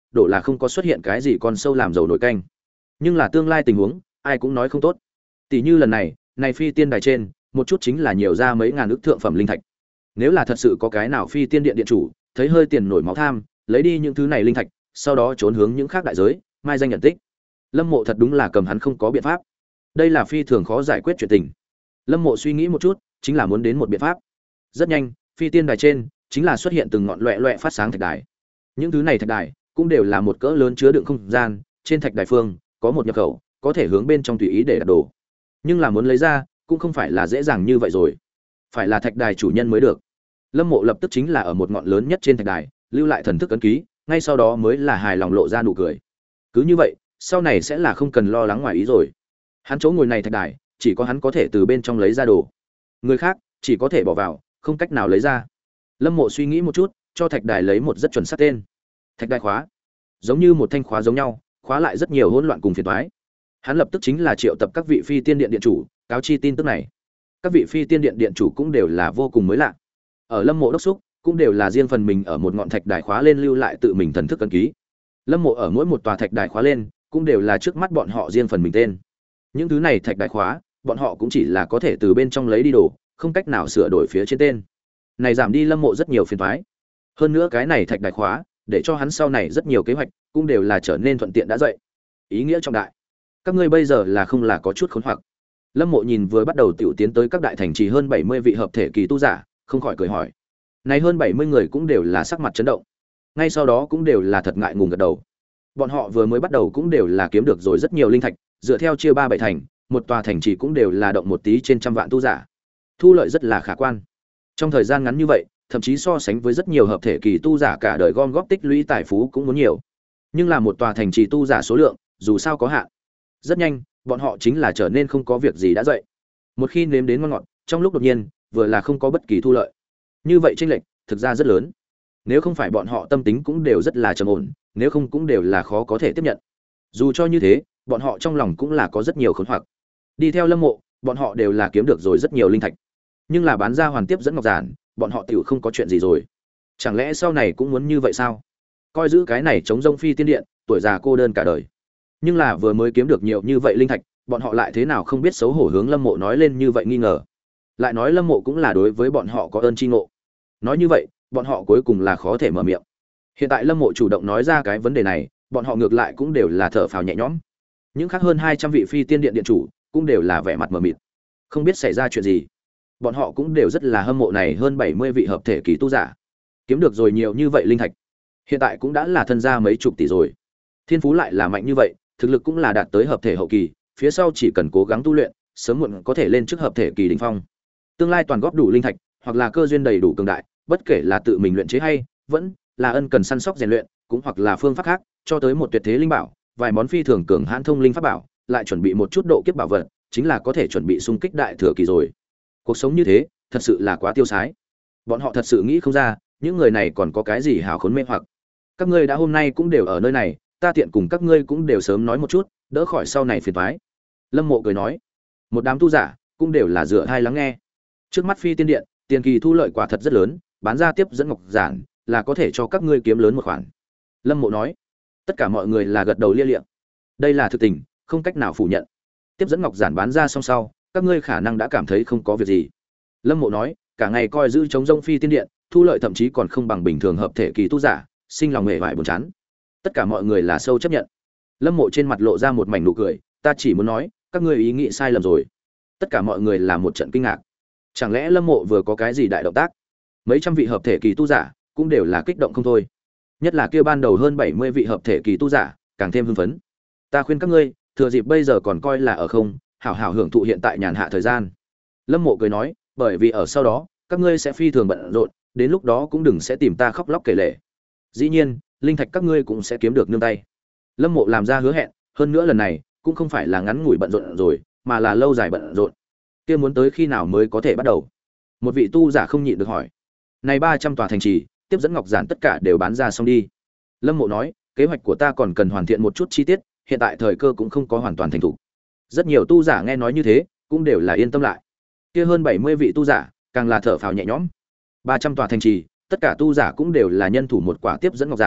đổ là không có xuất hiện cái gì con sâu làm dầu nổi canh. Nhưng là tương lai tình huống, ai cũng nói không tốt. Tỷ như lần này, này phi tiên đài trên, một chút chính là nhiều ra mấy ngàn ức thượng phẩm linh thạch. Nếu là thật sự có cái nào phi tiên điện điện chủ, thấy hơi tiền nổi máu tham, lấy đi những thứ này linh thạch, sau đó trốn hướng những khác đại giới, mai danh nhận tích. Lâm Mộ thật đúng là cầm hắn không có biện pháp. Đây là phi thường khó giải quyết chuyện tình. Lâm Mộ suy nghĩ một chút, chính là muốn đến một biện pháp. Rất nhanh, phi tiên đài trên chính là xuất hiện từng ngọn loẹt loẹt phát sáng thạch đài. Những thứ này thạch đài cũng đều là một cỡ lớn chứa đựng không gian, trên thạch đài phương có một nhập khẩu, có thể hướng bên trong tùy ý để đặt đồ. Nhưng là muốn lấy ra, cũng không phải là dễ dàng như vậy rồi. Phải là thạch đài chủ nhân mới được. Lâm Mộ lập tức chính là ở một ngọn lớn nhất trên thạch đài, lưu lại thần thức ấn ký, ngay sau đó mới là hài lòng lộ ra nụ cười. Cứ như vậy, sau này sẽ là không cần lo lắng ngoài ý rồi. Hắn chỗ ngồi này thạch đài, chỉ có hắn có thể từ bên trong lấy ra đồ. Người khác chỉ có thể bỏ vào, không cách nào lấy ra. Lâm Mộ suy nghĩ một chút, cho thạch đài lấy một rất chuẩn xác tên. Thạch đài khóa, giống như một thanh khóa giống nhau, khóa lại rất nhiều hỗn loạn cùng phiền toái. Hắn lập tức chính là triệu tập các vị phi tiên điện điện chủ, cáo chi tin tức này. Các vị phi tiên điện điện chủ cũng đều là vô cùng mới lạ. Ở Lâm Mộ đốc xúc, cũng đều là riêng phần mình ở một ngọn thạch đài khóa lên lưu lại tự mình thần thức ấn ký. Lâm Mộ ở mỗi một tòa thạch đài khóa lên, cũng đều là trước mắt bọn họ riêng phần mình tên. Những thứ này thạch đài khóa, bọn họ cũng chỉ là có thể từ bên trong lấy đi đồ, không cách nào sửa đổi phía trên tên. Này giảm đi Lâm Mộ rất nhiều phiền toái. Hơn nữa cái này thạch đài khóa, để cho hắn sau này rất nhiều kế hoạch, cũng đều là trở nên thuận tiện đã dậy. Ý nghĩa trọng đại. Các ngươi bây giờ là không là có chút khốn hoặc. Lâm Mộ nhìn vừa bắt đầu tiểu tiến tới các đại thành trì hơn bảy mươi vị hợp thể kỳ tu giả, không khỏi cười hỏi. Này hơn bảy mươi người cũng đều là sắc mặt chấn động. Ngay sau đó cũng đều là thật ngại ngùng gật đầu. Bọn họ vừa mới bắt đầu cũng đều là kiếm được rồi rất nhiều linh thạch, dựa theo chia ba bảy thành, một tòa thành trì cũng đều là động một tí trên trăm vạn tu giả. Thu lợi rất là khả quan. Trong thời gian ngắn như vậy, thậm chí so sánh với rất nhiều hợp thể kỳ tu giả cả đời gom góp tích lũy tài phú cũng muốn nhiều. Nhưng là một tòa thành trì tu giả số lượng, dù sao có hạn. Rất nhanh, bọn họ chính là trở nên không có việc gì đã dậy. Một khi nếm đến ngon ngọt, trong lúc đột nhiên, vừa là không có bất kỳ thu lợi. Như vậy chênh lệch thực ra rất lớn. Nếu không phải bọn họ tâm tính cũng đều rất là trầm ổn, nếu không cũng đều là khó có thể tiếp nhận. Dù cho như thế, bọn họ trong lòng cũng là có rất nhiều khốn hoặc. Đi theo Lâm Mộ, bọn họ đều là kiếm được rồi rất nhiều linh thạch. Nhưng là bán ra hoàn tiếp dẫn ngọc giản, bọn họ tiểu không có chuyện gì rồi. Chẳng lẽ sau này cũng muốn như vậy sao? Coi giữ cái này chống rông phi tiên điện, tuổi già cô đơn cả đời. Nhưng là vừa mới kiếm được nhiều như vậy linh thạch, bọn họ lại thế nào không biết xấu hổ hướng Lâm Mộ nói lên như vậy nghi ngờ. Lại nói Lâm Mộ cũng là đối với bọn họ có ơn tri ngộ. Nói như vậy, bọn họ cuối cùng là khó thể mở miệng. Hiện tại Lâm Mộ chủ động nói ra cái vấn đề này, bọn họ ngược lại cũng đều là thở phào nhẹ nhõm. Những khác hơn hai trăm vị phi tiên điện điện chủ cũng đều là vẻ mặt mờ mịt, không biết xảy ra chuyện gì. Bọn họ cũng đều rất là hâm mộ này hơn bảy mươi vị hợp thể kỳ tu giả, kiếm được rồi nhiều như vậy linh thạch, hiện tại cũng đã là thân gia mấy chục tỷ rồi. Thiên phú lại là mạnh như vậy, thực lực cũng là đạt tới hợp thể hậu kỳ, phía sau chỉ cần cố gắng tu luyện, sớm muộn có thể lên trước hợp thể kỳ đỉnh phong. Tương lai toàn góp đủ linh thạch, hoặc là cơ duyên đầy đủ cường đại, bất kể là tự mình luyện chế hay vẫn là ân cần săn sóc rèn luyện, cũng hoặc là phương pháp khác, cho tới một tuyệt thế linh bảo, vài món phi thường cường hãn thông linh pháp bảo, lại chuẩn bị một chút độ kiếp bảo vật, chính là có thể chuẩn bị xung kích đại thừa kỳ rồi. Cuộc sống như thế, thật sự là quá tiêu sái. Bọn họ thật sự nghĩ không ra, những người này còn có cái gì hào khốn mê hoặc. Các ngươi đã hôm nay cũng đều ở nơi này, ta tiện cùng các ngươi cũng đều sớm nói một chút, đỡ khỏi sau này phiền toái. Lâm Mộ cười nói. Một đám tu giả cũng đều là dựa hai lắng nghe. Trước mắt phi tiên điện, tiền kỳ thu lợi quả thật rất lớn, bán ra tiếp dẫn ngọc giản là có thể cho các ngươi kiếm lớn một khoản. Lâm Mộ nói. Tất cả mọi người là gật đầu lia lịa. Đây là thực tình, không cách nào phủ nhận. Tiếp dẫn ngọc giản bán ra xong sau, các ngươi khả năng đã cảm thấy không có việc gì. Lâm Mộ nói, cả ngày coi giữ chống rông phi tiên điện, thu lợi thậm chí còn không bằng bình thường hợp thể kỳ tu giả, sinh lòng mệt mỏi buồn chán. Tất cả mọi người là sâu chấp nhận. Lâm Mộ trên mặt lộ ra một mảnh nụ cười, ta chỉ muốn nói, các ngươi ý nghĩ sai lầm rồi. Tất cả mọi người là một trận kinh ngạc. Chẳng lẽ Lâm Mộ vừa có cái gì đại động tác? Mấy trăm vị hợp thể kỳ tu giả cũng đều là kích động không thôi. Nhất là kia ban đầu hơn bảy mươi vị hợp thể kỳ tu giả, càng thêm hưng phấn. Ta khuyên các ngươi, thừa dịp bây giờ còn coi là ở không, hảo hảo hưởng thụ hiện tại nhàn hạ thời gian. Lâm Mộ cười nói, bởi vì ở sau đó, các ngươi sẽ phi thường bận rộn, đến lúc đó cũng đừng sẽ tìm ta khóc lóc kể lể. Dĩ nhiên, linh thạch các ngươi cũng sẽ kiếm được nương tay. Lâm Mộ làm ra hứa hẹn, hơn nữa lần này cũng không phải là ngắn ngủi bận rộn rồi, mà là lâu dài bận rộn. Kia muốn tới khi nào mới có thể bắt đầu? Một vị tu giả không nhịn được hỏi. Này ba trăm tòa thành trì, tiếp dẫn ngọc giản tất cả đều bán ra xong đi. Lâm Mộ nói, kế hoạch của ta còn cần hoàn thiện một chút chi tiết, hiện tại thời cơ cũng không có hoàn toàn thành thủ. Rất nhiều tu giả nghe nói như thế, cũng đều là yên tâm lại. Kia hơn bảy mươi vị tu giả, càng là thở phào nhẹ nhõm. ba trăm tòa thành trì, tất cả tu giả cũng đều là nhân thủ một quả tiếp dẫn ngọc giản,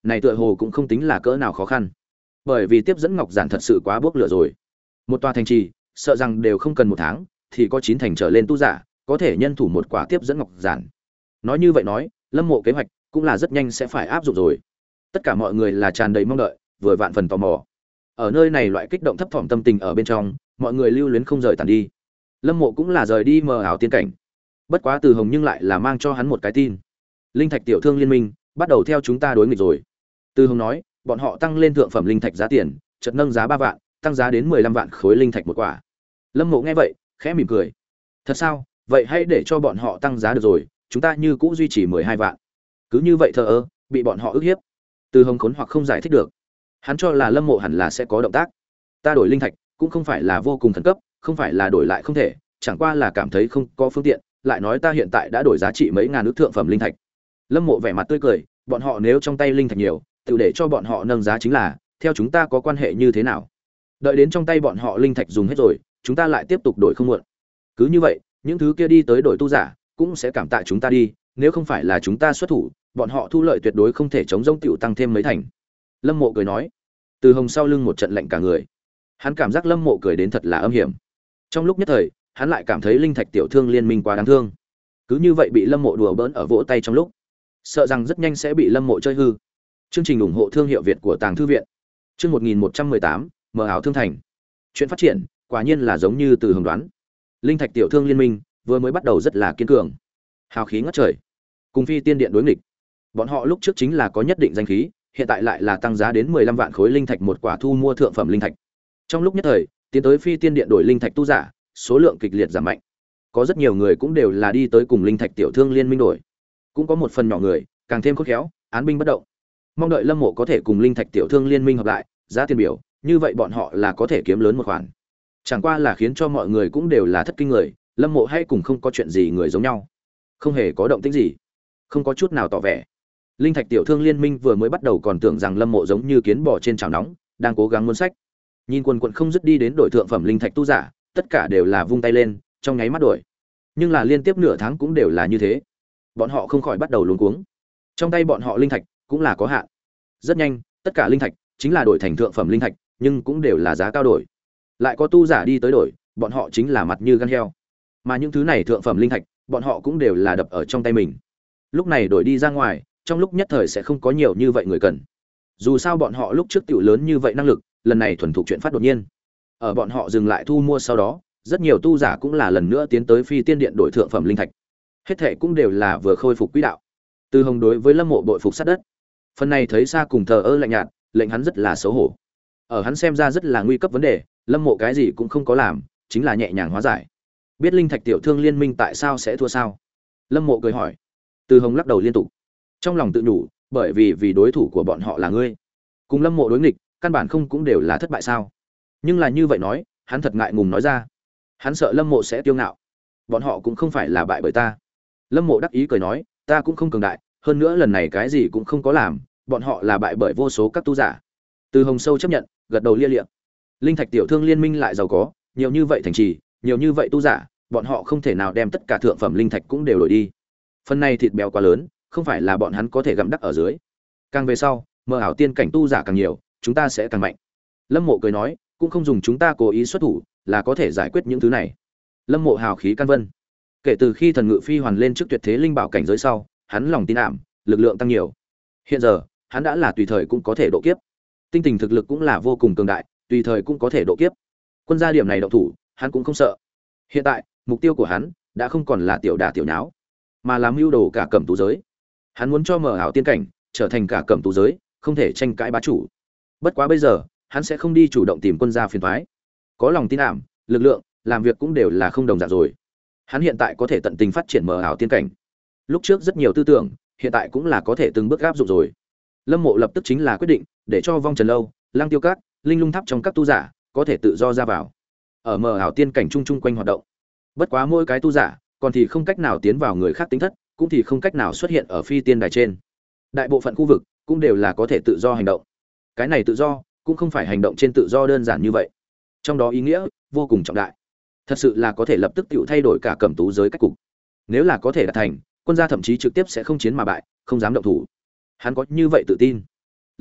này tựa hồ cũng không tính là cỡ nào khó khăn. Bởi vì tiếp dẫn ngọc giản thật sự quá bốc lửa rồi. Một tòa thành trì, sợ rằng đều không cần một tháng, thì có chín thành trở lên tu giả, có thể nhân thủ một quả tiếp dẫn ngọc giản. Nói như vậy nói, Lâm Mộ kế hoạch cũng là rất nhanh sẽ phải áp dụng rồi. Tất cả mọi người là tràn đầy mong đợi, vừa vạn phần tò mò. Ở nơi này loại kích động thấp thỏm tâm tình ở bên trong, mọi người lưu luyến không rời tàn đi. Lâm Mộ cũng là rời đi mờ ảo tiên cảnh. Bất quá Từ Hồng nhưng lại là mang cho hắn một cái tin. Linh thạch tiểu thương liên minh bắt đầu theo chúng ta đối nghịch rồi. Từ Hồng nói, bọn họ tăng lên thượng phẩm linh thạch giá tiền, chợt nâng giá ba vạn, tăng giá đến mười lăm vạn khối linh thạch một quả. Lâm Mộ nghe vậy, khẽ mỉm cười. Thật sao? Vậy hãy để cho bọn họ tăng giá được rồi, chúng ta như cũ duy trì mười hai vạn. Cứ như vậy thờ ơ, bị bọn họ ức hiếp. Từ Hồng khốn hoặc không giải thích được. Hắn cho là Lâm Mộ hẳn là sẽ có động tác. Ta đổi linh thạch, cũng không phải là vô cùng khẩn cấp, không phải là đổi lại không thể, chẳng qua là cảm thấy không có phương tiện, lại nói ta hiện tại đã đổi giá trị mấy ngàn ức thượng phẩm linh thạch. Lâm Mộ vẻ mặt tươi cười, bọn họ nếu trong tay linh thạch nhiều, tự để cho bọn họ nâng giá chính là, theo chúng ta có quan hệ như thế nào? Đợi đến trong tay bọn họ linh thạch dùng hết rồi, chúng ta lại tiếp tục đổi không muộn. Cứ như vậy, những thứ kia đi tới đổi tu giả, cũng sẽ cảm tạ chúng ta đi, nếu không phải là chúng ta xuất thủ, bọn họ thu lợi tuyệt đối không thể chống rông tiểu tăng thêm mấy thành. Lâm Mộ cười nói. Từ Hồng sau lưng một trận lạnh cả người. Hắn cảm giác Lâm Mộ cười đến thật là âm hiểm. Trong lúc nhất thời, hắn lại cảm thấy linh thạch tiểu thương liên minh quá đáng thương. Cứ như vậy bị Lâm Mộ đùa bỡn ở vỗ tay trong lúc, sợ rằng rất nhanh sẽ bị Lâm Mộ chơi hư. Chương trình ủng hộ thương hiệu Việt của Tàng thư viện. Chương một nghìn một trăm mười tám, mở ảo thương thành. Chuyện phát triển, quả nhiên là giống như Từ Hồng đoán. Linh thạch tiểu thương liên minh vừa mới bắt đầu rất là kiên cường, hào khí ngất trời, cùng Phi Tiên Điện đối nghịch. Bọn họ lúc trước chính là có nhất định danh khí, hiện tại lại là tăng giá đến mười lăm vạn khối linh thạch một quả thu mua thượng phẩm linh thạch. Trong lúc nhất thời, tiến tới Phi Tiên Điện đổi linh thạch tu giả, số lượng kịch liệt giảm mạnh. Có rất nhiều người cũng đều là đi tới cùng linh thạch tiểu thương liên minh đổi. Cũng có một phần nhỏ người, càng thêm khôn khéo, án binh bất động. Mong đợi Lâm Mộ có thể cùng linh thạch tiểu thương liên minh hợp lại, giá tiền biểu, như vậy bọn họ là có thể kiếm lớn một khoản. Chẳng qua là khiến cho mọi người cũng đều là thất kinh người, Lâm Mộ hay cùng không có chuyện gì người giống nhau, không hề có động tĩnh gì, không có chút nào tỏ vẻ. Linh thạch tiểu thương liên minh vừa mới bắt đầu còn tưởng rằng Lâm Mộ giống như kiến bò trên chảo nóng, đang cố gắng muốn sách. Nhìn quần quần không dứt đi đến đổi thượng phẩm linh thạch tu giả, tất cả đều là vung tay lên, trong nháy mắt đổi. Nhưng là liên tiếp nửa tháng cũng đều là như thế. Bọn họ không khỏi bắt đầu luống cuống. Trong tay bọn họ linh thạch cũng là có hạn. Rất nhanh, tất cả linh thạch chính là đổi thành thượng phẩm linh thạch, nhưng cũng đều là giá cao đổi. Lại có tu giả đi tới đổi, bọn họ chính là mặt như gan heo. Mà những thứ này thượng phẩm linh thạch, bọn họ cũng đều là đập ở trong tay mình. Lúc này đổi đi ra ngoài, trong lúc nhất thời sẽ không có nhiều như vậy người cần. Dù sao bọn họ lúc trước tiểu lớn như vậy năng lực, lần này thuần thục chuyện phát đột nhiên. Ở bọn họ dừng lại thu mua sau đó, rất nhiều tu giả cũng là lần nữa tiến tới Phi Tiên Điện đổi thượng phẩm linh thạch. Hết thảy cũng đều là vừa khôi phục quỹ đạo. Từ Hồng đối với Lâm Mộ bội phục sát đất. Phần này thấy xa cùng thờ ơ lạnh nhạt, lệnh hắn rất là xấu hổ. Ở hắn xem ra rất là nguy cấp vấn đề, Lâm Mộ cái gì cũng không có làm, chính là nhẹ nhàng hóa giải. Biết linh thạch tiểu thương liên minh tại sao sẽ thua sao? Lâm Mộ cười hỏi. Từ Hồng lắc đầu liên tục. Trong lòng tự nhủ, bởi vì vì đối thủ của bọn họ là ngươi. Cùng Lâm Mộ đối nghịch, căn bản không cũng đều là thất bại sao? Nhưng là như vậy nói, hắn thật ngại ngùng nói ra. Hắn sợ Lâm Mộ sẽ kiêu ngạo. Bọn họ cũng không phải là bại bởi ta. Lâm Mộ đắc ý cười nói, ta cũng không cường đại, hơn nữa lần này cái gì cũng không có làm, bọn họ là bại bởi vô số các tu giả. Từ Hồng sâu chấp nhận, gật đầu lia lịa. Linh thạch tiểu thương liên minh lại giàu có, nhiều như vậy thành trì, nhiều như vậy tu giả, bọn họ không thể nào đem tất cả thượng phẩm linh thạch cũng đều đổi đi. Phần này thịt béo quá lớn, không phải là bọn hắn có thể gặm đắc ở dưới. Càng về sau, mơ ảo tiên cảnh tu giả càng nhiều, chúng ta sẽ càng mạnh. Lâm Mộ cười nói, cũng không dùng chúng ta cố ý xuất thủ, là có thể giải quyết những thứ này. Lâm Mộ hào khí can vân. Kể từ khi thần ngự phi hoàn lên trước tuyệt thế linh bảo cảnh giới sau, hắn lòng tin ảm, lực lượng tăng nhiều. Hiện giờ, hắn đã là tùy thời cũng có thể độ kiếp. Tinh tình thực lực cũng là vô cùng cường đại, tùy thời cũng có thể độ kiếp. Quân gia điểm này động thủ, hắn cũng không sợ. Hiện tại, mục tiêu của hắn đã không còn là tiểu đả tiểu nháo, mà là mưu đồ cả cẩm tú giới. Hắn muốn cho mở ảo tiên cảnh trở thành cả cẩm tú giới, không thể tranh cãi bá chủ. Bất quá bây giờ, hắn sẽ không đi chủ động tìm quân gia phiền toái. Có lòng tin ảm, lực lượng, làm việc cũng đều là không đồng dạng rồi. Hắn hiện tại có thể tận tình phát triển mở ảo tiên cảnh. Lúc trước rất nhiều tư tưởng, hiện tại cũng là có thể từng bước áp dụng rồi. Lâm Mộ lập tức chính là quyết định, để cho Vong Trần Lâu, Lăng Tiêu Các, Linh Lung Tháp trong các tu giả có thể tự do ra vào, ở mở ảo tiên cảnh chung chung quanh hoạt động. Bất quá mỗi cái tu giả, còn thì không cách nào tiến vào người khác tính thất, cũng thì không cách nào xuất hiện ở phi tiên đài trên. Đại bộ phận khu vực cũng đều là có thể tự do hành động. Cái này tự do, cũng không phải hành động trên tự do đơn giản như vậy. Trong đó ý nghĩa vô cùng trọng đại. Thật sự là có thể lập tức tự thay đổi cả cẩm tú giới cách cục. Nếu là có thể đạt thành, quân gia thậm chí trực tiếp sẽ không chiến mà bại, không dám động thủ. Hắn có như vậy tự tin.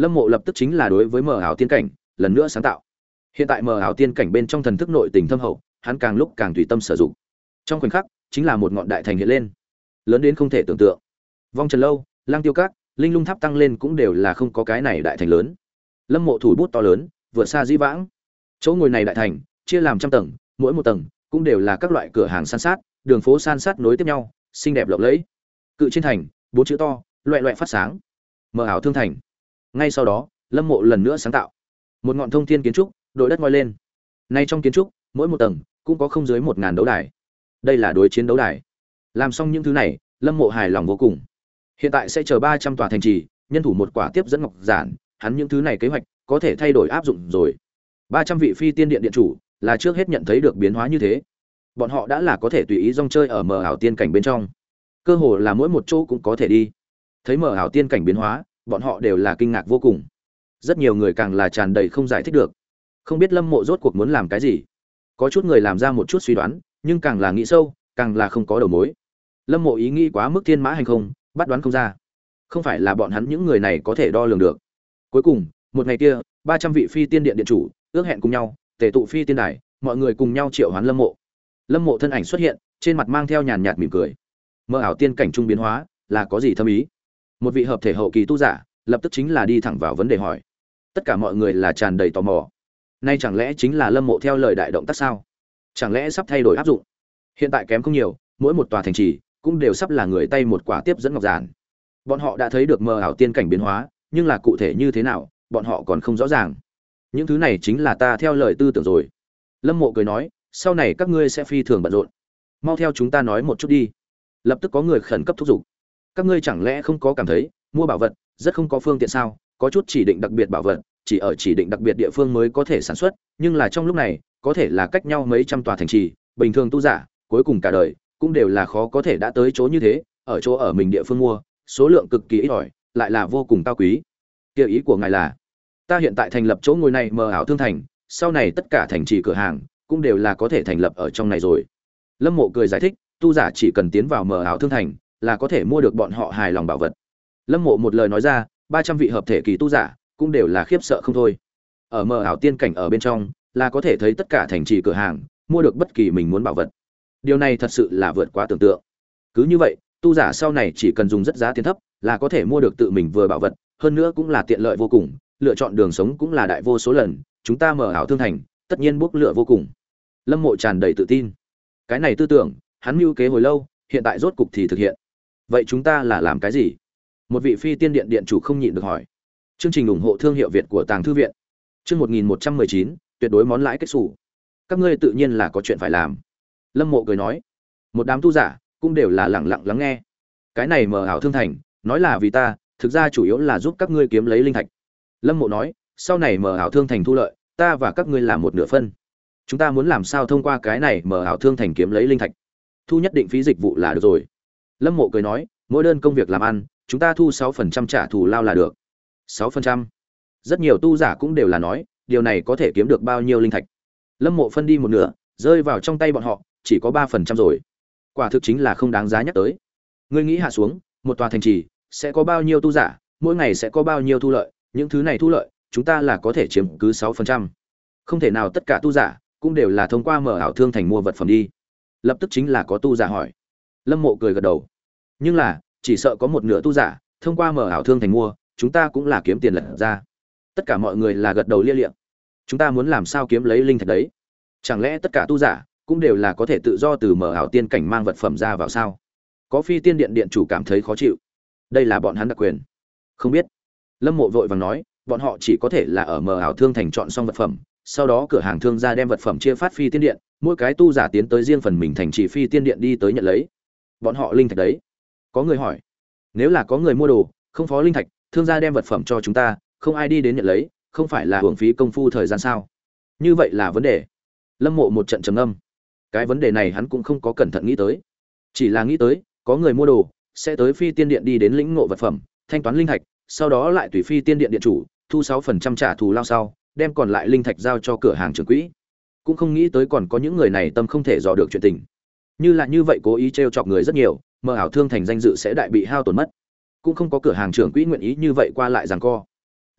Lâm Mộ lập tức chính là đối với mờ ảo tiên cảnh lần nữa sáng tạo. Hiện tại mờ ảo tiên cảnh bên trong thần thức nội tình thâm hậu, hắn càng lúc càng tùy tâm sử dụng. Trong khoảnh khắc, chính là một ngọn đại thành hiện lên, lớn đến không thể tưởng tượng. Vong Trần lâu, Lang Tiêu Các, Linh Lung Tháp tăng lên cũng đều là không có cái này đại thành lớn. Lâm Mộ thủ bút to lớn, vượt xa dĩ vãng. Chỗ ngồi này đại thành, chia làm trăm tầng, mỗi một tầng cũng đều là các loại cửa hàng san sát, đường phố san sát nối tiếp nhau, xinh đẹp lộng lẫy. Cự trên thành, bốn chữ to, loẹt loẹt phát sáng. Mờ ảo thương thành. Ngay sau đó, Lâm Mộ lần nữa sáng tạo một ngọn thông thiên kiến trúc, đội đất ngoi lên. Nay trong kiến trúc, mỗi một tầng cũng có không dưới một ngàn đấu đài. Đây là đối chiến đấu đài. Làm xong những thứ này, Lâm Mộ hài lòng vô cùng. Hiện tại sẽ chờ ba trăm tòa thành trì, nhân thủ một quả tiếp dẫn ngọc giản, hắn những thứ này kế hoạch có thể thay đổi áp dụng rồi. ba trăm vị phi tiên điện điện chủ, là trước hết nhận thấy được biến hóa như thế. Bọn họ đã là có thể tùy ý rong chơi ở mờ ảo tiên cảnh bên trong. Cơ hồ là mỗi một chỗ cũng có thể đi. Thấy mờ ảo tiên cảnh biến hóa, bọn họ đều là kinh ngạc vô cùng. Rất nhiều người càng là tràn đầy không giải thích được. Không biết Lâm Mộ rốt cuộc muốn làm cái gì. Có chút người làm ra một chút suy đoán, nhưng càng là nghĩ sâu, càng là không có đầu mối. Lâm Mộ ý nghĩ quá mức thiên mã hành không, bắt đoán không ra. Không phải là bọn hắn những người này có thể đo lường được. Cuối cùng, một ngày kia, ba trăm vị phi tiên điện điện chủ ước hẹn cùng nhau, tề tụ phi tiên đài, mọi người cùng nhau triệu hoán Lâm Mộ. Lâm Mộ thân ảnh xuất hiện, trên mặt mang theo nhàn nhạt mỉm cười. Mơ ảo tiên cảnh trung biến hóa, là có gì thâm ý? Một vị hợp thể hậu kỳ tu giả, lập tức chính là đi thẳng vào vấn đề hỏi. Tất cả mọi người là tràn đầy tò mò. Nay chẳng lẽ chính là Lâm Mộ theo lời đại động tác sao? Chẳng lẽ sắp thay đổi áp dụng? Hiện tại kém không nhiều, mỗi một tòa thành trì cũng đều sắp là người tay một quả tiếp dẫn ngọc giản. Bọn họ đã thấy được mơ ảo tiên cảnh biến hóa, nhưng là cụ thể như thế nào, bọn họ còn không rõ ràng. Những thứ này chính là ta theo lời tư tưởng rồi. Lâm Mộ cười nói, sau này các ngươi sẽ phi thường bận rộn. Mau theo chúng ta nói một chút đi. Lập tức có người khẩn cấp thúc giục. Các ngươi chẳng lẽ không có cảm thấy, mua bảo vật rất không có phương tiện sao? Có chút chỉ định đặc biệt bảo vật, chỉ ở chỉ định đặc biệt địa phương mới có thể sản xuất, nhưng là trong lúc này, có thể là cách nhau mấy trăm tòa thành trì, bình thường tu giả, cuối cùng cả đời cũng đều là khó có thể đã tới chỗ như thế, ở chỗ ở mình địa phương mua, số lượng cực kỳ ít ỏi, lại là vô cùng cao quý. Kia ý của ngài là, ta hiện tại thành lập chỗ ngồi này mờ ảo thương thành, sau này tất cả thành trì cửa hàng cũng đều là có thể thành lập ở trong này rồi. Lâm Mộ cười giải thích, tu giả chỉ cần tiến vào mờ ảo thương thành là có thể mua được bọn họ hài lòng bảo vật. Lâm Mộ một lời nói ra, ba trăm vị hợp thể kỳ tu giả cũng đều là khiếp sợ không thôi. Ở mờ ảo tiên cảnh ở bên trong là có thể thấy tất cả thành trì cửa hàng mua được bất kỳ mình muốn bảo vật. Điều này thật sự là vượt quá tưởng tượng. Cứ như vậy, tu giả sau này chỉ cần dùng rất giá tiền thấp là có thể mua được tự mình vừa bảo vật, hơn nữa cũng là tiện lợi vô cùng, lựa chọn đường sống cũng là đại vô số lần, chúng ta mở ảo thương thành, tất nhiên bốc lựa vô cùng. Lâm Mộ tràn đầy tự tin. Cái này tư tưởng, hắn mưu kế hồi lâu, hiện tại rốt cục thì thực hiện. Vậy chúng ta là làm cái gì? Một vị phi tiên điện điện chủ không nhịn được hỏi. Chương trình ủng hộ thương hiệu Việt của Tàng thư viện. Chương một nghìn một trăm mười chín, tuyệt đối món lãi kết sủ. Các ngươi tự nhiên là có chuyện phải làm. Lâm Mộ cười nói. Một đám tu giả cũng đều là lặng lặng lắng nghe. Cái này mở ảo thương thành, nói là vì ta, thực ra chủ yếu là giúp các ngươi kiếm lấy linh thạch. Lâm Mộ nói, sau này mở ảo thương thành thu lợi, ta và các ngươi làm một nửa phân. Chúng ta muốn làm sao thông qua cái này mở ảo thương thành kiếm lấy linh thạch? Thu nhất định phí dịch vụ là được rồi. Lâm Mộ cười nói, mỗi đơn công việc làm ăn, chúng ta thu sáu phần trăm trả thù lao là được. sáu phần trăm. Rất nhiều tu giả cũng đều là nói, điều này có thể kiếm được bao nhiêu linh thạch. Lâm Mộ phân đi một nửa, rơi vào trong tay bọn họ, chỉ có ba phần trăm rồi. Quả thực chính là không đáng giá nhắc tới. Ngươi nghĩ hạ xuống, một tòa thành trì sẽ có bao nhiêu tu giả, mỗi ngày sẽ có bao nhiêu thu lợi, những thứ này thu lợi, chúng ta là có thể chiếm cứ sáu phần trăm. Không thể nào tất cả tu giả cũng đều là thông qua mở ảo thương thành mua vật phẩm đi. Lập tức chính là có tu giả hỏi. Lâm Mộ cười gật đầu. Nhưng là, chỉ sợ có một nửa tu giả thông qua mở ảo thương thành mua, chúng ta cũng là kiếm tiền lật ra. Tất cả mọi người là gật đầu lia liệm. Chúng ta muốn làm sao kiếm lấy linh thạch đấy? Chẳng lẽ tất cả tu giả cũng đều là có thể tự do từ mở ảo tiên cảnh mang vật phẩm ra vào sao? Có phi tiên điện điện chủ cảm thấy khó chịu. Đây là bọn hắn đặc quyền. Không biết. Lâm Mộ vội vàng nói, bọn họ chỉ có thể là ở mở ảo thương thành chọn xong vật phẩm, sau đó cửa hàng thương gia đem vật phẩm chia phát phi tiên điện, mỗi cái tu giả tiến tới riêng phần mình thành trì phi tiên điện đi tới nhận lấy. Bọn họ linh thạch đấy. Có người hỏi, nếu là có người mua đồ, không phó linh thạch, thương gia đem vật phẩm cho chúng ta, không ai đi đến nhận lấy, không phải là hưởng phí công phu thời gian sao? Như vậy là vấn đề. Lâm Mộ một trận trầm ngâm. Cái vấn đề này hắn cũng không có cẩn thận nghĩ tới, chỉ là nghĩ tới có người mua đồ sẽ tới phi tiên điện đi đến lĩnh ngộ vật phẩm, thanh toán linh thạch, sau đó lại tùy phi tiên điện điện chủ thu sáu phần trăm trả thù lao sau, đem còn lại linh thạch giao cho cửa hàng trưởng quỹ. Cũng không nghĩ tới còn có những người này tâm không thể dò được chuyện tình. Như là như vậy cố ý trêu chọc người rất nhiều, mở ảo thương thành danh dự sẽ đại bị hao tổn mất. Cũng không có cửa hàng trưởng quỹ nguyện ý như vậy qua lại giằng co.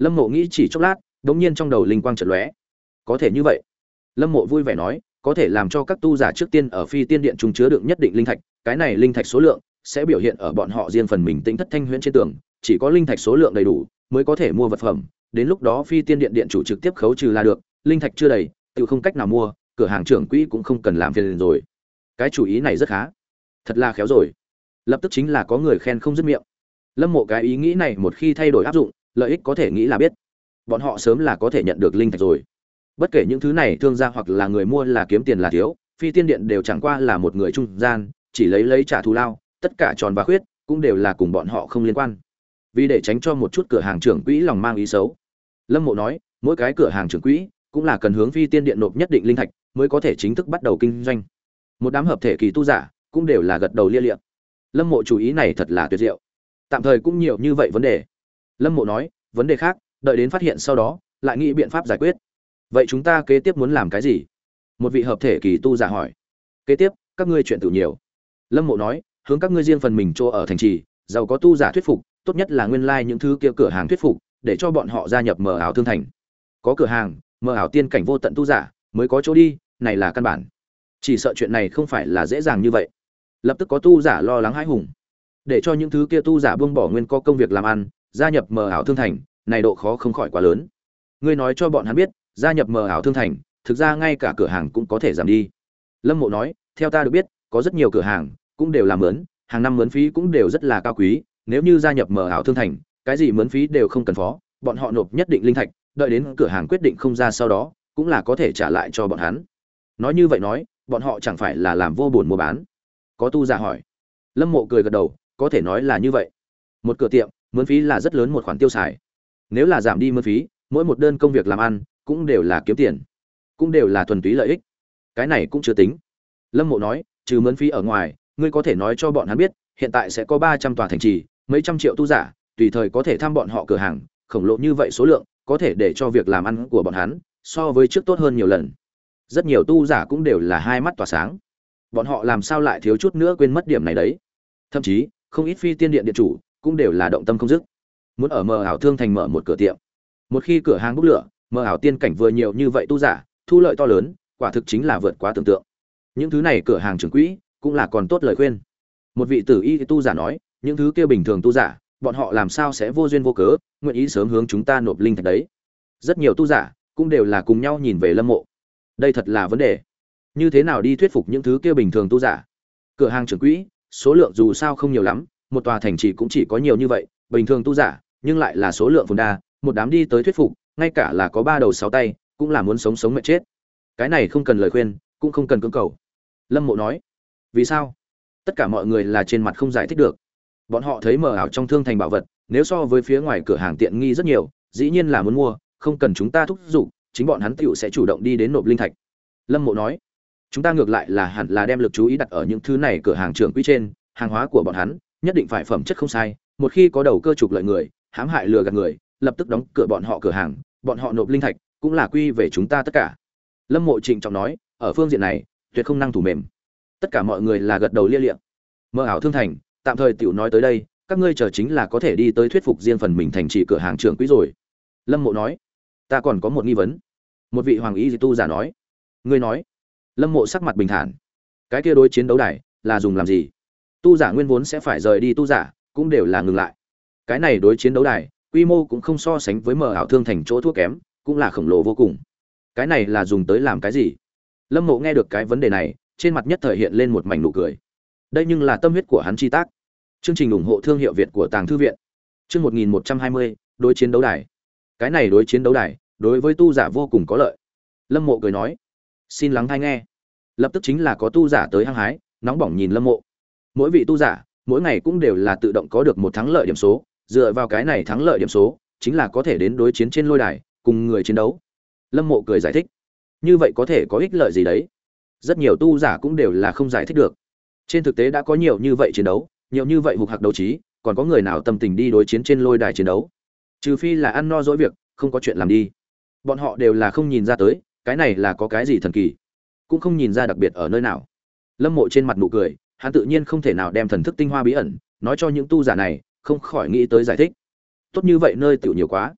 Lâm Mộ nghĩ chỉ chốc lát, đột nhiên trong đầu linh quang chợt lóe. Có thể như vậy. Lâm Mộ vui vẻ nói, có thể làm cho các tu giả trước tiên ở Phi Tiên Điện trung chứa đựng nhất định linh thạch, cái này linh thạch số lượng sẽ biểu hiện ở bọn họ riêng phần mình Tĩnh Thất Thanh Huyễn trên tường, chỉ có linh thạch số lượng đầy đủ mới có thể mua vật phẩm, đến lúc đó Phi Tiên Điện điện chủ trực tiếp khấu trừ là được, linh thạch chưa đầy, tự không cách nào mua, cửa hàng trưởng quỹ cũng không cần làm phiền rồi. Cái chủ ý này rất khá, thật là khéo rồi. Lập tức chính là có người khen không dứt miệng. Lâm Mộ cái ý nghĩ này một khi thay đổi áp dụng, lợi ích có thể nghĩ là biết. Bọn họ sớm là có thể nhận được linh thạch rồi. Bất kể những thứ này thương gia hoặc là người mua là kiếm tiền là thiếu, Phi Tiên Điện đều chẳng qua là một người trung gian, chỉ lấy lấy trả thù lao, tất cả tròn và khuyết cũng đều là cùng bọn họ không liên quan. Vì để tránh cho một chút cửa hàng trưởng quỹ lòng mang ý xấu, Lâm Mộ nói, mỗi cái cửa hàng trưởng quỹ cũng là cần hướng Phi Tiên Điện nộp nhất định linh thạch mới có thể chính thức bắt đầu kinh doanh. Một đám hợp thể kỳ tu giả cũng đều là gật đầu lia lịa. Lâm Mộ chủ ý này thật là tuyệt diệu. Tạm thời cũng nhiều như vậy vấn đề. Lâm Mộ nói, vấn đề khác, đợi đến phát hiện sau đó, lại nghĩ biện pháp giải quyết. Vậy chúng ta kế tiếp muốn làm cái gì? Một vị hợp thể kỳ tu giả hỏi. Kế tiếp, các ngươi chuyện tự nhiều. Lâm Mộ nói, hướng các ngươi riêng phần mình chỗ ở thành trì, giàu có tu giả thuyết phục, tốt nhất là nguyên lai like những thứ kia cửa hàng thuyết phục, để cho bọn họ gia nhập Mờ Ảo Thương Thành. Có cửa hàng, Mờ Ảo tiên cảnh vô tận tu giả mới có chỗ đi, này là căn bản. Chỉ sợ chuyện này không phải là dễ dàng như vậy. Lập tức có tu giả lo lắng hãi hùng, để cho những thứ kia tu giả buông bỏ nguyên có công việc làm ăn, gia nhập Mờ Ảo Thương Thành, này độ khó không khỏi quá lớn. Ngươi nói cho bọn hắn biết, gia nhập Mờ Ảo Thương Thành, thực ra ngay cả cửa hàng cũng có thể giảm đi. Lâm Mộ nói, theo ta được biết, có rất nhiều cửa hàng cũng đều làm mướn, hàng năm mướn phí cũng đều rất là cao quý, nếu như gia nhập Mờ Ảo Thương Thành, cái gì mướn phí đều không cần phó, bọn họ nộp nhất định linh thạch, đợi đến cửa hàng quyết định không ra sau đó, cũng là có thể trả lại cho bọn hắn. Nói như vậy nói, bọn họ chẳng phải là làm vô buồn mua bán? Có tu giả hỏi. Lâm Mộ cười gật đầu, có thể nói là như vậy. Một cửa tiệm, mướn phí là rất lớn một khoản tiêu xài. Nếu là giảm đi mướn phí, mỗi một đơn công việc làm ăn cũng đều là kiếm tiền, cũng đều là thuần túy lợi ích. Cái này cũng chưa tính. Lâm Mộ nói, trừ mướn phí ở ngoài, ngươi có thể nói cho bọn hắn biết, hiện tại sẽ có ba trăm tòa thành trì, mấy trăm triệu tu giả, tùy thời có thể thăm bọn họ cửa hàng, khổng lồ như vậy số lượng, có thể để cho việc làm ăn của bọn hắn so với trước tốt hơn nhiều lần. Rất nhiều tu giả cũng đều là hai mắt tỏa sáng. Bọn họ làm sao lại thiếu chút nữa quên mất điểm này đấy? Thậm chí, không ít Phi Tiên Điện điện chủ cũng đều là động tâm không dứt, muốn ở Mờ Ảo Thương Thành mở một cửa tiệm. Một khi cửa hàng bốc lửa, Mờ Ảo tiên cảnh vừa nhiều như vậy tu giả, thu lợi to lớn, quả thực chính là vượt quá tưởng tượng. Những thứ này cửa hàng trưởng quỹ cũng là còn tốt lời khuyên. Một vị tử y tu giả nói, những thứ kia bình thường tu giả, bọn họ làm sao sẽ vô duyên vô cớ nguyện ý sớm hướng chúng ta nộp linh thạch đấy? Rất nhiều tu giả cũng đều là cùng nhau nhìn về Lâm Mộ. Đây thật là vấn đề. Như thế nào đi thuyết phục những thứ kia bình thường tu giả? Cửa hàng trưởng quỹ, số lượng dù sao không nhiều lắm, một tòa thành trì cũng chỉ có nhiều như vậy, bình thường tu giả, nhưng lại là số lượng phồn đa, một đám đi tới thuyết phục, ngay cả là có ba đầu sáu tay, cũng là muốn sống sống mệt chết. Cái này không cần lời khuyên, cũng không cần cưỡng cầu. Lâm Mộ nói. Vì sao? Tất cả mọi người là trên mặt không giải thích được. Bọn họ thấy Mờ Ảo trong thương thành bảo vật, nếu so với phía ngoài cửa hàng tiện nghi rất nhiều, dĩ nhiên là muốn mua, không cần chúng ta thúc giục, chính bọn hắn tựu sẽ chủ động đi đến nộp linh thạch. Lâm Mộ nói, chúng ta ngược lại là hẳn là đem lực chú ý đặt ở những thứ này cửa hàng trưởng quỹ trên, hàng hóa của bọn hắn nhất định phải phẩm chất không sai, một khi có đầu cơ trục lợi người, hãm hại lừa gạt người, lập tức đóng cửa bọn họ cửa hàng, bọn họ nộp linh thạch cũng là quy về chúng ta tất cả. Lâm Mộ trịnh trọng nói, ở phương diện này, tuyệt không năng thủ mềm. Tất cả mọi người là gật đầu lia lịa. Mờ Ảo Thương Thành, tạm thời tiểu nói tới đây, các ngươi chờ chính là có thể đi tới thuyết phục riêng phần mình thành trì cửa hàng trưởng quỹ rồi. Lâm Mộ nói, ta còn có một nghi vấn. Một vị hoàng y tu giả nói. Ngươi nói. Lâm Mộ sắc mặt bình thản. Cái kia đối chiến đấu đài là dùng làm gì? Tu giả nguyên vốn sẽ phải rời đi tu giả, cũng đều là ngừng lại. Cái này đối chiến đấu đài, quy mô cũng không so sánh với Mờ Ảo Thương Thành chỗ thua kém, cũng là khổng lồ vô cùng. Cái này là dùng tới làm cái gì? Lâm Mộ nghe được cái vấn đề này, trên mặt nhất thời hiện lên một mảnh nụ cười. Đây nhưng là tâm huyết của hắn chi tác. Chương trình ủng hộ thương hiệu Việt của Tàng Thư viện. Chương một nghìn một trăm hai mươi, đối chiến đấu đài. Cái này đối chiến đấu đài, đối với tu giả vô cùng có lợi. Lâm Mộ cười nói, xin lắng tai nghe. Lập tức chính là có tu giả tới hăng hái, nóng bỏng nhìn Lâm Mộ. Mỗi vị tu giả, mỗi ngày cũng đều là tự động có được một thắng lợi điểm số, dựa vào cái này thắng lợi điểm số, chính là có thể đến đối chiến trên lôi đài, cùng người chiến đấu. Lâm Mộ cười giải thích, như vậy có thể có ích lợi gì đấy? Rất nhiều tu giả cũng đều là không giải thích được. Trên thực tế đã có nhiều như vậy chiến đấu, nhiều như vậy hục hạc đấu trí, còn có người nào tâm tình đi đối chiến trên lôi đài chiến đấu? Trừ phi là ăn no dỗi việc, không có chuyện làm đi. Bọn họ đều là không nhìn ra tới, cái này là có cái gì thần kỳ, cũng không nhìn ra đặc biệt ở nơi nào. Lâm Mộ trên mặt nụ cười, hắn tự nhiên không thể nào đem thần thức tinh hoa bí ẩn nói cho những tu giả này, không khỏi nghĩ tới giải thích. Tốt như vậy nơi tiểu nhiều quá.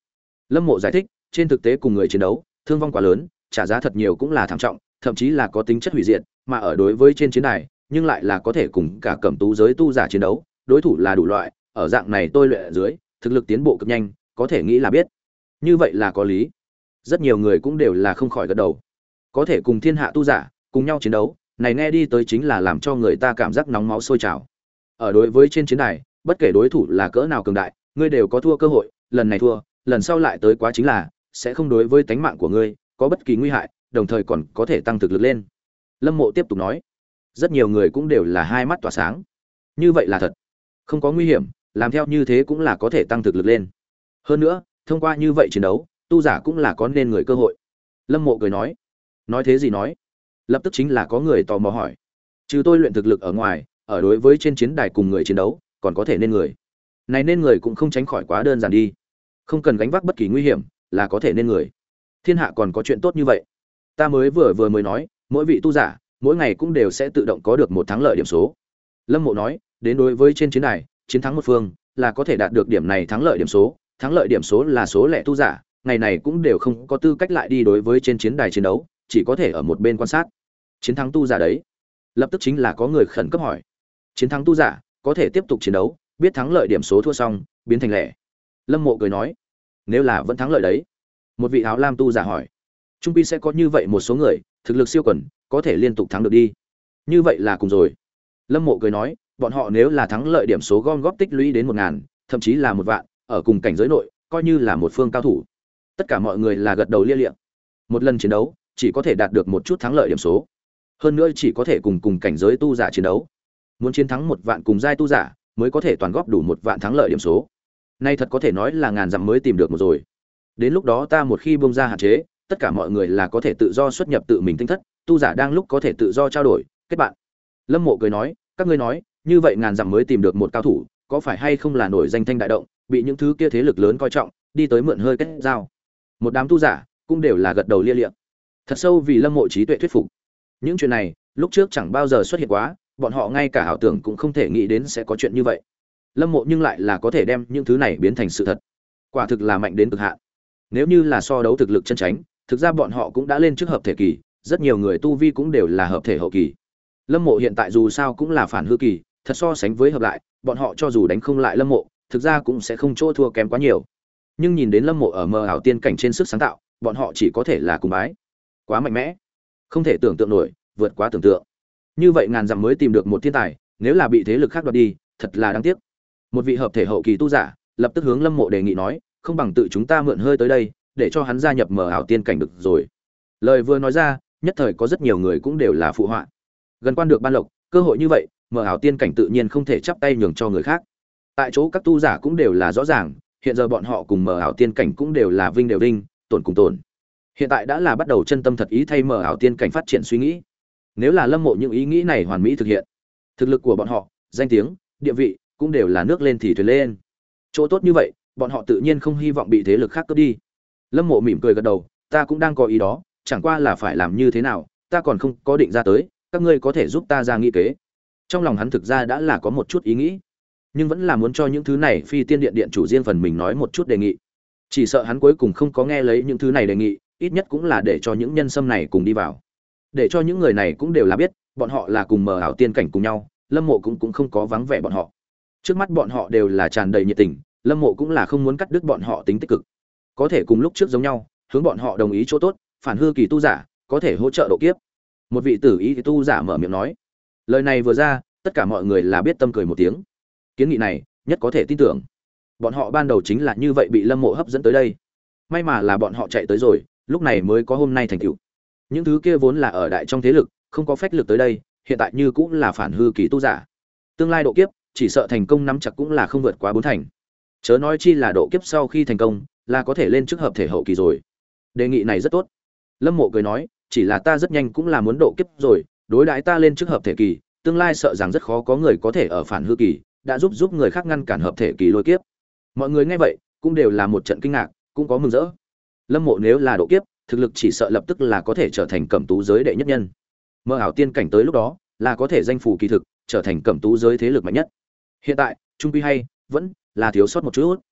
Lâm Mộ giải thích, trên thực tế cùng người chiến đấu, thương vong quá lớn, trả giá thật nhiều cũng là thảm trọng, thậm chí là có tính chất hủy diệt, mà ở đối với trên chiến đài, nhưng lại là có thể cùng cả cẩm tú giới tu giả chiến đấu, đối thủ là đủ loại, ở dạng này tôi luyện ở dưới, thực lực tiến bộ cực nhanh, có thể nghĩ là biết. Như vậy là có lý. Rất nhiều người cũng đều là không khỏi gật đầu. Có thể cùng thiên hạ tu giả cùng nhau chiến đấu, này nghe đi tới chính là làm cho người ta cảm giác nóng máu sôi trào. Ở đối với trên chiến đài, bất kể đối thủ là cỡ nào cường đại, ngươi đều có thua cơ hội, lần này thua, lần sau lại tới quá chính là sẽ không đối với tánh mạng của ngươi có bất kỳ nguy hại, đồng thời còn có thể tăng thực lực lên. Lâm Mộ tiếp tục nói. Rất nhiều người cũng đều là hai mắt tỏa sáng. Như vậy là thật. Không có nguy hiểm, làm theo như thế cũng là có thể tăng thực lực lên. Hơn nữa, thông qua như vậy chiến đấu, tu giả cũng là có nên người cơ hội. Lâm Mộ cười nói. Nói thế gì nói? Lập tức chính là có người tò mò hỏi. Trừ tôi luyện thực lực ở ngoài, ở đối với trên chiến đài cùng người chiến đấu, còn có thể nên người. Này nên người cũng không tránh khỏi quá đơn giản đi. Không cần gánh vác bất kỳ nguy hiểm, là có thể nên người. Thiên hạ còn có chuyện tốt như vậy. Ta mới vừa vừa mới nói, mỗi vị tu giả, mỗi ngày cũng đều sẽ tự động có được một thắng lợi điểm số. Lâm Mộ nói, đến đối với trên chiến đài, chiến thắng một phương, là có thể đạt được điểm này thắng lợi điểm số, thắng lợi điểm số là số lẻ tu giả, ngày này cũng đều không có tư cách lại đi đối với trên chiến đài chiến đấu, chỉ có thể ở một bên quan sát. Chiến thắng tu giả đấy. Lập tức chính là có người khẩn cấp hỏi. Chiến thắng tu giả, có thể tiếp tục chiến đấu, biết thắng lợi điểm số thua xong, biến thành lẻ. Lâm Mộ cười nói, nếu là vẫn thắng lợi đấy. Một vị áo lam tu giả hỏi, trung pi sẽ có như vậy một số người, thực lực siêu quần, có thể liên tục thắng được đi. Như vậy là cùng rồi. Lâm Mộ cười nói, bọn họ nếu là thắng lợi điểm số gom góp tích lũy đến một ngàn, thậm chí là một vạn, ở cùng cảnh giới nội, coi như là một phương cao thủ. Tất cả mọi người là gật đầu lia lịa. Một lần chiến đấu, chỉ có thể đạt được một chút thắng lợi điểm số. Hơn nữa chỉ có thể cùng cùng cảnh giới tu giả chiến đấu. Muốn chiến thắng một vạn cùng giai tu giả, mới có thể toàn góp đủ một vạn thắng lợi điểm số. Nay thật có thể nói là ngàn dặm mới tìm được một rồi. Đến lúc đó ta một khi buông ra hạn chế, tất cả mọi người là có thể tự do xuất nhập tự mình tinh thất, tu giả đang lúc có thể tự do trao đổi, kết bạn. Lâm Mộ cười nói, các ngươi nói, như vậy ngàn dặm mới tìm được một cao thủ, có phải hay không là nổi danh thanh đại động, bị những thứ kia thế lực lớn coi trọng, đi tới mượn hơi kết giao. Một đám tu giả cũng đều là gật đầu lia lịa. Thật sâu vì Lâm Mộ trí tuệ thuyết phục. Những chuyện này, lúc trước chẳng bao giờ xuất hiện quá, bọn họ ngay cả ảo tưởng cũng không thể nghĩ đến sẽ có chuyện như vậy. Lâm Mộ nhưng lại là có thể đem những thứ này biến thành sự thật. Quả thực là mạnh đến cực hạn. Nếu như là so đấu thực lực chân chính, thực ra bọn họ cũng đã lên trước hợp thể kỳ, rất nhiều người tu vi cũng đều là hợp thể hậu kỳ. Lâm Mộ hiện tại dù sao cũng là phản hư kỳ, thật so sánh với hợp lại, bọn họ cho dù đánh không lại Lâm Mộ, thực ra cũng sẽ không chỗ thua kém quá nhiều. Nhưng nhìn đến Lâm Mộ ở mờ ảo tiên cảnh trên sức sáng tạo, bọn họ chỉ có thể là cùng bái. Quá mạnh mẽ, không thể tưởng tượng nổi, vượt quá tưởng tượng. Như vậy ngàn dặm mới tìm được một thiên tài, nếu là bị thế lực khác đoạt đi, thật là đáng tiếc. Một vị hợp thể hậu kỳ tu giả, lập tức hướng Lâm Mộ đề nghị nói, không bằng tự chúng ta mượn hơi tới đây, để cho hắn gia nhập mờ ảo tiên cảnh được rồi. Lời vừa nói ra, nhất thời có rất nhiều người cũng đều là phụ họa. Gần quan được ban lộc, cơ hội như vậy, mờ ảo tiên cảnh tự nhiên không thể chắp tay nhường cho người khác. Tại chỗ các tu giả cũng đều là rõ ràng, hiện giờ bọn họ cùng mờ ảo tiên cảnh cũng đều là vinh đều vinh, tổn cùng tổn. Hiện tại đã là bắt đầu chân tâm thật ý thay mờ ảo tiên cảnh phát triển suy nghĩ. Nếu là Lâm Mộ những ý nghĩ này hoàn mỹ thực hiện, thực lực của bọn họ, danh tiếng, địa vị cũng đều là nước lên thì thuyền lên. Chỗ tốt như vậy, bọn họ tự nhiên không hy vọng bị thế lực khác cướp đi. Lâm Mộ mỉm cười gật đầu, ta cũng đang có ý đó, chẳng qua là phải làm như thế nào, ta còn không có định ra tới, các ngươi có thể giúp ta ra nghĩ kế. Trong lòng hắn thực ra đã là có một chút ý nghĩ, nhưng vẫn là muốn cho những thứ này Phi Tiên Điện điện chủ riêng phần mình nói một chút đề nghị. Chỉ sợ hắn cuối cùng không có nghe lấy những thứ này đề nghị, ít nhất cũng là để cho những nhân sâm này cùng đi vào. Để cho những người này cũng đều là biết, bọn họ là cùng mờ ảo tiên cảnh cùng nhau, Lâm Mộ cũng cũng không có vắng vẻ bọn họ. Trước mắt bọn họ đều là tràn đầy nhiệt tình, Lâm Mộ cũng là không muốn cắt đứt bọn họ tính tích cực. Có thể cùng lúc trước giống nhau, hướng bọn họ đồng ý chỗ tốt, phản hư kỳ tu giả, có thể hỗ trợ độ kiếp. Một vị tử ý tu giả mở miệng nói. Lời này vừa ra, tất cả mọi người là biết tâm cười một tiếng. Kiến nghị này, nhất có thể tin tưởng. Bọn họ ban đầu chính là như vậy bị Lâm Mộ hấp dẫn tới đây. May mà là bọn họ chạy tới rồi, lúc này mới có hôm nay thành tựu. Những thứ kia vốn là ở đại trong thế lực, không có phách lực tới đây, hiện tại như cũng là phản hư kỳ tu giả. Tương lai độ kiếp, chỉ sợ thành công nắm chặt cũng là không vượt quá bốn thành. Chớ nói chi là độ kiếp sau khi thành công, là có thể lên chức hợp thể hậu kỳ rồi. Đề nghị này rất tốt. Lâm Mộ cười nói, chỉ là ta rất nhanh cũng là muốn độ kiếp rồi, đối đãi ta lên chức hợp thể kỳ, tương lai sợ rằng rất khó có người có thể ở phản hư kỳ, đã giúp giúp người khác ngăn cản hợp thể kỳ lôi kiếp. Mọi người nghe vậy, cũng đều là một trận kinh ngạc, cũng có mừng rỡ. Lâm Mộ nếu là độ kiếp, thực lực chỉ sợ lập tức là có thể trở thành cẩm tú giới đệ nhất nhân. Mơ ảo tiên cảnh tới lúc đó, là có thể danh phủ kỳ thực, trở thành cẩm tú giới thế lực mạnh nhất. Hiện tại, trung quy hay vẫn là thiếu sót một chút.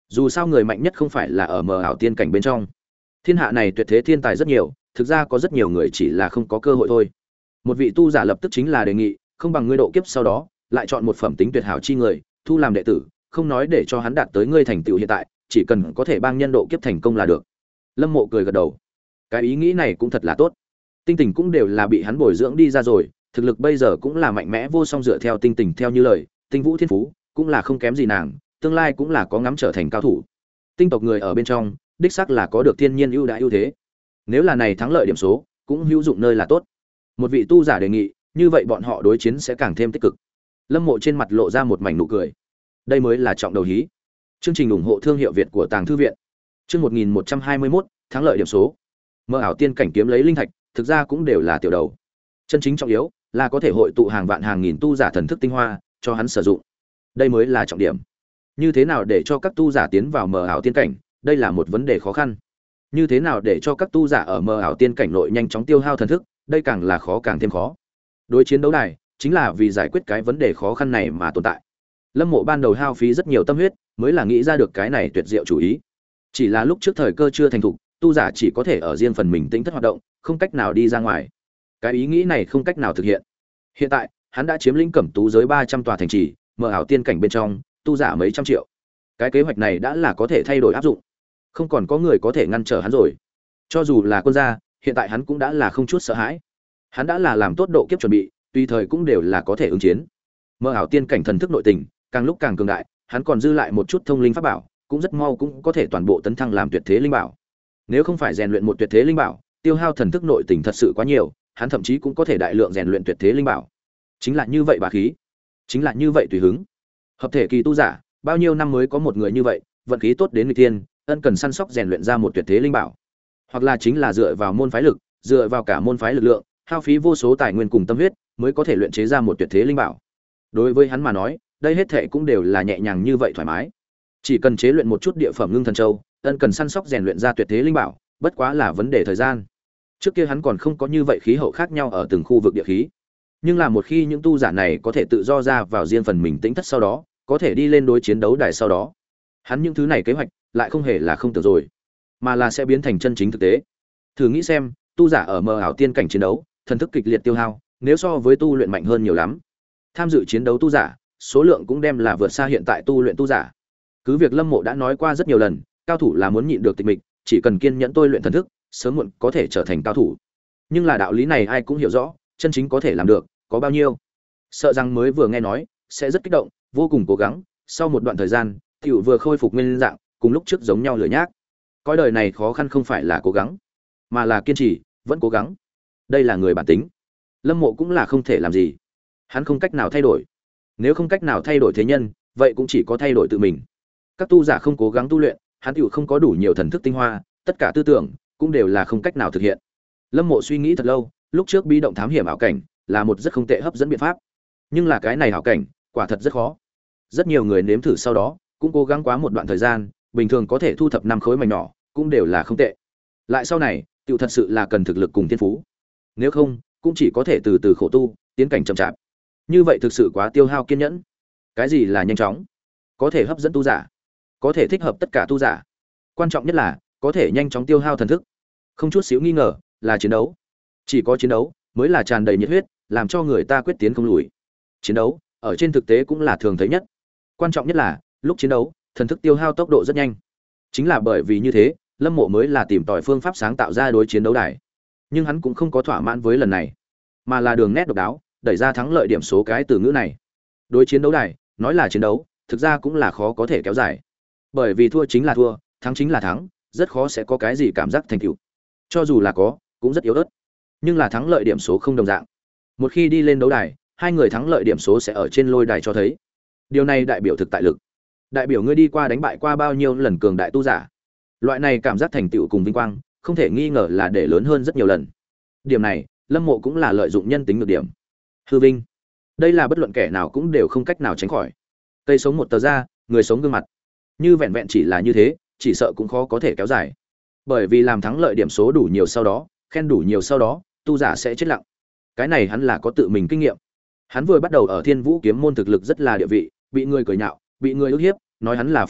Dù sao người mạnh nhất không phải là ở mờ ảo tiên cảnh bên trong. Thiên hạ này tuyệt thế thiên tài rất nhiều, thực ra có rất nhiều người chỉ là không có cơ hội thôi. Một vị tu giả lập tức chính là đề nghị, không bằng ngươi độ kiếp sau đó, lại chọn một phẩm tính tuyệt hảo chi người, thu làm đệ tử, không nói để cho hắn đạt tới ngươi thành tựu hiện tại, chỉ cần có thể bang nhân độ kiếp thành công là được. Lâm Mộ cười gật đầu. Cái ý nghĩ này cũng thật là tốt. Tinh Tình cũng đều là bị hắn bồi dưỡng đi ra rồi, thực lực bây giờ cũng là mạnh mẽ vô song, dựa theo Tinh Tình theo như lời, Tinh Vũ Thiên Phú cũng là không kém gì nàng, tương lai cũng là có ngắm trở thành cao thủ. Tinh tộc người ở bên trong, đích xác là có được thiên nhiên ưu đãi ưu thế. Nếu là này thắng lợi điểm số, cũng hữu dụng nơi là tốt. Một vị tu giả đề nghị, như vậy bọn họ đối chiến sẽ càng thêm tích cực. Lâm Mộ trên mặt lộ ra một mảnh nụ cười. Đây mới là trọng đầu hí. Chương trình ủng hộ thương hiệu Việt của Tàng Thư viện. Chương một nghìn một trăm hai mươi mốt, thắng lợi điểm số. Mơ ảo tiên cảnh kiếm lấy linh thạch, thực ra cũng đều là tiểu đầu. Chân chính trọng yếu là có thể hội tụ hàng vạn hàng nghìn tu giả thần thức tinh hoa cho hắn sử dụng. Đây mới là trọng điểm. Như thế nào để cho các tu giả tiến vào mơ ảo tiên cảnh, đây là một vấn đề khó khăn. Như thế nào để cho các tu giả ở mơ ảo tiên cảnh nội nhanh chóng tiêu hao thần thức, đây càng là khó càng thêm khó. Đối chiến đấu đài chính là vì giải quyết cái vấn đề khó khăn này mà tồn tại. Lâm Mộ ban đầu hao phí rất nhiều tâm huyết, mới là nghĩ ra được cái này tuyệt diệu chủ ý. Chỉ là lúc trước thời cơ chưa thành thục, tu giả chỉ có thể ở riêng phần mình tĩnh thất hoạt động, không cách nào đi ra ngoài. Cái ý nghĩ này không cách nào thực hiện. Hiện tại, hắn đã chiếm lĩnh Cẩm Tú giới ba trăm tòa thành trì, mở ảo tiên cảnh bên trong, tu giả mấy trăm triệu. Cái kế hoạch này đã là có thể thay đổi áp dụng. Không còn có người có thể ngăn trở hắn rồi. Cho dù là quân gia, hiện tại hắn cũng đã là không chút sợ hãi. Hắn đã là làm tốt độ kiếp chuẩn bị, tùy thời cũng đều là có thể ứng chiến. Mở ảo tiên cảnh thần thức nội tình, càng lúc càng cường đại, hắn còn dư lại một chút thông linh pháp bảo, cũng rất mau cũng có thể toàn bộ tấn thăng làm tuyệt thế linh bảo. Nếu không phải rèn luyện một tuyệt thế linh bảo, tiêu hao thần thức nội tình thật sự quá nhiều, hắn thậm chí cũng có thể đại lượng rèn luyện tuyệt thế linh bảo. Chính là như vậy bá khí, chính là như vậy tùy hứng. Hợp thể kỳ tu giả, bao nhiêu năm mới có một người như vậy, vận khí tốt đến người tiên, ân cần săn sóc rèn luyện ra một tuyệt thế linh bảo. Hoặc là chính là dựa vào môn phái lực, dựa vào cả môn phái lực lượng, hao phí vô số tài nguyên cùng tâm huyết, mới có thể luyện chế ra một tuyệt thế linh bảo. Đối với hắn mà nói, đây hết thệ cũng đều là nhẹ nhàng như vậy thoải mái. Chỉ cần chế luyện một chút địa phẩm ngưng thần châu, ân cần săn sóc rèn luyện ra tuyệt thế linh bảo, bất quá là vấn đề thời gian. Trước kia hắn còn không có như vậy khí hậu khác nhau ở từng khu vực địa khí. Nhưng là một khi những tu giả này có thể tự do ra vào riêng phần mình tĩnh thất sau đó, có thể đi lên đối chiến đấu đài sau đó, hắn những thứ này kế hoạch lại không hề là không tưởng rồi, mà là sẽ biến thành chân chính thực tế. Thử nghĩ xem, tu giả ở mờ ảo tiên cảnh chiến đấu, thần thức kịch liệt tiêu hao, nếu so với tu luyện mạnh hơn nhiều lắm. Tham dự chiến đấu tu giả, số lượng cũng đem là vượt xa hiện tại tu luyện tu giả. Cứ việc Lâm Mộ đã nói qua rất nhiều lần, cao thủ là muốn nhịn được tịch mịch, chỉ cần kiên nhẫn tôi luyện thần thức, sớm muộn có thể trở thành cao thủ. Nhưng là đạo lý này ai cũng hiểu rõ, chân chính có thể làm được, có bao nhiêu? Sợ rằng mới vừa nghe nói, sẽ rất kích động, vô cùng cố gắng, sau một đoạn thời gian, tiểu vừa khôi phục nguyên dạng, cùng lúc trước giống nhau lửa nhác. Cõi đời này khó khăn không phải là cố gắng, mà là kiên trì, vẫn cố gắng. Đây là người bản tính. Lâm Mộ cũng là không thể làm gì. Hắn không cách nào thay đổi. Nếu không cách nào thay đổi thế nhân, vậy cũng chỉ có thay đổi tự mình. Các tu giả không cố gắng tu luyện, hắn tiểu không có đủ nhiều thần thức tinh hoa, tất cả tư tưởng cũng đều là không cách nào thực hiện. Lâm Mộ suy nghĩ thật lâu, lúc trước bí động thám hiểm ảo cảnh là một rất không tệ hấp dẫn biện pháp. Nhưng là cái này ảo cảnh, quả thật rất khó. Rất nhiều người nếm thử sau đó, cũng cố gắng quá một đoạn thời gian, bình thường có thể thu thập năm khối mảnh nhỏ, cũng đều là không tệ. Lại sau này, tiểu thật sự là cần thực lực cùng thiên phú. Nếu không, cũng chỉ có thể từ từ khổ tu, tiến cảnh chậm chạp. Như vậy thực sự quá tiêu hao kiên nhẫn. Cái gì là nhanh chóng? Có thể hấp dẫn tu giả, có thể thích hợp tất cả tu giả. Quan trọng nhất là có thể nhanh chóng tiêu hao thần thức. Không chút xíu nghi ngờ, là chiến đấu. Chỉ có chiến đấu mới là tràn đầy nhiệt huyết, làm cho người ta quyết tiến không lùi. Chiến đấu, ở trên thực tế cũng là thường thấy nhất. Quan trọng nhất là, lúc chiến đấu, thần thức tiêu hao tốc độ rất nhanh. Chính là bởi vì như thế, Lâm Mộ mới là tìm tòi phương pháp sáng tạo ra đối chiến đấu đài. Nhưng hắn cũng không có thỏa mãn với lần này, mà là đường nét độc đáo, đẩy ra thắng lợi điểm số cái từ ngữ này. Đối chiến đấu đài, nói là chiến đấu, thực ra cũng là khó có thể kéo dài. Bởi vì thua chính là thua, thắng chính là thắng, rất khó sẽ có cái gì cảm giác thành tựu. Cho dù là có, cũng rất yếu ớt. Nhưng là thắng lợi điểm số không đồng dạng. Một khi đi lên đấu đài, hai người thắng lợi điểm số sẽ ở trên lôi đài cho thấy. Điều này đại biểu thực tại lực. Đại biểu ngươi đi qua đánh bại qua bao nhiêu lần cường đại tu giả. Loại này cảm giác thành tựu cùng vinh quang, không thể nghi ngờ là để lớn hơn rất nhiều lần. Điểm này, Lâm Mộ cũng là lợi dụng nhân tính nhược điểm. Hư vinh, đây là bất luận kẻ nào cũng đều không cách nào tránh khỏi. Cây sống một tờ da, người sống gương mặt. Như vẹn vẹn chỉ là như thế, chỉ sợ cũng khó có thể kéo dài. Bởi vì làm thắng lợi điểm số đủ nhiều sau đó, khen đủ nhiều sau đó, tu giả sẽ chết lặng. Cái này hắn là có tự mình kinh nghiệm. Hắn vừa bắt đầu ở Thiên Vũ kiếm môn thực lực rất là địa vị, bị người cười nhạo, bị người ức hiếp, nói hắn là phế vật,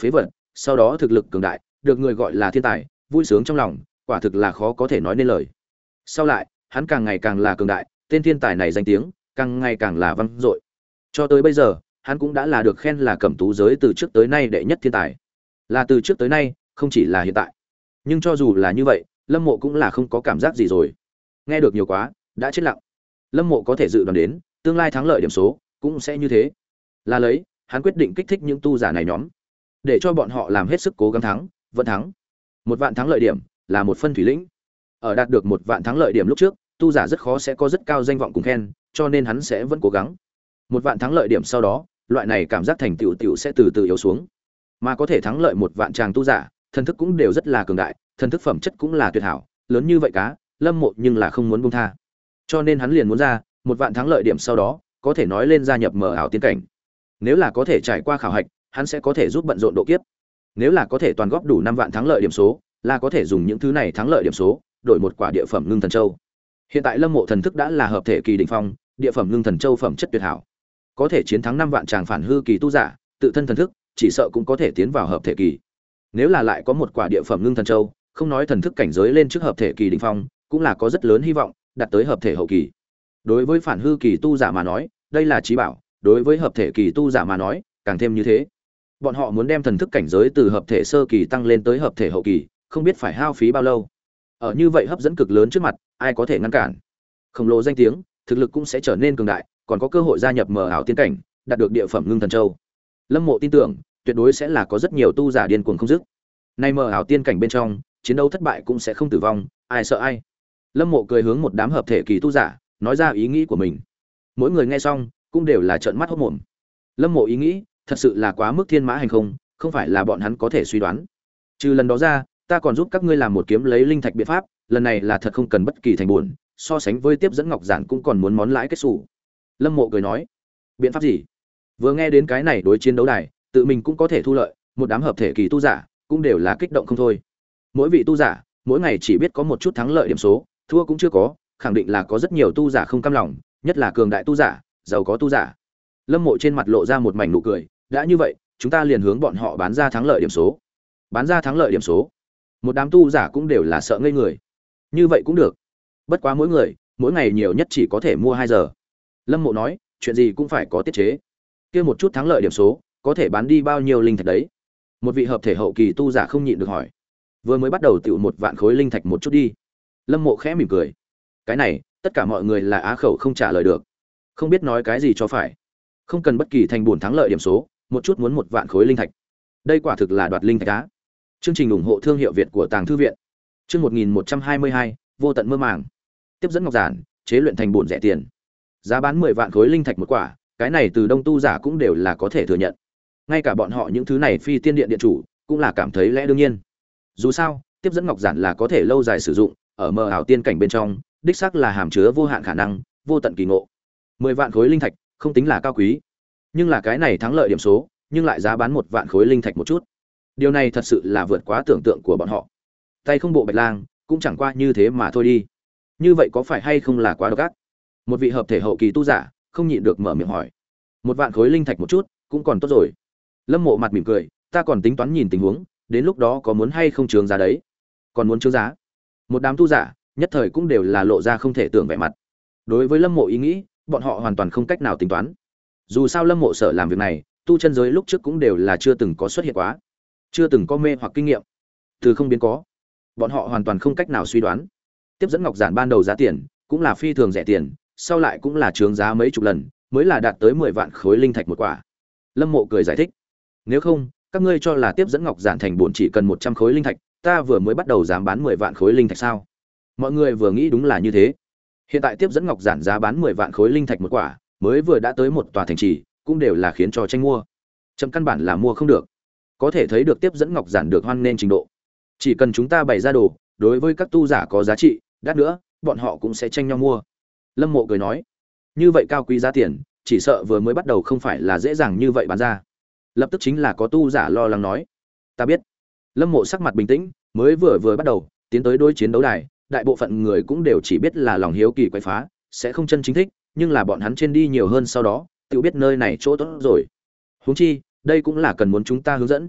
sau đó thực lực cường đại, được người gọi là thiên tài, vui sướng trong lòng, quả thực là khó có thể nói nên lời. Sau lại, hắn càng ngày càng là cường đại, tên thiên tài này danh tiếng càng ngày càng là vang dội. Cho tới bây giờ, hắn cũng đã là được khen là cẩm tú giới từ trước tới nay đệ nhất thiên tài. Là từ trước tới nay, không chỉ là hiện tại. Nhưng cho dù là như vậy, Lâm Mộ cũng là không có cảm giác gì rồi. Nghe được nhiều quá, đã chết lặng. Lâm Mộ có thể dự đoán đến, tương lai thắng lợi điểm số cũng sẽ như thế. Là lấy, hắn quyết định kích thích những tu giả này nhóm, để cho bọn họ làm hết sức cố gắng thắng, vẫn thắng. Một vạn thắng lợi điểm là một phân thủy lĩnh. Ở đạt được một vạn thắng lợi điểm lúc trước, tu giả rất khó sẽ có rất cao danh vọng cùng khen, cho nên hắn sẽ vẫn cố gắng. Một vạn thắng lợi điểm sau đó, loại này cảm giác thành tựu tựu sẽ từ từ yếu xuống. Mà có thể thắng lợi một vạn tràng tu giả, thần thức cũng đều rất là cường đại, thần thức phẩm chất cũng là tuyệt hảo, lớn như vậy cá, Lâm Mộ nhưng là không muốn buông tha. Cho nên hắn liền muốn ra, một vạn thắng lợi điểm sau đó, có thể nói lên gia nhập mở ảo tiên cảnh. Nếu là có thể trải qua khảo hạch, hắn sẽ có thể giúp bận rộn độ kiếp. Nếu là có thể toàn góp đủ năm vạn thắng lợi điểm số, là có thể dùng những thứ này thắng lợi điểm số, đổi một quả địa phẩm ngưng thần châu. Hiện tại Lâm Mộ thần thức đã là hợp thể kỳ đỉnh phong, địa phẩm ngưng thần châu phẩm chất tuyệt hảo, có thể chiến thắng năm vạn tràng phản hư kỳ tu giả, tự thân thần thức chỉ sợ cũng có thể tiến vào hợp thể kỳ. Nếu là lại có một quả địa phẩm ngưng thần châu, không nói thần thức cảnh giới lên trước hợp thể kỳ đỉnh phong, cũng là có rất lớn hy vọng đạt tới hợp thể hậu kỳ. Đối với phản hư kỳ tu giả mà nói, đây là chí bảo, đối với hợp thể kỳ tu giả mà nói, càng thêm như thế. Bọn họ muốn đem thần thức cảnh giới từ hợp thể sơ kỳ tăng lên tới hợp thể hậu kỳ, không biết phải hao phí bao lâu. Ở như vậy hấp dẫn cực lớn trước mặt, ai có thể ngăn cản? Khổng lồ danh tiếng, thực lực cũng sẽ trở nên cường đại, còn có cơ hội gia nhập mờ ảo tiên cảnh, đạt được địa phẩm ngưng thần châu. Lâm Mộ tin tưởng, tuyệt đối sẽ là có rất nhiều tu giả điên cuồng không dứt. Nay mờ ảo tiên cảnh bên trong, chiến đấu thất bại cũng sẽ không tử vong, ai sợ ai. Lâm Mộ cười hướng một đám hợp thể kỳ tu giả, nói ra ý nghĩ của mình. Mỗi người nghe xong, cũng đều là trợn mắt hốt mồm. Lâm Mộ ý nghĩ, thật sự là quá mức thiên mã hành không, không phải là bọn hắn có thể suy đoán. Trừ lần đó ra, ta còn giúp các ngươi làm một kiếm lấy linh thạch biện pháp, lần này là thật không cần bất kỳ thành buồn, so sánh với tiếp dẫn ngọc giản cũng còn muốn món lãi kết sủ. Lâm Mộ cười nói, biện pháp gì? Vừa nghe đến cái này đối chiến đấu đài, tự mình cũng có thể thu lợi, một đám hợp thể kỳ tu giả cũng đều là kích động không thôi. Mỗi vị tu giả, mỗi ngày chỉ biết có một chút thắng lợi điểm số, thua cũng chưa có, khẳng định là có rất nhiều tu giả không cam lòng, nhất là cường đại tu giả, giàu có tu giả. Lâm Mộ trên mặt lộ ra một mảnh nụ cười, đã như vậy, chúng ta liền hướng bọn họ bán ra thắng lợi điểm số. Bán ra thắng lợi điểm số? Một đám tu giả cũng đều là sợ ngây người. Như vậy cũng được. Bất quá mỗi người, mỗi ngày nhiều nhất chỉ có thể mua hai giờ. Lâm Mộ nói, chuyện gì cũng phải có tiết chế. Kia một chút thắng lợi điểm số, có thể bán đi bao nhiêu linh thạch đấy? Một vị hợp thể hậu kỳ tu giả không nhịn được hỏi. Vừa mới bắt đầu tiểu một vạn khối linh thạch một chút đi. Lâm Mộ khẽ mỉm cười. Cái này, tất cả mọi người là á khẩu không trả lời được. Không biết nói cái gì cho phải. Không cần bất kỳ thành buồn thắng lợi điểm số, một chút muốn một vạn khối linh thạch. Đây quả thực là đoạt linh thạch á. Chương trình ủng hộ thương hiệu Việt của Tàng thư viện. Chương một nghìn một trăm hai mươi hai, vô tận mơ màng. Tiếp dẫn ngọc giản, chế luyện thành bổn rẻ tiền. Giá bán mười vạn khối linh thạch một quả, cái này từ đông tu giả cũng đều là có thể thừa nhận. Ngay cả bọn họ những thứ này phi tiên điện điện chủ, cũng là cảm thấy lẽ đương nhiên. Dù sao, tiếp dẫn ngọc giản là có thể lâu dài sử dụng, ở mờ ảo tiên cảnh bên trong, đích xác là hàm chứa vô hạn khả năng, vô tận kỳ ngộ. mười vạn khối linh thạch, không tính là cao quý, nhưng là cái này thắng lợi điểm số, nhưng lại giá bán một vạn khối linh thạch một chút. Điều này thật sự là vượt quá tưởng tượng của bọn họ. Tay không bộ bạch lang, cũng chẳng qua như thế mà thôi đi. Như vậy có phải hay không là quá độc ác? Một vị hợp thể hậu kỳ tu giả không nhịn được mở miệng hỏi. Một vạn khối linh thạch một chút, cũng còn tốt rồi. Lâm Mộ mặt mỉm cười, ta còn tính toán nhìn tình huống, đến lúc đó có muốn hay không trướng giá đấy. Còn muốn trướng giá? Một đám tu giả, nhất thời cũng đều là lộ ra không thể tưởng vẻ mặt. Đối với Lâm Mộ ý nghĩ, bọn họ hoàn toàn không cách nào tính toán. Dù sao Lâm Mộ sợ làm việc này, tu chân giới lúc trước cũng đều là chưa từng có xuất hiện quá, chưa từng có mê hoặc kinh nghiệm, từ không biến có, bọn họ hoàn toàn không cách nào suy đoán. Tiếp dẫn ngọc giản ban đầu giá tiền cũng là phi thường rẻ tiền, sau lại cũng là trướng giá mấy chục lần, mới là đạt tới mười vạn khối linh thạch một quả. Lâm Mộ cười giải thích, nếu không, các ngươi cho là tiếp dẫn ngọc giản thành bổn chỉ cần một trăm khối linh thạch, ta vừa mới bắt đầu dám bán mười vạn khối linh thạch sao? Mọi người vừa nghĩ đúng là như thế. Hiện tại tiếp dẫn ngọc giản giá bán mười vạn khối linh thạch một quả, mới vừa đã tới một tòa thành trì, cũng đều là khiến cho tranh mua. Chậm căn bản là mua không được. Có thể thấy được tiếp dẫn ngọc giản được hoan nên trình độ. Chỉ cần chúng ta bày ra đồ, đối với các tu giả có giá trị, đắt nữa, bọn họ cũng sẽ tranh nhau mua. Lâm Mộ cười nói, như vậy cao quý giá tiền, chỉ sợ vừa mới bắt đầu không phải là dễ dàng như vậy bán ra. Lập tức chính là có tu giả lo lắng nói, ta biết. Lâm Mộ sắc mặt bình tĩnh, mới vừa vừa bắt đầu, tiến tới đối chiến đấu đài, đại bộ phận người cũng đều chỉ biết là lòng hiếu kỳ quậy phá, sẽ không chân chính thích, nhưng là bọn hắn trên đi nhiều hơn sau đó, tự biết nơi này chỗ tốt rồi. Huống chi, đây cũng là cần muốn chúng ta hướng dẫn.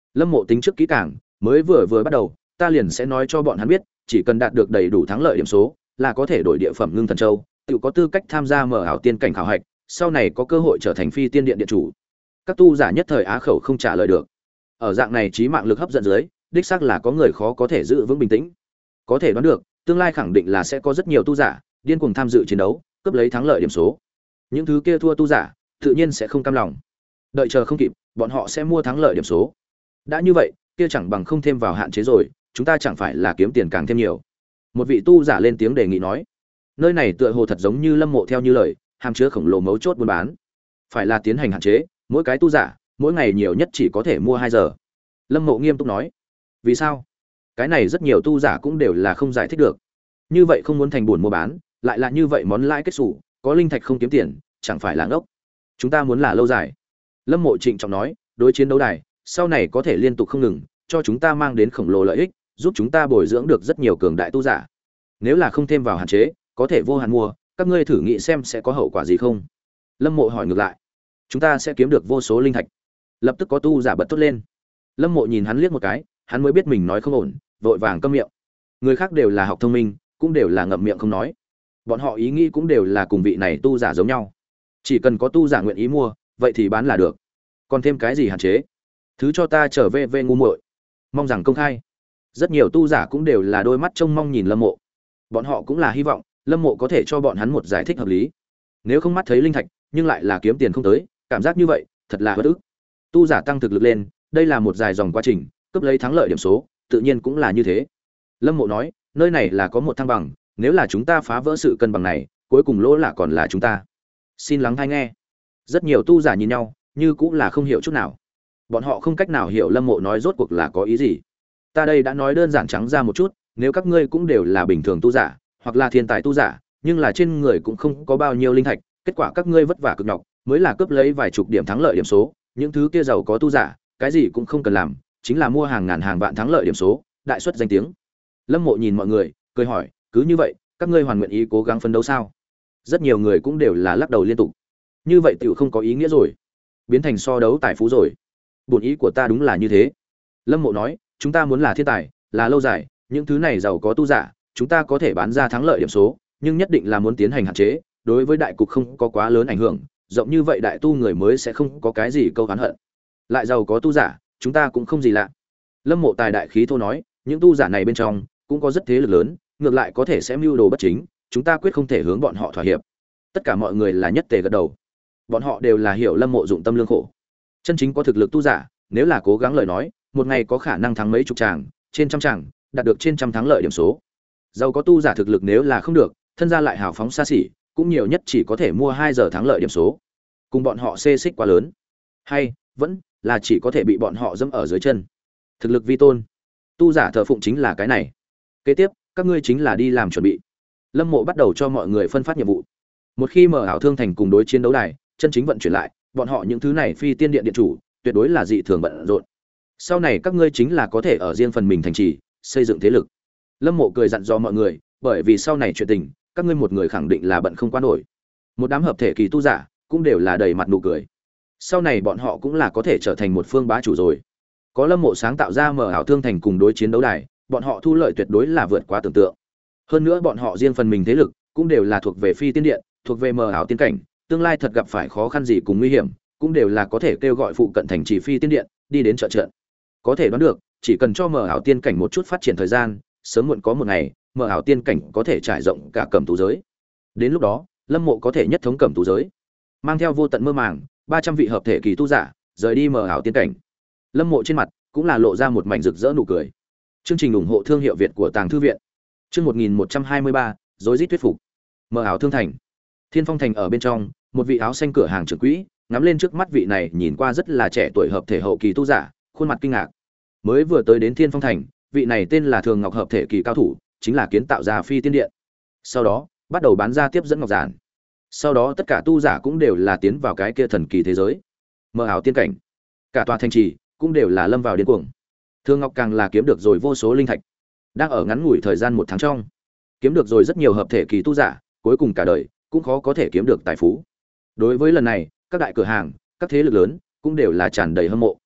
Lâm Mộ tính trước kỹ càng, mới vừa vừa bắt đầu, ta liền sẽ nói cho bọn hắn biết, chỉ cần đạt được đầy đủ thắng lợi điểm số, là có thể đổi địa phẩm ngưng thần châu, tự có tư cách tham gia mở ảo tiên cảnh khảo hạch, sau này có cơ hội trở thành phi tiên điện điện chủ. Các tu giả nhất thời á khẩu không trả lời được. Ở dạng này trí mạng lực hấp dẫn dưới, đích xác là có người khó có thể giữ vững bình tĩnh. Có thể đoán được, tương lai khẳng định là sẽ có rất nhiều tu giả điên cuồng tham dự chiến đấu, cướp lấy thắng lợi điểm số. Những thứ kia thua tu giả, tự nhiên sẽ không cam lòng. Đợi chờ không kịp, bọn họ sẽ mua thắng lợi điểm số. Đã như vậy, kia chẳng bằng không thêm vào hạn chế rồi, chúng ta chẳng phải là kiếm tiền càng thêm nhiều. Một vị tu giả lên tiếng đề nghị nói. Nơi này tựa hồ thật giống như Lâm Mộ theo như lời, hàm chứa khổng lồ mấu chốt buôn bán. Phải là tiến hành hạn chế, mỗi cái tu giả, mỗi ngày nhiều nhất chỉ có thể mua hai giờ. Lâm Mộ nghiêm túc nói. Vì sao? Cái này rất nhiều tu giả cũng đều là không giải thích được. Như vậy không muốn thành buồn mua bán, lại là như vậy món lãi kết sủ, có linh thạch không kiếm tiền, chẳng phải là ngốc. Chúng ta muốn là lâu dài. Lâm Mộ trịnh trọng nói, đối chiến đấu đài, sau này có thể liên tục không ngừng, cho chúng ta mang đến khổng lồ lợi ích, giúp chúng ta bồi dưỡng được rất nhiều cường đại tu giả. Nếu là không thêm vào hạn chế, có thể vô hạn mua, các ngươi thử nghĩ xem sẽ có hậu quả gì không? Lâm Mộ hỏi ngược lại. Chúng ta sẽ kiếm được vô số linh thạch. Lập tức có tu giả bật thốt lên. Lâm Mộ nhìn hắn liếc một cái, hắn mới biết mình nói không ổn, vội vàng câm miệng. Người khác đều là học thông minh, cũng đều là ngậm miệng không nói. Bọn họ ý nghĩ cũng đều là cùng vị này tu giả giống nhau. Chỉ cần có tu giả nguyện ý mua, vậy thì bán là được. Còn thêm cái gì hạn chế? Thứ cho ta trở về về ngu muội. Mong rằng công khai. Rất nhiều tu giả cũng đều là đôi mắt trông mong nhìn Lâm Mộ. Bọn họ cũng là hy vọng Lâm Mộ có thể cho bọn hắn một giải thích hợp lý. Nếu không mắt thấy linh thạch, nhưng lại là kiếm tiền không tới, cảm giác như vậy, thật là bất ức. Tu giả tăng thực lực lên, đây là một dài dòng quá trình, cướp lấy thắng lợi điểm số, tự nhiên cũng là như thế. Lâm Mộ nói, nơi này là có một thăng bằng, nếu là chúng ta phá vỡ sự cân bằng này, cuối cùng lỗ là còn là chúng ta. Xin lắng hay nghe. Rất nhiều tu giả nhìn nhau, như cũng là không hiểu chút nào. Bọn họ không cách nào hiểu Lâm Mộ nói rốt cuộc là có ý gì. Ta đây đã nói đơn giản trắng ra một chút, nếu các ngươi cũng đều là bình thường tu giả, hoặc là thiên tài tu giả, nhưng là trên người cũng không có bao nhiêu linh thạch, kết quả các ngươi vất vả cực nhọc, mới là cướp lấy vài chục điểm thắng lợi điểm số, những thứ kia giàu có tu giả, cái gì cũng không cần làm, chính là mua hàng ngàn hàng vạn thắng lợi điểm số, đại suất danh tiếng. Lâm Mộ nhìn mọi người, cười hỏi, cứ như vậy, các ngươi hoàn nguyện ý cố gắng phấn đấu sao? Rất nhiều người cũng đều là lắc đầu liên tục. Như vậy tiểu không có ý nghĩa rồi, biến thành so đấu tài phú rồi. Bổn ý của ta đúng là như thế. Lâm Mộ nói, chúng ta muốn là thiên tài, là lâu dài, những thứ này giàu có tu giả, chúng ta có thể bán ra thắng lợi điểm số, nhưng nhất định là muốn tiến hành hạn chế, đối với đại cục không có quá lớn ảnh hưởng, rộng như vậy đại tu người mới sẽ không có cái gì câu oán hận. Lại giàu có tu giả, chúng ta cũng không gì lạ. Lâm Mộ tài đại khí thô nói, những tu giả này bên trong cũng có rất thế lực lớn, ngược lại có thể sẽ mưu đồ bất chính, chúng ta quyết không thể hướng bọn họ thỏa hiệp. Tất cả mọi người là nhất tề gật đầu. Bọn họ đều là hiểu Lâm Mộ dụng tâm lương khổ. Chân chính có thực lực tu giả, nếu là cố gắng lời nói, một ngày có khả năng thắng mấy chục tràng, trên trăm tràng, đạt được trên trăm thắng lợi điểm số. Giàu có tu giả thực lực nếu là không được, thân gia lại hào phóng xa xỉ, cũng nhiều nhất chỉ có thể mua hai giờ thắng lợi điểm số. Cùng bọn họ xê xích quá lớn, hay vẫn là chỉ có thể bị bọn họ dẫm ở dưới chân. Thực lực vi tôn, tu giả thờ phụng chính là cái này. Kế tiếp, các ngươi chính là đi làm chuẩn bị. Lâm Mộ bắt đầu cho mọi người phân phát nhiệm vụ. Một khi mở ảo thương thành cùng đối chiến đấu đài, chân chính vận chuyển lại, bọn họ những thứ này phi tiên điện điện chủ, tuyệt đối là dị thường bận rộn. Sau này các ngươi chính là có thể ở riêng phần mình thành trì, xây dựng thế lực. Lâm Mộ cười dặn dò mọi người, bởi vì sau này chuyện tình, các ngươi một người khẳng định là bận không qua nổi. Một đám hợp thể kỳ tu giả, cũng đều là đầy mặt nụ cười. Sau này bọn họ cũng là có thể trở thành một phương bá chủ rồi. Có Lâm Mộ sáng tạo ra mở ảo thương thành cùng đối chiến đấu đài, bọn họ thu lợi tuyệt đối là vượt quá tưởng tượng. Hơn nữa bọn họ riêng phần mình thế lực, cũng đều là thuộc về phi tiên điện, thuộc về mở ảo tiên cảnh, tương lai thật gặp phải khó khăn gì cùng nguy hiểm, cũng đều là có thể kêu gọi phụ cận thành trì phi tiên điện, đi đến trợ trận. Có thể đoán được, chỉ cần cho mở ảo tiên cảnh một chút phát triển thời gian, sớm muộn có một ngày, mở ảo tiên cảnh có thể trải rộng cả cẩm tú giới. Đến lúc đó, Lâm Mộ có thể nhất thống cẩm tú giới, mang theo vô tận mơ màng, ba trăm vị hợp thể kỳ tu giả, rời đi mở ảo tiên cảnh. Lâm Mộ trên mặt cũng là lộ ra một mảnh rực rỡ nụ cười. Chương trình ủng hộ thương hiệu Việt của Tàng Thư viện. Chương một nghìn một trăm hai mươi ba, rối rít thuyết phục. Mở ảo thương thành. Thiên Phong thành ở bên trong, một vị áo xanh cửa hàng trưởng quỹ, ngắm lên trước mắt vị này nhìn qua rất là trẻ tuổi hợp thể hậu kỳ tu giả, khuôn mặt kinh ngạc. Mới vừa tới đến Thiên Phong thành, vị này tên là Thường Ngọc hợp thể kỳ cao thủ, chính là kiến tạo ra phi tiên điện. Sau đó, bắt đầu bán ra tiếp dẫn ngọc giản. Sau đó tất cả tu giả cũng đều là tiến vào cái kia thần kỳ thế giới, mơ ảo tiên cảnh. Cả tòa thành trì cũng đều là lâm vào điên cuồng. Thường Ngọc càng là kiếm được rồi vô số linh thạch. Đang ở ngắn ngủi thời gian một tháng trong, kiếm được rồi rất nhiều hợp thể kỳ tu giả, cuối cùng cả đời cũng khó có thể kiếm được tài phú. Đối với lần này, các đại cửa hàng, các thế lực lớn cũng đều là tràn đầy hâm mộ.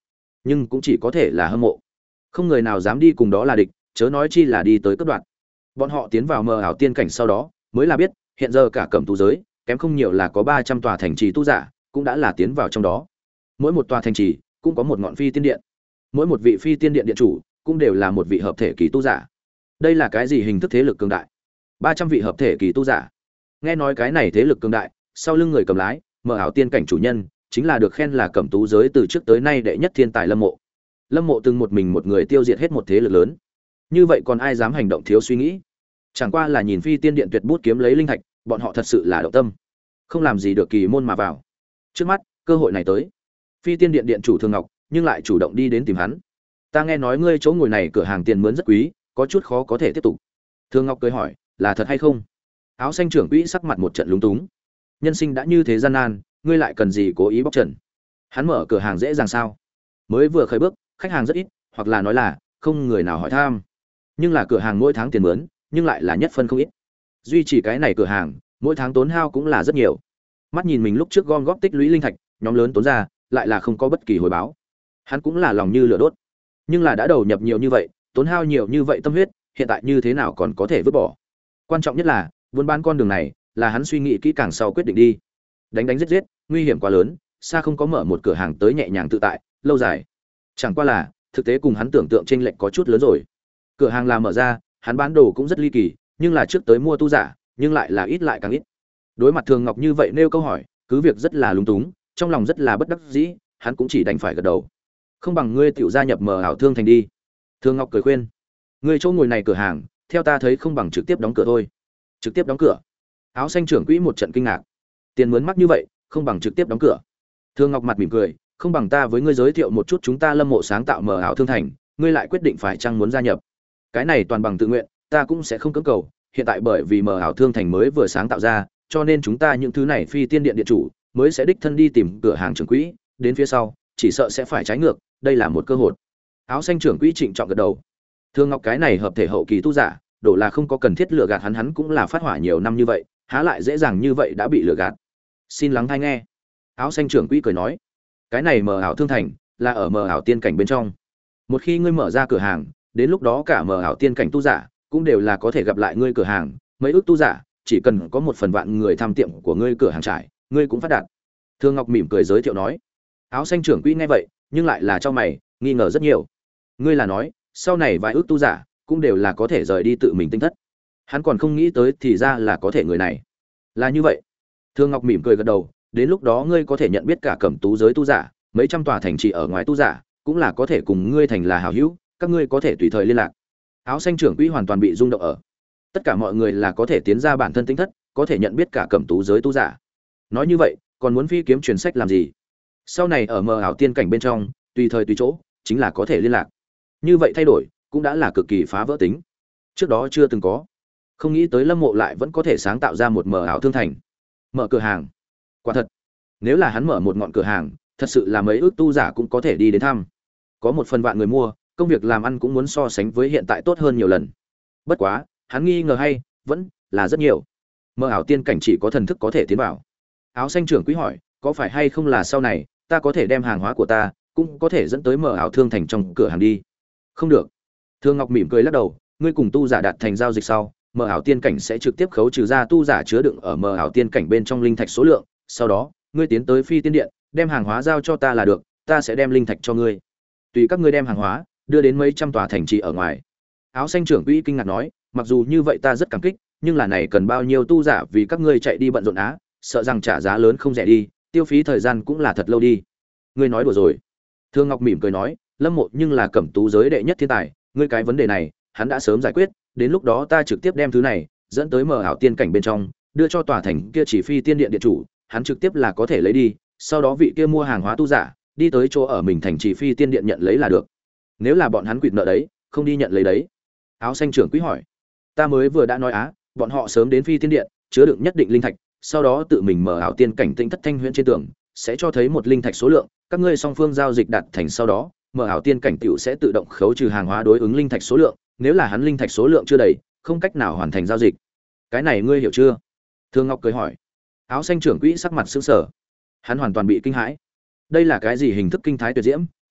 nhưng cũng chỉ có thể là hâm mộ. Không người nào dám đi cùng đó là địch, chớ nói chi là đi tới cấp đoạn. Bọn họ tiến vào mờ ảo tiên cảnh sau đó, mới là biết, hiện giờ cả cẩm tú giới, kém không nhiều là có ba trăm tòa thành trì tu giả, cũng đã là tiến vào trong đó. Mỗi một tòa thành trì cũng có một ngọn phi tiên điện. Mỗi một vị phi tiên điện điện chủ cũng đều là một vị hợp thể kỳ tu giả. Đây là cái gì hình thức thế lực cường đại? ba trăm vị hợp thể kỳ tu giả. Nghe nói cái này thế lực cường đại, sau lưng người cầm lái, mờ ảo tiên cảnh chủ nhân, chính là được khen là cẩm tú giới từ trước tới nay đệ nhất thiên tài Lâm Mộ. Lâm Mộ từng một mình một người tiêu diệt hết một thế lực lớn. Như vậy còn ai dám hành động thiếu suy nghĩ? Chẳng qua là nhìn phi tiên điện tuyệt bút kiếm lấy linh thạch, bọn họ thật sự là động tâm. Không làm gì được kỳ môn mà vào. Trước mắt, cơ hội này tới. Phi tiên điện điện chủ Thường Ngọc, nhưng lại chủ động đi đến tìm hắn. Ta nghe nói ngươi chỗ ngồi này cửa hàng tiền mướn rất quý, có chút khó có thể tiếp tục. Thường Ngọc cười hỏi, là thật hay không? Áo xanh trưởng quỹ sắc mặt một trận lúng túng. Nhân sinh đã như thế gian nan, ngươi lại cần gì cố ý bóc trần? Hắn mở cửa hàng dễ dàng sao? Mới vừa khởi bước, khách hàng rất ít, hoặc là nói là không người nào hỏi thăm. Nhưng là cửa hàng mỗi tháng tiền mướn, nhưng lại là nhất phân không ít. Duy trì cái này cửa hàng, mỗi tháng tốn hao cũng là rất nhiều. Mắt nhìn mình lúc trước gom góp tích lũy linh thạch, nhóm lớn tốn ra, lại là không có bất kỳ hồi báo. Hắn cũng là lòng như lửa đốt. Nhưng là đã đầu nhập nhiều như vậy, tốn hao nhiều như vậy tâm huyết, hiện tại như thế nào còn có thể vứt bỏ? Quan trọng nhất là, buôn bán con đường này, là hắn suy nghĩ kỹ càng sau quyết định đi. Đánh đánh giết giết, nguy hiểm quá lớn, xa không có mở một cửa hàng tới nhẹ nhàng tự tại, lâu dài. Chẳng qua là, thực tế cùng hắn tưởng tượng chênh lệch có chút lớn rồi. Cửa hàng là mở ra, hắn bán đồ cũng rất ly kỳ, nhưng là trước tới mua tu giả, nhưng lại là ít lại càng ít. Đối mặt Thường Ngọc như vậy nêu câu hỏi, cứ việc rất là lúng túng, trong lòng rất là bất đắc dĩ, hắn cũng chỉ đành phải gật đầu. Không bằng ngươi tiểu gia nhập mờ ảo thương thành đi. Thường Ngọc cười khuyên, ngươi chỗ ngồi này cửa hàng, theo ta thấy không bằng trực tiếp đóng cửa thôi. Trực tiếp đóng cửa? Áo xanh trưởng quỹ một trận kinh ngạc. Tiền mướn mắc như vậy, không bằng trực tiếp đóng cửa. Thường Ngọc mặt mỉm cười, không bằng ta với ngươi giới thiệu một chút chúng ta Lâm Mộ sáng tạo mờ ảo thương thành, ngươi lại quyết định phải chăng muốn gia nhập. Cái này toàn bằng tự nguyện, ta cũng sẽ không cưỡng cầu, hiện tại bởi vì mờ ảo thương thành mới vừa sáng tạo ra, cho nên chúng ta những thứ này phi tiên điện điện chủ mới sẽ đích thân đi tìm cửa hàng trưởng quỹ, đến phía sau, chỉ sợ sẽ phải trái ngược, đây là một cơ hội. Áo xanh trưởng quỹ trịnh trọng gật đầu. Thường Ngọc cái này hợp thể hậu kỳ tu giả, đổ là không có cần thiết lừa gạt hắn, hắn cũng là phát hỏa nhiều năm như vậy, há lại dễ dàng như vậy đã bị lừa gạt. Xin lắng tai nghe. Áo xanh trưởng quỹ cười nói, cái này mờ ảo thương thành là ở mờ ảo tiên cảnh bên trong. Một khi ngươi mở ra cửa hàng, đến lúc đó cả mờ ảo tiên cảnh tu giả cũng đều là có thể gặp lại ngươi cửa hàng, mấy ước tu giả, chỉ cần có một phần vạn người tham tiệm của ngươi cửa hàng trải, ngươi cũng phát đạt. Thương Ngọc mỉm cười giới thiệu nói. Áo xanh trưởng quỹ nghe vậy, nhưng lại là cho mày, nghi ngờ rất nhiều. Ngươi là nói, sau này vài ước tu giả cũng đều là có thể rời đi tự mình tinh thất. Hắn còn không nghĩ tới thì ra là có thể người này. Là như vậy. Thương Ngọc mỉm cười gật đầu, đến lúc đó ngươi có thể nhận biết cả cẩm tú giới tu giả, mấy trăm tòa thành trì ở ngoài tu giả, cũng là có thể cùng ngươi thành là hảo hữu, các ngươi có thể tùy thời liên lạc. Áo xanh trưởng quỹ hoàn toàn bị rung động ở. Tất cả mọi người là có thể tiến ra bản thân tinh thất, có thể nhận biết cả cẩm tú giới tu giả. Nói như vậy, còn muốn phi kiếm truyền sách làm gì? Sau này ở mờ ảo tiên cảnh bên trong, tùy thời tùy chỗ, chính là có thể liên lạc. Như vậy thay đổi, cũng đã là cực kỳ phá vỡ tính. Trước đó chưa từng có. Không nghĩ tới Lâm Mộ lại vẫn có thể sáng tạo ra một mờ ảo thương thành. Mở cửa hàng. Quả thật, nếu là hắn mở một ngọn cửa hàng, thật sự là mấy ước tu giả cũng có thể đi đến thăm. Có một phần vạn người mua, công việc làm ăn cũng muốn so sánh với hiện tại tốt hơn nhiều lần. Bất quá, hắn nghi ngờ hay, vẫn là rất nhiều. Mơ ảo tiên cảnh chỉ có thần thức có thể tiến vào. Áo xanh trưởng quý hỏi, có phải hay không là sau này, ta có thể đem hàng hóa của ta, cũng có thể dẫn tới mơ ảo thương thành trong cửa hàng đi? Không được. Thương Ngọc mỉm cười lắc đầu, ngươi cùng tu giả đạt thành giao dịch sau, mơ ảo tiên cảnh sẽ trực tiếp khấu trừ ra tu giả chứa đựng ở mơ ảo tiên cảnh bên trong linh thạch số lượng, sau đó, ngươi tiến tới phi tiên điện, đem hàng hóa giao cho ta là được, ta sẽ đem linh thạch cho ngươi. Tùy các ngươi đem hàng hóa đưa đến mấy trăm tòa thành trì ở ngoài. Áo xanh trưởng quỹ kinh ngạc nói, mặc dù như vậy ta rất cảm kích, nhưng là này cần bao nhiêu tu giả vì các ngươi chạy đi bận rộn á, sợ rằng trả giá lớn không rẻ đi, tiêu phí thời gian cũng là thật lâu đi. Ngươi nói đùa rồi. Thương Ngọc mỉm cười nói, Lâm Mộ nhưng là cẩm tú giới đệ nhất thiên tài, ngươi cái vấn đề này, hắn đã sớm giải quyết, đến lúc đó ta trực tiếp đem thứ này dẫn tới mờ ảo tiên cảnh bên trong, đưa cho tòa thành kia chỉ phi tiên điện điện chủ, hắn trực tiếp là có thể lấy đi, sau đó vị kia mua hàng hóa tu giả, đi tới chỗ ở mình thành chỉ phi tiên điện nhận lấy là được. Nếu là bọn hắn quỵt nợ đấy, không đi nhận lấy đấy. Áo xanh trưởng quý hỏi, ta mới vừa đã nói á, bọn họ sớm đến phi tiên điện, chứa đựng nhất định linh thạch, sau đó tự mình mở ảo tiên cảnh tinh thất thanh huyễn trên tường, sẽ cho thấy một linh thạch số lượng, các ngươi song phương giao dịch đạt thành sau đó, mở ảo tiên cảnh tiểu sẽ tự động khấu trừ hàng hóa đối ứng linh thạch số lượng, nếu là hắn linh thạch số lượng chưa đầy, không cách nào hoàn thành giao dịch. Cái này ngươi hiểu chưa? Thương Ngọc cười hỏi. Áo xanh trưởng quỹ sắc mặt sững sờ. Hắn hoàn toàn bị kinh hãi. Đây là cái gì hình thức kinh thái tuyệt diễm,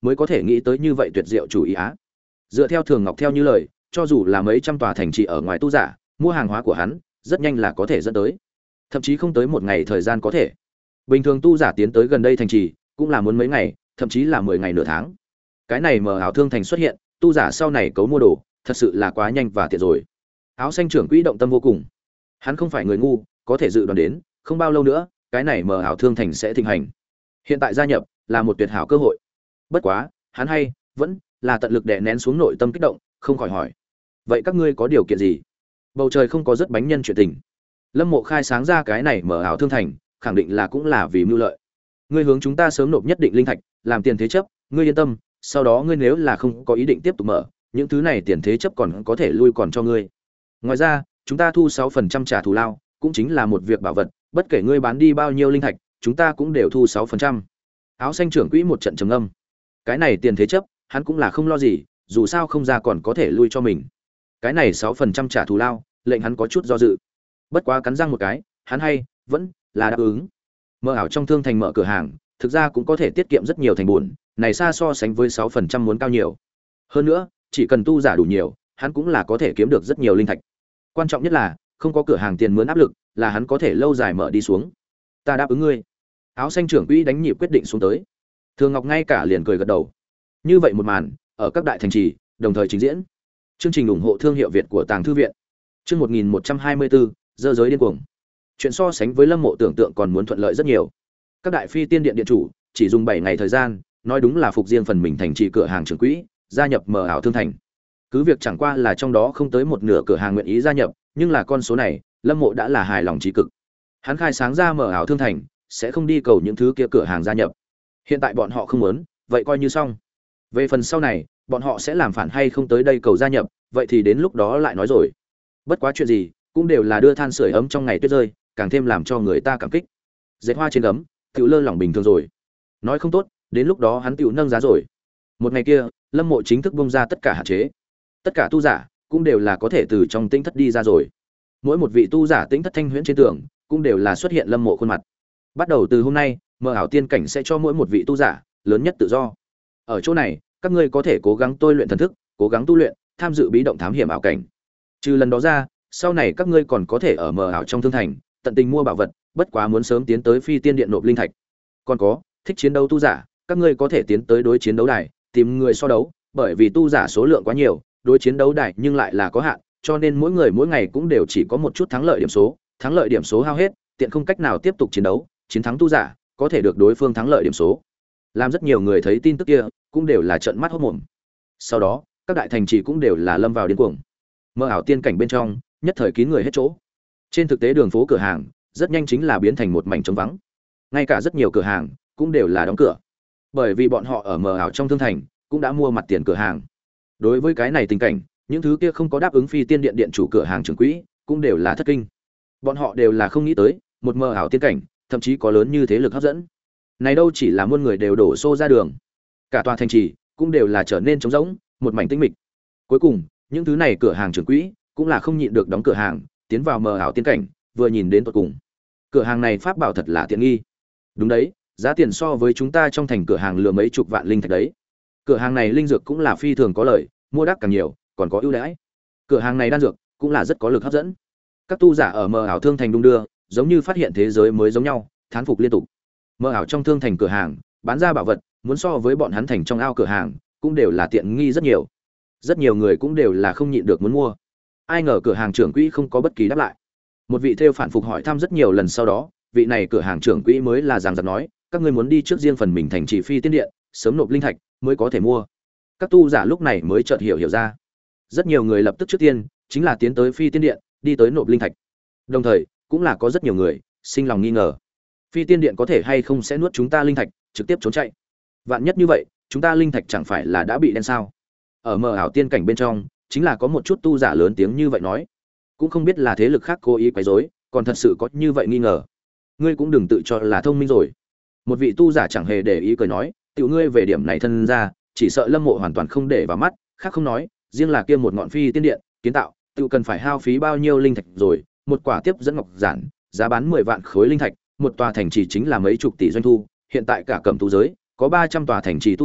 mới có thể nghĩ tới như vậy tuyệt diệu chủ ý á. Dựa theo Thường Ngọc theo như lời, cho dù là mấy trăm tòa thành trì ở ngoài tu giả, mua hàng hóa của hắn, rất nhanh là có thể dẫn tới. Thậm chí không tới một ngày thời gian có thể. Bình thường tu giả tiến tới gần đây thành trì, cũng là muốn mấy ngày, thậm chí là mười ngày nửa tháng. Cái này mờ ảo thương thành xuất hiện, tu giả sau này cấu mua đồ, thật sự là quá nhanh và tiện rồi. Áo xanh trưởng quỹ động tâm vô cùng. Hắn không phải người ngu, có thể dự đoán đến, không bao lâu nữa, cái này mờ ảo thương thành sẽ thịnh hành. Hiện tại gia nhập là một tuyệt hảo cơ hội. Bất quá, hắn hay vẫn là tận lực đè nén xuống nội tâm kích động, không khỏi hỏi: "Vậy các ngươi có điều kiện gì?" Bầu trời không có rất bánh nhân chuyện tình. Lâm Mộ khai sáng ra cái này mờ ảo thương thành, khẳng định là cũng là vì mưu lợi. Ngươi hướng chúng ta sớm nộp nhất định linh thạch, làm tiền thế chấp, ngươi yên tâm, sau đó ngươi nếu là không có ý định tiếp tục mở, những thứ này tiền thế chấp còn có thể lui còn cho ngươi. Ngoài ra, chúng ta thu sáu phần trăm trả thù lao, cũng chính là một việc bảo vật, bất kể ngươi bán đi bao nhiêu linh thạch, chúng ta cũng đều thu sáu phần trăm. Áo xanh trưởng quỹ một trận trầm ngâm. Cái này tiền thế chấp, hắn cũng là không lo gì, dù sao không ra còn có thể lui cho mình. Cái này sáu phần trăm trả thù lao, lệnh hắn có chút do dự. Bất quá cắn răng một cái, hắn hay vẫn là đáp ứng. Mở ảo trong thương thành mở cửa hàng, thực ra cũng có thể tiết kiệm rất nhiều thành buồn, này xa so sánh với sáu phần trăm muốn cao nhiều. Hơn nữa, chỉ cần tu giả đủ nhiều, hắn cũng là có thể kiếm được rất nhiều linh thạch. Quan trọng nhất là, không có cửa hàng tiền mướn áp lực, là hắn có thể lâu dài mở đi xuống. Ta đáp ứng ngươi. Áo xanh trưởng quỹ đánh nhịp quyết định xuống tới. Thường Ngọc ngay cả liền cười gật đầu. Như vậy một màn, ở các đại thành trì, đồng thời trình diễn. Chương trình ủng hộ thương hiệu Việt của Tàng Thư viện. Chương một nghìn một trăm hai mươi bốn, dơ giới điên cuồng. Chuyện so sánh với Lâm Mộ tưởng tượng còn muốn thuận lợi rất nhiều. Các đại phi tiên điện điện chủ chỉ dùng bảy ngày thời gian, nói đúng là phục riêng phần mình thành trì cửa hàng trưởng quỹ, gia nhập mở ảo thương thành. Cứ việc chẳng qua là trong đó không tới một nửa cửa hàng nguyện ý gia nhập, nhưng là con số này, Lâm Mộ đã là hài lòng chí cực. Hắn khai sáng ra mở ảo thương thành, sẽ không đi cầu những thứ kia cửa hàng gia nhập. Hiện tại bọn họ không muốn, vậy coi như xong. Về phần sau này, bọn họ sẽ làm phản hay không tới đây cầu gia nhập, vậy thì đến lúc đó lại nói rồi. Bất quá chuyện gì, cũng đều là đưa than sưởi ấm trong ngày tuyết rơi, càng thêm làm cho người ta cảm kích. Dệt hoa trên gấm, tiểu lơ lỏng bình thường rồi. Nói không tốt, đến lúc đó hắn tiểu nâng giá rồi. Một ngày kia, Lâm Mộ chính thức bung ra tất cả hạn chế. Tất cả tu giả cũng đều là có thể từ trong tĩnh thất đi ra rồi. Mỗi một vị tu giả tĩnh thất thanh huyễn trên tường, cũng đều là xuất hiện Lâm Mộ khuôn mặt. Bắt đầu từ hôm nay, Mơ ảo tiên cảnh sẽ cho mỗi một vị tu giả lớn nhất tự do. Ở chỗ này, các ngươi có thể cố gắng tôi luyện thần thức, cố gắng tu luyện, tham dự bí động thám hiểm ảo cảnh. Trừ lần đó ra, sau này các ngươi còn có thể ở Mơ ảo trong thương thành, tận tình mua bảo vật, bất quá muốn sớm tiến tới phi tiên điện nộp linh thạch. Còn có, thích chiến đấu tu giả, các ngươi có thể tiến tới đối chiến đấu đài, tìm người so đấu, bởi vì tu giả số lượng quá nhiều, đối chiến đấu đài nhưng lại là có hạn, cho nên mỗi người mỗi ngày cũng đều chỉ có một chút thắng lợi điểm số, thắng lợi điểm số hao hết, tiện không cách nào tiếp tục chiến đấu, chiến thắng tu giả, có thể được đối phương thắng lợi điểm số. Làm rất nhiều người thấy tin tức kia, cũng đều là trợn mắt hốt mồm. Sau đó, các đại thành trì cũng đều là lâm vào điên cuồng. Mơ ảo tiên cảnh bên trong, nhất thời kín người hết chỗ. Trên thực tế đường phố cửa hàng, rất nhanh chính là biến thành một mảnh trống vắng. Ngay cả rất nhiều cửa hàng cũng đều là đóng cửa. Bởi vì bọn họ ở mờ ảo trong thương thành cũng đã mua mặt tiền cửa hàng. Đối với cái này tình cảnh, những thứ kia không có đáp ứng phi tiên điện điện chủ cửa hàng trưởng quỹ, cũng đều là thất kinh. Bọn họ đều là không nghĩ tới, một mờ ảo tiên cảnh, thậm chí có lớn như thế lực hấp dẫn. Này đâu chỉ là muôn người đều đổ xô ra đường, cả tòa thành trì cũng đều là trở nên trống rỗng, một mảnh tĩnh mịch. Cuối cùng, những thứ này cửa hàng trưởng quỹ cũng là không nhịn được đóng cửa hàng, tiến vào mờ ảo tiên cảnh, vừa nhìn đến tận cùng. Cửa hàng này pháp bảo thật là tiện nghi. Đúng đấy, giá tiền so với chúng ta trong thành cửa hàng lừa mấy chục vạn linh thạch đấy. Cửa hàng này linh dược cũng là phi thường có lợi, mua đắt càng nhiều, còn có ưu đãi. Cửa hàng này đan dược cũng là rất có lực hấp dẫn. Các tu giả ở mờ ảo thương thành đung đưa, giống như phát hiện thế giới mới giống nhau, thán phục liên tục. Mờ ảo trong thương thành cửa hàng, bán ra bảo vật, muốn so với bọn hắn thành trong ao cửa hàng, cũng đều là tiện nghi rất nhiều. Rất nhiều người cũng đều là không nhịn được muốn mua. Ai ngờ cửa hàng trưởng quỹ không có bất kỳ đáp lại. Một vị theo phản phục hỏi thăm rất nhiều lần sau đó, vị này cửa hàng trưởng quỹ mới là giảng giật nói, các ngươi muốn đi trước riêng phần mình thành trì phi tiên điện, sớm nộp linh thạch mới có thể mua. Các tu giả lúc này mới chợt hiểu hiểu ra. Rất nhiều người lập tức trước tiên chính là tiến tới phi tiên điện, đi tới nộp linh thạch. Đồng thời, cũng là có rất nhiều người sinh lòng nghi ngờ. Phi tiên điện có thể hay không sẽ nuốt chúng ta linh thạch, trực tiếp trốn chạy. Vạn nhất như vậy, chúng ta linh thạch chẳng phải là đã bị đen sao? Ở mờ ảo tiên cảnh bên trong, chính là có một chút tu giả lớn tiếng như vậy nói. Cũng không biết là thế lực khác cố ý quấy rối, còn thật sự có như vậy nghi ngờ. Ngươi cũng đừng tự cho là thông minh rồi. Một vị tu giả chẳng hề để ý cười nói, tiểu ngươi về điểm này thân ra, chỉ sợ Lâm Mộ hoàn toàn không để vào mắt, khác không nói, riêng là kia một ngọn phi tiên điện, kiến tạo, tiểu cần phải hao phí bao nhiêu linh thạch rồi, một quả tiếp dẫn ngọc giản, giá bán mười vạn khối linh thạch, một tòa thành trì chính là mấy chục tỷ doanh thu, hiện tại cả cẩm tú giới, có ba trăm tòa thành trì tu giả,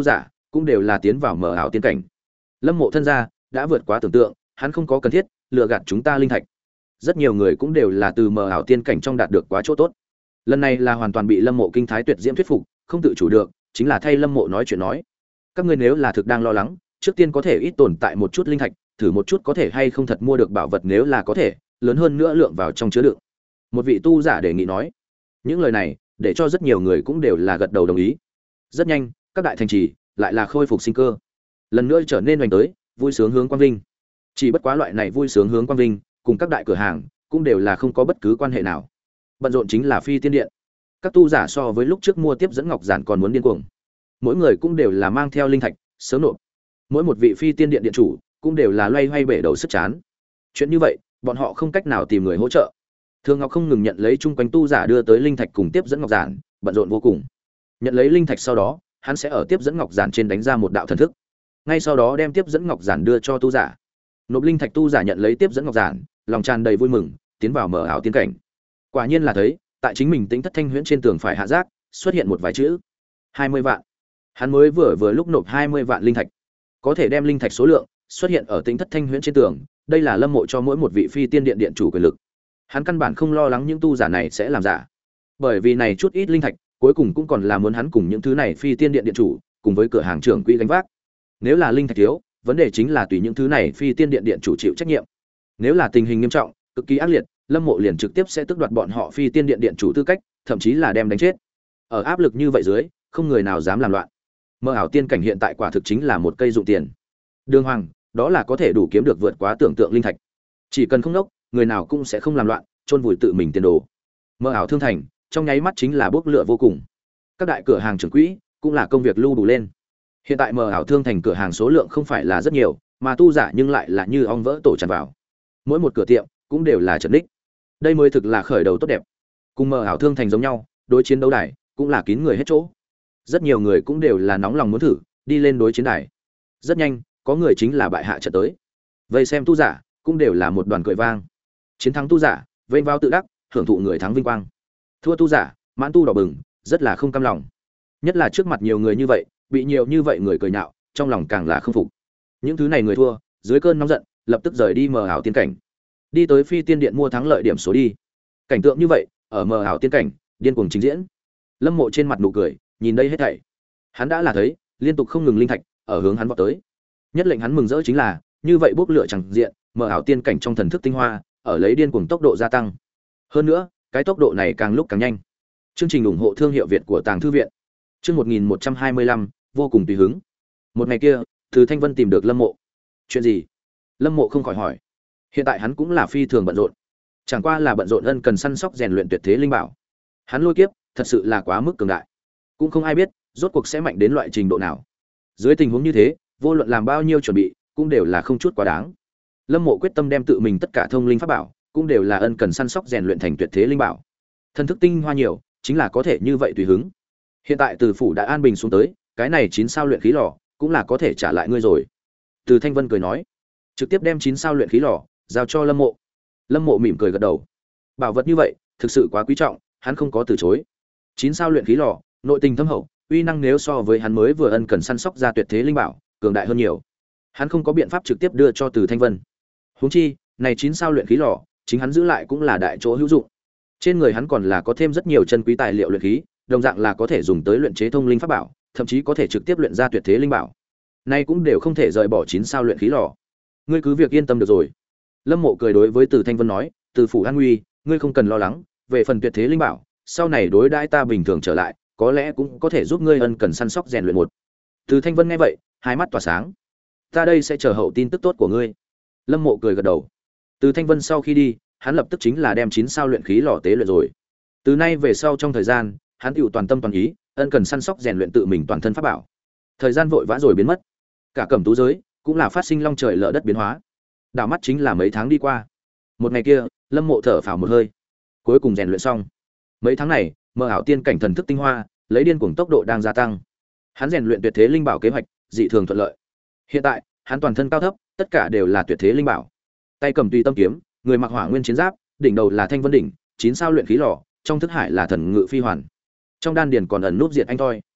cũng đều là tiến vào mờ ảo tiên cảnh. Lâm Mộ thân gia đã vượt quá tưởng tượng, hắn không có cần thiết lừa gạt chúng ta linh thạch. Rất nhiều người cũng đều là từ mờ ảo tiên cảnh trong đạt được quá chỗ tốt. Lần này là hoàn toàn bị Lâm Mộ kinh thái tuyệt diễm thuyết phục, không tự chủ được, chính là thay Lâm Mộ nói chuyện nói. Các ngươi nếu là thực đang lo lắng, trước tiên có thể ít tồn tại một chút linh thạch, thử một chút có thể hay không thật mua được bảo vật, nếu là có thể, lớn hơn nữa lượng vào trong chứa đựng. Một vị tu giả đề nghị nói. Những lời này, để cho rất nhiều người cũng đều là gật đầu đồng ý. Rất nhanh, các đại thành trì lại là khôi phục sinh cơ. Lần nữa trở nên hoành tới, vui sướng hướng quang vinh. Chỉ bất quá loại này vui sướng hướng quang vinh, cùng các đại cửa hàng cũng đều là không có bất cứ quan hệ nào. Bận rộn chính là Phi Tiên Điện. Các tu giả so với lúc trước mua tiếp dẫn ngọc giản còn muốn điên cuồng. Mỗi người cũng đều là mang theo linh thạch, sớm nộp. Mỗi một vị Phi Tiên Điện điện chủ cũng đều là loay hoay bể đầu sức chán. Chuyện như vậy, bọn họ không cách nào tìm người hỗ trợ. Thường Ngọc không ngừng nhận lấy chung quanh tu giả đưa tới linh thạch cùng tiếp dẫn ngọc giản, bận rộn vô cùng. Nhận lấy linh thạch sau đó, hắn sẽ ở tiếp dẫn ngọc giản trên đánh ra một đạo thần thức. Ngay sau đó đem tiếp dẫn ngọc giản đưa cho tu giả. Nộp linh thạch tu giả nhận lấy tiếp dẫn ngọc giản, lòng tràn đầy vui mừng, tiến vào mở ảo tiên cảnh. Quả nhiên là thấy, tại chính mình tính thất thanh huyễn trên tường phải hạ giác, xuất hiện một vài chữ. hai mươi vạn. Hắn mới vừa vừa lúc nộp hai mươi vạn linh thạch. Có thể đem linh thạch số lượng xuất hiện ở tính thất thanh huyễn trên tường, đây là Lâm Mộ cho mỗi một vị Phi Tiên Điện điện chủ quyền lực. Hắn căn bản không lo lắng những tu giả này sẽ làm giả. Bởi vì này chút ít linh thạch, cuối cùng cũng còn là muốn hắn cùng những thứ này Phi Tiên Điện điện chủ, cùng với cửa hàng trưởng quỹ gánh vác. Nếu là linh thạch thiếu, vấn đề chính là tùy những thứ này Phi Tiên Điện điện chủ chịu trách nhiệm. Nếu là tình hình nghiêm trọng, cực kỳ ác liệt, Lâm Mộ liền trực tiếp sẽ tước đoạt bọn họ Phi Tiên Điện điện chủ tư cách, thậm chí là đem đánh chết. Ở áp lực như vậy dưới, không người nào dám làm loạn. Mơ ảo tiên cảnh hiện tại quả thực chính là một cây dụng tiền. Đường hoàng, đó là có thể đủ kiếm được vượt quá tưởng tượng linh thạch. Chỉ cần không nốc, người nào cũng sẽ không làm loạn, chôn vùi tự mình tiền đồ. Mơ ảo thương thành, trong nháy mắt chính là bốc lửa vô cùng. Các đại cửa hàng trưởng quỹ cũng là công việc lưu đủ lên. Hiện tại mờ ảo thương thành cửa hàng số lượng không phải là rất nhiều, mà tu giả nhưng lại là như ong vỡ tổ tràn vào. Mỗi một cửa tiệm cũng đều là trận đích. Đây mới thực là khởi đầu tốt đẹp. Cùng mờ ảo thương thành giống nhau, đối chiến đấu đài cũng là kín người hết chỗ. Rất nhiều người cũng đều là nóng lòng muốn thử, đi lên đối chiến đài. Rất nhanh, có người chính là bại hạ trận tới. Vây xem tu giả cũng đều là một đoàn cười vang. Chiến thắng tu giả, vênh vào tự đắc, hưởng thụ người thắng vinh quang. Thua tu giả, mãn tu đỏ bừng, rất là không cam lòng. Nhất là trước mặt nhiều người như vậy, bị nhiều như vậy người cười nhạo, trong lòng càng là không phục. Những thứ này người thua, dưới cơn nóng giận, lập tức rời đi mờ ảo tiên cảnh, đi tới Phi Tiên Điện mua thắng lợi điểm số đi. Cảnh tượng như vậy, ở mờ ảo tiên cảnh, điên cuồng trình diễn. Lâm Mộ trên mặt nụ cười, nhìn đây hết thảy, hắn đã là thấy, liên tục không ngừng linh thạch ở hướng hắn vọt tới. Nhất lệnh hắn mừng rỡ chính là, như vậy bốc lửa chẳng diện, mờ ảo tiên cảnh trong thần thức tinh hoa, ở lấy điên cuồng tốc độ gia tăng. Hơn nữa, cái tốc độ này càng lúc càng nhanh. Chương trình ủng hộ thương hiệu Việt của Tàng Thư viện. Chương một nghìn một trăm hai mươi lăm, vô cùng tùy hứng. Một ngày kia, Từ Thanh Vân tìm được Lâm Mộ. Chuyện gì? Lâm Mộ không khỏi hỏi. Hiện tại hắn cũng là phi thường bận rộn. Chẳng qua là bận rộn ân cần săn sóc rèn luyện tuyệt thế linh bảo. Hắn lôi kiếp, thật sự là quá mức cường đại. Cũng không ai biết, rốt cuộc sẽ mạnh đến loại trình độ nào. Dưới tình huống như thế, vô luận làm bao nhiêu chuẩn bị, cũng đều là không chút quá đáng. Lâm Mộ quyết tâm đem tự mình tất cả thông linh pháp bảo, cũng đều là ân cần săn sóc rèn luyện thành tuyệt thế linh bảo. Thần thức tinh hoa nhiều, chính là có thể như vậy tùy hứng. Hiện tại Từ phủ đã an bình xuống tới, cái này chín sao luyện khí lò cũng là có thể trả lại ngươi rồi. Từ Thanh Vân cười nói, trực tiếp đem chín sao luyện khí lò giao cho Lâm Mộ. Lâm Mộ mỉm cười gật đầu. Bảo vật như vậy, thực sự quá quý trọng, hắn không có từ chối. Chín sao luyện khí lò, nội tình thâm hậu, uy năng nếu so với hắn mới vừa ân cần săn sóc ra tuyệt thế linh bảo, cường đại hơn nhiều. Hắn không có biện pháp trực tiếp đưa cho Từ Thanh Vân. Huống chi, này chín sao luyện khí lò, chính hắn giữ lại cũng là đại chỗ hữu dụng. Trên người hắn còn là có thêm rất nhiều chân quý tài liệu luyện khí, đồng dạng là có thể dùng tới luyện chế thông linh pháp bảo, thậm chí có thể trực tiếp luyện ra tuyệt thế linh bảo. Nay cũng đều không thể rời bỏ chín sao luyện khí lò. Ngươi cứ việc yên tâm được rồi. Lâm Mộ cười đối với Từ Thanh Vân nói, Từ phủ an nguy, ngươi không cần lo lắng, về phần tuyệt thế linh bảo, sau này đối đãi ta bình thường trở lại, có lẽ cũng có thể giúp ngươi ân cần săn sóc rèn luyện một. Từ Thanh Vân nghe vậy, hai mắt tỏa sáng. Ta đây sẽ chờ hậu tin tức tốt của ngươi. Lâm Mộ cười gật đầu. Từ Thanh Vân sau khi đi, hắn lập tức chính là đem chín sao luyện khí lò tế luyện rồi. Từ nay về sau trong thời gian, hắn hữu toàn tâm toàn ý, ân cần săn sóc rèn luyện tự mình toàn thân pháp bảo. Thời gian vội vã rồi biến mất. Cả Cẩm Tú giới cũng là phát sinh long trời lở đất biến hóa. Đảo mắt chính là mấy tháng đi qua. Một ngày kia, Lâm Mộ thở phào một hơi, cuối cùng rèn luyện xong. Mấy tháng này, mơ ảo tiên cảnh thần thức tinh hoa, lấy điên cuồng tốc độ đang gia tăng. Hắn rèn luyện tuyệt thế linh bảo kế hoạch dị thường thuận lợi. Hiện tại, hắn toàn thân cao thấp, tất cả đều là tuyệt thế linh bảo. Tay cầm tùy tâm kiếm, người mặc hỏa nguyên chiến giáp, đỉnh đầu là thanh vân đỉnh, chín sao luyện khí lò, trong thức hải là thần ngự phi hoàn. Trong đan điền còn ẩn núp diệt anh thôi.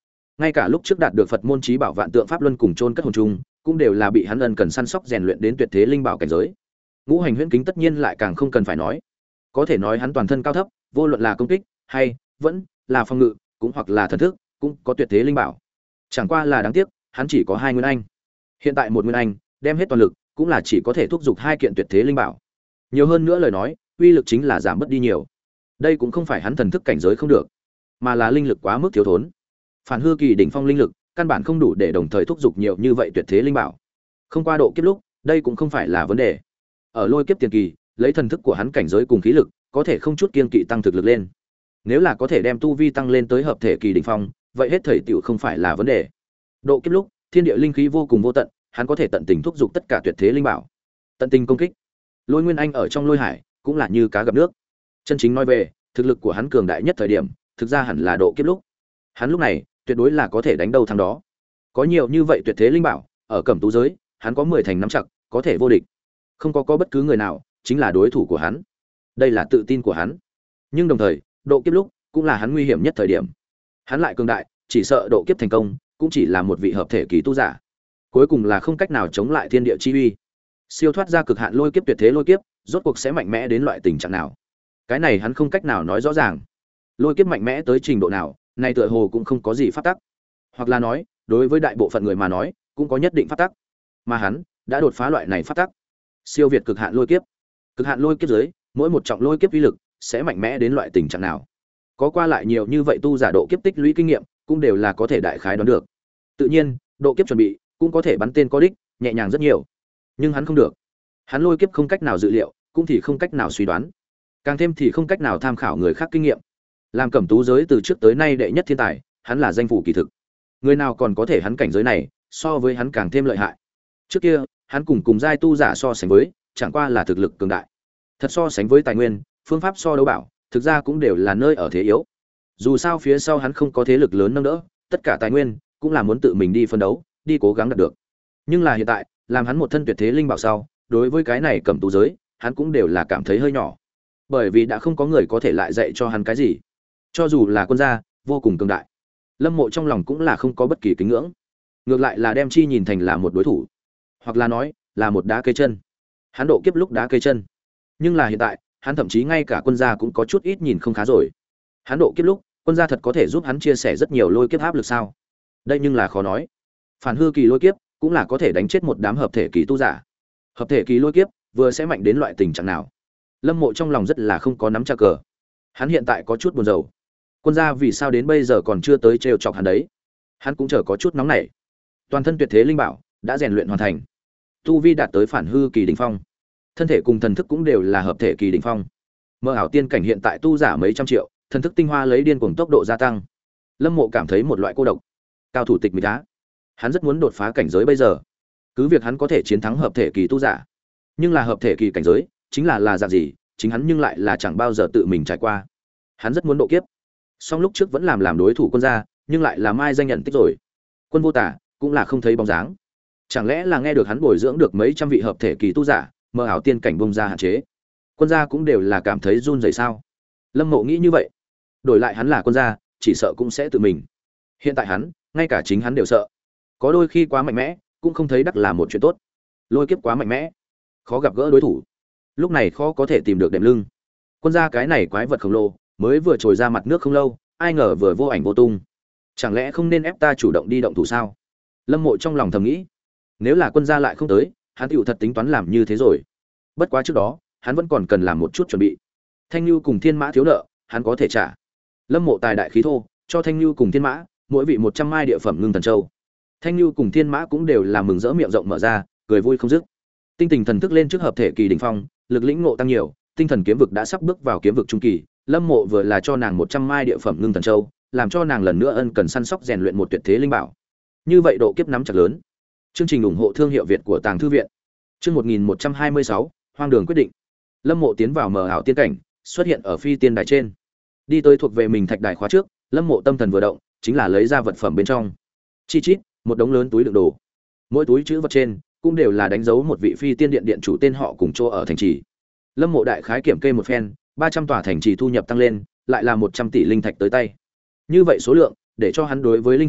ngay cả lúc trước đạt được Phật môn chí bảo vạn tượng pháp luân cùng chôn cất hồn trung, cũng đều là bị hắn ân cần săn sóc rèn luyện đến tuyệt thế linh bảo cảnh giới. Ngũ hành huyễn kính tất nhiên lại càng không cần phải nói, có thể nói hắn toàn thân cao thấp, vô luận là công kích hay vẫn là phòng ngự, cũng hoặc là thần thức, cũng có tuyệt thế linh bảo. Chẳng qua là đáng tiếc, hắn chỉ có hai nguyên anh. Hiện tại một nguyên anh, đem hết toàn lực, cũng là chỉ có thể thúc giục hai kiện tuyệt thế linh bảo. Nhiều hơn nữa lời nói, uy lực chính là giảm bớt đi nhiều. Đây cũng không phải hắn thần thức cảnh giới không được, mà là linh lực quá mức thiếu thốn. Phản hư kỳ đỉnh phong linh lực, căn bản không đủ để đồng thời thúc giục nhiều như vậy tuyệt thế linh bảo. Không qua độ kiếp lúc, đây cũng không phải là vấn đề. Ở lôi kiếp tiền kỳ, lấy thần thức của hắn cảnh giới cùng khí lực, có thể không chút kiêng kỵ tăng thực lực lên. Nếu là có thể đem tu vi tăng lên tới hợp thể kỳ đỉnh phong, vậy hết thảy tiểu không phải là vấn đề. Độ kiếp lúc, thiên địa linh khí vô cùng vô tận, hắn có thể tận tình thúc giục tất cả tuyệt thế linh bảo, tận tình công kích. Lôi Nguyên Anh ở trong lôi hải, cũng là như cá gặp nước. Chân chính nói về, thực lực của hắn cường đại nhất thời điểm, thực ra hẳn là độ kiếp lúc. Hắn lúc này, tuyệt đối là có thể đánh đâu thắng đó. Có nhiều như vậy tuyệt thế linh bảo, ở Cẩm Tú giới, hắn có mười thành nắm chặt, có thể vô địch. Không có có bất cứ người nào chính là đối thủ của hắn. Đây là tự tin của hắn. Nhưng đồng thời, độ kiếp lúc cũng là hắn nguy hiểm nhất thời điểm. Hắn lại cường đại, chỉ sợ độ kiếp thành công, cũng chỉ là một vị hợp thể kỳ tu giả. Cuối cùng là không cách nào chống lại thiên địa chi uy. Siêu thoát ra cực hạn lôi kiếp tuyệt thế lôi kiếp, rốt cuộc sẽ mạnh mẽ đến loại tình trạng nào? Cái này hắn không cách nào nói rõ ràng. Lôi kiếp mạnh mẽ tới trình độ nào, này tựa hồ cũng không có gì pháp tắc. Hoặc là nói, đối với đại bộ phận người mà nói, cũng có nhất định pháp tắc. Mà hắn đã đột phá loại này pháp tắc. Siêu việt cực hạn lôi kiếp. Cực hạn lôi kiếp dưới, mỗi một trọng lôi kiếp uy lực sẽ mạnh mẽ đến loại tình trạng nào? Có qua lại nhiều như vậy tu giả độ kiếp tích lũy kinh nghiệm, cũng đều là có thể đại khái đoán được. Tự nhiên, độ kiếp chuẩn bị cũng có thể bắn tên có đích, nhẹ nhàng rất nhiều. Nhưng hắn không được. Hắn lôi kiếp không cách nào dự liệu, cũng thì không cách nào suy đoán. Càng thêm thì không cách nào tham khảo người khác kinh nghiệm. Làm Cẩm Tú giới từ trước tới nay đệ nhất thiên tài, hắn là danh phủ kỳ thực. Người nào còn có thể hắn cảnh giới này, so với hắn càng thêm lợi hại. Trước kia, hắn cùng cùng giai tu giả so sánh với, chẳng qua là thực lực cường đại. Thật so sánh với tài nguyên, phương pháp so đấu bảo, thực ra cũng đều là nơi ở thế yếu. Dù sao phía sau hắn không có thế lực lớn nâng đỡ, tất cả tài nguyên cũng là muốn tự mình đi phân đấu, đi cố gắng đạt được. Nhưng là hiện tại, làm hắn một thân tuyệt thế linh bảo sau, đối với cái này Cẩm Tú giới, hắn cũng đều là cảm thấy hơi nhỏ. Bởi vì đã không có người có thể lại dạy cho hắn cái gì. Cho dù là quân gia, vô cùng cường đại, Lâm Mộ trong lòng cũng là không có bất kỳ kính ngưỡng, ngược lại là đem chi nhìn thành là một đối thủ, hoặc là nói là một đá cây chân. Hắn độ kiếp lúc đá cây chân, nhưng là hiện tại, hắn thậm chí ngay cả quân gia cũng có chút ít nhìn không khá rồi. Hắn độ kiếp lúc, quân gia thật có thể giúp hắn chia sẻ rất nhiều lôi kiếp áp lực sao? Đây nhưng là khó nói. Phản hư kỳ lôi kiếp cũng là có thể đánh chết một đám hợp thể kỳ tu giả. Hợp thể kỳ lôi kiếp vừa sẽ mạnh đến loại tình trạng nào? Lâm Mộ trong lòng rất là không có nắm chắc cờ. Hắn hiện tại có chút buồn rầu. Quân gia vì sao đến bây giờ còn chưa tới trêu chọc hắn đấy? Hắn cũng chờ có chút nóng nảy. Toàn thân tuyệt thế linh bảo đã rèn luyện hoàn thành. Tu vi đạt tới phản hư kỳ đỉnh phong. Thân thể cùng thần thức cũng đều là hợp thể kỳ đỉnh phong. Mơ ảo tiên cảnh hiện tại tu giả mấy trăm triệu, thần thức tinh hoa lấy điên cuồng tốc độ gia tăng. Lâm Mộ cảm thấy một loại cô độc. Cao thủ tịch mịch á. Hắn rất muốn đột phá cảnh giới bây giờ. Cứ việc hắn có thể chiến thắng hợp thể kỳ tu giả, nhưng là hợp thể kỳ cảnh giới, chính là là dạng gì, chính hắn nhưng lại là chẳng bao giờ tự mình trải qua. Hắn rất muốn độ kiếp. Song lúc trước vẫn làm làm đối thủ quân gia, nhưng lại là mai danh nhận tích rồi. Quân vô tả cũng là không thấy bóng dáng. Chẳng lẽ là nghe được hắn bồi dưỡng được mấy trăm vị hợp thể kỳ tu giả, mơ ảo tiên cảnh bung ra hạn chế. Quân gia cũng đều là cảm thấy run rẩy sao? Lâm Mộ nghĩ như vậy. Đổi lại hắn là quân gia, chỉ sợ cũng sẽ tự mình. Hiện tại hắn, ngay cả chính hắn đều sợ. Có đôi khi quá mạnh mẽ, cũng không thấy đắc là một chuyện tốt. Lôi kiếp quá mạnh mẽ, khó gặp gỡ đối thủ. Lúc này khó có thể tìm được đệm lưng. Quân gia cái này quái vật khổng lồ, mới vừa trồi ra mặt nước không lâu, ai ngờ vừa vô ảnh vô tung. Chẳng lẽ không nên ép ta chủ động đi động thủ sao? Lâm Mộ trong lòng thầm nghĩ. Nếu là quân gia lại không tới, hắn tựu thật tính toán làm như thế rồi. Bất quá trước đó, hắn vẫn còn cần làm một chút chuẩn bị. Thanh Nhu cùng Thiên Mã thiếu nợ, hắn có thể trả. Lâm Mộ tài đại khí thô, cho Thanh Nhu cùng Thiên Mã, mỗi vị một trăm mai địa phẩm ngưng thần châu. Thanh Nhu cùng Thiên Mã cũng đều là mừng rỡ miệng rộng mở ra, cười vui không dứt. Tinh tình thần thức lên trước hợp thể kỳ đỉnh phong, lực lĩnh ngộ tăng nhiều, tinh thần kiếm vực đã sắp bước vào kiếm vực trung kỳ. Lâm Mộ vừa là cho nàng một trăm mai địa phẩm ngưng thần châu, làm cho nàng lần nữa ân cần săn sóc rèn luyện một tuyệt thế linh bảo. Như vậy độ kiếp nắm chặt lớn. Chương trình ủng hộ thương hiệu Việt của Tàng Thư viện. Chương một nghìn một trăm hai mươi sáu, Hoang đường quyết định. Lâm Mộ tiến vào mờ ảo tiên cảnh, xuất hiện ở phi tiên đài trên. Đi tới thuộc về mình thạch đài khóa trước, Lâm Mộ tâm thần vừa động, chính là lấy ra vật phẩm bên trong. Chi chít, một đống lớn túi đựng đồ. Mỗi túi chứa vật trên cũng đều là đánh dấu một vị phi tiên điện điện chủ tên họ cùng chỗ ở thành trì. Lâm Mộ đại khái kiểm kê một phen, ba trăm tòa thành trì thu nhập tăng lên, lại là một trăm tỷ linh thạch tới tay. Như vậy số lượng, để cho hắn đối với linh thạch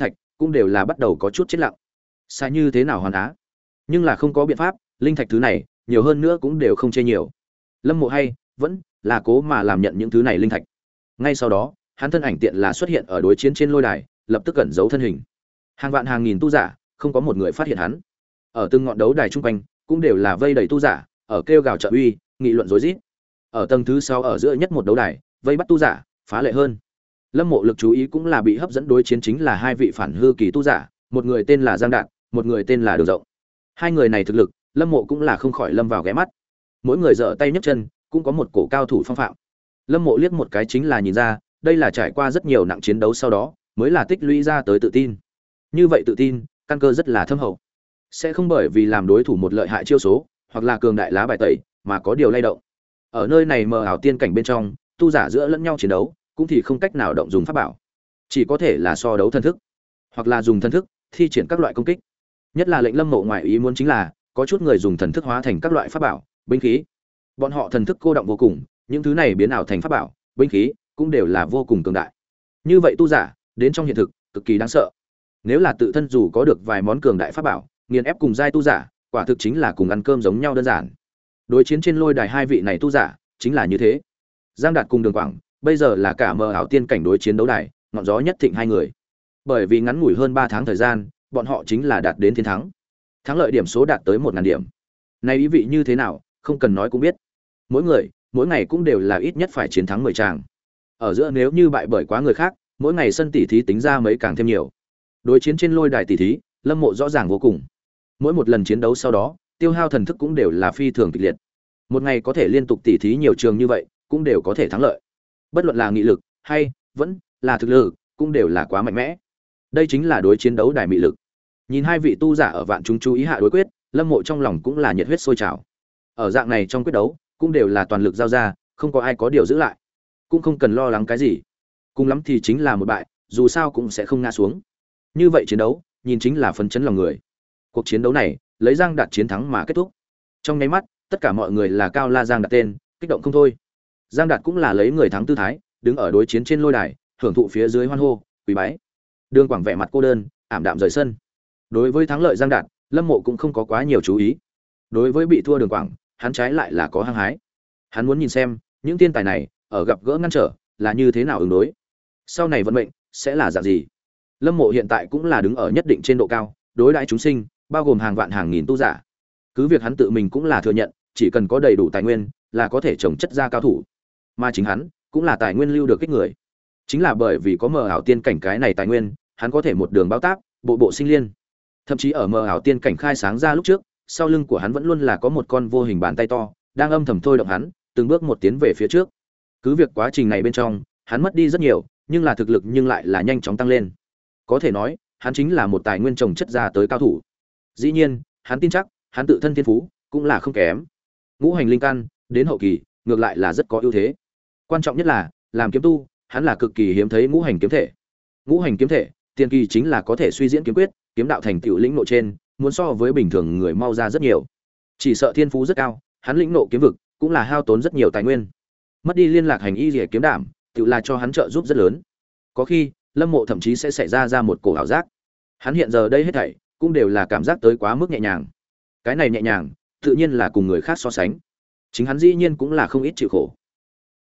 cũng đều là bắt đầu có chút chết lặng. Sai như thế nào hoàn á? Nhưng là không có biện pháp, linh thạch thứ này, nhiều hơn nữa cũng đều không chê nhiều. Lâm Mộ hay vẫn là cố mà làm nhận những thứ này linh thạch. Ngay sau đó, hắn thân ảnh tiện là xuất hiện ở đối chiến trên lôi đài, lập tức cẩn giấu thân hình. Hàng vạn hàng nghìn tu giả, không có một người phát hiện hắn. Ở từng ngọn đấu đài trung quanh, cũng đều là vây đầy tu giả, ở kêu gào trợ uy, nghị luận rối rít. Ở tầng thứ sáu ở giữa nhất một đấu đài, vây bắt tu giả, phá lệ hơn. Lâm Mộ lực chú ý cũng là bị hấp dẫn đối chiến chính là hai vị phản hư kỳ tu giả, một người tên là Giang Đạt, một người tên là Đường Rộng. Hai người này thực lực, Lâm Mộ cũng là không khỏi lâm vào ghé mắt. Mỗi người giở tay nhấc chân, cũng có một cổ cao thủ phong phạm. Lâm Mộ liếc một cái chính là nhìn ra, đây là trải qua rất nhiều nặng chiến đấu sau đó, mới là tích lũy ra tới tự tin. Như vậy tự tin, căn cơ rất là thâm hậu. Sẽ không bởi vì làm đối thủ một lợi hại chiêu số, hoặc là cường đại lá bài tẩy, mà có điều lay động. Ở nơi này mờ ảo tiên cảnh bên trong, tu giả giữa lẫn nhau chiến đấu, cũng thì không cách nào động dùng pháp bảo, chỉ có thể là so đấu thân thức, hoặc là dùng thân thức thi triển các loại công kích. Nhất là lệnh Lâm Mộ ngoại ý muốn chính là, có chút người dùng thần thức hóa thành các loại pháp bảo, binh khí. Bọn họ thần thức cô động vô cùng, những thứ này biến ảo thành pháp bảo, binh khí cũng đều là vô cùng cường đại. Như vậy tu giả, đến trong hiện thực, cực kỳ đáng sợ. Nếu là tự thân dù có được vài món cường đại pháp bảo, nghiền ép cùng giai tu giả, quả thực chính là cùng ăn cơm giống nhau đơn giản. Đối chiến trên lôi đài hai vị này tu giả, chính là như thế. Giang Đạt cùng Đường Quảng, bây giờ là cả mờ ảo tiên cảnh đối chiến đấu đài, ngọn gió nhất thịnh hai người. Bởi vì ngắn ngủi hơn ba tháng thời gian, bọn họ chính là đạt đến thiên thắng. Thắng lợi điểm số đạt tới một nghìn điểm. Này ý vị như thế nào, không cần nói cũng biết. Mỗi người, mỗi ngày cũng đều là ít nhất phải chiến thắng mười tràng. Ở giữa nếu như bại bởi quá người khác, mỗi ngày sân tỷ thí tính ra mấy càng thêm nhiều. Đối chiến trên lôi đài tỷ thí, Lâm Mộ rõ ràng vô cùng. Mỗi một lần chiến đấu sau đó, tiêu hao thần thức cũng đều là phi thường kịch liệt. Một ngày có thể liên tục tỷ thí nhiều trường như vậy, cũng đều có thể thắng lợi. Bất luận là nghị lực hay vẫn là thực lực, cũng đều là quá mạnh mẽ. Đây chính là đối chiến đấu đài mị lực. Nhìn hai vị tu giả ở vạn chúng chú ý hạ đối quyết, Lâm Mộ trong lòng cũng là nhiệt huyết sôi trào. Ở dạng này trong quyết đấu, cũng đều là toàn lực giao ra, không có ai có điều giữ lại, cũng không cần lo lắng cái gì. Cùng lắm thì chính là một bại, dù sao cũng sẽ không ngã xuống. Như vậy chiến đấu, nhìn chính là phấn chấn lòng người. Cuộc chiến đấu này, lấy Giang Đạt chiến thắng mà kết thúc. Trong nháy mắt, tất cả mọi người là cao la Giang Đạt tên, kích động không thôi. Giang Đạt cũng là lấy người thắng tư thái, đứng ở đối chiến trên lôi đài, hưởng thụ phía dưới hoan hô, quỳ bái. Đường Quảng vẻ mặt cô đơn, ảm đạm rời sân. Đối với thắng lợi Giang Đạt, Lâm Mộ cũng không có quá nhiều chú ý. Đối với bị thua Đường Quảng, hắn trái lại là có hăng hái. Hắn muốn nhìn xem, những tiên tài này ở gặp gỡ ngăn trở là như thế nào ứng đối. Sau này vận mệnh sẽ là dạng gì? Lâm Mộ hiện tại cũng là đứng ở nhất định trên độ cao, đối đãi chúng sinh, bao gồm hàng vạn hàng nghìn tu giả. Cứ việc hắn tự mình cũng là thừa nhận, chỉ cần có đầy đủ tài nguyên, là có thể trồng chất ra cao thủ. Mà chính hắn, cũng là tài nguyên lưu được kích người. Chính là bởi vì có mờ ảo tiên cảnh cái này tài nguyên, hắn có thể một đường bao tác, bộ bộ sinh liên. Thậm chí ở mờ ảo tiên cảnh khai sáng ra lúc trước, sau lưng của hắn vẫn luôn là có một con vô hình bàn tay to, đang âm thầm thôi động hắn, từng bước một tiến về phía trước. Cứ việc quá trình này bên trong, hắn mất đi rất nhiều, nhưng là thực lực nhưng lại là nhanh chóng tăng lên. Có thể nói, hắn chính là một tài nguyên trồng chất ra tới cao thủ. Dĩ nhiên, hắn tin chắc, hắn tự thân thiên phú cũng là không kém. Ngũ hành linh căn, đến hậu kỳ, ngược lại là rất có ưu thế. Quan trọng nhất là, làm kiếm tu, hắn là cực kỳ hiếm thấy ngũ hành kiếm thể. Ngũ hành kiếm thể, tiền kỳ chính là có thể suy diễn kiếm quyết, kiếm đạo thành tựu lĩnh nội trên, muốn so với bình thường người mau ra rất nhiều. Chỉ sợ thiên phú rất cao, hắn lĩnh nộ kiếm vực, cũng là hao tốn rất nhiều tài nguyên. Mất đi liên lạc hành y liễu kiếm đảm, tự là cho hắn trợ giúp rất lớn. Có khi, Lâm Mộ thậm chí sẽ xảy ra ra một cổ ảo giác. Hắn hiện giờ đây hết thảy cũng đều là cảm giác tới quá mức nhẹ nhàng. Cái này nhẹ nhàng, tự nhiên là cùng người khác so sánh. Chính hắn dĩ nhiên cũng là không ít chịu khổ.